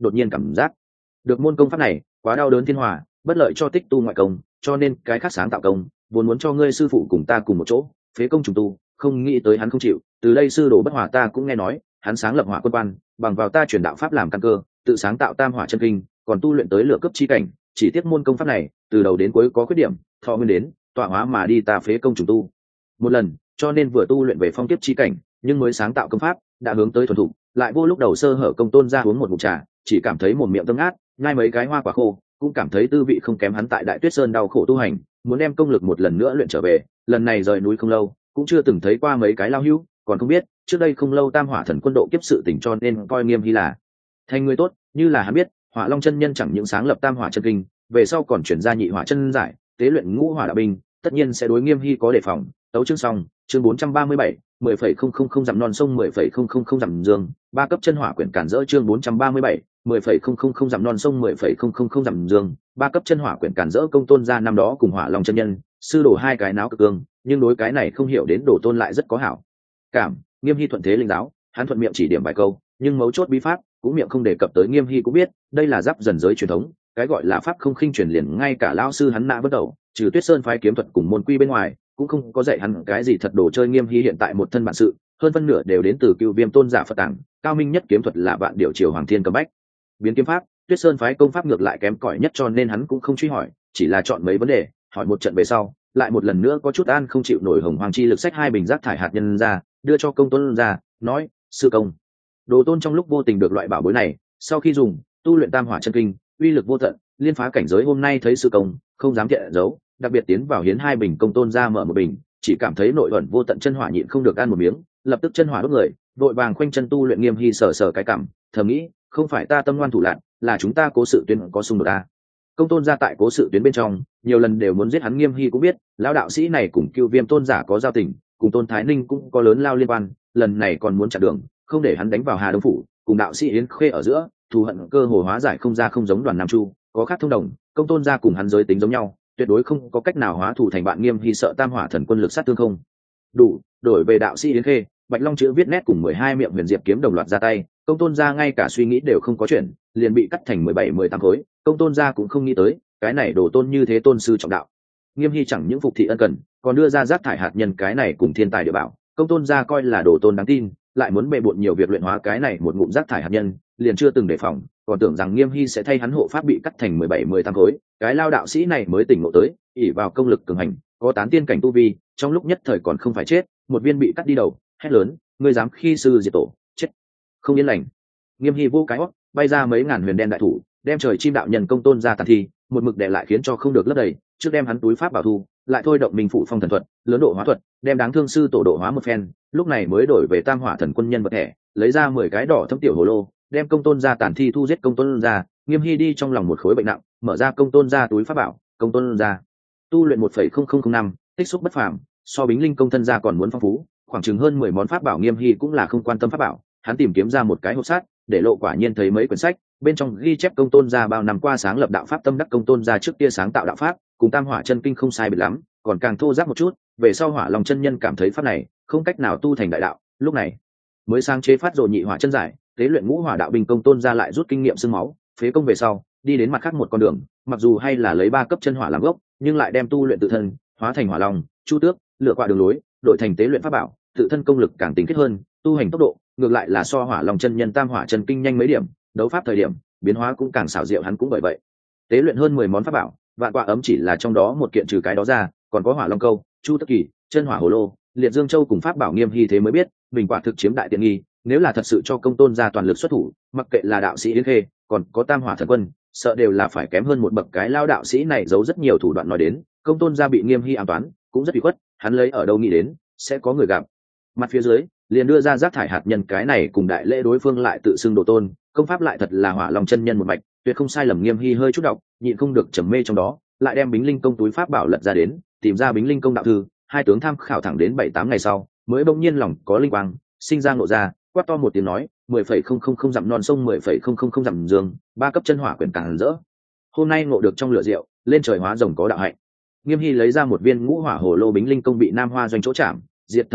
Speaker 1: đột nhiên cảm giác được môn công pháp này quá đau đớn thiên hòa, bất lợi cho tích tu ngoại công, cho nên cái khác sáng tạo công vốn muốn cho ngươi sư phụ cùng ta cùng một chỗ phế công trùng tu, không nghĩ tới hắn không chịu. Từ đây sư đồ bất hòa ta cũng nghe nói hắn sáng lập hỏa quân quan, bằng vào ta truyền đạo pháp làm căn cơ, tự sáng tạo tam hỏa chân kinh, còn tu luyện tới lửa cấp chi cảnh. Chỉ tiếc môn công pháp này từ đầu đến cuối có khuyết điểm, thọ nguyên đến tọa hóa mà đi, ta phế công trùng tu một lần, cho nên vừa tu luyện về phong tiếp chi cảnh, nhưng mới sáng tạo công pháp đã hướng tới thuần thục, lại vô lúc đầu sơ hở. Công tôn ra uống một ngụm trà, chỉ cảm thấy một miệng tâm át, ngay mấy cái hoa quả khô cũng cảm thấy tư vị không kém hắn tại Đại Tuyết Sơn đau khổ tu hành, muốn đem công lực một lần nữa luyện trở về. Lần này rời núi không lâu, cũng chưa từng thấy qua mấy cái lao hưu, còn không biết trước đây không lâu tam hỏa thần quân độ kiếp sự tình, cho nên coi Nghiêm Hy là thành người tốt. Như là hắn biết Hỏa Long chân nhân chẳng những sáng lập tam hỏa chân kinh, về sau còn chuyển ra nhị hỏa chân giải, tế luyện ngũ hỏa đạo binh, tất nhiên sẽ đối Nghiêm Hy có đề phòng. Tấu chương xong. Chương bốn trăm ba mươi bảy, mười phẩy không không không dặm non sông, mười phẩy không không không dặm dương, ba cấp chân hỏa quyển cản rỡ. Chương bốn trăm ba mươi bảy, mười phẩy không không không dặm non sông, mười phẩy không không không dặm dương, ba cấp chân hỏa quyển cản rỡ. Công tôn gia năm đó cùng Hỏa Long chân nhân sư đồ hai cái náo cực cương, nhưng đối cái này không hiểu đến đồ tôn lại rất có hảo cảm. Nghiêm Hy thuận thế linh giáo, hắn thuận miệng chỉ điểm vài câu, nhưng mấu chốt bí pháp cũng miệng không đề cập tới. Nghiêm Hy cũng biết đây là giáp dần giới truyền thống, cái gọi là pháp không khinh truyền, liền ngay cả lão sư hắn nã bất đầu trừ Tuyết Sơn phái kiếm thuật cùng môn quy bên ngoài, cũng không có dạy hắn cái gì thật đồ chơi. Nghiêm Hy hiện tại một thân bản sự hơn phân nửa đều đến từ Cựu Viêm tôn giả Phật tàng, cao minh nhất kiếm thuật là Vạn Điệu Triều Hoàng Thiên Cầm Bách biến kiếm pháp. Tuyết Sơn phái công pháp ngược lại kém cỏi nhất, cho nên hắn cũng không truy hỏi, chỉ là chọn mấy vấn đề hỏi một trận về sau, lại một lần nữa có chút an không chịu nổi hồng hoàng chi lực sách hai bình rác thải hạt nhân ra, đưa cho công tôn ra, nói: sư công, đồ tôn trong lúc vô tình được loại bảo bối này, sau khi dùng tu luyện tam hỏa chân kinh, uy lực vô tận, liên phá cảnh giới. Hôm nay thấy sư công không dám thiện giấu, đặc biệt tiến vào hiến hai bình. Công tôn ra mở một bình, chỉ cảm thấy nội ẩn vô tận chân hỏa, nhịn không được ăn một miếng, lập tức chân hỏa đốt người, vội vàng khoanh chân tu luyện. Nghiêm Hy sờ sờ cái cảm, thầm nghĩ không phải ta tâm ngoan thủ lạn, là chúng ta cố sự tuyến có xung đột ta. Công tôn ra tại cố sự tuyến bên trong nhiều lần đều muốn giết hắn. Nghiêm Hy cũng biết lão đạo sĩ này cùng Cựu Viêm tôn giả có giao tình, cùng Tôn Thái Ninh cũng có lớn lao liên quan, lần này còn muốn chặn đường, không để hắn đánh vào Hà Đông phủ, cùng đạo sĩ Yến Khê ở giữa thù hận cơ hồ hóa giải không ra. Không giống Đoàn Nam Chu có khác thông đồng, công tôn ra cùng hắn giới tính giống nhau, tuyệt đối không có cách nào hóa thù thành bạn. Nghiêm Hy sợ tam hỏa thần quân lực sát thương không đủ, đổi về đạo sĩ Yến Khê, Bạch Long chữ viết nét cùng mười hai miệng huyền diệp kiếm đồng loạt ra tay, công tôn ra ngay cả suy nghĩ đều không có chuyện, liền bị cắt thành mười bảy mười tám khối. Công tôn ra cũng không nghĩ tới cái này đồ tôn như thế tôn sư trọng đạo. Nghiêm Hy chẳng những phục thị ân cần, còn đưa ra rác thải hạt nhân cái này cùng thiên tài địa bảo. Công tôn ra coi là đồ tôn đáng tin, lại muốn bề bộn nhiều việc luyện hóa cái này một ngụm rác thải hạt nhân, liền chưa từng đề phòng, còn tưởng rằng Nghiêm Hy sẽ thay hắn hộ pháp bị cắt thành mười bảy mười tám khối. Cái lao đạo sĩ này mới tỉnh ngộ tới, ỷ vào công lực cường hành, có tán tiên cảnh tu vi, trong lúc nhất thời còn không phải chết, một viên bị cắt đi đầu, hét lớn: ngươi dám khi sư diệt tổ, chết không yên lành. Nghiêm Hy vô cái hót bay ra mấy ngàn huyền đen đại thủ, đem trời chim đạo nhân công tôn ra tàn thi một mực để lại, khiến cho không được lấp đầy. Trước đem hắn túi pháp bảo thu, lại thôi động minh phụ phong thần thuật, lớn độ hóa thuật, đem đáng thương sư tổ độ hóa một phen, lúc này mới đổi về tam hỏa thần quân nhân vật thẻ, lấy ra mười cái đỏ thâm tiểu hồ lô, đem công tôn ra tàn thi thu giết công tôn ra. Nghiêm Hy đi trong lòng một khối bệnh nặng, mở ra công tôn ra túi pháp bảo. Công tôn ra tu luyện một phẩy không không không năm, tích xúc bất phàm, so Bính Linh công thân ra còn muốn phong phú, khoảng chừng hơn mười món pháp bảo. Nghiêm Hy cũng là không quan tâm pháp bảo, hắn tìm kiếm ra một cái hộp sát, để lộ quả nhiên thấy mấy quyển sách, bên trong ghi chép công tôn gia bao năm qua sáng lập đạo pháp tâm đắc. Công tôn gia trước kia sáng tạo đạo pháp cùng tam hỏa chân kinh không sai biệt lắm, còn càng thô ráp một chút. Về sau Hỏa Long chân nhân cảm thấy pháp này không cách nào tu thành đại đạo, lúc này mới sáng chế phát rồi nhị hỏa chân giải, tế luyện ngũ hỏa đạo binh. Công tôn gia lại rút kinh nghiệm xương máu, phế công về sau đi đến mặt khác một con đường, mặc dù hay là lấy ba cấp chân hỏa làm gốc, nhưng lại đem tu luyện tự thân hóa thành Hỏa Long, Chu Tước, lựa qua đường lối, đổi thành tế luyện pháp bảo, tự thân công lực càng tính kết hơn, tu hành tốc độ ngược lại là so Hỏa Long chân nhân tam hỏa chân kinh nhanh mấy điểm, đấu pháp thời điểm biến hóa cũng càng xảo diệu. Hắn cũng bởi vậy tế luyện hơn mười món pháp bảo, vạn quạ ấm chỉ là trong đó một kiện, trừ cái đó ra còn có Hỏa Long câu, Chu Tước kỳ, chân hỏa hồ lô, liệt dương châu cùng pháp bảo. Nghiêm Hy thế mới biết mình quả thực chiếm đại tiện nghi, nếu là thật sự cho công tôn ra toàn lực xuất thủ, mặc kệ là đạo sĩ Yến Khê còn có tam hỏa thần quân, sợ đều là phải kém hơn một bậc. Cái lao đạo sĩ này giấu rất nhiều thủ đoạn, nói đến công tôn ra bị Nghiêm Hy ám toán cũng rất bị khuất, hắn lấy ở đâu nghĩ đến sẽ có người gặp mặt phía dưới, liền đưa ra rác thải hạt nhân cái này cùng đại lễ. Đối phương lại tự xưng đồ tôn, công pháp lại thật là Hỏa Long chân nhân một mạch, tuyệt không sai lầm. Nghiêm Hy hơi chút đọc, nhịn không được trầm mê trong đó, lại đem Bính Linh công túi pháp bảo lật ra đến, tìm ra Bính Linh công đạo thư. Hai tướng tham khảo thẳng đến bảy tám ngày sau, mới bỗng nhiên lòng có linh quang sinh ra ngộ ra, quát to một tiếng nói: mười phẩy không không không dặm non sông, mười phẩy không không không dặm dương, ba cấp chân hỏa quyển càng rỡ. Hôm nay ngộ được trong lửa rượu, lên trời hóa rồng có đạo hạnh. Nghiêm Hy lấy ra một viên ngũ hỏa hồ lô. Bính Linh công bị Nam Hoa doanh chỗ chạm, diệt thần hồn,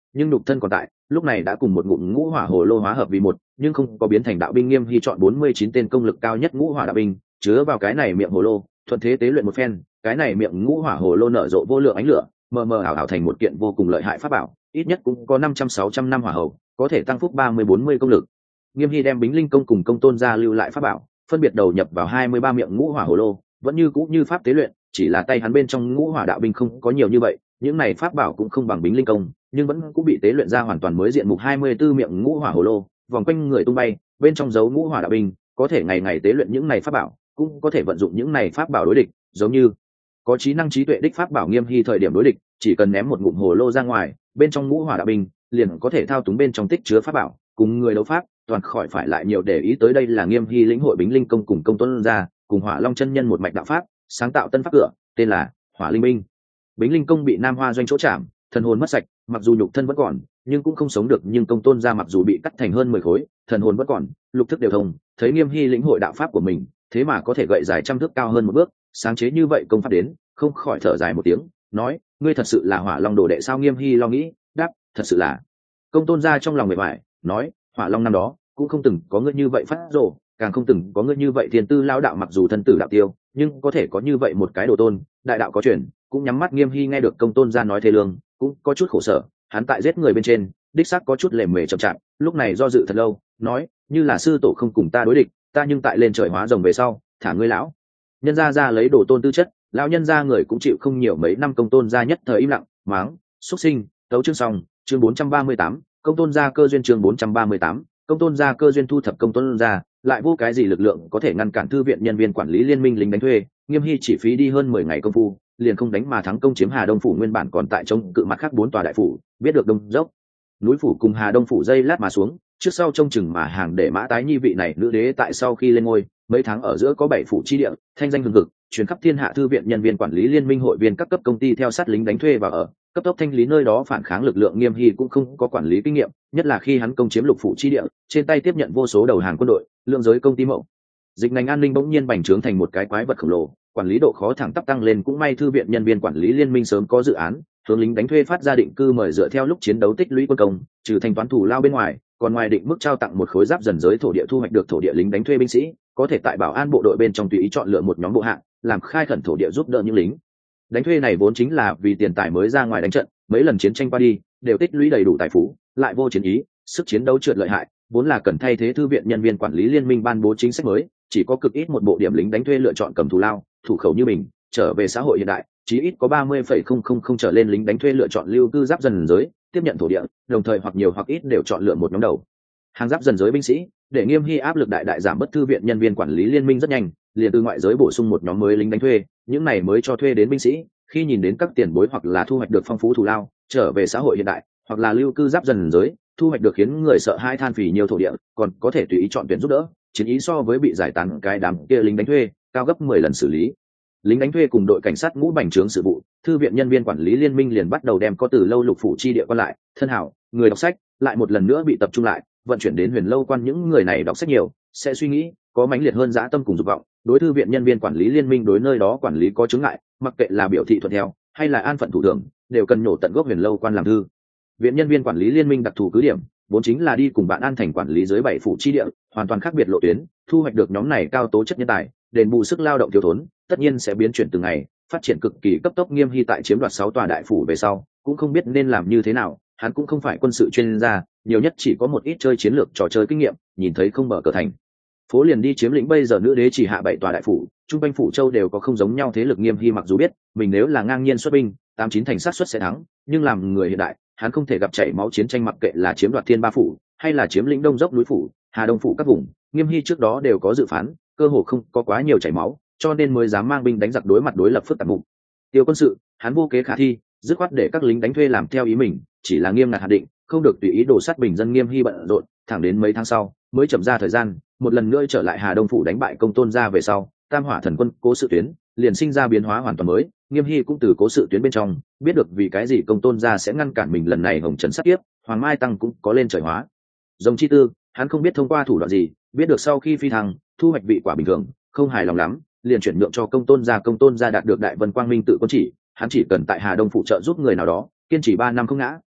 Speaker 1: nhưng nhục thân còn tại, lúc này đã cùng một ngụm ngũ hỏa hồ lô hóa hợp vì một, nhưng không có biến thành đạo binh. Nghiêm Hy chọn bốn mươi chín tên công lực cao nhất ngũ hỏa đạo binh chứa vào cái này miệng hồ lô, thuận thế tế luyện một phen, cái này miệng ngũ hỏa hồ lô nở rộ vô lượng ánh lửa, mờ mờ ảo ảo thành một kiện vô cùng lợi hại pháp bảo, ít nhất cũng có năm trăm sáu trăm năm hỏa hầu, có thể tăng phúc ba mươi bốn mươi công lực. Nghiêm Hy đem Bính Linh công cùng Công Tôn gia lưu lại pháp bảo phân biệt đầu nhập vào hai mươi ba miệng ngũ hỏa hồ lô, vẫn như cũ như pháp tế luyện, chỉ là tay hắn bên trong ngũ hỏa đạo binh không có nhiều như vậy, những này pháp bảo cũng không bằng Bính Linh công, nhưng vẫn cũng bị tế luyện ra hoàn toàn mới diện mục. hai mươi tư miệng ngũ hỏa hồ lô vòng quanh người tung bay, bên trong dấu ngũ hỏa đạo binh, có thể ngày ngày tế luyện những này pháp bảo, cũng có thể vận dụng những này pháp bảo đối địch, giống như có trí năng trí tuệ đích pháp bảo. Nghiêm Hy thời điểm đối địch, chỉ cần ném một ngụm hồ lô ra ngoài, bên trong ngũ hỏa đạo binh liền có thể thao túng bên trong tích chứa pháp bảo, cùng người đấu pháp toàn khỏi phải lại nhiều để ý tới. Đây là Nghiêm Hy lĩnh hội Bính Linh công cùng Công Tôn gia cùng Hỏa Long chân nhân một mạch đạo pháp, sáng tạo tân pháp cửa, tên là Hỏa Linh binh. Bính Linh công bị Nam Hoa doanh chỗ chạm, thần hồn mất sạch, mặc dù nhục thân vẫn còn, nhưng cũng không sống được. Nhưng Công Tôn gia mặc dù bị cắt thành hơn mười khối, thần hồn vẫn còn, lục thức đều thông, thấy Nghiêm Hy lĩnh hội đạo pháp của mình, thế mà có thể gậy dài trăm thước cao hơn một bước, sáng chế như vậy công pháp đến, không khỏi thở dài một tiếng, nói: ngươi thật sự là Hỏa Long đồ đệ sao? Nghiêm Hy lo nghĩ, đáp: thật sự là. Công Tôn gia trong lòng mệt mỏi, nói: Hỏa Long năm đó cũng không từng có ngươi như vậy phát rồ, càng không từng có ngươi như vậy thiên tư lao đạo, mặc dù thân tử đạo tiêu, nhưng có thể có như vậy một cái đồ tôn, đại đạo có truyền, cũng nhắm mắt. Nghiêm Hy nghe được Công Tôn gia nói thế lương, cũng có chút khổ sở, hắn tại giết người bên trên đích xác có chút lề mề chậm chạp, lúc này do dự thật lâu, nói: như là sư tổ không cùng ta đối địch, ta nhưng tại lên trời hóa rồng về sau thả ngươi lão nhân gia ra lấy đồ tôn tư chất, lão nhân gia người cũng chịu không nhiều mấy năm. Công Tôn gia nhất thời im lặng, máng: xuất sinh. Tấu chương xong. Chương bốn trăm ba mươi tám, Công Tôn gia cơ duyên. Chương bốn trăm ba mươi tám, Công Tôn gia cơ duyên. Thu thập Công Tôn gia, lại vô cái gì lực lượng có thể ngăn cản thư viện nhân viên quản lý liên minh lính đánh thuê. Nghiêm Hy chỉ phí đi hơn mười ngày công phu, liền không đánh mà thắng, công chiếm Hà Đông phủ. Nguyên bản còn tại chống cự mặt khác bốn tòa đại phủ, biết được Đông dốc núi phủ cùng Hà Đông phủ dây lát mà xuống, trước sau trông chừng mà hàng để Mã Tái Nhi vị này nữ đế tại sau khi lên ngôi mấy tháng ở giữa có bảy phủ chi địa, thanh danh hừng hực, truyền khắp thiên hạ. Thư viện nhân viên quản lý liên minh hội viên các cấp công ty theo sát lính đánh thuê và ở cấp tốc thanh lý nơi đó phản kháng lực lượng. Nghiêm Hy cũng không có quản lý kinh nghiệm, nhất là khi hắn công chiếm lục phủ chi địa, trên tay tiếp nhận vô số đầu hàng quân đội, lượng giới công ty mậu dịch ngành an ninh bỗng nhiên bành trướng thành một cái quái vật khổng lồ, quản lý độ khó thẳng tắp tăng lên. Cũng may thư viện nhân viên quản lý liên minh sớm có dự án, hướng lính đánh thuê phát ra định cư mời dựa theo lúc chiến đấu tích lũy quân công, trừ thanh toán thủ lao bên ngoài, còn ngoài định mức trao tặng một khối giáp dần giới thổ địa. Thu hoạch được thổ địa lính đánh thuê binh sĩ có thể tại bảo an bộ đội bên trong tùy ý chọn lựa một nhóm bộ hạng, làm khai khẩn thổ địa giúp đỡ những lính đánh thuê này vốn chính là vì tiền tài mới ra ngoài đánh trận, mấy lần chiến tranh qua đi đều tích lũy đầy đủ tài phú, lại vô chiến ý, sức chiến đấu trượt lợi hại, vốn là cần thay thế thư viện nhân viên quản lý liên minh ban bố chính sách mới, chỉ có cực ít một bộ điểm lính đánh thuê lựa chọn cầm thù lao, thủ khẩu như mình, trở về xã hội hiện đại, chí ít có ba mươi phẩy không không không trở lên lính đánh thuê lựa chọn lưu cư giáp dần giới, tiếp nhận thổ địa, đồng thời hoặc nhiều hoặc ít đều chọn lựa một nhóm đầu hàng giáp dần giới binh sĩ, để Nghiêm Hy áp lực đại đại giảm. Bất thư viện nhân viên quản lý liên minh rất nhanh liền từ ngoại giới bổ sung một nhóm mới lính đánh thuê, những này mới cho thuê đến binh sĩ khi nhìn đến các tiền bối hoặc là thu hoạch được phong phú thù lao, trở về xã hội hiện đại, hoặc là lưu cư giáp dần giới, thu hoạch được khiến người sợ hai than phì nhiều thổ địa, còn có thể tùy ý chọn tuyển giúp đỡ, chiến ý so với bị giải tán cái đám kia lính đánh thuê cao gấp mười lần xử lý. Lính đánh thuê cùng đội cảnh sát ngũ bành trướng sự vụ, thư viện nhân viên quản lý liên minh liền bắt đầu đem có từ lâu lục phủ chi địa quan lại, thân hảo, người đọc sách lại một lần nữa bị tập trung lại, vận chuyển đến Huyền Lâu quan. Những người này đọc sách nhiều, sẽ suy nghĩ, có mãnh liệt hơn dã tâm cùng dục vọng, đối thư viện nhân viên quản lý liên minh đối nơi đó quản lý có chướng ngại, mặc kệ là biểu thị thuận theo hay là an phận thủ thường, đều cần nhổ tận gốc Huyền Lâu quan làm thư viện nhân viên quản lý liên minh đặc thù cứ điểm, vốn chính là đi cùng bạn an thành quản lý dưới bảy phủ chi địa, hoàn toàn khác biệt lộ tuyến. Thu hoạch được nhóm này cao tố chất nhân tài, đền bù sức lao động thiếu thốn, tất nhiên sẽ biến chuyển từng ngày, phát triển cực kỳ cấp tốc. Nghiêm Hy tại chiếm đoạt sáu tòa đại phủ về sau, cũng không biết nên làm như thế nào, hắn cũng không phải quân sự chuyên gia, nhiều nhất chỉ có một ít chơi chiến lược trò chơi kinh nghiệm, nhìn thấy không mở cửa thành phố liền đi chiếm lĩnh. Bây giờ nữ đế chỉ hạ bảy tòa đại phủ, trung quanh phủ châu đều có không giống nhau thế lực. Nghiêm Hy mặc dù biết mình nếu là ngang nhiên xuất binh, tám chín thành sát suất sẽ thắng, nhưng làm người hiện đại, hắn không thể gặp chảy máu chiến tranh. Mặc kệ là chiếm đoạt Thiên Ba phủ hay là chiếm lĩnh Đông dốc núi phủ, Hà Đông phủ các vùng, Nghiêm Hy trước đó đều có dự phán, cơ hồ không có quá nhiều chảy máu, cho nên mới dám mang binh đánh giặc. Đối mặt đối lập phức tạp mục tiêu quân sự, hắn vô kế khả thi, dứt khoát để các lính đánh thuê làm theo ý mình, chỉ là nghiêm ngặt hạ định, không được tùy ý đổ sát bình dân. Nghiêm Hy bận rộn thẳng đến mấy tháng sau mới chậm ra thời gian, một lần nữa trở lại Hà Đông phủ đánh bại Công Tôn gia về sau, Tam Hỏa thần quân cố sự tuyến liền sinh ra biến hóa hoàn toàn mới. Nghiêm Hy cũng từ cố sự tuyến bên trong biết được vì cái gì Công Tôn gia sẽ ngăn cản mình lần này hồng trần sát tiếp, Hoàng Mai tăng cũng có lên trời hóa dòng chi tư, hắn không biết thông qua thủ đoạn gì, biết được sau khi phi thăng thu hoạch vị quả bình thường, không hài lòng lắm, liền chuyển nhượng cho Công Tôn gia. Công Tôn gia đạt được Đại Vân Quang Minh tự quân chỉ, hắn chỉ cần tại Hà Đông phụ trợ giúp người nào đó, kiên trì ba năm không ngã,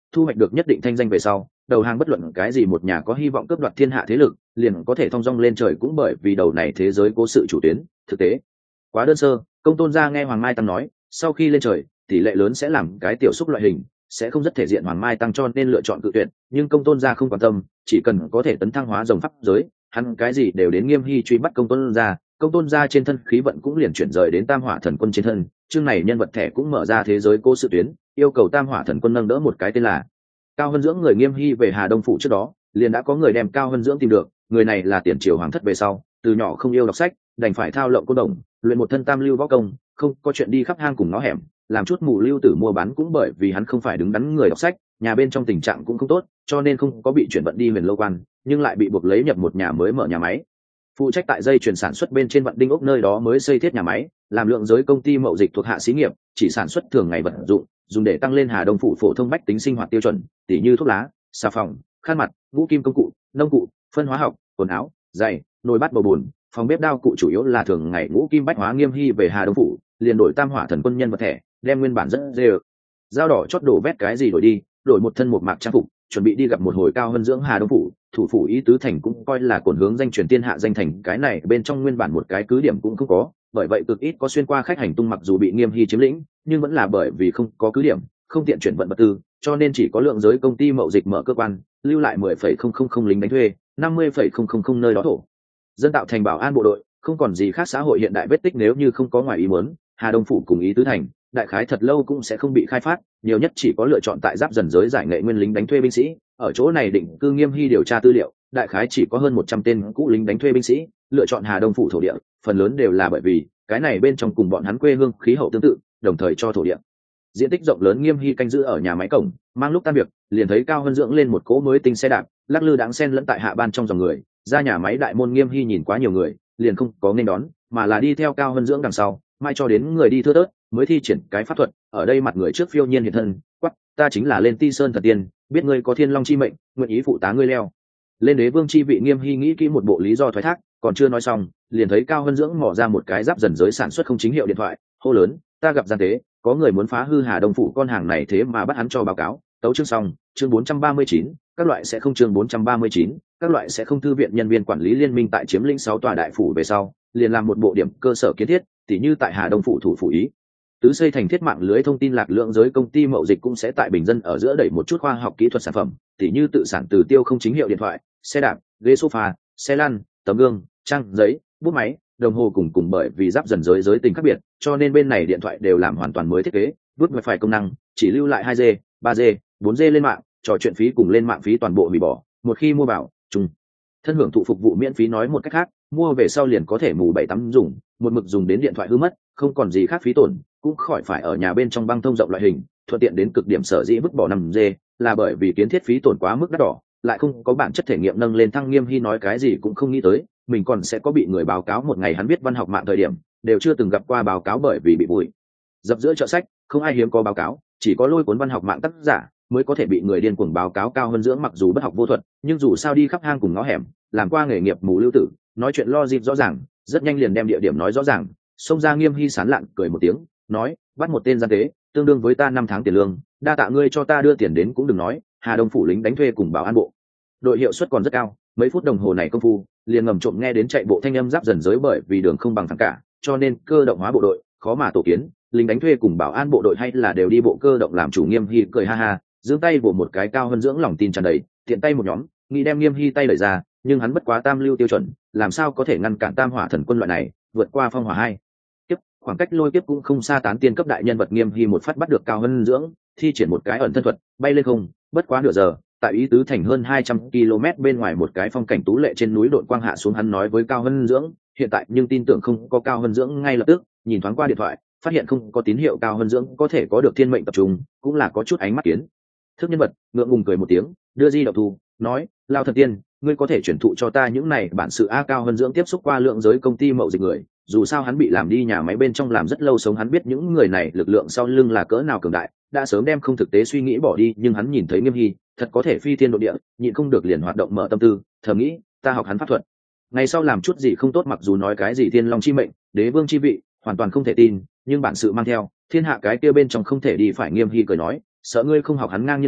Speaker 1: thu hoạch được nhất định thanh danh về sau, đầu hàng bất luận cái gì một nhà có hy vọng cướp đoạt thiên hạ thế lực liền có thể thong dong lên trời, cũng bởi vì đầu này thế giới cố sự chủ tuyến thực tế quá đơn sơ. Công tôn gia nghe Hoàng Mai Tăng nói sau khi lên trời tỷ lệ lớn sẽ làm cái tiểu xúc loại hình, sẽ không rất thể diện Hoàng Mai Tăng, cho nên lựa chọn cự tuyệt. Nhưng công tôn gia không quan tâm, chỉ cần có thể tấn thăng hóa rồng pháp giới, hắn cái gì đều đến Nghiêm Hy truy bắt công tôn gia. Công tôn gia trên thân khí vận cũng liền chuyển rời đến Tam Hỏa Thần Quân trên thân. Chương này nhân vật thẻ cũng mở ra thế giới cố sự tuyến, yêu cầu Tam Hỏa Thần Quân nâng đỡ một cái tên là Cao Hân Dưỡng người. Nghiêm Hy về Hà Đông phủ trước đó liền đã có người đem Cao Hân Dưỡng tìm được. Người này là tiền triều hoàng thất về sau, từ nhỏ không yêu đọc sách, đành phải thao lộng côn đồng, luyện một thân tam lưu võ công, không có chuyện đi khắp hang cùng ngõ hẻm làm chút mù lưu tử mua bán. Cũng bởi vì hắn không phải đứng đắn người đọc sách, nhà bên trong tình trạng cũng không tốt, cho nên không có bị chuyển vận đi Huyền Lâu Quan, nhưng lại bị buộc lấy nhập một nhà mới mở nhà máy, phụ trách tại dây chuyển sản xuất bên trên vận đinh ốc nơi đó mới xây thiết nhà máy, làm lượng giới công ty mậu dịch thuộc hạ xí nghiệp, chỉ sản xuất thường ngày vật dụng dùng để tăng lên Hà Đông phủ phổ thông bách tính sinh hoạt tiêu chuẩn, tỉ như thuốc lá, xà phòng, khăn mặt, ngũ kim công cụ, nông cụ, phân hóa học, quần áo, giày, nồi bát bầu bùn, phòng bếp đao cụ chủ yếu là thường ngày ngũ kim bách hóa. Nghiêm Hy về Hà Đông phủ liền đổi Tam Hỏa Thần Quân nhân vật thẻ, đem nguyên bản rất dê dao đỏ chót đổ vét cái gì đổi đi, đổi một thân một mạc trang phục, chuẩn bị đi gặp một hồi Cao Hân Dưỡng. Hà Đông phủ thủ phủ Ý Tứ Thành cũng coi là cổn hướng danh truyền thiên hạ danh thành, cái này bên trong nguyên bản một cái cứ điểm cũng không có, bởi vậy cực ít có xuyên qua khách hành tung. Mặc dù bị Nghiêm Hy chiếm lĩnh, nhưng vẫn là bởi vì không có cứ điểm, không tiện chuyển vận vật tư, cho nên chỉ có lượng giới công ty mậu dịch mở cơ quan, lưu lại mười phẩy không không không lính đánh thuê, năm mươi phẩy không không không nơi đó thổ dân tạo thành bảo an bộ đội, không còn gì khác xã hội hiện đại vết tích. Nếu như không có ngoài ý muốn, Hà Đông phủ cùng Ý Tứ Thành đại khái thật lâu cũng sẽ không bị khai phát, nhiều nhất chỉ có lựa chọn tại giáp dần giới giải nghệ nguyên lính đánh thuê binh sĩ ở chỗ này định cư. Nghiêm Hy điều tra tư liệu, đại khái chỉ có hơn một trăm tên cũ lính đánh thuê binh sĩ lựa chọn Hà Đông phủ thổ địa, phần lớn đều là bởi vì cái này bên trong cùng bọn hắn quê hương khí hậu tương tự, đồng thời cho thổ địa diện tích rộng lớn. Nghiêm Hy canh giữ ở nhà máy cổng, mang lúc tan việc liền thấy Cao Hân Dưỡng lên một cỗ mới tinh xe đạp, lắc lư đáng xen lẫn tại hạ ban trong dòng người ra nhà máy đại môn. Nghiêm Hy nhìn quá nhiều người, liền không có nên đón, mà là đi theo Cao Hân Dưỡng đằng sau, mai cho đến người đi thưa tớt mới thi triển cái pháp thuật. Ở đây mặt người trước phiêu nhiên hiện thân, quắc: ta chính là Lên Ti Sơn Thần Tiên, biết ngươi có thiên long chi mệnh, nguyện ý phụ tá ngươi leo lên đế vương chi vị. Nghiêm Hy nghĩ kỹ một bộ lý do thoái thác, còn chưa nói xong liền thấy Cao Hân Dưỡng mỏ ra một cái giáp dần giới sản xuất không chính hiệu điện thoại, hô lớn: ta gặp gian tế, có người muốn phá hư Hà Đông phủ con hàng này, thế mà bắt hắn cho báo cáo. Tấu chương xong. Chương bốn trăm ba mươi chín, các loại sẽ không. Chương bốn trăm ba mươi chín, các loại sẽ không. Thư viện nhân viên quản lý liên minh tại chiếm lĩnh sáu tòa đại phủ về sau, liền làm một bộ điểm cơ sở kiến thiết, tỉ như tại Hà Đông phủ thủ phủ Ý Tứ xây thành thiết mạng lưới thông tin lạc lượng giới công ty mậu dịch cũng sẽ tại bình dân ở giữa đẩy một chút khoa học kỹ thuật sản phẩm, tỉ như tự sản từ tiêu không chính hiệu điện thoại, xe đạp, ghế sofa, xe lăn, tấm gương, trang giấy, bút máy, đồng hồ cùng cùng. Bởi vì giáp dần giới giới tình khác biệt, cho nên bên này điện thoại đều làm hoàn toàn mới thiết kế, vứt wifi công năng, chỉ lưu lại hai G, ba G, bốn G lên mạng, trò chuyện phí cùng lên mạng phí toàn bộ hủy bỏ, một khi mua bảo chung thân hưởng thụ phục vụ miễn phí. Nói một cách khác, mua về sau liền có thể mù bảy tắm dùng, một mực dùng đến điện thoại hư mất, không còn gì khác phí tổn, cũng khỏi phải ở nhà bên trong băng thông rộng loại hình, thuận tiện đến cực điểm. Sở dĩ vứt bỏ năm G là bởi vì kiến thiết phí tổn quá mức đắt đỏ, lại không có bản chất thể nghiệm nâng lên thăng. Nghiêm Hy nói cái gì cũng không nghĩ tới mình còn sẽ có bị người báo cáo. Một ngày hắn viết văn học mạng thời điểm đều chưa từng gặp qua báo cáo, bởi vì bị bụi dập giữa chợ sách không ai hiếm có báo cáo, chỉ có lôi cuốn văn học mạng tác giả mới có thể bị người điên cuồng báo cáo. Cao Hân Dưỡng mặc dù bất học vô thuật, nhưng dù sao đi khắp hang cùng ngõ hẻm, làm qua nghề nghiệp mù lưu tử, nói chuyện lo dịp rõ ràng, rất nhanh liền đem địa điểm nói rõ ràng. Xông ra. Nghiêm Hy sán lạn cười một tiếng, nói: bắt một tên gian tế tương đương với ta năm tháng tiền lương, đa tạ ngươi cho ta đưa tiền đến. Cũng đừng nói, Hà Đông phủ lính đánh thuê cùng bảo an bộ đội hiệu suất còn rất cao, mấy phút đồng hồ này công phu liền ngầm trộm nghe đến chạy bộ thanh âm giáp dần giới. Bởi vì đường không bằng thẳng cả, cho nên cơ động hóa bộ đội khó mà tổ kiến, lính đánh thuê cùng bảo an bộ đội hay là đều đi bộ cơ động làm chủ. Nghiêm Hy cười ha ha, giương tay vỗ một cái. Cao Hân Dưỡng lòng tin tràn đầy, tiện tay một nhóm nghĩ đem Nghiêm Hy tay đẩy ra, nhưng hắn bất quá tam lưu tiêu chuẩn, làm sao có thể ngăn cản Tam Hỏa Thần Quân loại này vượt qua phong hỏa hai kiếp, khoảng cách lôi kiếp cũng không xa, tán tiên cấp đại nhân vật. Nghiêm Hy một phát bắt được Cao Hân Dưỡng, thi triển một cái ẩn thân thuật bay lên không, bất quá nửa giờ tại Ý Tứ Thành hơn hai trăm ki lô mét bên ngoài một cái phong cảnh tú lệ trên núi đội quang hạ xuống. Hắn nói với Cao Hân Dưỡng hiện tại, nhưng tin tưởng không có. Cao Hân Dưỡng ngay lập tức nhìn thoáng qua điện thoại, phát hiện không có tín hiệu. Cao Hân Dưỡng có thể có được thiên mệnh tập trung, cũng là có chút ánh mắt kiến thức nhân vật, ngượng ngùng cười một tiếng, đưa di động thu, nói: Lao thần tiên, ngươi có thể chuyển thụ cho ta những này bản sự a. Cao Hân Dưỡng tiếp xúc qua lượng giới công ty mậu dịch người, dù sao hắn bị làm đi nhà máy bên trong làm rất lâu, sống hắn biết những người này lực lượng sau lưng là cỡ nào cường đại, đã sớm đem không thực tế suy nghĩ bỏ đi. Nhưng hắn nhìn thấy Nghiêm Hy thật có thể phi thiên độ địa, nhịn không được liền hoạt động mở tâm tư, thầm nghĩ: ta học hắn pháp thuật, ngày sau làm chút gì không tốt. Mặc dù nói cái gì thiên long chi mệnh, đế vương chi vị hoàn toàn không thể tin, nhưng bản sự mang theo thiên hạ cái kia bên trong không thể đi phải. Nghiêm Hy cười nói: sợ ngươi không học. Hắn ngang nhiên hỏi: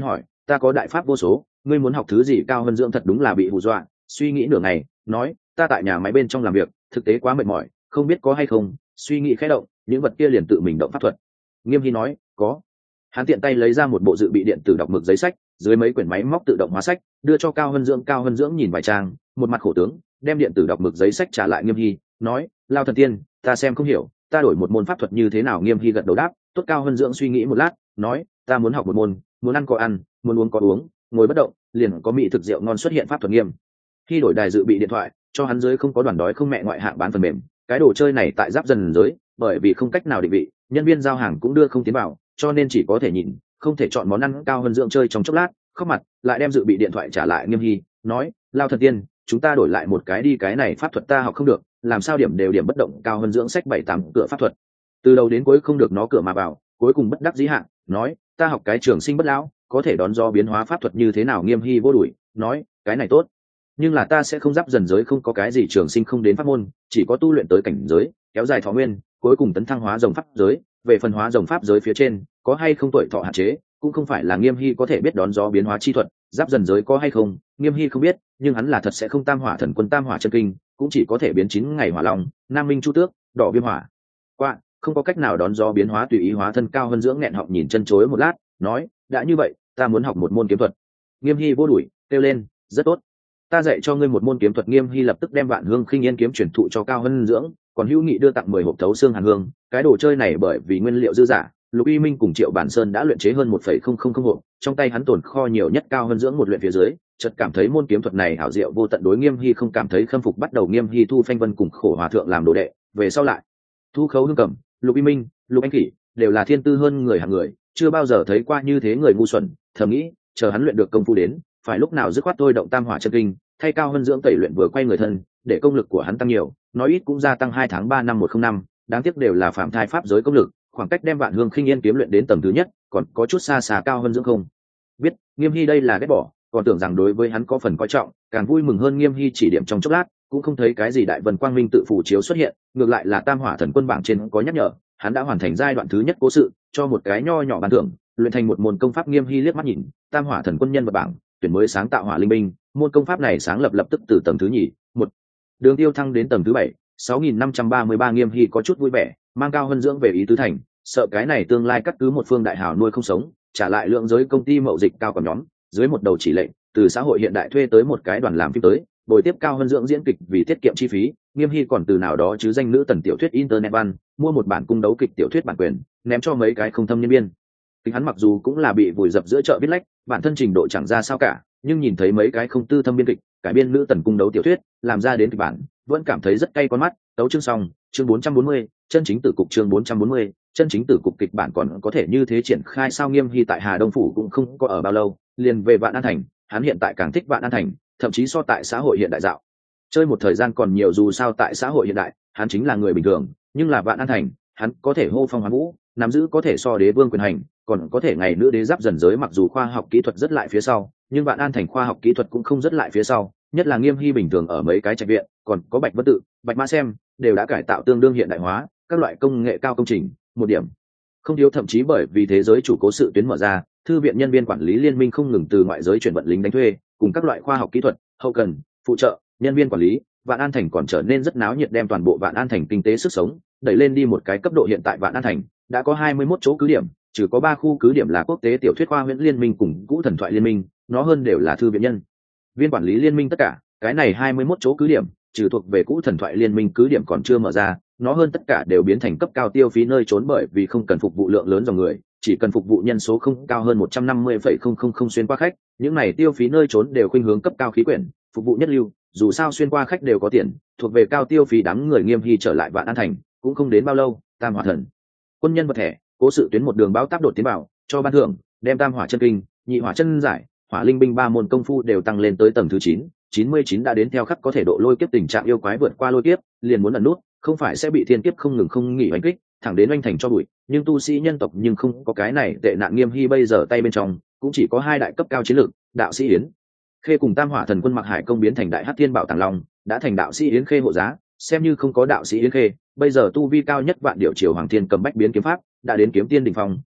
Speaker 1: ta có đại pháp vô số, ngươi muốn học thứ gì cao hơn dưỡng thật đúng là bị hù dọa, suy nghĩ nửa ngày nói ta tại nhà máy bên trong làm việc thực tế quá mệt mỏi, không biết có hay không. Suy nghĩ khẽ động, những vật kia liền tự mình động pháp thuật. Nghiêm Hy nói có. Hắn tiện tay lấy ra một bộ dự bị điện tử đọc mực giấy sách, dưới mấy quyển máy móc tự động hóa sách, đưa cho cao hơn dưỡng. Cao hơn dưỡng nhìn vài trang, một mặt khổ tướng, đem điện tử đọc mực giấy sách trả lại Nghiêm Hy, nói Lao thần tiên, ta xem không hiểu, ta đổi một môn pháp thuật như thế nào? Nghiêm Hy gật đầu đáp tốt. Cao hơn dưỡng suy nghĩ một lát, nói ta muốn học một môn, muốn ăn có ăn, muốn uống có uống, ngồi bất động liền có mỹ thực rượu ngon xuất hiện pháp thuật. Nghiêm Hy đổi đài dự bị điện thoại cho hắn, dưới không có đoàn đói không mẹ ngoại hạng bán phần mềm. Cái đồ chơi này tại giáp dần giới, bởi vì không cách nào định vị, nhân viên giao hàng cũng đưa không tiến vào, cho nên chỉ có thể nhìn, không thể chọn món ăn. Cao hơn dưỡng chơi trong chốc lát, khóc mặt lại đem dự bị điện thoại trả lại Nghiêm Hy, nói Lao thần tiên, chúng ta đổi lại một cái đi, cái này pháp thuật ta học không được, làm sao điểm đều điểm bất động. Cao hơn dưỡng sách bảy tám cửa pháp thuật, từ đầu đến cuối không được nó cửa mà vào, cuối cùng bất đắc dĩ hạn nói ta học cái trường sinh bất lão, có thể đón do biến hóa pháp thuật như thế nào? Nghiêm Hy vô đuổi nói cái này tốt, nhưng là ta sẽ không giáp dần giới, không có cái gì trường sinh không đến pháp môn, chỉ có tu luyện tới cảnh giới kéo dài thọ nguyên, cuối cùng tấn thăng hóa rồng pháp giới. Về phần hóa rồng pháp giới phía trên có hay không tuổi thọ hạn chế, cũng không phải là Nghiêm Hy có thể biết. Đón gió biến hóa chi thuật giáp dần giới có hay không, Nghiêm Hy không biết, nhưng hắn là thật sẽ không. Tam hỏa thần quân tam hỏa chân kinh cũng chỉ có thể biến chín ngày hỏa long, nam minh chu tước, đỏ viêm hỏa qua, không có cách nào đón gió biến hóa tùy ý hóa thân. Cao hơn dưỡng nghẹn họng nhìn chân chối một lát, nói đã như vậy ta muốn học một môn kiếm thuật. Nghiêm Hy vô đuổi kêu lên rất tốt, ta dạy cho ngươi một môn kiếm thuật. Nghiêm Hy lập tức đem Vạn Hương Khinh Yên kiếm chuyển thụ cho Cao Hân Dưỡng, còn hữu nghị đưa tặng mười hộp thấu xương hàn hương. Cái đồ chơi này bởi vì nguyên liệu dư dả, Lục Uy Minh cùng Triệu Bản Sơn đã luyện chế hơn một phẩy không không không hộp, trong tay hắn tồn kho nhiều nhất. Cao Hân Dưỡng một luyện phía dưới, chợt cảm thấy môn kiếm thuật này hảo diệu vô tận. Đối Nghiêm Hy không cảm thấy khâm phục, bắt đầu Nghiêm Hy thu Phanh Vân cùng Khổ Hòa thượng làm đồ đệ, về sau lại thu Khấu Hương Cẩm, Lục Uy Minh, Lục Anh Kỷ, đều là thiên tư hơn người hạng người, chưa bao giờ thấy qua như thế người ngu xuẩn. Thầm nghĩ chờ hắn luyện được công phu đến, phải lúc nào dứt khoát tôi động tam hỏa chân kinh, thay Cao Hân Dưỡng tẩy luyện vừa quay người thân, để công lực của hắn tăng nhiều, nói ít cũng gia tăng hai tháng ba năm một không năm. Đáng tiếc đều là phạm thai pháp giới công lực, khoảng cách đem Vạn Hương Khinh Yên kiếm luyện đến tầng thứ nhất còn có chút xa xa. Cao Hân Dưỡng không biết Nghiêm Hy đây là ghét bỏ, còn tưởng rằng đối với hắn có phần coi trọng, càng vui mừng hơn. Nghiêm Hy chỉ điểm trong chốc lát, cũng không thấy cái gì đại vần quang minh tự phủ chiếu xuất hiện, ngược lại là tam hỏa thần quân bảng trên có nhắc nhở hắn đã hoàn thành giai đoạn thứ nhất cố sự, cho một cái nho nhỏ ban thưởng, luyện thành một môn công pháp. Nghiêm Hy liếc mắt nhìn tam hỏa thần quân nhân vật bảng, tuyển mới sáng tạo hỏa linh binh, môn công pháp này sáng lập lập tức từ tầng thứ nhì một đường tiêu thăng đến tầng thứ bảy sáu nghìn năm trăm ba mươi ba. Nghiêm Hy có chút vui vẻ, mang Cao Hân Dưỡng về ý tứ thành, sợ cái này tương lai cắt cứ một phương đại hào nuôi không sống, trả lại lượng giới công ty mậu dịch cao còn nhóm, dưới một đầu chỉ lệnh từ xã hội hiện đại thuê tới một cái đoàn làm phim tới bồi tiếp Cao Hân Dưỡng diễn kịch. Vì tiết kiệm chi phí, Nghiêm Hy còn từ nào đó chứ danh nữ tần tiểu thuyết internet văn mua một bản cung đấu kịch tiểu thuyết bản quyền, ném cho mấy cái không thâm nhân viên. Tính hắn mặc dù cũng là bị vùi dập giữa chợ viết lách, bản thân trình độ chẳng ra sao cả, nhưng nhìn thấy mấy cái không tư thâm biên kịch cải biên nữ tần cung đấu tiểu thuyết làm ra đến kịch bản, vẫn cảm thấy rất cay con mắt. Tấu chương xong, chương bốn trăm bốn mươi, chân chính tử cục. Chương bốn trăm bốn mươi, chân chính tử cục. Kịch bản còn có thể như thế triển khai sao? Nghiêm Hy tại Hà Đông phủ cũng không có ở bao lâu, liền về Vạn An Thành. Hắn hiện tại càng thích Vạn An Thành, thậm chí so tại xã hội hiện đại dạo chơi một thời gian còn nhiều. Dù sao tại xã hội hiện đại hắn chính là người bình thường, nhưng là Vạn An Thành hắn có thể hô phong hoán vũ, nắm giữ có thể so đế vương quyền hành, còn có thể ngày nữ đế giáp dần giới. Mặc dù khoa học kỹ thuật rất lại phía sau, nhưng Vạn An Thành khoa học kỹ thuật cũng không rất lại phía sau, nhất là Nghiêm Hy bình thường ở mấy cái trạch viện, còn có Bạch Vân Tự, Bạch Mã Xem đều đã cải tạo tương đương hiện đại hóa, các loại công nghệ cao công trình một điểm không thiếu. Thậm chí bởi vì thế giới chủ cố sự tuyến mở ra, thư viện nhân viên quản lý liên minh không ngừng từ ngoại giới chuyển vận lính đánh thuê, cùng các loại khoa học kỹ thuật, hậu cần, phụ trợ, nhân viên quản lý. Vạn An Thành còn trở nên rất náo nhiệt, đem toàn bộ Vạn An Thành kinh tế sức sống đẩy lên đi một cái cấp độ. Hiện tại Vạn An Thành đã có hai mươi mốt chỗ cứ điểm, trừ có ba khu cứ điểm là quốc tế tiểu thuyết khoa huyễn liên minh cùng cũ thần thoại liên minh, nó hơn đều là thư viện nhân viên quản lý liên minh. Tất cả cái này hai mươi mốt chỗ cứ điểm, trừ thuộc về cũ thần thoại liên minh cứ điểm còn chưa mở ra, nó hơn tất cả đều biến thành cấp cao tiêu phí nơi trốn, bởi vì không cần phục vụ lượng lớn dòng người, chỉ cần phục vụ nhân số không cao hơn một trăm năm mươi phẩy không không không xuyên qua khách. Những này tiêu phí nơi trốn đều khuynh hướng cấp cao khí quyển, phục vụ nhất lưu, dù sao xuyên qua khách đều có tiền, thuộc về cao tiêu phí đám người. Nghiêm Hy trở lại Vạn An Thành cũng không đến bao lâu, tam hỏa thần quân nhân vật thẻ cố sự tuyến một đường báo táp đột tiến vào, cho ban thưởng, đem tam hỏa chân kinh, nhị hỏa chân giải, hỏa linh binh ba môn công phu đều tăng lên tới tầng thứ chín chín mươi chín đã đến theo khắc có thể độ lôi kiếp. Tình trạng yêu quái vượt qua lôi kiếp liền muốn ẩn nút, không phải sẽ bị thiên kiếp không ngừng không nghỉ oanh kích, thẳng đến oanh thành cho bụi. Nhưng tu sĩ nhân tộc nhưng không có cái này tệ nạn. Nghiêm Hy bây giờ tay bên trong cũng chỉ có hai đại cấp cao chiến lược, đạo sĩ Yến Khê cùng tam hỏa thần quân Mặc Hải công biến thành đại hắc thiên bảo Tàng Long, đã thành đạo sĩ Yến Khê hộ giá. Xem như không có đạo sĩ Yến Khê, bây giờ tu vi cao nhất Vạn Điệu Triều Hoàng Thiên cầm bách biến kiếm pháp đã đến kiếm tiên đỉnh phong,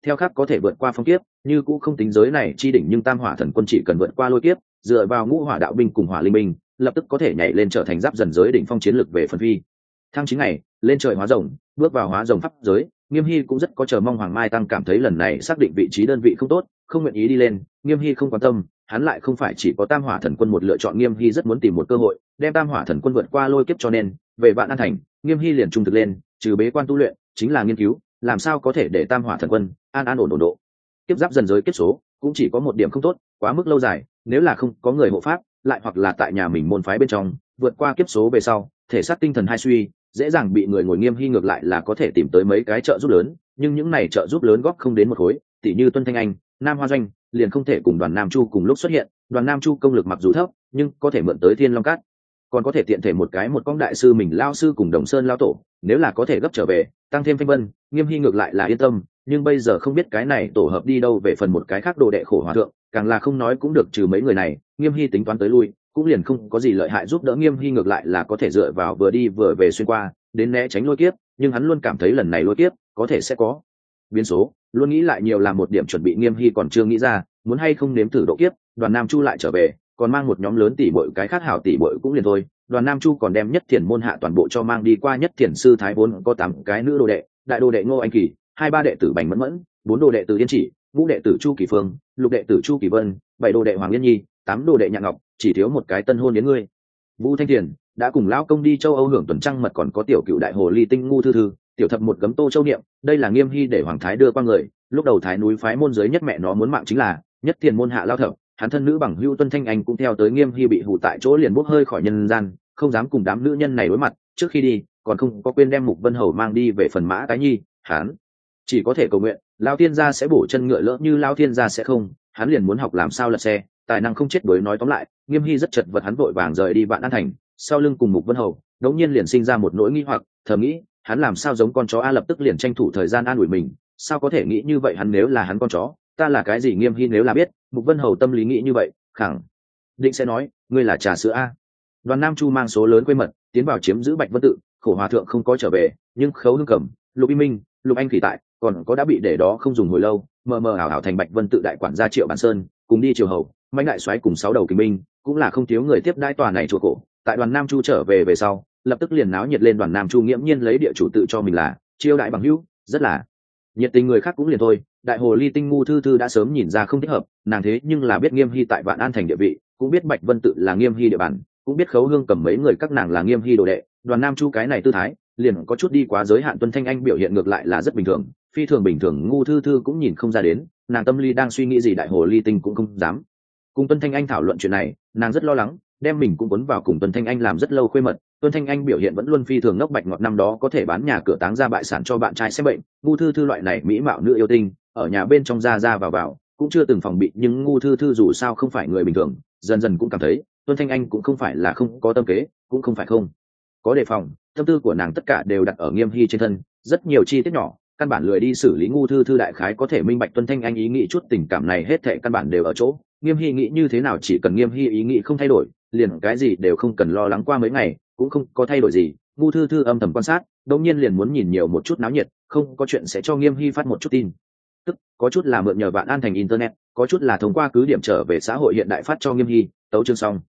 Speaker 1: theo khác có thể vượt qua phong kiếp, như cũng không tính giới này chi đỉnh, nhưng tam hỏa thần quân chỉ cần vượt qua lôi kiếp, dựa vào ngũ hỏa đạo binh cùng hỏa linh binh, lập tức có thể nhảy lên trở thành giáp dần giới đỉnh phong chiến lực về phần phi thăng chín ngày lên trời hóa rồng, bước vào hóa rồng pháp giới. Nghiêm Hy cũng rất có chờ mong. Hoàng Mai Tăng cảm thấy lần này xác định vị trí đơn vị không tốt, không nguyện ý đi lên. Nghiêm Hy không quan tâm, hắn lại không phải chỉ có tam hỏa thần quân một lựa chọn. Nghiêm Hy rất muốn tìm một cơ hội đem tam hỏa thần quân vượt qua lôi kiếp, cho nên về Vạn An Thành, Nghiêm Hy liền trung thực lên, trừ bế quan tu luyện chính là nghiên cứu làm sao có thể để tam hỏa thần quân an an ổn ổn độ kiếp. Giáp dần giới kiếp số cũng chỉ có một điểm không tốt, quá mức lâu dài, nếu là không có người hộ pháp, lại hoặc là tại nhà mình môn phái bên trong vượt qua kiếp số về sau, thể xác tinh thần hai suy, dễ dàng bị người ngồi. Nghiêm Hy ngược lại là có thể tìm tới mấy cái trợ giúp lớn, nhưng những này trợ giúp lớn góp không đến một khối. Tỷ như Tuân Thanh Anh, Nam Hoa Doanh liền không thể cùng Đoàn Nam Chu cùng lúc xuất hiện. Đoàn Nam Chu công lực mặc dù thấp, nhưng có thể mượn tới Thiên Long Cát, còn có thể tiện thể một cái một con đại sư mình lao sư cùng Đồng Sơn lao tổ, nếu là có thể gấp trở về tăng thêm Phanh Vân, Nghiêm Hy ngược lại là yên tâm. Nhưng bây giờ không biết cái này tổ hợp đi đâu. Về phần một cái khác đồ đệ khổ hòa thượng, càng là không nói cũng được, trừ mấy người này Nghiêm Hy tính toán tới lui cũng liền không có gì lợi hại giúp đỡ. Nghiêm Hy ngược lại là có thể dựa vào vừa đi vừa về xuyên qua đến né tránh lôi kiếp, nhưng hắn luôn cảm thấy lần này lôi kiếp có thể sẽ có biến số, luôn nghĩ lại nhiều làm một điểm chuẩn bị. Nghiêm Hy còn chưa nghĩ ra muốn hay không nếm thử độ kiếp. Đoàn Nam Chu lại trở về, còn mang một nhóm lớn tỷ bội, cái khác hảo tỷ bội cũng liền thôi. Đoàn Nam Chu còn đem Nhất Thiền môn hạ toàn bộ cho mang đi qua. Nhất Thiền sư thái vốn có tám cái nữ đồ đệ, đại đồ đệ Ngô Anh Kỳ, hai ba đệ tử Bành Mẫn Mẫn, bốn đồ đệ tử Yên Chỉ, ngũ đệ tử Chu Kỳ Phương, lục đệ tử Chu Kỳ Vân, bảy đồ đệ Hoàng Yên Nhi, tám đồ đệ Nhạn Ngọc, chỉ thiếu một cái tân hôn đến ngươi. Vũ Thanh Thiền đã cùng lão công đi châu Âu hưởng tuần trăng mật, còn có tiểu cựu đại hồ ly tinh ngu thư thư, tiểu thập một gấm Tô Châu Niệm. Đây là Nghiêm Hy để Hoàng Thái đưa qua người. Lúc đầu Thái núi phái môn giới nhất mẹ nó muốn mạng chính là Nhất Thiền môn hạ lao thập, hắn thân nữ bằng hữu Tuân Thanh Anh cũng theo tới. Nghiêm Hy bị hù tại chỗ, liền bốc hơi khỏi nhân gian, không dám cùng đám nữ nhân này đối mặt. Trước khi đi còn không có quên đem Mục Vân Hầu mang đi về phần Mã Tái Nhi. Hắn chỉ có thể cầu nguyện Lão Thiên gia sẽ bổ chân ngựa, lỡ như Lão Thiên gia sẽ không, hắn liền muốn học làm sao lật xe, tài năng không chết đuối. Nói tóm lại, Nghiêm Hy rất chật vật, hắn vội vàng rời đi Vạn An Thành, sau lưng cùng Mục Vân Hầu đột nhiên liền sinh ra một nỗi nghi hoặc, thầm nghĩ hắn làm sao giống con chó a. Lập tức liền tranh thủ thời gian an ủi mình, sao có thể nghĩ như vậy, hắn nếu là hắn con chó, ta là cái gì? Nghiêm Hy nếu là biết Mục Vân Hầu tâm lý nghĩ như vậy, khẳng định sẽ nói ngươi là trà sữa a. Đoàn Nam Chu mang số lớn quê mật tiến vào chiếm giữ Bạch Vân Tự, khổ hòa thượng không có trở về, nhưng Khấu Hương Cẩm, Lục Y Minh, Lục Anh Khỉ tại, còn có đã bị để đó không dùng hồi lâu mờ mờ ảo ảo thành Bạch Vân Tự đại quản gia Triệu Bản Sơn cùng đi triều hầu Mạnh đại soái cùng sáu đầu kình binh, cũng là không thiếu người tiếp đãi tòa này chùa cổ. Tại Đoàn Nam Chu trở về về sau, lập tức liền náo nhiệt lên. Đoàn Nam Chu nghiễm nhiên lấy địa chủ tự cho mình là chiêu đại bằng hữu, rất là nhiệt tình. Người khác cũng liền thôi, đại hồ ly tinh ngu thư thư đã sớm nhìn ra không thích hợp, nàng thế nhưng là biết Nghiêm Hy tại Vạn An Thành địa vị, cũng biết Bạch Vân Tự là Nghiêm Hy địa bàn, cũng biết Khấu Hương Cầm mấy người các nàng là Nghiêm Hy đồ đệ. Đoàn Nam Chu cái này tư thái liền có chút đi quá giới hạn. Tuân Thanh Anh biểu hiện ngược lại là rất bình thường, phi thường bình thường, ngu thư thư cũng nhìn không ra đến nàng tâm lý đang suy nghĩ gì. Đại hồ ly tinh cũng không dám cùng Tuân Thanh Anh thảo luận chuyện này, nàng rất lo lắng, đem mình cũng cuốn vào cùng Tuân Thanh Anh làm rất lâu khuê mật. Tuân Thanh Anh biểu hiện vẫn luôn phi thường ngốc bạch ngọt, năm đó có thể bán nhà cửa táng ra bại sản cho bạn trai xem bệnh. Ngu thư thư loại này mỹ mạo nữ yêu tinh, ở nhà bên trong ra ra vào vào cũng chưa từng phòng bị, nhưng ngu thư thư dù sao không phải người bình thường, dần dần cũng cảm thấy Tuân Thanh Anh cũng không phải là không có tâm kế, cũng không phải không có đề phòng. Tâm tư của nàng tất cả đều đặt ở Nghiêm Hy trên thân, rất nhiều chi tiết nhỏ căn bản lười đi xử lý. Ngu thư thư đại khái có thể minh bạch Tuân Thanh Anh ý nghĩ, chút tình cảm này hết thệ căn bản đều ở chỗ Nghiêm Hy nghĩ như thế nào. Chỉ cần Nghiêm Hy ý nghĩ không thay đổi, liền cái gì đều không cần lo lắng. Qua mấy ngày cũng không có thay đổi gì, ngu thư thư âm thầm quan sát, đột nhiên liền muốn nhìn nhiều một chút náo nhiệt, không có chuyện sẽ cho Nghiêm Hy phát một chút tin tức, có chút là mượn nhờ Vạn An Thành internet, có chút là thông qua cứ điểm trở về xã hội hiện đại phát cho Nghiêm Hy. Tấu chương xong.